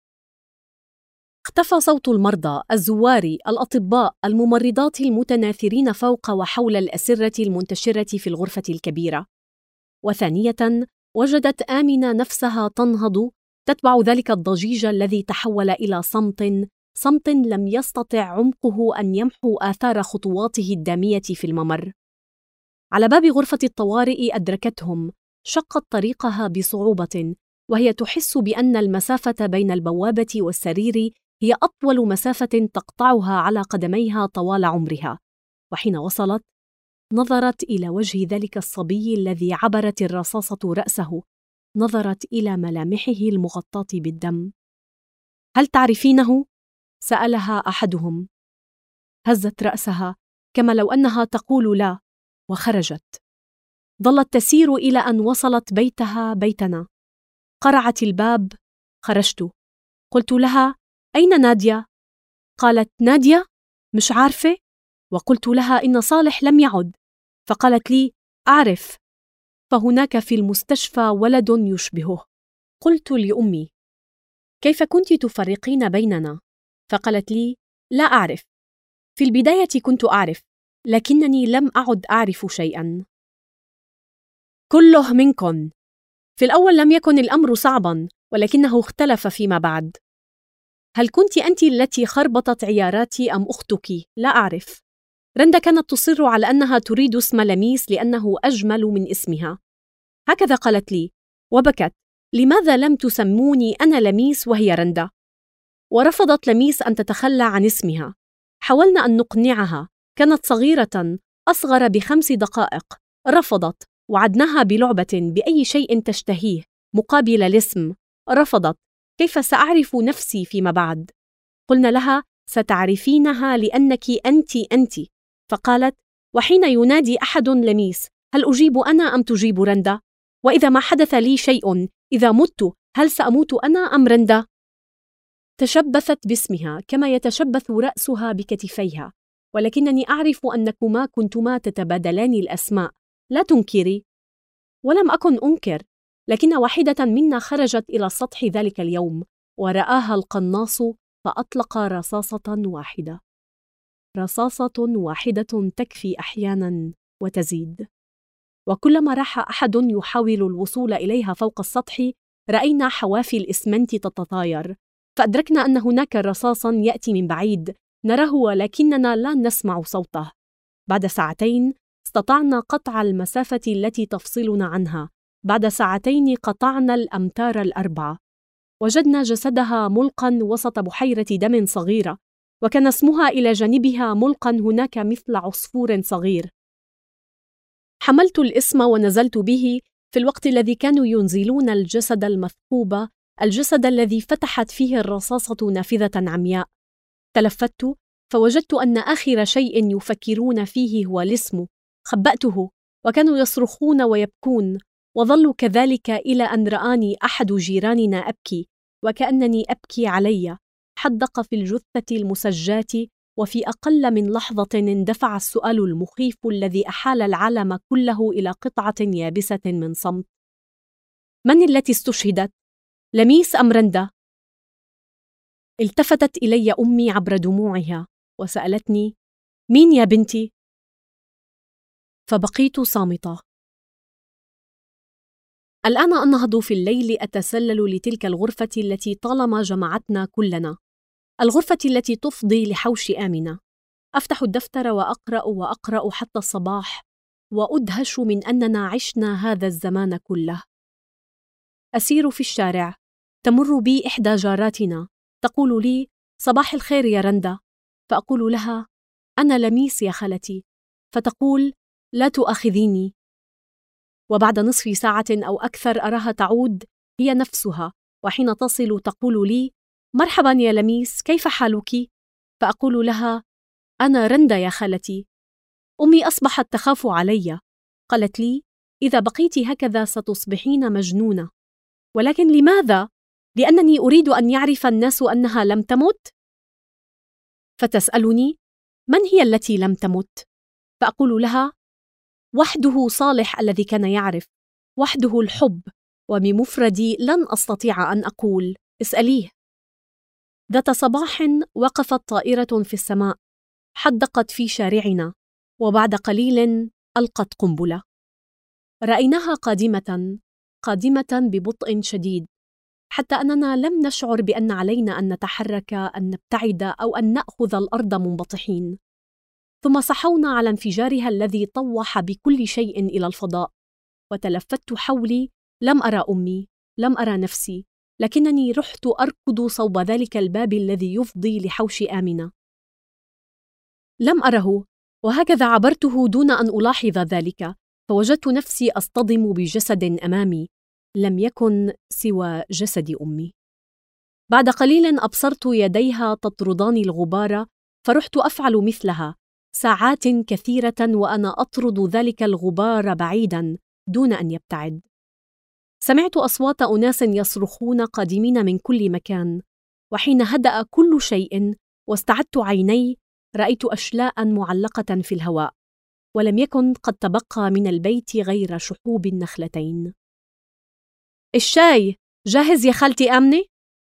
Speaker 1: اختفى صوت المرضى، الزوار، الأطباء، الممرضات المتناثرين فوق وحول الأسرة المنتشرة في الغرفة الكبيرة. وثانية وجدت آمنة نفسها تنهض تتبع ذلك الضجيج الذي تحول إلى صمت لم يستطع عمقه أن يمحو آثار خطواته الدامية في الممر. على باب غرفة الطوارئ أدركتهم، شقت طريقها بصعوبة، وهي تحس بأن المسافة بين البوابة والسرير هي أطول مسافة تقطعها على قدميها طوال عمرها. وحين وصلت، نظرت إلى وجه ذلك الصبي الذي عبرت الرصاصة رأسه، نظرت إلى ملامحه المغطاة بالدم. هل تعرفينه؟ سألها أحدهم. هزت رأسها كما لو أنها تقول لا، وخرجت. ظلت تسير إلى أن وصلت بيتنا. قرعت الباب. خرجت. قلت لها: أين نادية؟ قالت: نادية؟ مش عارفة؟ وقلت لها: إن صالح لم يعد. فقالت لي: أعرف، فهناك في المستشفى ولد يشبهه. قلت لأمي: كيف كنت تفرقين بيننا؟ فقالت لي: لا أعرف، في البداية كنت أعرف، لكنني لم أعد أعرف شيئاً. كله منكن. في الأول لم يكن الأمر صعباً، ولكنه اختلف فيما بعد. هل كنت أنت التي خربطت عياراتي أم أختك؟ لا أعرف. رندا كانت تصر على أنها تريد اسم لميس لأنه أجمل من اسمها. هكذا قالت لي، وبكت: لماذا لم تسموني أنا لميس وهي رندا؟ ورفضت لميس أن تتخلى عن اسمها. حاولنا أن نقنعها، كانت صغيرة أصغر ب5 دقائق. رفضت. وعدناها بلعبة بأي شيء تشتهيه مقابل الاسم. رفضت. كيف سأعرف نفسي فيما بعد؟ قلنا لها: ستعرفينها لأنك أنت. فقالت: وحين ينادي أحد لميس، هل أجيب أنا أم تجيب رندا؟ وإذا ما حدث لي شيء، إذا مت، هل سأموت أنا أم رندا؟ تشبثت باسمها كما يتشبث رأسها بكتفيها، ولكنني أعرف أنكما كنتما تتبادلان الأسماء. لا تنكري. ولم أكن أنكر، لكن واحدة منا خرجت إلى السطح ذلك اليوم، ورآها القناص فأطلق رصاصة واحدة. رصاصة واحدة تكفي أحياناً وتزيد. وكلما راح أحد يحاول الوصول إليها فوق السطح، رأينا حوافي الإسمنت تتطاير، فأدركنا أن هناك رصاصاً يأتي من بعيد، نراه ولكننا لا نسمع صوته. بعد ساعتين استطعنا قطع المسافة التي تفصلنا عنها. بعد ساعتين قطعنا الأمتار 4. وجدنا جسدها ملقاً وسط بحيرة دم صغيرة، وكان اسمها إلى جانبها ملقاً هناك مثل عصفور صغير. حملت الإسم ونزلت به في الوقت الذي كانوا ينزلون الجسد المثقوب، الجسد الذي فتحت فيه الرصاصة نافذة عمياء. تلفت فوجدت أن آخر شيء يفكرون فيه هو الاسم. خبأته، وكانوا يصرخون ويبكون، وظلوا كذلك إلى أن رآني أحد جيراننا أبكي، وكأنني أبكي علي. حدق في الجثة المسجاة، وفي أقل من لحظة اندفع السؤال المخيف الذي أحال العالم كله إلى قطعة يابسة من صمت: من التي استشهدت؟ لميس أم رندا؟ التفتت إلي أمي عبر دموعها وسألتني: مين يا بنتي؟ فبقيت صامتة. الآن أنهض في الليل أتسلل لتلك الغرفة التي طالما جمعتنا كلنا، الغرفة التي تفضي لحوش آمنة. أفتح الدفتر وأقرأ حتى الصباح، وأدهش من أننا عشنا هذا الزمان كله. أسير في الشارع، تمر بي إحدى جاراتنا تقول لي: صباح الخير يا رندا. فأقول لها: أنا لميس يا خالتي. فتقول: لا تؤاخذيني. وبعد نصف ساعة أو أكثر أراها تعود هي نفسها، وحين تصل تقول لي: مرحبا يا لميس، كيف حالك؟ فأقول لها: أنا رندا يا خالتي. أمي أصبحت تخاف علي. قالت لي: إذا بقيت هكذا ستصبحين مجنونة. ولكن لماذا؟ لأنني أريد أن يعرف الناس أنها لم تمت؟ فتسألني: من هي التي لم تمت؟ فأقول لها: وحده صالح الذي كان يعرف، وحده الحب، وبمفردي لن أستطيع أن أقول، اسأليه. ذات صباح وقفت طائرة في السماء، حدقت في شارعنا، وبعد قليل ألقت قنبلة. رأيناها قادمة ببطء شديد، حتى أننا لم نشعر بأن علينا أن نتحرك، أن نبتعد، أو أن نأخذ الأرض منبطحين. ثم صحونا على انفجارها الذي طوح بكل شيء إلى الفضاء. وتلفت حولي، لم أرى أمي، لم أرى نفسي، لكنني رحت أركض صوب ذلك الباب الذي يفضي لحوش آمنة. لم أره، وهكذا عبرته دون أن ألاحظ ذلك، فوجدت نفسي أصطدم بجسد أمامي، لم يكن سوى جسد أمي. بعد قليل أبصرت يديها تطردان الغبار، فرحت أفعل مثلها ساعات كثيرة وأنا أطرد ذلك الغبار بعيداً دون أن يبتعد. سمعت أصوات أناس يصرخون قادمين من كل مكان، وحين هدأ كل شيء واستعدت عيني رأيت أشلاء معلقة في الهواء، ولم يكن قد تبقى من البيت غير شحوب النخلتين. الشاي جاهز يا خالتي آمنة؟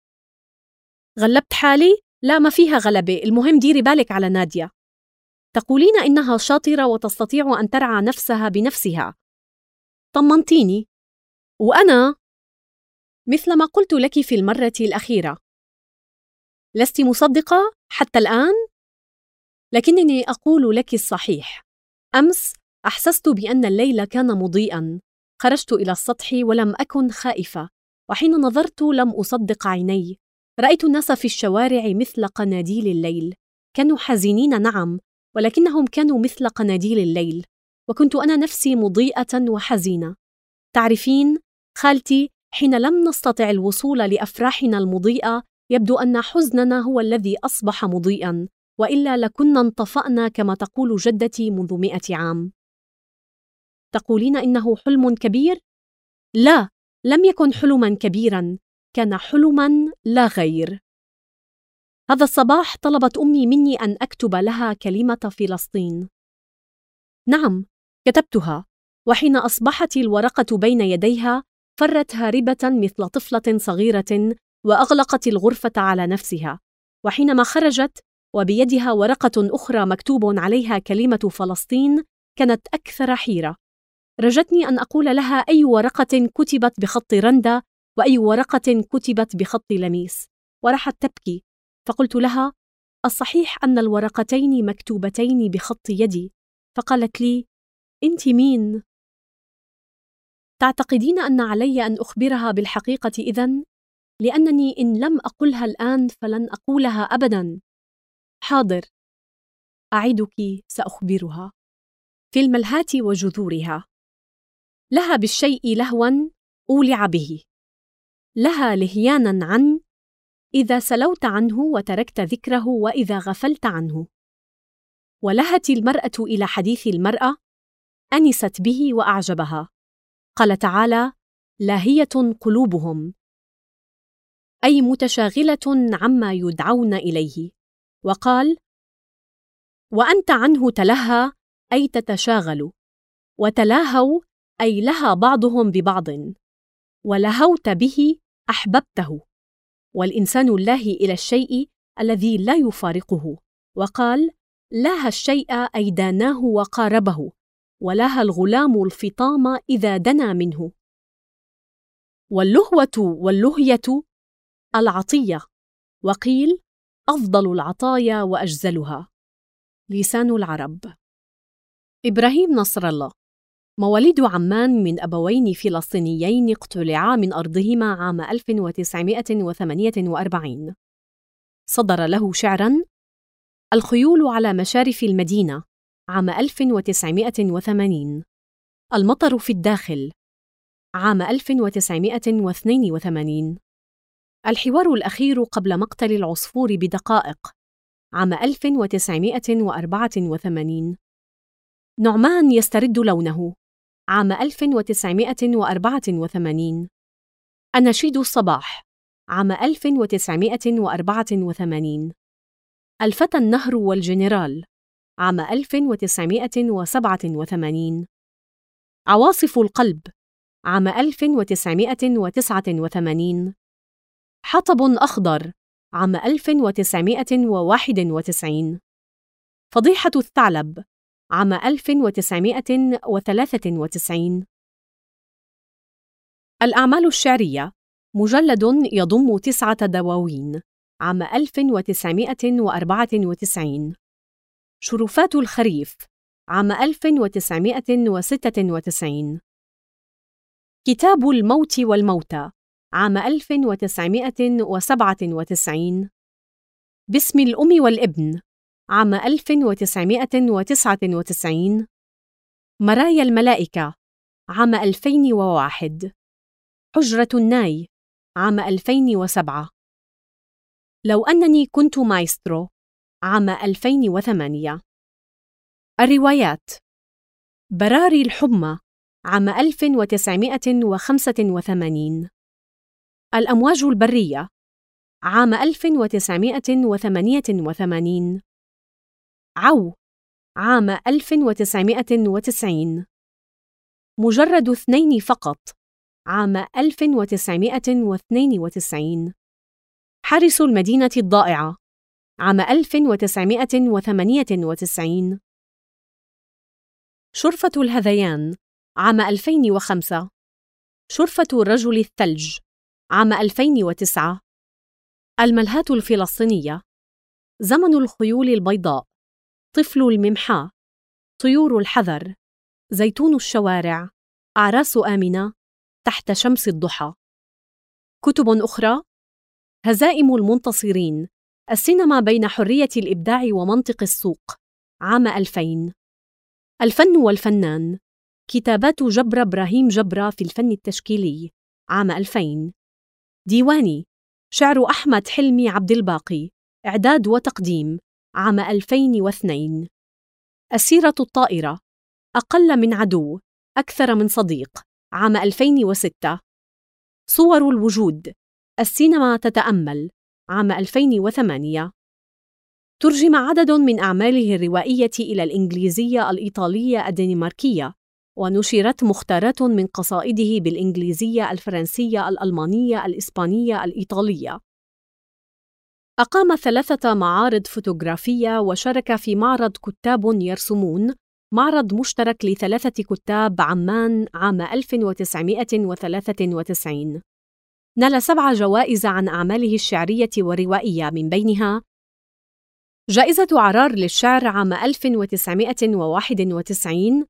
Speaker 1: غلبت حالي؟ لا، ما فيها غلبة، المهم ديري بالك على نادية. تقولين إنها شاطرة وتستطيع أن ترعى نفسها بنفسها. طمنتيني. وأنا مثل ما قلت لك في المرة الأخيرة. لست مصدقة حتى الآن؟ لكنني أقول لك الصحيح. أمس أحسست بأن الليل كان مضيئاً. خرجت إلى السطح ولم أكن خائفة، وحين نظرت لم أصدق عيني. رأيت الناس في الشوارع مثل قناديل الليل. كانوا حزينين نعم، ولكنهم كانوا مثل قناديل الليل، وكنت أنا نفسي مضيئة وحزينة. تعرفين خالتي، حين لم نستطع الوصول لأفراحنا المضيئة يبدو أن حزننا هو الذي أصبح مضيئاً، وإلا لكنا انطفأنا كما تقول جدتي منذ 100 عام. تقولين إنه حلم كبير؟ لا، لم يكن حلماً كبيراً، كان حلماً لا غير. هذا الصباح طلبت أمي مني أن أكتب لها كلمة فلسطين. نعم، كتبتها، وحين أصبحت الورقة بين يديها فرت هاربة مثل طفلة صغيرة وأغلقت الغرفة على نفسها. وحينما خرجت وبيدها ورقة أخرى مكتوب عليها كلمة فلسطين كانت أكثر حيرة. رجتني أن أقول لها أي ورقة كتبت بخط رندا وأي ورقة كتبت بخط لميس، وراحت تبكي. فقلت لها: الصحيح أن الورقتين مكتوبتين بخط يدي. فقالت لي: أنت مين؟ تعتقدين أن علي أن أخبرها بالحقيقة إذن؟ لأنني إن لم أقلها الآن فلن أقولها أبداً. حاضر، أعدك سأخبرها. في الملهاة وجذورها. لها بالشيء لهواً أولع به، لها لهياناً عن إذا سلوت عنه وتركت ذكره وإذا غفلت عنه. ولهت المرأة إلى حديث المرأة، أنست به وأعجبها. قال تعالى: لاهية قلوبهم، أي متشاغلة عما يدعون إليه. وقال: وأنت عنه تلهى، أي تتشاغل، وتلاهوا أي لها بعضهم ببعض، ولهوت به أحببته. والإنسان اللاهي إلى الشيء الذي لا يفارقه. وقال: لاهى الشيء أي داناه وقاربه، ولاهى الغلام الفطام إذا دنا منه. واللهوة واللهية العطية، وقيل أفضل العطايا وأجزلها. لسان العرب. إبراهيم نصر الله، مواليد عمان من أبوين فلسطينيين اقتلعا من أرضهما عام 1948. صدر له شعراً: الخيول على مشارف المدينة عام 1980، المطر في الداخل عام 1982، الحوار الأخير قبل مقتل العصفور بدقائق عام 1984، نعمان يسترد لونه عام 1984، أناشيد الصباح عام 1984، الفتى النهر والجنرال عام 1987، عواصف القلب عام 1989، حطب أخضر عام 1991، فضيحة الثعلب عام 1993. الأعمال الشعرية، مجلد يضم 9 دواوين عام 1994. شرفات الخريف عام 1996. كتاب الموت والموتى عام 1997. باسم الأم والابن عام 1999. مرايا الملائكة عام 2001. حجرة الناي عام 2007. لو أنني كنت مايسترو عام 2008. الروايات: براري الحمى عام 1985. الأمواج البرية عام 1988. عو عام 1990. مجرد اثنين فقط عام 1992. حارس المدينة الضائعة عام 1998. شرفة الهذيان عام 2005. شرفة رجل الثلج عام 2009. الملهاة الفلسطينية، زمن الخيول البيضاء، طفل الممحاة، طيور الحذر، زيتون الشوارع، أعراس آمنة، تحت شمس الضحى. كتب أخرى: هزائم المنتصرين، السينما بين حرية الإبداع ومنطق السوق عام 2000. الفن والفنان، كتابات جبر إبراهيم جبرة في الفن التشكيلي عام 2000. ديواني، شعر أحمد حلمي عبد الباقي، إعداد وتقديم عام 2002. السيرة الطائرة، أقل من عدو أكثر من صديق عام 2006. صور الوجود، السينما تتأمل عام 2008. ترجم عدد من أعماله الروائية إلى الإنجليزية، الإيطالية، الدنماركية، ونشرت مختارات من قصائده بالإنجليزية، الفرنسية، الألمانية، الإسبانية، الإيطالية. أقام 3 معارض فوتوغرافية، وشارك في معرض كتاب يرسمون، معرض مشترك ل3 كتاب عمان عام 1993. نال 7 جوائز عن أعماله الشعرية والروائية، من بينها جائزة عرار للشعر عام 1991،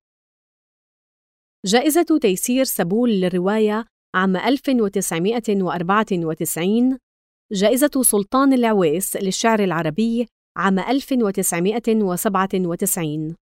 Speaker 1: جائزة تيسير سبول للرواية عام 1994، جائزة سلطان العويس للشعر العربي عام 1997.